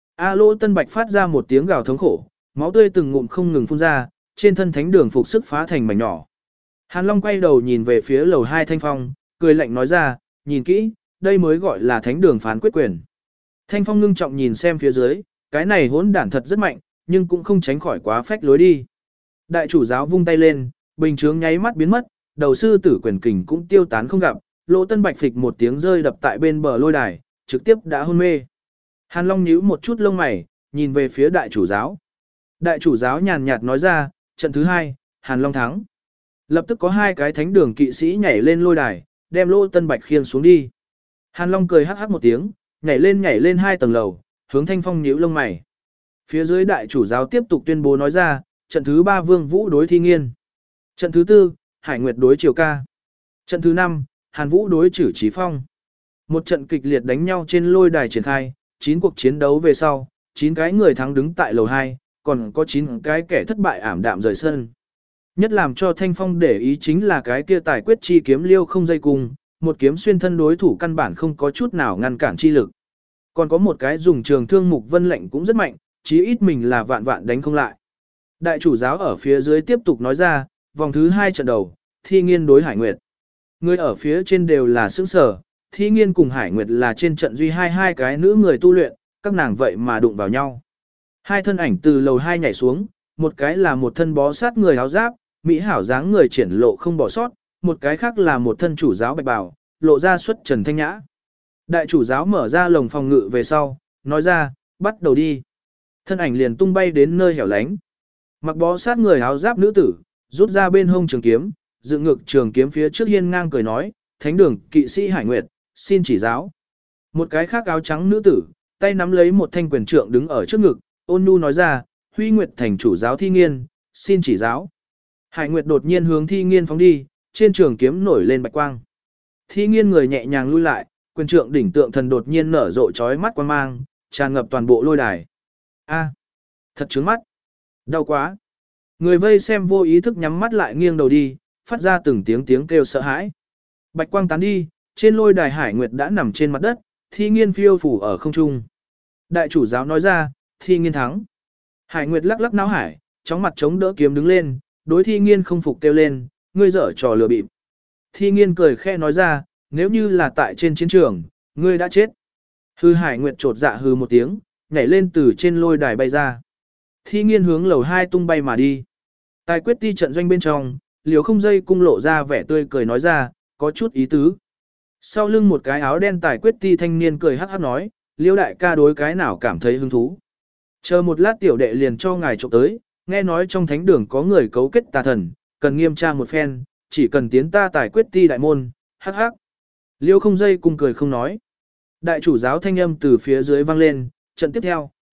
Lỗ Tân Bạch phát ra một tiếng gào thống khổ, máu tươi từng ngụm không ngừng phun ra, trên thân thánh đường phục sức phá thành mảnh nhỏ. Hàn Long quay đầu nhìn về phía lầu 2 Thanh Phong, cười lạnh nói ra, nhìn kỹ, đây mới gọi là thánh đường phán quyết quyền. Thanh Phong ngưng trọng nhìn xem phía dưới, cái này hỗn đản thật rất mạnh, nhưng cũng không tránh khỏi quá phách lối đi. Đại chủ giáo vung tay lên, bình chướng nháy mắt biến mất, đầu sư tử quyền kình cũng tiêu tán không gặp, Lỗ Tân Bạch phịch một tiếng rơi đập tại bên bờ lôi đài, trực tiếp đã hôn mê. Hàn Long nhíu một chút lông mày, nhìn về phía đại chủ giáo. Đại chủ giáo nhàn nhạt nói ra, trận thứ 2, Hàn Long thắng. Lập tức có hai cái thánh đường kỵ sĩ nhảy lên lôi đài, đem Lỗ Tân Bạch khiêng xuống đi. Hàn Long cười hắc hắc một tiếng, nhảy lên 2 tầng lầu, hướng Thanh Phong nhíu lông mày. Phía dưới đại chủ giáo tiếp tục tuyên bố nói ra, trận thứ 3 Vương Vũ đối Thi Nghiên. Trận thứ 4, Hải Nguyệt đối Triều Ca. Trận thứ 5, Hàn Vũ đối Trử Chí Phong. Một trận kịch liệt đánh nhau trên lôi đài triển khai, 9 cuộc chiến đấu về sau, 9 cái người thắng đứng tại lầu 2, còn có 9 cái kẻ thất bại ảm đạm rời sân. Nhất làm cho Thanh Phong để ý chính là cái kia tài quyết chi kiếm liêu không dây cung, một kiếm xuyên thân đối thủ căn bản không có chút nào ngăn cản chi lực. Còn có một cái dùng trường thương mục vân lệnh cũng rất mạnh, chí ít mình là vạn vạn đánh không lại. Đại chủ giáo ở phía dưới tiếp tục nói ra, vòng thứ 2 trận đầu, Thi Nghiên đối Hải Nguyệt. Người ở phía trên đều là sững sở, Thi Nghiên cùng Hải Nguyệt là trên trận duy hai cái nữ người tu luyện, các nàng vậy mà đụng vào nhau. Hai thân ảnh từ lầu 2 nhảy xuống, một cái là một thân bó sát người áo giáp, mỹ hảo dáng người triển lộ không bỏ sót, một cái khác là một thân chủ giáo bạch bào, lộ ra xuất trần thanh nhã. Đại chủ giáo mở ra lồng phòng ngự về sau, nói ra, bắt đầu đi. Thân ảnh liền tung bay đến nơi hẻo lánh. Mặc bó sát người áo giáp nữ tử, rút ra bên hông trường kiếm, dựng ngược trường kiếm phía trước hiên ngang cười nói, thánh đường kỵ sĩ Hải Nguyệt, xin chỉ giáo. Một cái khác áo trắng nữ tử, tay nắm lấy một thanh quyền trượng đứng ở trước ngực, ôn nhu nói ra, Huy Nguyệt thành chủ giáo Thi Nghiên, xin chỉ giáo. Hải Nguyệt đột nhiên hướng Thi Nghiên phóng đi, trên trường kiếm nổi lên bạch quang. Thi Nghiên người nhẹ nhàng lui lại, quyền trượng đỉnh tượng thần đột nhiên nở rộ chói mắt quang mang, tràn ngập toàn bộ lôi đài. Thật trướng mắt. Đau quá. Người vây xem vô ý thức nhắm mắt lại nghiêng đầu đi, phát ra từng tiếng kêu sợ hãi. Bạch quang tán đi, trên lôi đài Hải Nguyệt đã nằm trên mặt đất, Thi Nghiên phiêu phủ ở không trung. Đại chủ giáo nói ra, Thi Nghiên thắng. Hải Nguyệt lắc lắc não hải, chóng mặt chống đỡ kiếm đứng lên, đối Thi Nghiên không phục kêu lên, ngươi dở trò lừa bịp. Thi Nghiên cười khẽ nói ra, nếu như là tại trên chiến trường, ngươi đã chết. Hư Hải Nguyệt trột dạ hư một tiếng, nhảy lên từ trên lôi đài bay ra. Thi Nghiên hướng lầu 2 tung bay mà đi. Tài quyết ti trận doanh bên trong, Liều Không Dây cung lộ ra vẻ tươi cười nói ra, có chút ý tứ. Sau lưng một cái áo đen tài quyết ti thanh niên cười hắc hắc nói, Liêu đại ca đối cái nào cảm thấy hứng thú. Chờ một lát tiểu đệ liền cho ngài trộm tới, nghe nói trong thánh đường có người cấu kết tà thần, cần nghiêm tra một phen, chỉ cần tiến ta tài quyết ti đại môn, hắc hắc. Liêu Không Dây cung cười không nói. Đại chủ giáo thanh âm từ phía dưới vang lên, trận tiếp theo,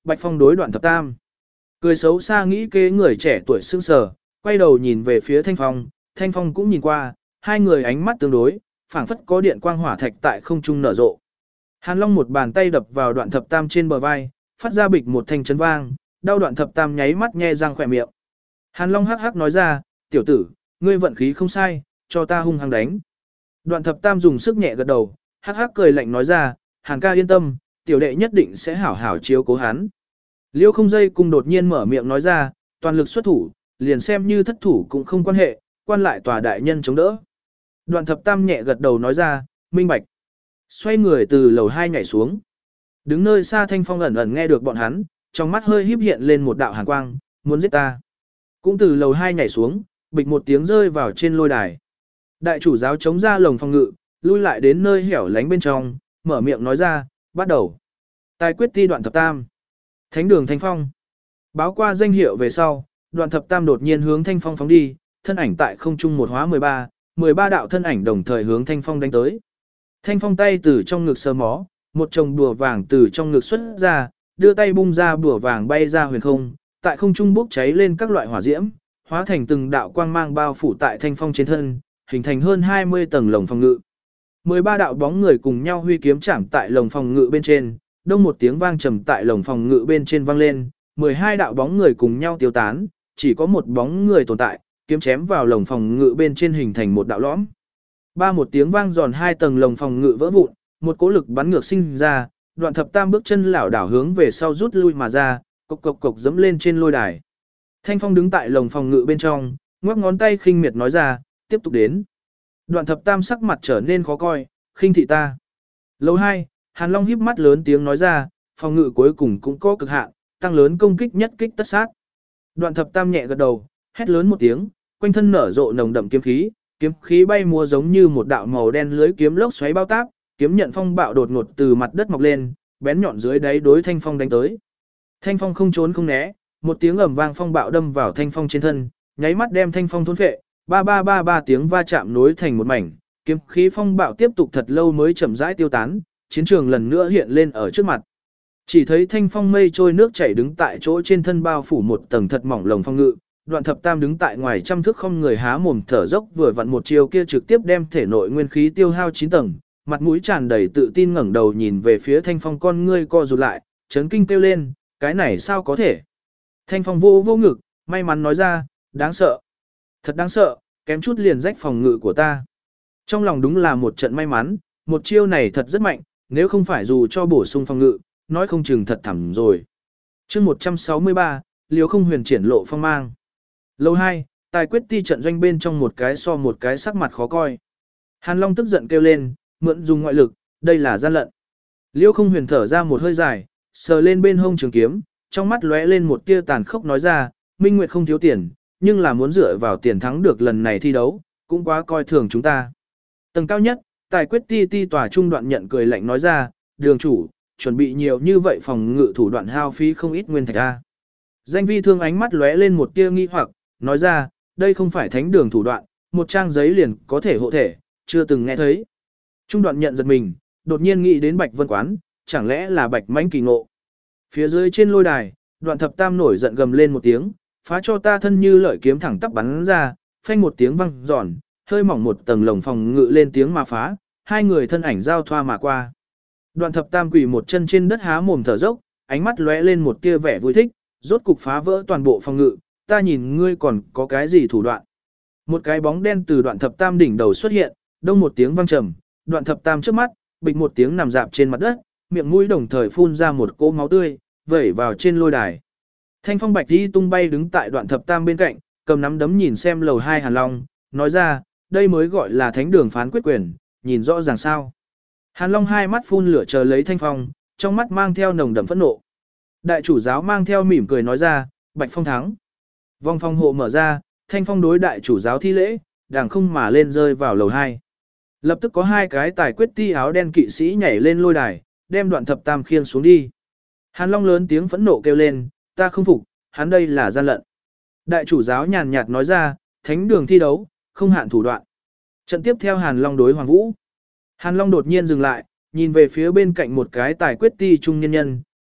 Bạch Phong đối Đoạn Thập Tam. Cười xấu xa nghĩ kế người trẻ tuổi sững sờ, quay đầu nhìn về phía Thanh Phong, Thanh Phong cũng nhìn qua, hai người ánh mắt tương đối, phảng phất có điện quang hỏa thạch tại không trung nở rộ. Hàn Long một bàn tay đập vào Đoạn Thập Tam trên bờ vai, phát ra bịch một thanh chấn vang, đau Đoạn Thập Tam nháy mắt nhe răng khỏe miệng. Hàn Long hắc hắc nói ra, tiểu tử, ngươi vận khí không sai, cho ta hung hăng đánh. Đoạn Thập Tam dùng sức nhẹ gật đầu, hắc hắc cười lạnh nói ra, Hàn ca yên tâm, tiểu đệ nhất định sẽ hảo hảo chiếu cố hắn. Liêu không dây cùng đột nhiên mở miệng nói ra, toàn lực xuất thủ, liền xem như thất thủ cũng không quan hệ, quan lại tòa đại nhân chống đỡ. Đoạn Thập Tam nhẹ gật đầu nói ra, minh bạch. Xoay người từ lầu 2 nhảy xuống. Đứng nơi xa Thanh Phong ẩn ẩn nghe được bọn hắn, trong mắt hơi híp hiện lên một đạo hàn quang, muốn giết ta. Cũng từ lầu 2 nhảy xuống, bịch một tiếng rơi vào trên lôi đài. Đại chủ giáo chống ra lồng phòng ngự, lui lại đến nơi hẻo lánh bên trong, mở miệng nói ra, bắt đầu. Tài quyết ti Đoạn Thập Tam. Thánh đường Thanh Phong. Báo qua danh hiệu về sau, Đoạn Thập Tam đột nhiên hướng Thanh Phong phóng đi, thân ảnh tại không trung một hóa 13 đạo thân ảnh đồng thời hướng Thanh Phong đánh tới. Thanh Phong tay từ trong ngực sờ mó, một chồng bùa vàng từ trong ngực xuất ra, đưa tay bung ra bùa vàng bay ra huyền không, tại không trung bốc cháy lên các loại hỏa diễm, hóa thành từng đạo quang mang bao phủ tại Thanh Phong trên thân, hình thành hơn 20 tầng lồng phòng ngự. 13 đạo bóng người cùng nhau huy kiếm chạm tại lồng phòng ngự bên trên, đông một tiếng vang trầm tại lồng phòng ngự bên trên vang lên, 12 đạo bóng người cùng nhau tiêu tán, chỉ có một bóng người tồn tại, kiếm chém vào lồng phòng ngự bên trên hình thành một đạo lõm. Ba một tiếng vang giòn, hai tầng lồng phòng ngự vỡ vụn, một cỗ lực bắn ngược sinh ra, Đoạn Thập Tam bước chân lảo đảo hướng về sau rút lui mà ra, cộc cộc cộc dẫm lên trên lôi đài. Thanh Phong đứng tại lồng phòng ngự bên trong, ngoắc ngón tay khinh miệt nói ra, tiếp tục đến. Đoạn Thập Tam sắc mặt trở nên khó coi, khinh thị ta. Lầu 2, Hàn Long híp mắt lớn tiếng nói ra, phòng ngự cuối cùng cũng có cực hạn, tăng lớn công kích nhất kích tất sát. Đoạn Thập Tam nhẹ gật đầu, hét lớn một tiếng, quanh thân nở rộ nồng đậm kiếm khí bay múa giống như một đạo màu đen lưới kiếm lốc xoáy bao táp, kiếm nhận phong bạo đột ngột từ mặt đất mọc lên, bén nhọn dưới đáy đối Thanh Phong đánh tới. Thanh Phong không trốn không né, một tiếng ầm vang phong bạo đâm vào Thanh Phong trên thân, nháy mắt đem Thanh Phong thôn phệ, ba ba ba ba tiếng va chạm nối thành một mảnh, kiếm khí phong bạo tiếp tục thật lâu mới chậm rãi tiêu tán, chiến trường lần nữa hiện lên ở trước mặt. Chỉ thấy Thanh Phong mây trôi nước chảy đứng tại chỗ trên thân bao phủ một tầng thật mỏng lồng phong ngự, Đoạn Thập Tam đứng tại ngoài trăm thước không người há mồm thở dốc vừa vặn một chiều kia trực tiếp đem thể nội nguyên khí tiêu hao 9 tầng, mặt mũi tràn đầy tự tin ngẩng đầu nhìn về phía Thanh Phong, con ngươi co rụt lại, chấn kinh kêu lên, cái này sao có thể? Thanh Phong vô vô ngực, may mắn nói ra, đáng sợ. Thật đáng sợ, kém chút liền rách phòng ngự của ta. Trong lòng đúng là một trận may mắn, một chiêu này thật rất mạnh, nếu không phải dù cho bổ sung phòng ngự, nói không chừng thật thẳm rồi. Chương 163, Liêu Không Huyền triển lộ phong mang. Lầu 2, Tài quyết ti trận doanh bên trong một cái so một cái sắc mặt khó coi. Hàn Long tức giận kêu lên, mượn dùng ngoại lực, đây là gian lận. Liêu Không Huyền thở ra một hơi dài, sờ lên bên hông trường kiếm, trong mắt lóe lên một tia tàn khốc nói ra, Minh Nguyệt không thiếu tiền, nhưng là muốn dựa vào tiền thắng được lần này thi đấu, cũng quá coi thường chúng ta. Tầng cao nhất, Tài quyết ti tòa trung Đoạn nhận cười lạnh nói ra, đường chủ, chuẩn bị nhiều như vậy phòng ngự thủ đoạn hao phí không ít nguyên thạch a. Danh vi thương ánh mắt lóe lên một tia nghi hoặc, nói ra, đây không phải thánh đường thủ đoạn, một trang giấy liền có thể hộ thể, chưa từng nghe thấy. Trung Đoạn nhận giật mình, đột nhiên nghĩ đến Bạch Vân Quán, chẳng lẽ là Bạch Mãnh kỳ ngộ. Phía dưới trên lôi đài, Đoạn Thập Tam nổi giận gầm lên một tiếng, phá cho ta thân như lợi kiếm thẳng tắp bắn ra, phanh một tiếng vang giòn, hơi mỏng một tầng lồng phòng ngự lên tiếng mà phá, hai người thân ảnh giao thoa mà qua. Đoạn Thập Tam quỳ một chân trên đất há mồm thở dốc, ánh mắt lóe lên một tia vẻ vui thích, rốt cục phá vỡ toàn bộ phòng ngự, ta nhìn ngươi còn có cái gì thủ đoạn. Một cái bóng đen từ Đoạn Thập Tam đỉnh đầu xuất hiện, đông một tiếng vang trầm, Đoạn Thập Tam trước mắt, bịch một tiếng nằm dạp trên mặt đất, miệng mũi đồng thời phun ra một cỗ máu tươi, vẩy vào trên lôi đài. Thanh Phong bạch đi tung bay đứng tại Đoạn Thập Tam bên cạnh, cầm nắm đấm nhìn xem lầu 2 Hàn Long, nói ra, đây mới gọi là thánh đường phán quyết quyền, nhìn rõ ràng sao. Hàn Long hai mắt phun lửa chờ lấy Thanh Phong, trong mắt mang theo nồng đậm phẫn nộ. Đại chủ giáo mang theo mỉm cười nói ra, Bạch Phong thắng. Vòng phòng hộ mở ra, Thanh Phong đối đại chủ giáo thi lễ, đàng không mà lên rơi vào lầu 2. Lập tức có hai cái tài quyết ti áo đen kỵ sĩ nhảy lên lôi đài, đem Đoạn Thập Tam khiêng xuống đi. Hàn Long lớn tiếng phẫn nộ kêu lên, ta không phục, hắn đây là gian lận. Đại chủ giáo nhàn nhạt nói ra, thánh đường thi đấu, không hạn thủ đoạn. Trận tiếp theo Hàn Long đối Hoàng Vũ. Hàn Long đột nhiên dừng lại, nhìn về phía bên cạnh một cái tài quyết ti trung nhân nhân,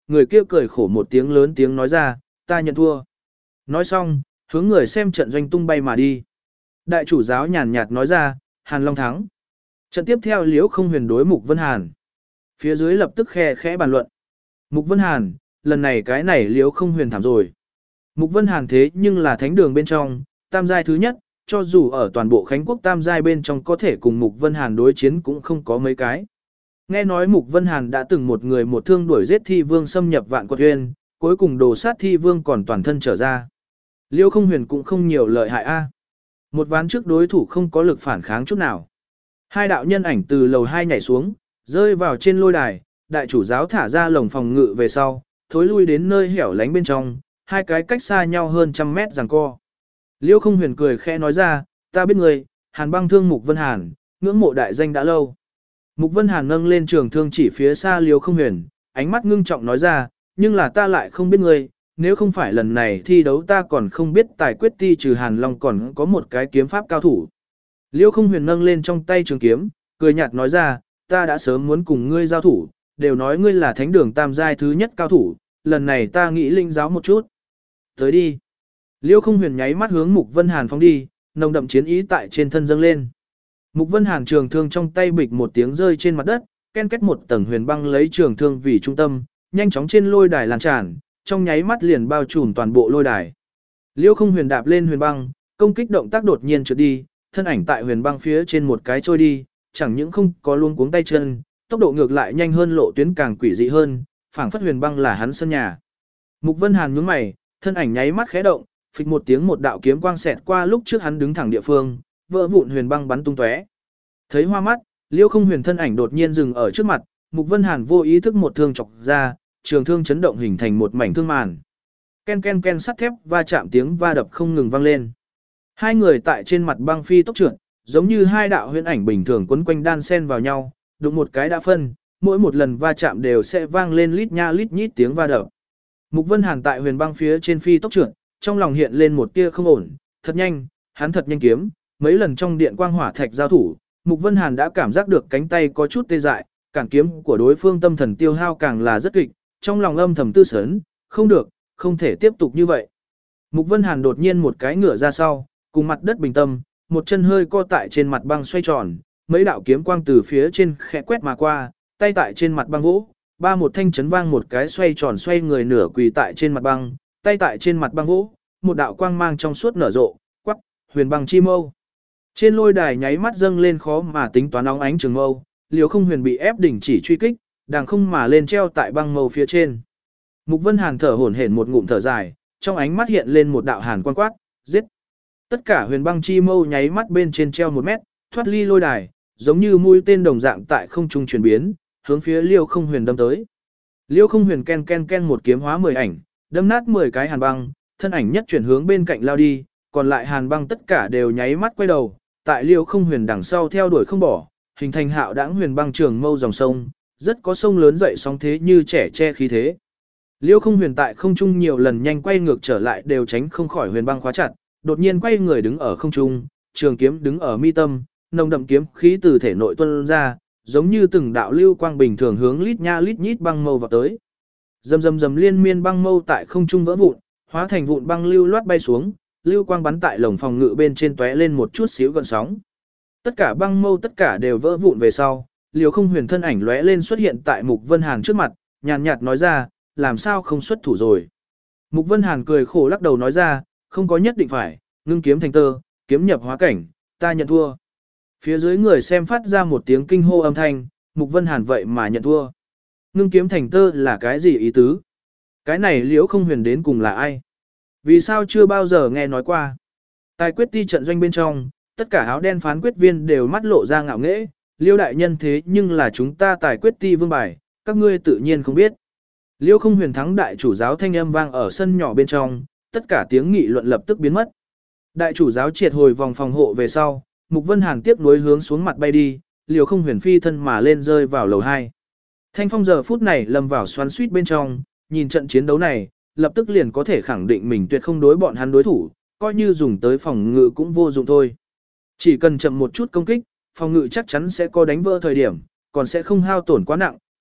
người kia cười khổ một tiếng lớn tiếng nói ra, ta nhận thua. Nói xong, hướng người xem trận doanh tung bay mà đi. Đại chủ giáo nhàn nhạt nói ra, Hàn Long thắng. Trận tiếp theo Liễu Không Huyền đối Mục Vân Hàn. Phía dưới lập tức khe khẽ bàn luận. Mục Vân Hàn, lần này cái này Liễu Không Huyền thảm rồi. Mục Vân Hàn thế nhưng là thánh đường bên trong, tam giai thứ nhất, cho dù ở toàn bộ Khánh Quốc tam giai bên trong có thể cùng Mục Vân Hàn đối chiến cũng không có mấy cái. Nghe nói Mục Vân Hàn đã từng một người một thương đuổi giết Thi Vương xâm nhập Vạn Quật Uyên, cuối cùng đồ sát Thi Vương còn toàn thân trở ra. Liễu Không Huyền cũng không nhiều lợi hại a. Một ván trước đối thủ không có lực phản kháng chút nào. Hai đạo nhân ảnh từ lầu 2 nhảy xuống, rơi vào trên lôi đài, đại chủ giáo thả ra lồng phòng ngự về sau, thối lui đến nơi hẻo lánh bên trong, hai cái cách xa nhau hơn 100 mét giằng co. Liễu Không Huyền cười khẽ nói ra, ta biết người, Hàn băng thương Mục Vân Hàn, ngưỡng mộ đại danh đã lâu. Mục Vân Hàn nâng lên trường thương chỉ phía xa Liễu Không Huyền, ánh mắt ngưng trọng nói ra, nhưng là ta lại không biết ngươi, nếu không phải lần này thi đấu ta còn không biết tài quyết ti trừ Hàn Long còn có một cái kiếm pháp cao thủ. Liễu Không Huyền nâng lên trong tay trường kiếm, cười nhạt nói ra, ta đã sớm muốn cùng ngươi giao thủ, đều nói ngươi là thánh đường tam giai thứ nhất cao thủ, lần này ta nghĩ linh giáo một chút. Tới đi. Liễu Không Huyền nháy mắt hướng Mục Vân Hàn phóng đi, nồng đậm chiến ý tại trên thân dâng lên. Mục Vân Hàn trường thương trong tay bịch một tiếng rơi trên mặt đất, ken kết một tầng huyền băng lấy trường thương vì trung tâm, nhanh chóng trên lôi đài lan tràn, trong nháy mắt liền bao trùm toàn bộ lôi đài. Liễu Không Huyền đạp lên huyền băng, công kích động tác đột nhiên trượt đi, thân ảnh tại huyền băng phía trên một cái trôi đi, chẳng những không có luống cuống tay chân, tốc độ ngược lại nhanh hơn, lộ tuyến càng quỷ dị hơn, phảng phất huyền băng là hắn sân nhà. Mục Vân Hàn nhướng mày, thân ảnh nháy mắt khẽ động, phịch một tiếng một đạo kiếm quang xẹt qua lúc trước hắn đứng thẳng địa phương, vỡ vụn huyền băng bắn tung tóe. Thấy hoa mắt, Liễu Không Huyền thân ảnh đột nhiên dừng ở trước mặt, Mục Vân Hàn vô ý thức một thương chọc ra, trường thương chấn động hình thành một mảnh thương màn. Ken ken ken sắt thép va chạm tiếng va đập không ngừng vang lên. Hai người tại trên mặt băng phi tốc trượt, giống như hai đạo huyễn ảnh bình thường quấn quanh đan xen vào nhau, đụng một cái đã phân, mỗi một lần va chạm đều sẽ vang lên lít nha lít nhít tiếng va đập. Mục Vân Hàn tại huyền băng phía trên phi tốc trượt, trong lòng hiện lên một tia không ổn, thật nhanh, hắn thật nhanh kiếm, mấy lần trong điện quang hỏa thạch giao thủ, Mục Vân Hàn đã cảm giác được cánh tay có chút tê dại, cản kiếm của đối phương tâm thần tiêu hao càng là rất kịch, trong lòng âm thầm tư sớn, không được, không thể tiếp tục như vậy. Mục Vân Hàn đột nhiên một cái ngửa ra sau, cùng mặt đất bình tâm, một chân hơi co tại trên mặt băng xoay tròn, mấy đạo kiếm quang từ phía trên khẽ quét mà qua, tay tại trên mặt băng vỗ, ba một thanh chấn vang một cái xoay tròn xoay người nửa quỳ tại trên mặt băng, tay tại trên mặt băng vỗ, một đạo quang mang trong suốt nở rộ, quắc, huyền băng chi mâu. Trên lôi đài nháy mắt dâng lên khó mà tính toán óng ánh trường mâu, Liễu Không Huyền bị ép đình chỉ truy kích, đàng không mà lên treo tại băng mâu phía trên. Mục Vân Hàn thở hổn hển một ngụm thở dài, trong ánh mắt hiện lên một đạo hàn quang quát, giết. Tất cả huyền băng chi mâu nháy mắt bên trên treo 1 mét, thoát ly lôi đài, giống như mũi tên đồng dạng tại không trung chuyển biến, hướng phía Liễu Không Huyền đâm tới. Liễu Không Huyền ken ken ken một kiếm hóa 10 ảnh, đâm nát 10 cái hàn băng, thân ảnh nhất chuyển hướng bên cạnh lao đi, còn lại hàn băng tất cả đều nháy mắt quay đầu, tại Liễu Không Huyền đằng sau theo đuổi không bỏ, hình thành hạo đãng huyền băng trường mâu dòng sông, rất có sông lớn dậy sóng thế như trẻ che khí thế. Liễu Không Huyền tại không trung nhiều lần nhanh quay ngược trở lại đều tránh không khỏi huyền băng khóa chặt, đột nhiên quay người đứng ở không trung, trường kiếm đứng ở mi tâm, nồng đậm kiếm khí từ thể nội tuôn ra, giống như từng đạo lưu quang bình thường hướng lít nha lít nhít băng mâu vào tới. Rầm rầm rầm liên miên băng mâu tại không trung vỡ vụn, hóa thành vụn băng lưu loát bay xuống, lưu quang bắn tại lồng phòng ngự bên trên tóe lên một chút xíu gợn sóng. Tất cả băng mâu tất cả đều vỡ vụn về sau, Liễu Không Huyền thân ảnh lóe lên xuất hiện tại Mục Vân Hàn trước mặt, nhàn nhạt nói ra, làm sao không xuất thủ rồi. Mục Vân Hàn cười khổ lắc đầu nói ra, không có nhất định phải, ngưng kiếm thành tơ, kiếm nhập hóa cảnh, ta nhận thua. Phía dưới người xem phát ra một tiếng kinh hô âm thanh, Mục Vân Hàn vậy mà nhận thua. Ngưng kiếm thành tơ là cái gì ý tứ? Cái này Liễu Không Huyền đến cùng là ai? Vì sao chưa bao giờ nghe nói qua? Tài quyết ti trận doanh bên trong, tất cả áo đen phán quyết viên đều mắt lộ ra ngạo nghễ, Liêu đại nhân thế nhưng là chúng ta tài quyết ti vương bài, các ngươi tự nhiên không biết. Liêu Không Huyền thắng đại chủ giáo thanh âm vang ở sân nhỏ bên trong, tất cả tiếng nghị luận lập tức biến mất. Đại chủ giáo triệt hồi vòng phòng hộ về sau, Mục Vân Hàn tiếp nối hướng xuống mặt bay đi, Liêu Không Huyền phi thân mà lên rơi vào lầu 2. Thanh Phong giờ phút này lâm vào xoắn xuýt bên trong, nhìn trận chiến đấu này, lập tức liền có thể khẳng định mình tuyệt không đối bọn hắn đối thủ, coi như dùng tới phòng ngự cũng vô dụng thôi. Chỉ cần chậm một chút công kích, phòng ngự chắc chắn sẽ có đánh vỡ thời điểm, còn sẽ không hao tổn quá nặng,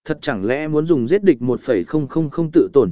thật chẳng lẽ muốn dùng giết địch 1,000 tự tổn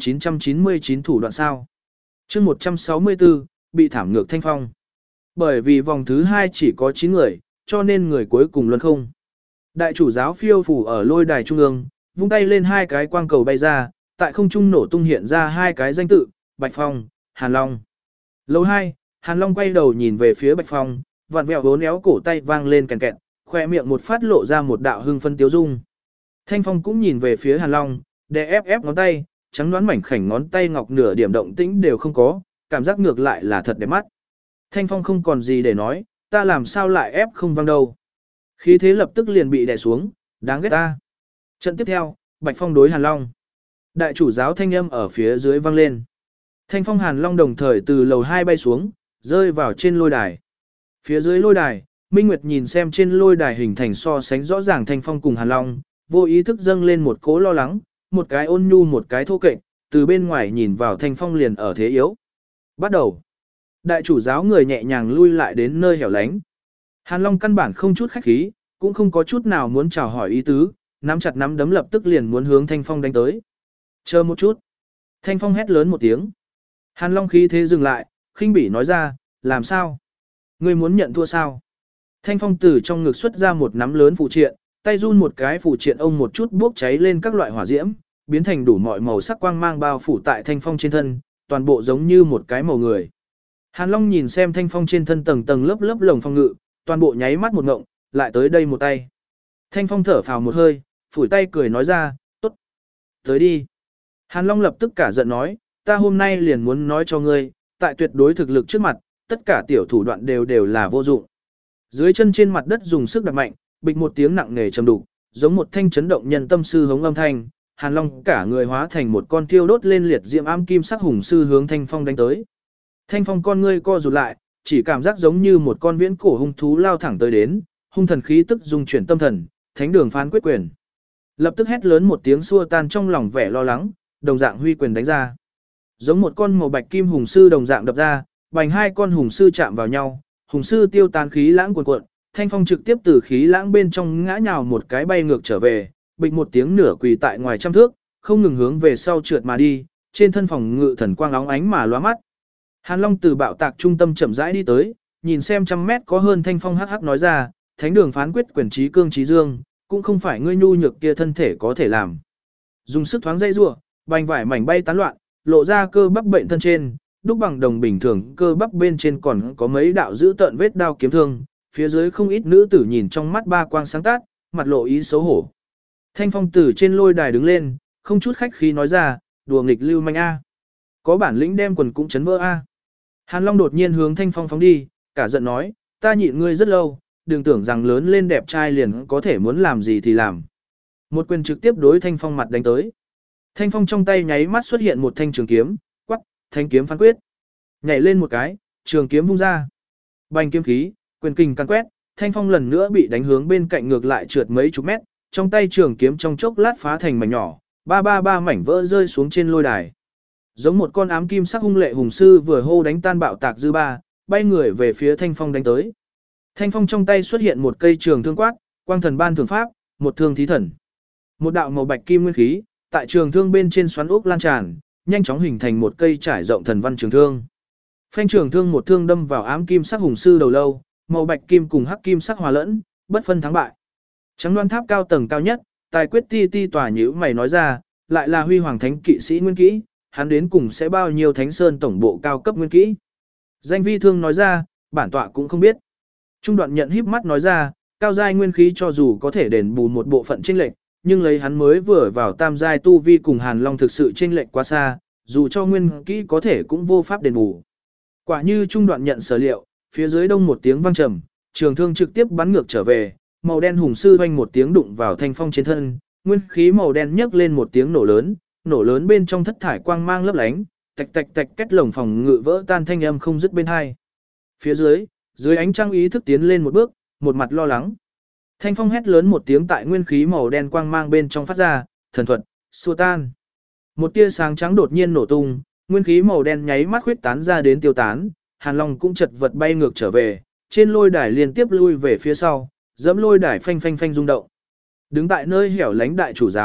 999 thủ đoạn sao? chương 164, bị thảm ngược Thanh Phong. Bởi vì vòng thứ 2 chỉ có 9 người, cho nên người cuối cùng luân không. Đại chủ giáo phiêu phủ ở lôi đài trung ương, vung tay lên hai cái quang cầu bay ra, tại không trung nổ tung hiện ra hai cái danh tự, Bạch Phong, Hàn Long. Lầu 2, Hàn Long quay đầu nhìn về phía Bạch Phong, vặn vẹo vốn éo cổ tay vang lên kèn kẹt, khoe miệng một phát lộ ra một đạo hưng phân tiếu dung. Thanh Phong cũng nhìn về phía Hàn Long, đè ép ngón tay, trắng đoán mảnh khảnh ngón tay ngọc nửa điểm động tĩnh đều không có, cảm giác ngược lại là thật đẹp mắt. Thanh Phong không còn gì để nói, ta làm sao lại ép không văng đâu. Khí thế lập tức liền bị đè xuống, đáng ghét ta. Trận tiếp theo, Bạch Phong đối Hàn Long. Đại chủ giáo thanh âm ở phía dưới vang lên. Thanh Phong Hàn Long đồng thời từ lầu 2 bay xuống, rơi vào trên lôi đài. Phía dưới lôi đài, Minh Nguyệt nhìn xem trên lôi đài hình thành so sánh rõ ràng Thanh Phong cùng Hàn Long, vô ý thức dâng lên một cỗ lo lắng, một cái ôn nhu một cái thô kệch, từ bên ngoài nhìn vào Thanh Phong liền ở thế yếu. Bắt đầu. Đại chủ giáo người nhẹ nhàng lui lại đến nơi hẻo lánh. Hàn Long căn bản không chút khách khí, cũng không có chút nào muốn chào hỏi ý tứ, nắm chặt nắm đấm lập tức liền muốn hướng Thanh Phong đánh tới. Chờ một chút. Thanh Phong hét lớn một tiếng. Hàn Long khí thế dừng lại, khinh bỉ nói ra, làm sao? Ngươi muốn nhận thua sao? Thanh Phong từ trong ngực xuất ra một nắm lớn phụ triện, tay run một cái phụ triện ông một chút bốc cháy lên các loại hỏa diễm, biến thành đủ mọi màu sắc quang mang bao phủ tại Thanh Phong trên thân, toàn bộ giống như một cái màu người. Hàn Long nhìn xem Thanh Phong trên thân tầng tầng lớp lớp lồng phong ngự, toàn bộ nháy mắt một ngộng, lại tới đây một tay. Thanh Phong thở phào một hơi, phủi tay cười nói ra, tốt. Tới đi. Hàn Long lập tức cả giận nói, ta hôm nay liền muốn nói cho ngươi, tại tuyệt đối thực lực trước mặt, tất cả tiểu thủ đoạn đều là vô dụng. Dưới chân trên mặt đất dùng sức đập mạnh, bịch một tiếng nặng nề trầm đục, giống một thanh chấn động nhân tâm sư hống âm thanh, Hàn Long cả người hóa thành một con thiêu đốt lên liệt diễm ám kim sắc hùng sư hướng Thanh Phong đánh tới. Thanh Phong con ngươi co rụt lại, chỉ cảm giác giống như một con viễn cổ hung thú lao thẳng tới đến, hung thần khí tức dung chuyển tâm thần, thánh đường phán quyết quyền. Lập tức hét lớn một tiếng xua tan trong lòng vẻ lo lắng, đồng dạng huy quyền đánh ra. Giống một con màu bạch kim hùng sư đồng dạng đập ra, bành hai con hùng sư chạm vào nhau, hùng sư tiêu tán khí lãng cuồn cuộn, Thanh Phong trực tiếp từ khí lãng bên trong ngã nhào một cái bay ngược trở về, bịch một tiếng nửa quỳ tại ngoài trăm thước, không ngừng hướng về sau trượt mà đi, trên thân phòng ngự thần quang óng ánh mà lóa mắt. Hàn Long từ bạo tạc trung tâm chậm rãi đi tới, nhìn xem trăm mét có hơn Thanh Phong hắc hắc nói ra, thánh đường phán quyết quyền trí cương trí dương, cũng không phải ngươi nhu nhược kia thân thể có thể làm. Dùng sức thoáng dây rủa, bành vải mảnh bay tán loạn, lộ ra cơ bắp bệnh thân trên, đúc bằng đồng bình thường, cơ bắp bên trên còn có mấy đạo dữ tợn vết đao kiếm thương, phía dưới không ít nữ tử nhìn trong mắt ba quang sáng tát, mặt lộ ý xấu hổ. Thanh Phong từ trên lôi đài đứng lên, không chút khách khí nói ra, đùa nghịch lưu manh a. Có bản lĩnh đem quần cũng chấn vỡ a. Hàn Long đột nhiên hướng Thanh Phong phóng đi, cả giận nói, ta nhịn ngươi rất lâu, đừng tưởng rằng lớn lên đẹp trai liền có thể muốn làm gì thì làm. Một quyền trực tiếp đối Thanh Phong mặt đánh tới. Thanh Phong trong tay nháy mắt xuất hiện một thanh trường kiếm, quắc, thanh kiếm phán quyết. Nhảy lên một cái, trường kiếm vung ra. Bành kiếm khí, quyền kình căn quét, Thanh Phong lần nữa bị đánh hướng bên cạnh ngược lại trượt mấy chục mét, trong tay trường kiếm trong chốc lát phá thành mảnh nhỏ, ba mảnh vỡ rơi xuống trên lôi đài. Giống một con ám kim sắc hung lệ hùng sư vừa hô đánh tan bạo tạc dư ba, bay người về phía Thanh Phong đánh tới. Thanh Phong trong tay xuất hiện một cây trường thương quát, quang thần ban thường pháp, một thương thí thần. Một đạo màu bạch kim nguyên khí, tại trường thương bên trên xoắn ốc lan tràn, nhanh chóng hình thành một cây trải rộng thần văn trường thương. Phanh trường thương một thương đâm vào ám kim sắc hùng sư đầu lâu, màu bạch kim cùng hắc kim sắc hòa lẫn, bất phân thắng bại. Trắng đoan tháp cao tầng cao nhất, tài quyết ti ti tòa nhữ mày nói ra, lại là huy hoàng thánh kỵ sĩ nguyên kỹ, hắn đến cùng sẽ bao nhiêu thánh sơn tổng bộ cao cấp nguyên kỹ. Danh vi thương nói ra, bản tọa cũng không biết. Trung đoạn nhận híp mắt nói ra, cao giai nguyên khí cho dù có thể đền bù một bộ phận chênh lệch, nhưng lấy hắn mới vừa vào tam giai tu vi cùng Hàn Long thực sự chênh lệch quá xa, dù cho nguyên kỹ có thể cũng vô pháp đền bù. Quả như trung đoạn nhận sở liệu, phía dưới đông một tiếng vang trầm, trường thương trực tiếp bắn ngược trở về, màu đen hùng sư vang một tiếng đụng vào Thanh Phong trên thân, nguyên khí màu đen nhấc lên một tiếng nổ lớn bên trong thất thải quang mang lấp lánh, tạch tạch tạch két lồng phòng ngự vỡ tan thanh âm không dứt bên hai. Phía dưới ánh trăng ý thức tiến lên một bước, một mặt lo lắng. Thanh Phong hét lớn một tiếng tại nguyên khí màu đen quang mang bên trong phát ra, thần thuật, xua tan. Một tia sáng trắng đột nhiên nổ tung, nguyên khí màu đen nháy mắt khuyết tán ra đến tiêu tán, Hàn Long cũng chật vật bay ngược trở về, trên lôi đài liên tiếp lui về phía sau, dẫm lôi đài phanh phanh phanh rung động. Đứng tại nơi hẻo lánh đại chủ giáo,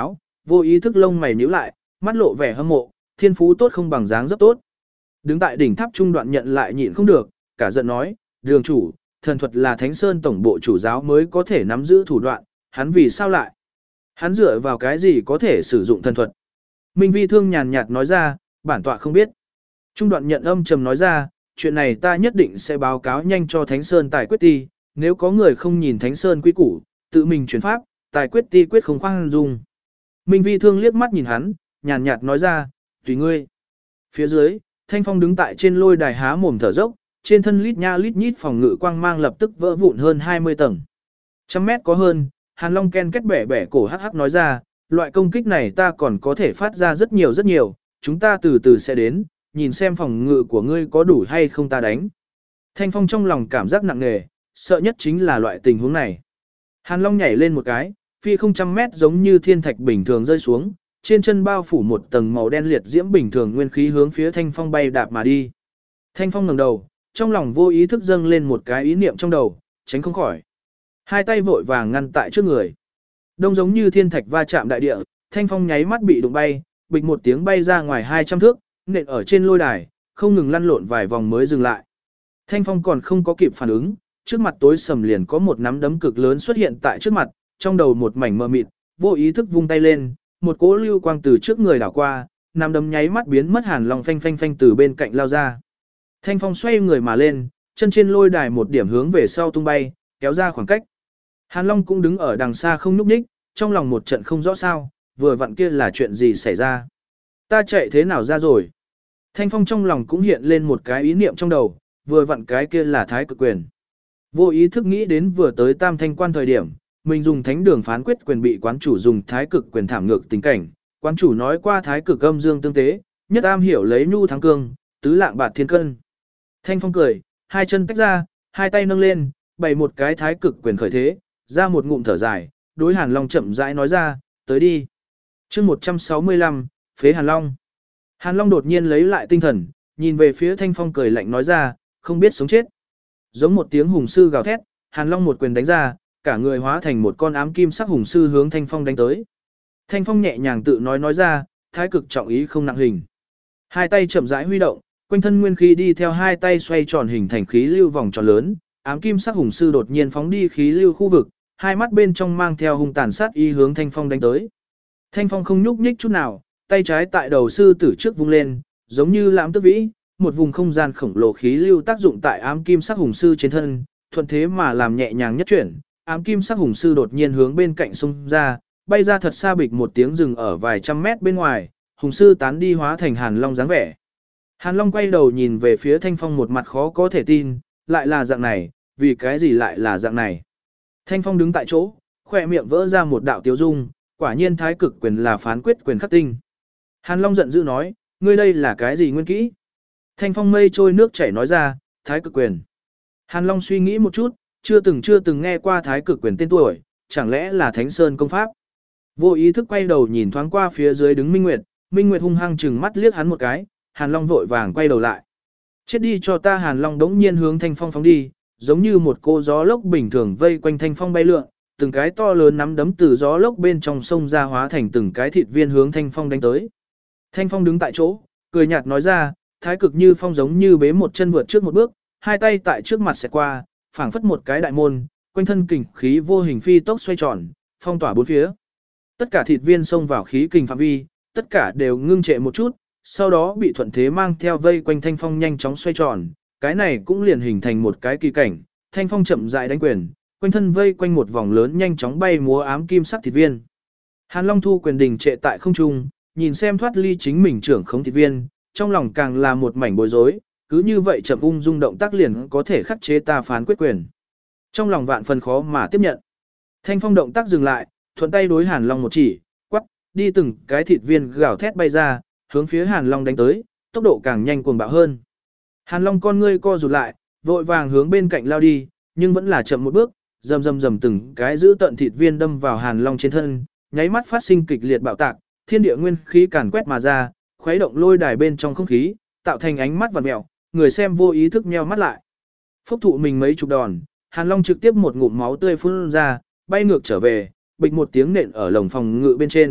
vô ý thức lông mày nhíu lại, mắt lộ vẻ hâm mộ, thiên phú tốt không bằng dáng dấp tốt. Đứng tại đỉnh tháp trung đoạn nhận lại nhịn không được, cả giận nói, đường chủ, thần thuật là Thánh Sơn tổng bộ chủ giáo mới có thể nắm giữ thủ đoạn, hắn vì sao lại? Hắn dựa vào cái gì có thể sử dụng thần thuật? Minh Vi Thương nhàn nhạt nói ra, bản tọa không biết. Trung đoạn nhận âm trầm nói ra, chuyện này ta nhất định sẽ báo cáo nhanh cho Thánh Sơn tài quyết ti, nếu có người không nhìn Thánh Sơn quy củ, tự mình chuyển pháp, tài quyết ti quyết không khoan dung. Minh Vi Thương liếc mắt nhìn hắn, nhàn nhạt nói ra, tùy ngươi. Phía dưới, Thanh Phong đứng tại trên lôi đài há mồm thở dốc, trên thân lít nha lít nhít phòng ngự quang mang lập tức vỡ vụn hơn 20 tầng. 100 mét có hơn, Hàn Long ken kết bẻ bẻ cổ hắc hắc nói ra, loại công kích này ta còn có thể phát ra rất nhiều, chúng ta từ từ sẽ đến, nhìn xem phòng ngự của ngươi có đủ hay không ta đánh. Thanh Phong trong lòng cảm giác nặng nề, sợ nhất chính là loại tình huống này. Hàn Long nhảy lên một cái, phi không 100 mét giống như thiên thạch bình thường rơi xuống, trên chân bao phủ một tầng màu đen liệt diễm bình thường nguyên khí hướng phía Thanh Phong bay đạp mà đi. Thanh Phong ngẩng đầu, trong lòng vô ý thức dâng lên một cái ý niệm trong đầu, tránh không khỏi. Hai tay vội vàng ngăn tại trước người. Đông giống như thiên thạch va chạm đại địa, Thanh Phong nháy mắt bị đụng bay, bịch một tiếng bay ra ngoài 200 thước, nện ở trên lôi đài, không ngừng lăn lộn vài vòng mới dừng lại. Thanh Phong còn không có kịp phản ứng, trước mặt tối sầm liền có một nắm đấm cực lớn xuất hiện tại trước mặt, trong đầu một mảnh mờ mịt, vô ý thức vung tay lên, một cỗ lưu quang từ trước người đảo qua, nắm đấm nháy mắt biến mất. Hàn Long phanh phanh phanh từ bên cạnh lao ra. Thanh Phong xoay người mà lên, chân trên lôi đài một điểm hướng về sau tung bay, kéo ra khoảng cách. Hàn Long cũng đứng ở đằng xa không nhúc nhích, trong lòng một trận không rõ sao, vừa vặn kia là chuyện gì xảy ra. Ta chạy thế nào ra rồi? Thanh Phong trong lòng cũng hiện lên một cái ý niệm trong đầu, vừa vặn cái kia là thái cực quyền. Vô ý thức nghĩ đến vừa tới Tam Thanh Quan thời điểm, mình dùng thánh đường phán quyết quyền bị quán chủ dùng thái cực quyền thảm ngược tình cảnh. Quán chủ nói qua thái cực âm dương tương tế, nhất am hiểu lấy nhu thắng cương, tứ lạng bạt thiên cân. Thanh Phong cười, hai chân tách ra, hai tay nâng lên, bày một cái thái cực quyền khởi thế, ra một ngụm thở dài, đối Hàn Long chậm rãi nói ra, tới đi. chương 165, phế Hàn Long. Hàn Long đột nhiên lấy lại tinh thần, nhìn về phía Thanh Phong cười lạnh nói ra, không biết sống chết. Giống một tiếng hùng sư gào thét, Hàn Long một quyền đánh ra, cả người hóa thành một con ám kim sắc hùng sư hướng Thanh Phong đánh tới. Thanh Phong nhẹ nhàng tự nói ra, thái cực trọng ý không nặng hình. Hai tay chậm rãi huy động, quanh thân nguyên khí đi theo hai tay xoay tròn hình thành khí lưu vòng tròn lớn, ám kim sắc hùng sư đột nhiên phóng đi khí lưu khu vực, hai mắt bên trong mang theo hung tàn sát ý hướng Thanh Phong đánh tới. Thanh Phong không nhúc nhích chút nào, tay trái tại đầu sư tử trước vung lên, giống như lãm tước vĩ, một vùng không gian khổng lồ khí lưu tác dụng tại ám kim sắc hùng sư trên thân, thuận thế mà làm nhẹ nhàng nhất chuyển, ám kim sắc hùng sư đột nhiên hướng bên cạnh xung ra, bay ra thật xa bịch một tiếng dừng ở vài trăm mét bên ngoài, hùng sư tán đi hóa thành Hàn Long dáng vẻ. Hàn Long quay đầu nhìn về phía Thanh Phong một mặt khó có thể tin, lại là dạng này, vì cái gì lại là dạng này. Thanh Phong đứng tại chỗ, khỏe miệng vỡ ra một đạo tiêu dung, quả nhiên thái cực quyền là phán quyết quyền khắc tinh. Hàn Long giận dữ nói, ngươi đây là cái gì nguyên kỹ? Thanh Phong mây trôi nước chảy nói ra, thái cực quyền. Hàn Long suy nghĩ một chút, chưa từng nghe qua thái cực quyền tên tuổi, chẳng lẽ là Thánh Sơn công pháp. Vô ý thức quay đầu nhìn thoáng qua phía dưới đứng Minh Nguyệt, Minh Nguyệt hung hăng chừng mắt liếc hắn một cái, Hàn Long vội vàng quay đầu lại. Chết đi cho ta. Hàn Long đống nhiên hướng Thanh Phong phóng đi, giống như một cô gió lốc bình thường vây quanh Thanh Phong bay lượn, từng cái to lớn nắm đấm từ gió lốc bên trong sông ra hóa thành từng cái thịt viên hướng Thanh Phong đánh tới. Thanh Phong đứng tại chỗ, cười nhạt nói ra, thái cực như phong giống như bế một chân vượt trước một bước, hai tay tại trước mặt xẹt qua, phảng phất một cái đại môn, quanh thân kình khí vô hình phi tốc xoay tròn, phong tỏa bốn phía. Tất cả thịt viên xông vào khí kình phạm vi, tất cả đều ngưng trệ một chút, sau đó bị thuận thế mang theo vây quanh Thanh Phong nhanh chóng xoay tròn, cái này cũng liền hình thành một cái kỳ cảnh, Thanh Phong chậm rãi đánh quyền, quanh thân vây quanh một vòng lớn nhanh chóng bay múa ám kim sắc thịt viên. Hàn Long thu quyền đình trệ tại không trung, nhìn xem thoát ly chính mình trưởng khống thịt viên, trong lòng càng là một mảnh bối rối, cứ như vậy chậm ung dung động tác liền có thể khắc chế ta phán quyết quyền. Trong lòng vạn phần khó mà tiếp nhận. Thanh Phong động tác dừng lại, thuận tay đối Hàn Long một chỉ, quắc, đi từng cái thịt viên gào thét bay ra, hướng phía Hàn Long đánh tới, tốc độ càng nhanh cuồng bạo hơn. Hàn Long con ngươi co rụt lại, vội vàng hướng bên cạnh lao đi, nhưng vẫn là chậm một bước, rầm từng cái giữ tận thịt viên đâm vào Hàn Long trên thân, nháy mắt phát sinh kịch liệt bạo tạc, thiên địa nguyên khí càn quét mà ra, khuấy động lôi đài bên trong không khí, tạo thành ánh mắt vằn mèo, người xem vô ý thức nheo mắt lại. Phốc thụ mình mấy chục đòn, Hàn Long trực tiếp một ngụm máu tươi phun ra, bay ngược trở về, bịch một tiếng nện ở lồng phòng ngự bên trên,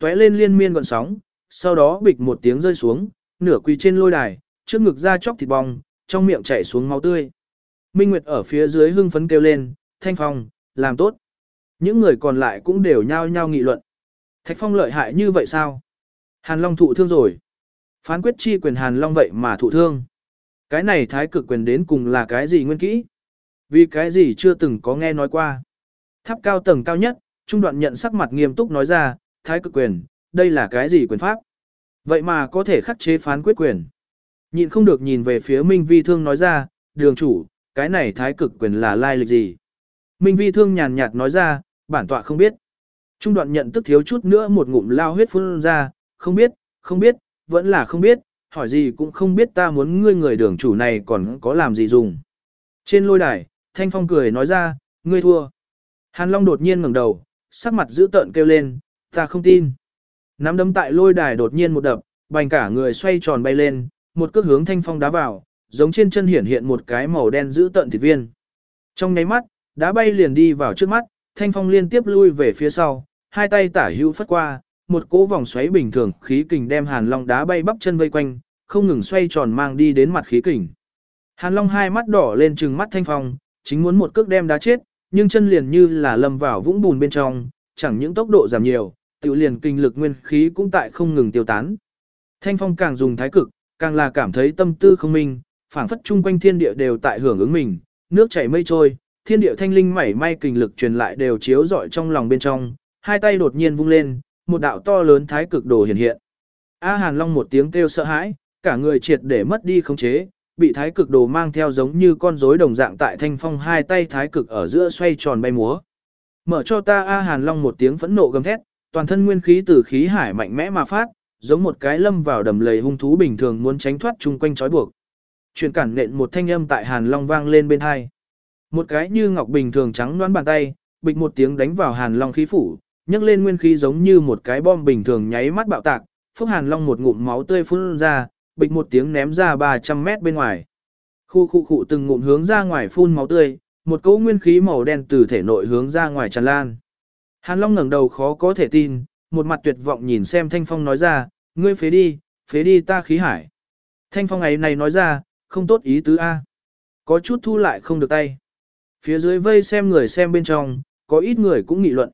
tóe lên liên miên gợn sóng, sau đó bịch một tiếng rơi xuống, nửa quỳ trên lôi đài, trước ngực ra chóc thịt bong, trong miệng chảy xuống máu tươi. Minh Nguyệt ở phía dưới hưng phấn kêu lên, Thanh Phong, làm tốt. Những người còn lại cũng đều nhao nhao nghị luận. Thạch Phong lợi hại như vậy sao? Hàn Long thụ thương rồi. Phán quyết chi quyền Hàn Long vậy mà thụ thương. Cái này thái cực quyền đến cùng là cái gì nguyên kỹ? Vì cái gì chưa từng có nghe nói qua. Tháp cao tầng cao nhất, Trung Đoạn Nhận sắc mặt nghiêm túc nói ra, thái cực quyền, đây là cái gì quyền pháp? Vậy mà có thể khắc chế phán quyết quyền. Nhịn không được nhìn về phía Minh Vi Thương nói ra, đường chủ, cái này thái cực quyền là lai lịch gì? Minh Vi Thương nhàn nhạt nói ra, bản tọa không biết. Trung Đoạn Nhận tức thiếu chút nữa một ngụm lao huyết phun ra, không biết, vẫn là không biết, hỏi gì cũng không biết, ta muốn ngươi người đường chủ này còn có làm gì dùng. Trên lôi đài, Thanh Phong cười nói ra, ngươi thua. Hàn Long đột nhiên ngẩng đầu, sắc mặt dữ tợn kêu lên, ta không tin. Nắm đấm tại lôi đài đột nhiên một đập, bành cả người xoay tròn bay lên, một cước hướng Thanh Phong đá vào, giống trên chân hiện một cái màu đen dữ tợn thịt viên. Trong nháy mắt, đá bay liền đi vào trước mắt, Thanh Phong liên tiếp lui về phía sau, hai tay tả hữu phất qua, một cỗ vòng xoáy bình thường khí kình đem Hàn Long đá bay bắp chân vây quanh, không ngừng xoay tròn mang đi đến mặt khí kình. Hàn Long hai mắt đỏ lên trừng mắt Thanh Phong, chính muốn một cước đem đá chết, nhưng chân liền như là lâm vào vũng bùn bên trong, chẳng những tốc độ giảm nhiều, tự liền kinh lực nguyên khí cũng tại không ngừng tiêu tán. Thanh Phong càng dùng thái cực, càng là cảm thấy tâm tư không minh, phảng phất chung quanh thiên địa đều tại hưởng ứng mình, nước chảy mây trôi, thiên địa thanh linh mảy may kinh lực truyền lại đều chiếu rọi trong lòng bên trong, hai tay đột nhiên vung lên, một đạo to lớn thái cực đồ hiện hiện. Hàn Long một tiếng kêu sợ hãi, cả người triệt để mất đi khống chế, bị thái cực đồ mang theo giống như con rối đồng dạng tại Thanh Phong hai tay thái cực ở giữa xoay tròn bay múa. Mở cho ta. Hàn Long một tiếng phẫn nộ gầm thét, toàn thân nguyên khí từ khí hải mạnh mẽ mà phát, giống một cái lâm vào đầm lầy hung thú bình thường muốn tránh thoát chung quanh trói buộc. Truyền cản nện một thanh âm tại Hàn Long vang lên bên tai. Một cái như ngọc bình thường trắng đoán bàn tay, bịch một tiếng đánh vào Hàn Long khí phủ, nhấc lên nguyên khí giống như một cái bom bình thường nháy mắt bạo tạc, phốc Hàn Long một ngụm máu tươi phun ra, bịch một tiếng ném ra 300 mét bên ngoài. Khu từng ngụm hướng ra ngoài phun máu tươi, một cỗ nguyên khí màu đen từ thể nội hướng ra ngoài tràn lan. Hàn Long ngẩng đầu khó có thể tin, một mặt tuyệt vọng nhìn xem Thanh Phong nói ra, ngươi phế đi ta khí hải. Thanh Phong ấy này nói ra, không tốt ý tứ a. Có chút thu lại không được tay. Phía dưới vây xem người xem bên trong, có ít người cũng nghị luận.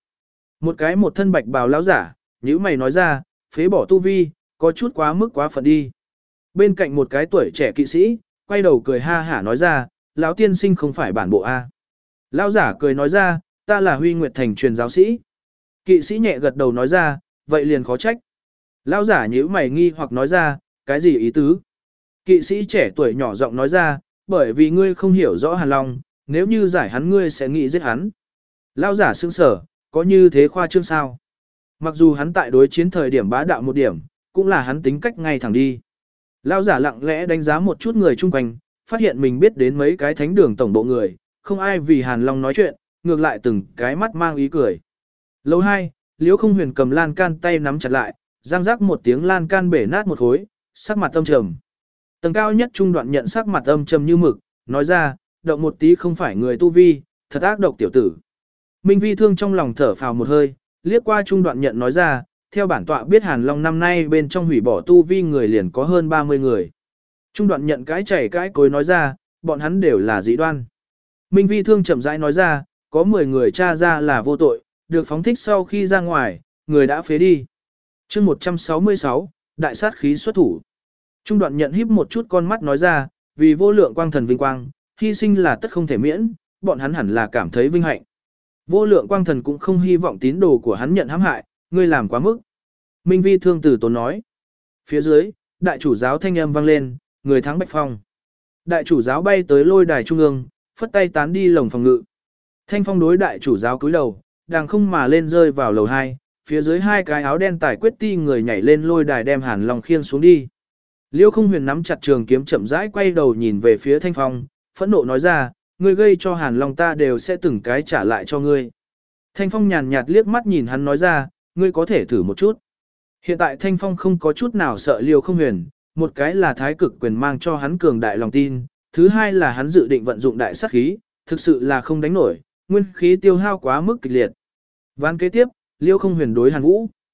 Một thân bạch bào lão giả, nhíu mày nói ra, phế bỏ tu vi, có chút quá mức quá phận đi. Bên cạnh một cái tuổi trẻ kỵ sĩ, quay đầu cười ha hả nói ra, lão tiên sinh không phải bản bộ a. Lão giả cười nói ra, ta là Huy Nguyệt Thành truyền giáo sĩ. Kỵ sĩ nhẹ gật đầu nói ra, vậy liền khó trách. Lão giả nhíu mày nghi hoặc nói ra, cái gì ý tứ? Kỵ sĩ trẻ tuổi nhỏ giọng nói ra, bởi vì ngươi không hiểu rõ Hàn Long, nếu như giải hắn ngươi sẽ nghĩ giết hắn. Lão giả sững sờ, có như thế khoa trương sao? Mặc dù hắn tại đối chiến thời điểm bá đạo một điểm, cũng là hắn tính cách ngay thẳng đi. Lão giả lặng lẽ đánh giá một chút người chung quanh, phát hiện mình biết đến mấy cái thánh đường tổng bộ người, không ai vì Hàn Long nói chuyện, ngược lại từng cái mắt mang ý cười. Lầu 2, Liễu Không Huyền cầm lan can tay nắm chặt lại, răng rắc một tiếng lan can bể nát một khối, sắc mặt âm trầm. Tầng cao nhất Trung Đoạn Nhận sắc mặt âm trầm như mực, nói ra, động một tí không phải người tu vi, thật ác độc tiểu tử. Minh Vi Thương trong lòng thở phào một hơi, liếc qua Trung Đoạn Nhận nói ra, theo bản tọa biết Hàn Long năm nay bên trong hủy bỏ tu vi người liền có hơn 30 người. Trung Đoạn Nhận cái chảy cái cối nói ra, bọn hắn đều là dị đoan. Minh Vi Thương chậm rãi nói ra, có 10 người tra ra là vô tội, được phóng thích sau khi ra ngoài, người đã phế đi. Chương 166, đại sát khí xuất thủ. Trung Đoạn Nhận híp một chút con mắt nói ra, vì vô lượng quang thần vinh quang, hy sinh là tất không thể miễn, bọn hắn hẳn là cảm thấy vinh hạnh. Vô lượng quang thần cũng không hy vọng tín đồ của hắn nhận hãm hại, ngươi làm quá mức. Minh Vi Thương từ tốn nói. Phía dưới, đại chủ giáo thanh âm vang lên, người thắng Bạch Phong. Đại chủ giáo bay tới lôi đài trung ương, phất tay tán đi lồng phòng ngự. Thanh Phong đối đại chủ giáo cúi đầu, đang không mà lên rơi vào lầu 2, phía dưới hai cái áo đen tài quyết ti người nhảy lên lôi đài đem Hàn Long khiêng xuống đi. Liêu Không Huyền nắm chặt trường kiếm chậm rãi quay đầu nhìn về phía Thanh Phong, phẫn nộ nói ra, ngươi gây cho Hàn Long ta đều sẽ từng cái trả lại cho ngươi. Thanh Phong nhàn nhạt liếc mắt nhìn hắn nói ra, ngươi có thể thử một chút. Hiện tại Thanh Phong không có chút nào sợ Liêu Không Huyền, một cái là thái cực quyền mang cho hắn cường đại lòng tin, thứ hai là hắn dự định vận dụng đại sát khí, thực sự là không đánh nổi, nguyên khí tiêu hao quá mức kịch liệt. Ván kế tiếp, Liêu Không Huyền đối Hàn Vũ.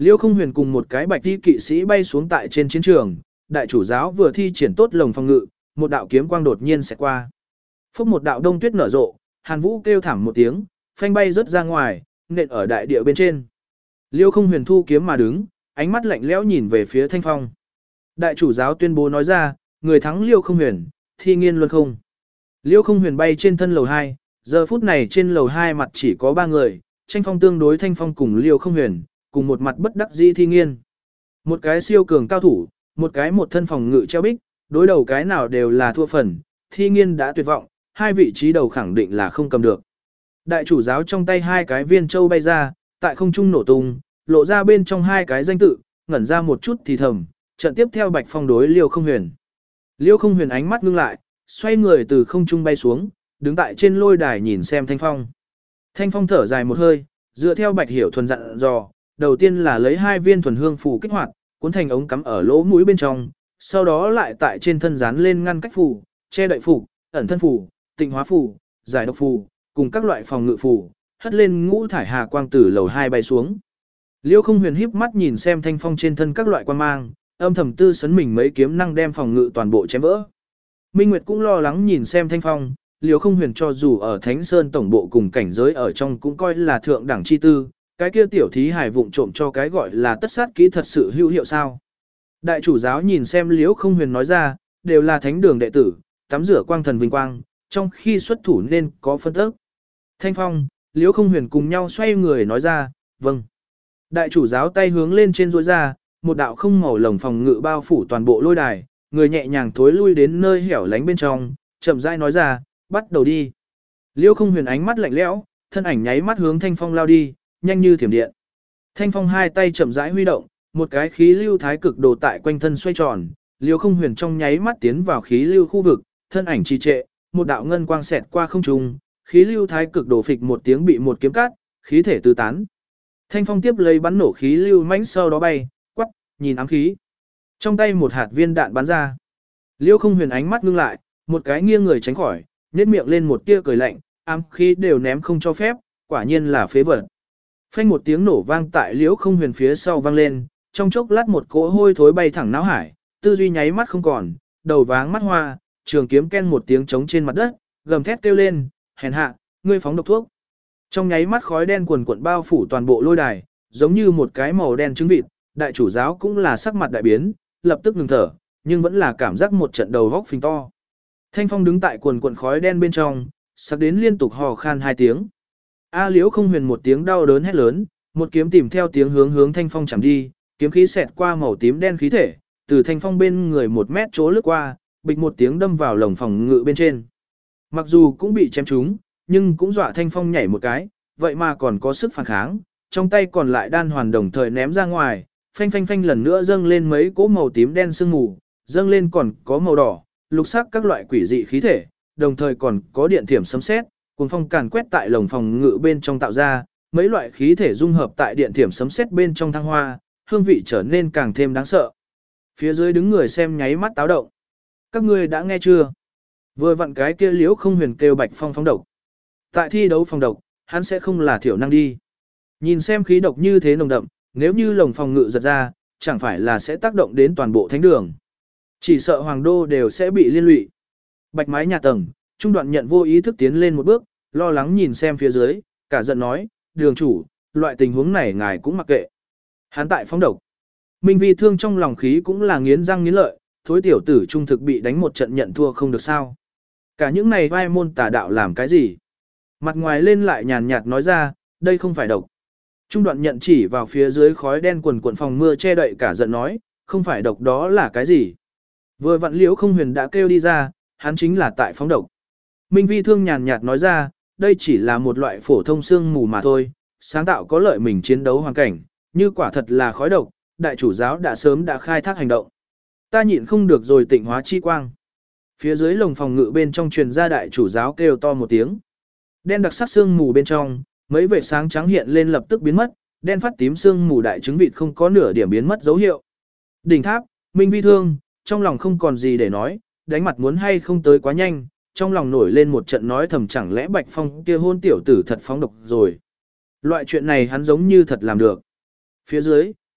Liêu Không Huyền cùng một cái bạch y kỵ sĩ bay xuống tại trên chiến trường, đại chủ giáo vừa thi triển tốt lồng phòng ngự, một đạo kiếm quang đột nhiên sẽ qua. Phốc một đạo đông tuyết nở rộ, Hàn Vũ kêu thảm một tiếng, phanh bay rất ra ngoài, nện ở đại địa bên trên. Liêu Không Huyền thu kiếm mà đứng, ánh mắt lạnh lẽo nhìn về phía Thanh Phong. Đại chủ giáo tuyên bố nói ra, người thắng Liêu Không Huyền, thi nghiên luân không. Liêu Không Huyền bay trên thân lầu 2, giờ phút này trên lầu 2 mặt chỉ có 3 người, tranh phong tương đối Thanh Phong cùng Liêu Không Huyền, cùng một mặt bất đắc dĩ thi nghiên. Một cái siêu cường cao thủ, một cái một thân phòng ngự treo bích, đối đầu cái nào đều là thua phần, thi nghiên đã tuyệt vọng, hai vị trí đầu khẳng định là không cầm được. Đại chủ giáo trong tay hai cái viên châu bay ra, tại không trung nổ tung, lộ ra bên trong hai cái danh tự, ngẩn ra một chút thì thầm, trận tiếp theo Bạch Phong đối Liêu Không Huyền. Liêu Không Huyền ánh mắt ngưng lại, xoay người từ không trung bay xuống, đứng tại trên lôi đài nhìn xem Thanh Phong. Thanh Phong thở dài một hơi, dựa theo Bạch Hiểu Thuần dặn dò, đầu tiên là lấy 2 viên thuần hương phù kích hoạt, cuốn thành ống cắm ở lỗ mũi bên trong, sau đó lại tại trên thân dán lên ngăn cách phù, che đậy phù, ẩn thân phù, tịnh hóa phù, giải độc phù, cùng các loại phòng ngự phù, hất lên ngũ thải hà quang từ lầu 2 bay xuống. Liêu Không Huyền híp mắt nhìn xem Thanh Phong trên thân các loại quang mang, âm thầm tư sấn mình mấy kiếm năng đem phòng ngự toàn bộ chém vỡ. Minh Nguyệt cũng lo lắng nhìn xem Thanh Phong, Liêu Không Huyền cho dù ở Thánh Sơn tổng bộ cùng cảnh giới ở trong cũng coi là thượng đẳng chi tư, cái kia tiểu thí hài vụng trộm cho cái gọi là tất sát kỹ thật sự hữu hiệu sao? Đại chủ giáo nhìn xem Liêu Không Huyền nói ra, đều là thánh đường đệ tử, tắm rửa quang thần vinh quang, trong khi xuất thủ nên có phân tức. Thanh Phong, Liêu Không Huyền cùng nhau xoay người nói ra, vâng. Đại chủ giáo tay hướng lên trên rối ra, một đạo không màu lồng phòng ngự bao phủ toàn bộ lôi đài, người nhẹ nhàng thối lui đến nơi hẻo lánh bên trong, chậm rãi nói ra, bắt đầu đi. Liêu Không Huyền ánh mắt lạnh lẽo, thân ảnh nháy mắt hướng Thanh Phong lao đi, nhanh như thiểm điện. Thanh Phong hai tay chậm rãi huy động, một cái khí lưu thái cực đồ tại quanh thân xoay tròn, Liêu Không Huyền trong nháy mắt tiến vào khí lưu khu vực, thân ảnh trì trệ, một đạo ngân quang xẹt qua không trung, khí lưu thái cực đồ phịch một tiếng bị một kiếm cắt, khí thể tứ tán. Thanh Phong tiếp lấy bắn nổ khí lưu mãnh sau đó bay, quắc, nhìn ám khí. Trong tay một hạt viên đạn bắn ra. Liêu Không Huyền ánh mắt ngưng lại, một cái nghiêng người tránh khỏi, nhếch miệng lên một tia cười lạnh, ám khí đều ném không cho phép, quả nhiên là phế vật. Phanh một tiếng nổ vang tại Liêu Không Huyền phía sau vang lên, trong chốc lát một cỗ hôi thối bay thẳng não hải, tư duy nháy mắt không còn, đầu váng mắt hoa, trường kiếm ken một tiếng trống trên mặt đất, gầm thét kêu lên, hèn hạ, ngươi phóng độc thuốc. Trong nháy mắt khói đen quần quần bao phủ toàn bộ lôi đài, giống như một cái màu đen trứng vịt, đại chủ giáo cũng là sắc mặt đại biến, lập tức ngừng thở, nhưng vẫn là cảm giác một trận đầu góc phình to. Thanh Phong đứng tại quần quần khói đen bên trong, sắc đến liên tục hò khan 2 tiếng. A Liễu Không Huyền một tiếng đau đớn hét lớn, một kiếm tìm theo tiếng hướng Thanh Phong chạm đi, kiếm khí xẹt qua màu tím đen khí thể, từ Thanh Phong bên người 1 mét chỗ lướt qua, bịch một tiếng đâm vào lồng phòng ngự bên trên. Mặc dù cũng bị chém trúng, nhưng cũng dọa Thanh Phong nhảy một cái, vậy mà còn có sức phản kháng, trong tay còn lại đan hoàn đồng thời ném ra ngoài, phanh phanh phanh lần nữa dâng lên mấy cỗ màu tím đen sương mù, dâng lên còn có màu đỏ, lục sắc các loại quỷ dị khí thể, đồng thời còn có điện thiểm sấm sét, cuồng phong càn quét tại lồng phòng ngự bên trong tạo ra, mấy loại khí thể dung hợp tại điện thiểm sấm sét bên trong thăng hoa, hương vị trở nên càng thêm đáng sợ. Phía dưới đứng người xem nháy mắt táo động. Các ngươi đã nghe chưa? Vừa vặn cái kia Liễu Không Huyền kêu Bạch Phong phóng độc. Tại thi đấu phòng độc, hắn sẽ không là thiểu năng đi. Nhìn xem khí độc như thế nồng đậm, nếu như lồng phòng ngự giật ra, chẳng phải là sẽ tác động đến toàn bộ thánh đường. Chỉ sợ hoàng đô đều sẽ bị liên lụy. Bạch mái nhà tầng, Trung Đoạn Nhận vô ý thức tiến lên một bước, lo lắng nhìn xem phía dưới, cả giận nói, đường chủ, loại tình huống này ngài cũng mặc kệ. Hắn tại phóng độc. Minh Vi Thương trong lòng khí cũng là nghiến răng nghiến lợi, thối tiểu tử trung thực bị đánh một trận nhận thua không được sao. Cả những này vai môn tà đạo làm cái gì? Mặt ngoài lên lại nhàn nhạt nói ra, đây không phải độc. Trung Đoạn Nhận chỉ vào phía dưới khói đen quần quần phòng mưa che đậy cả giận nói, không phải độc đó là cái gì? Vừa vặn Liễu Không Huyền đã kêu đi ra, hắn chính là tại phóng độc. Minh Vi Thương nhàn nhạt nói ra, đây chỉ là một loại phổ thông xương mù mà thôi, sáng tạo có lợi mình chiến đấu hoàn cảnh, như quả thật là khói độc, đại chủ giáo đã sớm đã khai thác hành động. Ta nhịn không được rồi tịnh hóa chi quang. Phía dưới lồng phòng ngự bên trong truyền ra đại chủ giáo kêu to một tiếng. Đen đặc sắc xương mù bên trong, mấy vệt sáng trắng hiện lên lập tức biến mất, đen phát tím xương mù đại trứng vịt không có nửa điểm biến mất dấu hiệu. Đỉnh tháp, Minh Vi Thương, trong lòng không còn gì để nói, đánh mặt muốn hay không tới quá nhanh, trong lòng nổi lên một trận nói thầm chẳng lẽ Bạch Phong kia hôn tiểu tử thật phóng độc rồi. Loại chuyện này hắn giống như thật làm được. Phía dưới,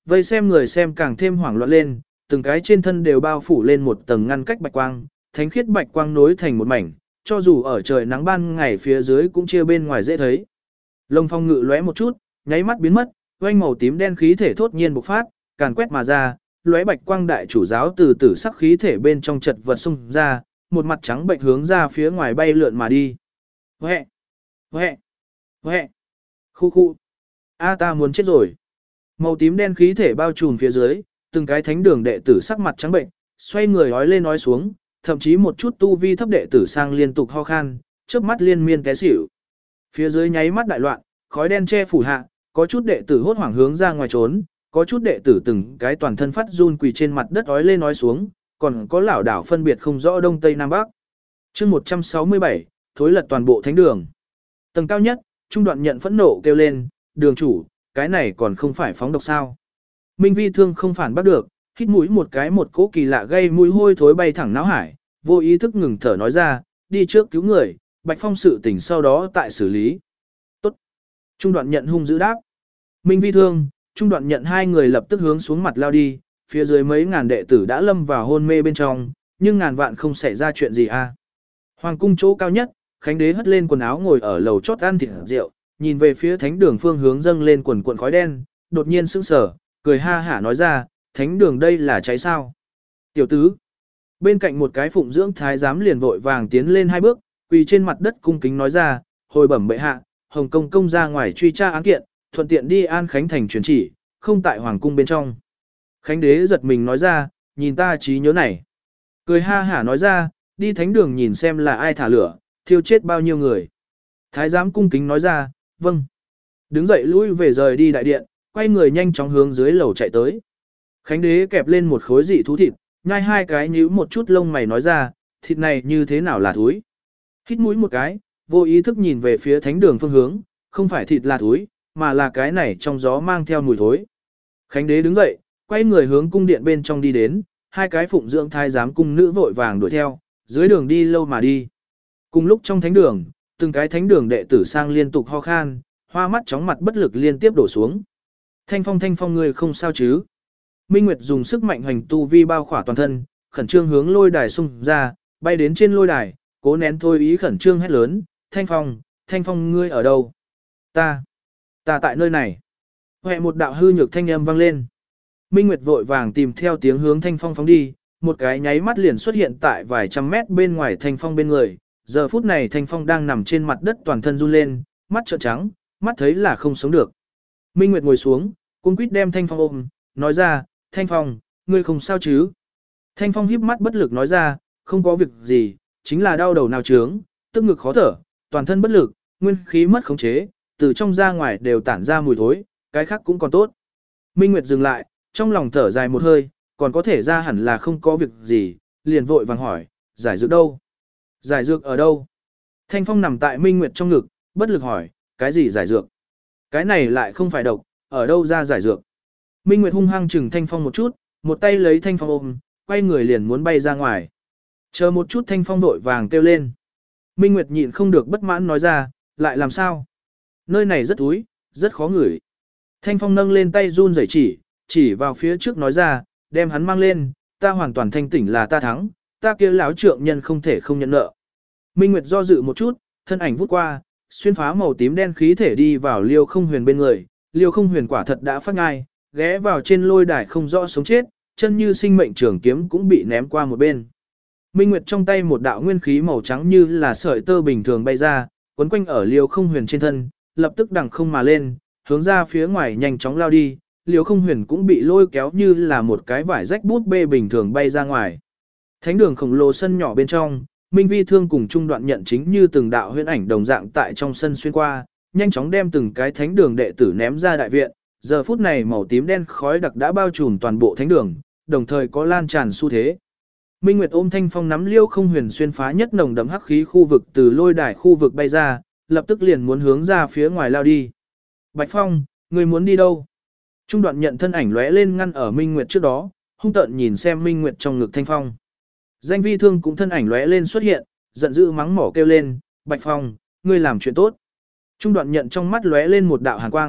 vây xem người xem càng thêm hoảng loạn lên, từng cái trên thân đều bao phủ lên một tầng ngăn cách bạch quang, thánh khiết bạch quang nối thành một mảnh, cho dù ở trời nắng ban ngày phía dưới cũng chia bên ngoài dễ thấy. Lông phong ngự lóe một chút, nháy mắt biến mất, oanh màu tím đen khí thể thốt nhiên bộc phát, càn quét mà ra, lóe bạch quang đại chủ giáo từ tử sắc khí thể bên trong chật vật xung ra, một mặt trắng bệnh hướng ra phía ngoài bay lượn mà đi. Huệ! Huệ! Huệ! Khu khu! A ta muốn chết rồi! Màu tím đen khí thể bao trùm phía dưới, từng cái thánh đường đệ tử sắc mặt trắng bệnh, xoay người nói lên nói xuống, thậm chí một chút tu vi thấp đệ tử sang liên tục ho khan, chớp mắt liên miên té xỉu. Phía dưới nháy mắt đại loạn, khói đen che phủ hạ, có chút đệ tử hốt hoảng hướng ra ngoài trốn, có chút đệ tử từng cái toàn thân phát run quỳ trên mặt đất ói lên nói xuống, còn có lảo đảo phân biệt không rõ đông tây nam bắc. Chương 167, thối lật toàn bộ thánh đường. Tầng cao nhất, trung đoạn nhận phẫn nộ kêu lên, "Đường chủ, cái này còn không phải phóng độc sao?" Minh Vi Thương không phản bắt được, hít mũi một cái một cỗ kỳ lạ gây mùi hôi thối bay thẳng não hải, vô ý thức ngừng thở nói ra, "Đi trước cứu người, Bạch Phong sự tình sau đó tại xử lý." Tốt. Trung đoạn nhận hung dữ đáp. Minh Vi Thương, trung đoạn nhận hai người lập tức hướng xuống mặt lao đi, phía dưới mấy ngàn đệ tử đã lâm vào hôn mê bên trong, nhưng ngàn vạn không xảy ra chuyện gì a. Hoàng cung chỗ cao nhất, Khánh đế hất lên quần áo ngồi ở lầu chót ăn thịt rượu, nhìn về phía thánh đường phương hướng dâng lên quần cuộn khói đen, đột nhiên sững sờ, cười ha hả nói ra, "Thánh đường đây là cháy sao?" "Tiểu tứ." Bên cạnh một cái phụng dưỡng thái giám liền vội vàng tiến lên hai bước, quỳ trên mặt đất cung kính nói ra, "Hồi bẩm bệ hạ, Hồng Công công ra ngoài truy tra án kiện, thuận tiện đi An Khánh thành truyền chỉ, không tại hoàng cung bên trong." Khánh đế giật mình nói ra, "Nhìn ta trí nhớ này." Cười ha hả nói ra, "Đi thánh đường nhìn xem là ai thả lửa, thiêu chết bao nhiêu người." Thái giám cung kính nói ra, "Vâng." Đứng dậy lui về rời đi đại điện, quay người nhanh chóng hướng dưới lầu chạy tới. Khánh đế kẹp lên một khối dị thú thịt, nhai hai cái nhíu một chút lông mày nói ra, "Thịt này như thế nào là thúi?" Hít mũi một cái, vô ý thức nhìn về phía thánh đường phương hướng, không phải thịt là thúi, mà là cái này trong gió mang theo mùi thối. Khánh đế đứng dậy, quay người hướng cung điện bên trong đi đến, hai cái phụng dưỡng thái giám cung nữ vội vàng đuổi theo, dưới đường đi lâu mà đi. Cùng lúc trong thánh đường, từng cái thánh đường đệ tử sang liên tục ho khan, hoa mắt chóng mặt bất lực liên tiếp đổ xuống. Thanh Phong người không sao chứ?" Minh Nguyệt dùng sức mạnh hoành tu vi bao khỏa toàn thân, khẩn trương hướng lôi đài xung ra, bay đến trên lôi đài, cố nén thôi ý khẩn trương hét lớn, Thanh Phong ngươi ở đâu?" Ta tại nơi này." Huệ một đạo hư nhược thanh âm vang lên. Minh Nguyệt vội vàng tìm theo tiếng hướng Thanh Phong phóng đi, một cái nháy mắt liền xuất hiện tại vài trăm mét bên ngoài Thanh Phong bên người. Giờ phút này Thanh Phong đang nằm trên mặt đất toàn thân run lên, mắt trợn trắng, mắt thấy là không sống được. Minh Nguyệt ngồi xuống, cuống quýt đem Thanh Phong ôm, nói ra, "Thanh Phong, ngươi không sao chứ?" Thanh Phong híp mắt bất lực nói ra, "Không có việc gì, chính là đau đầu nào trướng, tức ngực khó thở, toàn thân bất lực, nguyên khí mất khống chế, từ trong ra ngoài đều tản ra mùi thối, cái khác cũng còn tốt." Minh Nguyệt dừng lại, trong lòng thở dài một hơi, còn có thể ra hẳn là không có việc gì, liền vội vàng hỏi, "Giải dược đâu?" "Giải dược ở đâu?" Thanh Phong nằm tại Minh Nguyệt trong ngực, bất lực hỏi, "Cái gì giải dược? Cái này lại không phải độc, ở đâu ra giải dược?" Minh Nguyệt hung hăng chừng Thanh Phong một chút, một tay lấy Thanh Phong ôm, quay người liền muốn bay ra ngoài. Chờ một chút, Thanh Phong vội vàng kêu lên. Minh Nguyệt nhịn không được bất mãn nói ra, "Lại làm sao? Nơi này rất thúi, rất khó ngửi." Thanh Phong nâng lên tay run rẩy chỉ vào phía trước nói ra, "Đem hắn mang lên, ta hoàn toàn thanh tỉnh là ta thắng, ta kia lão trượng nhân không thể không nhận nợ." Minh Nguyệt do dự một chút, thân ảnh vút qua, xuyên phá màu tím đen khí thể đi vào Liêu Không Huyền bên người. Liêu Không Huyền quả thật đã phát ngai, ghé vào trên lôi đài không rõ sống chết, chân như sinh mệnh trường kiếm cũng bị ném qua một bên. Minh Nguyệt trong tay một đạo nguyên khí màu trắng như là sợi tơ bình thường bay ra, quấn quanh ở Liêu Không Huyền trên thân, lập tức đằng không mà lên, hướng ra phía ngoài nhanh chóng lao đi. Liêu Không Huyền cũng bị lôi kéo như là một cái vải rách bút bê bình thường bay ra ngoài. Thánh đường khổng lồ sân nhỏ bên trong, Minh Vi Thương cùng Trung Đoạn Nhận chính như từng đạo huyễn ảnh đồng dạng tại trong sân xuyên qua, nhanh chóng đem từng cái thánh đường đệ tử ném ra đại viện. Giờ phút này màu tím đen khói đặc đã bao trùm toàn bộ thánh đường, đồng thời có lan tràn xu thế. Minh Nguyệt ôm Thanh Phong nắm Liêu Không Huyền xuyên phá nhất nồng đậm hắc khí khu vực từ lôi đài khu vực bay ra, lập tức liền muốn hướng ra phía ngoài lao đi. "Bạch Phong, ngươi muốn đi đâu?" Trung Đoạn Nhận thân ảnh lóe lên ngăn ở Minh Nguyệt trước đó, hung tợn nhìn xem Minh Nguyệt trong ngực Thanh Phong. Danh Vi Thương cũng thân ảnh lóe lên xuất hiện, giận dữ mắng mỏ kêu lên, "Bạch Phong, ngươi làm chuyện tốt." Trung Đoạn Nhận trong mắt lóe lên một đạo hàn quang,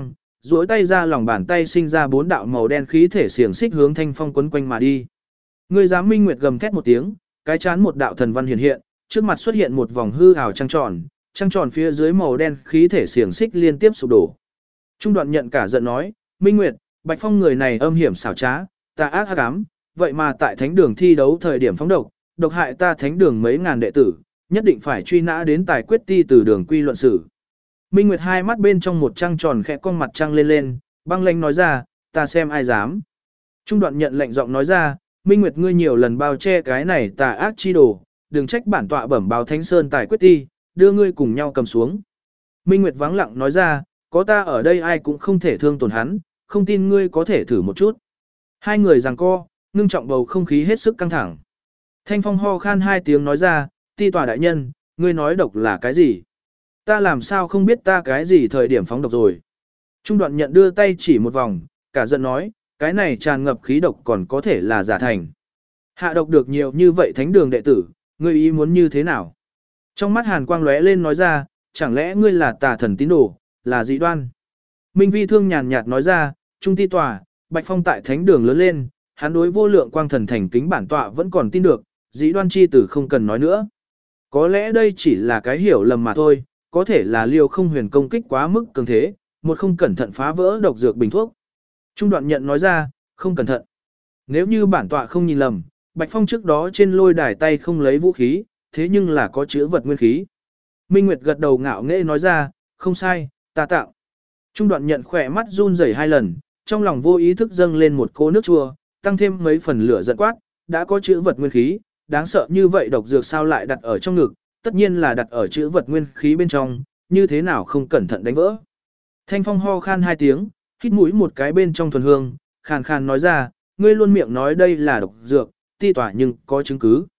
duỗi tay ra lòng bàn tay sinh ra 4 đạo màu đen khí thể xiềng xích hướng Thanh Phong quấn quanh mà đi. Ngươi dám Minh Nguyệt gầm thét một tiếng, cái chán một đạo thần văn hiện hiện, trước mặt xuất hiện một vòng hư ảo trăng tròn phía dưới màu đen khí thể xiềng xích liên tiếp sụp đổ. Trung Đoạn Nhận cả giận nói, Minh Nguyệt, Bạch Phong người này âm hiểm xảo trá, tà ác hắc ám, vậy mà tại thánh đường thi đấu thời điểm phóng độc hại ta thánh đường mấy ngàn đệ tử, nhất định phải truy nã đến tài quyết ti từ đường quy luận xử. Minh Nguyệt hai mắt bên trong một trăng tròn khẽ con mặt trăng lên, băng lãnh nói ra, ta xem ai dám. Trung Đoạn Nhận lạnh giọng nói ra, Minh Nguyệt ngươi nhiều lần bao che cái này tà ác chi đồ, đừng trách bản tọa bẩm báo Thánh Sơn tài quyết ti, đưa ngươi cùng nhau cầm xuống. Minh Nguyệt vắng lặng nói ra, có ta ở đây ai cũng không thể thương tổn hắn, không tin ngươi có thể thử một chút. Hai người giằng co, ngưng trọng bầu không khí hết sức căng thẳng. Thanh Phong ho khan 2 tiếng nói ra, ti tòa đại nhân, ngươi nói độc là cái gì? Ta làm sao không biết ta cái gì thời điểm phóng độc rồi? Trung Đoạn Nhận đưa tay chỉ một vòng, cả giận nói, cái này tràn ngập khí độc còn có thể là giả thành. Hạ độc được nhiều như vậy thánh đường đệ tử, ngươi ý muốn như thế nào? Trong mắt hàn quang lóe lên nói ra, chẳng lẽ ngươi là tà thần tín đồ, là dị đoan? Minh Vi Thương nhàn nhạt nói ra, Trung ti tòa, Bạch Phong tại thánh đường lớn lên, hắn đối vô lượng quang thần thành kính bản tọa vẫn còn tin được, dị đoan chi tử không cần nói nữa. Có lẽ đây chỉ là cái hiểu lầm mà thôi, có thể là Liêu Không Huyền công kích quá mức cường thế, một không cẩn thận phá vỡ độc dược bình thuốc. Trung Đoạn Nhận nói ra, không cẩn thận. Nếu như bản tọa không nhìn lầm, Bạch Phong trước đó trên lôi đài tay không lấy vũ khí, thế nhưng là có chứa vật nguyên khí. Minh Nguyệt gật đầu ngạo nghễ nói ra, không sai, ta tạo. Trung Đoạn Nhận khỏe mắt run rẩy 2 lần, trong lòng vô ý thức dâng lên một cỗ nước chua, tăng thêm mấy phần lửa giận quát, đã có chứa vật nguyên khí, đáng sợ như vậy độc dược sao lại đặt ở trong ngực, tất nhiên là đặt ở chứa vật nguyên khí bên trong, như thế nào không cẩn thận đánh vỡ. Thanh Phong ho khan 2 tiếng, hít mũi một cái bên trong thuần hương, khàn khàn nói ra, ngươi luôn miệng nói đây là độc dược, ti tỏa nhưng có chứng cứ.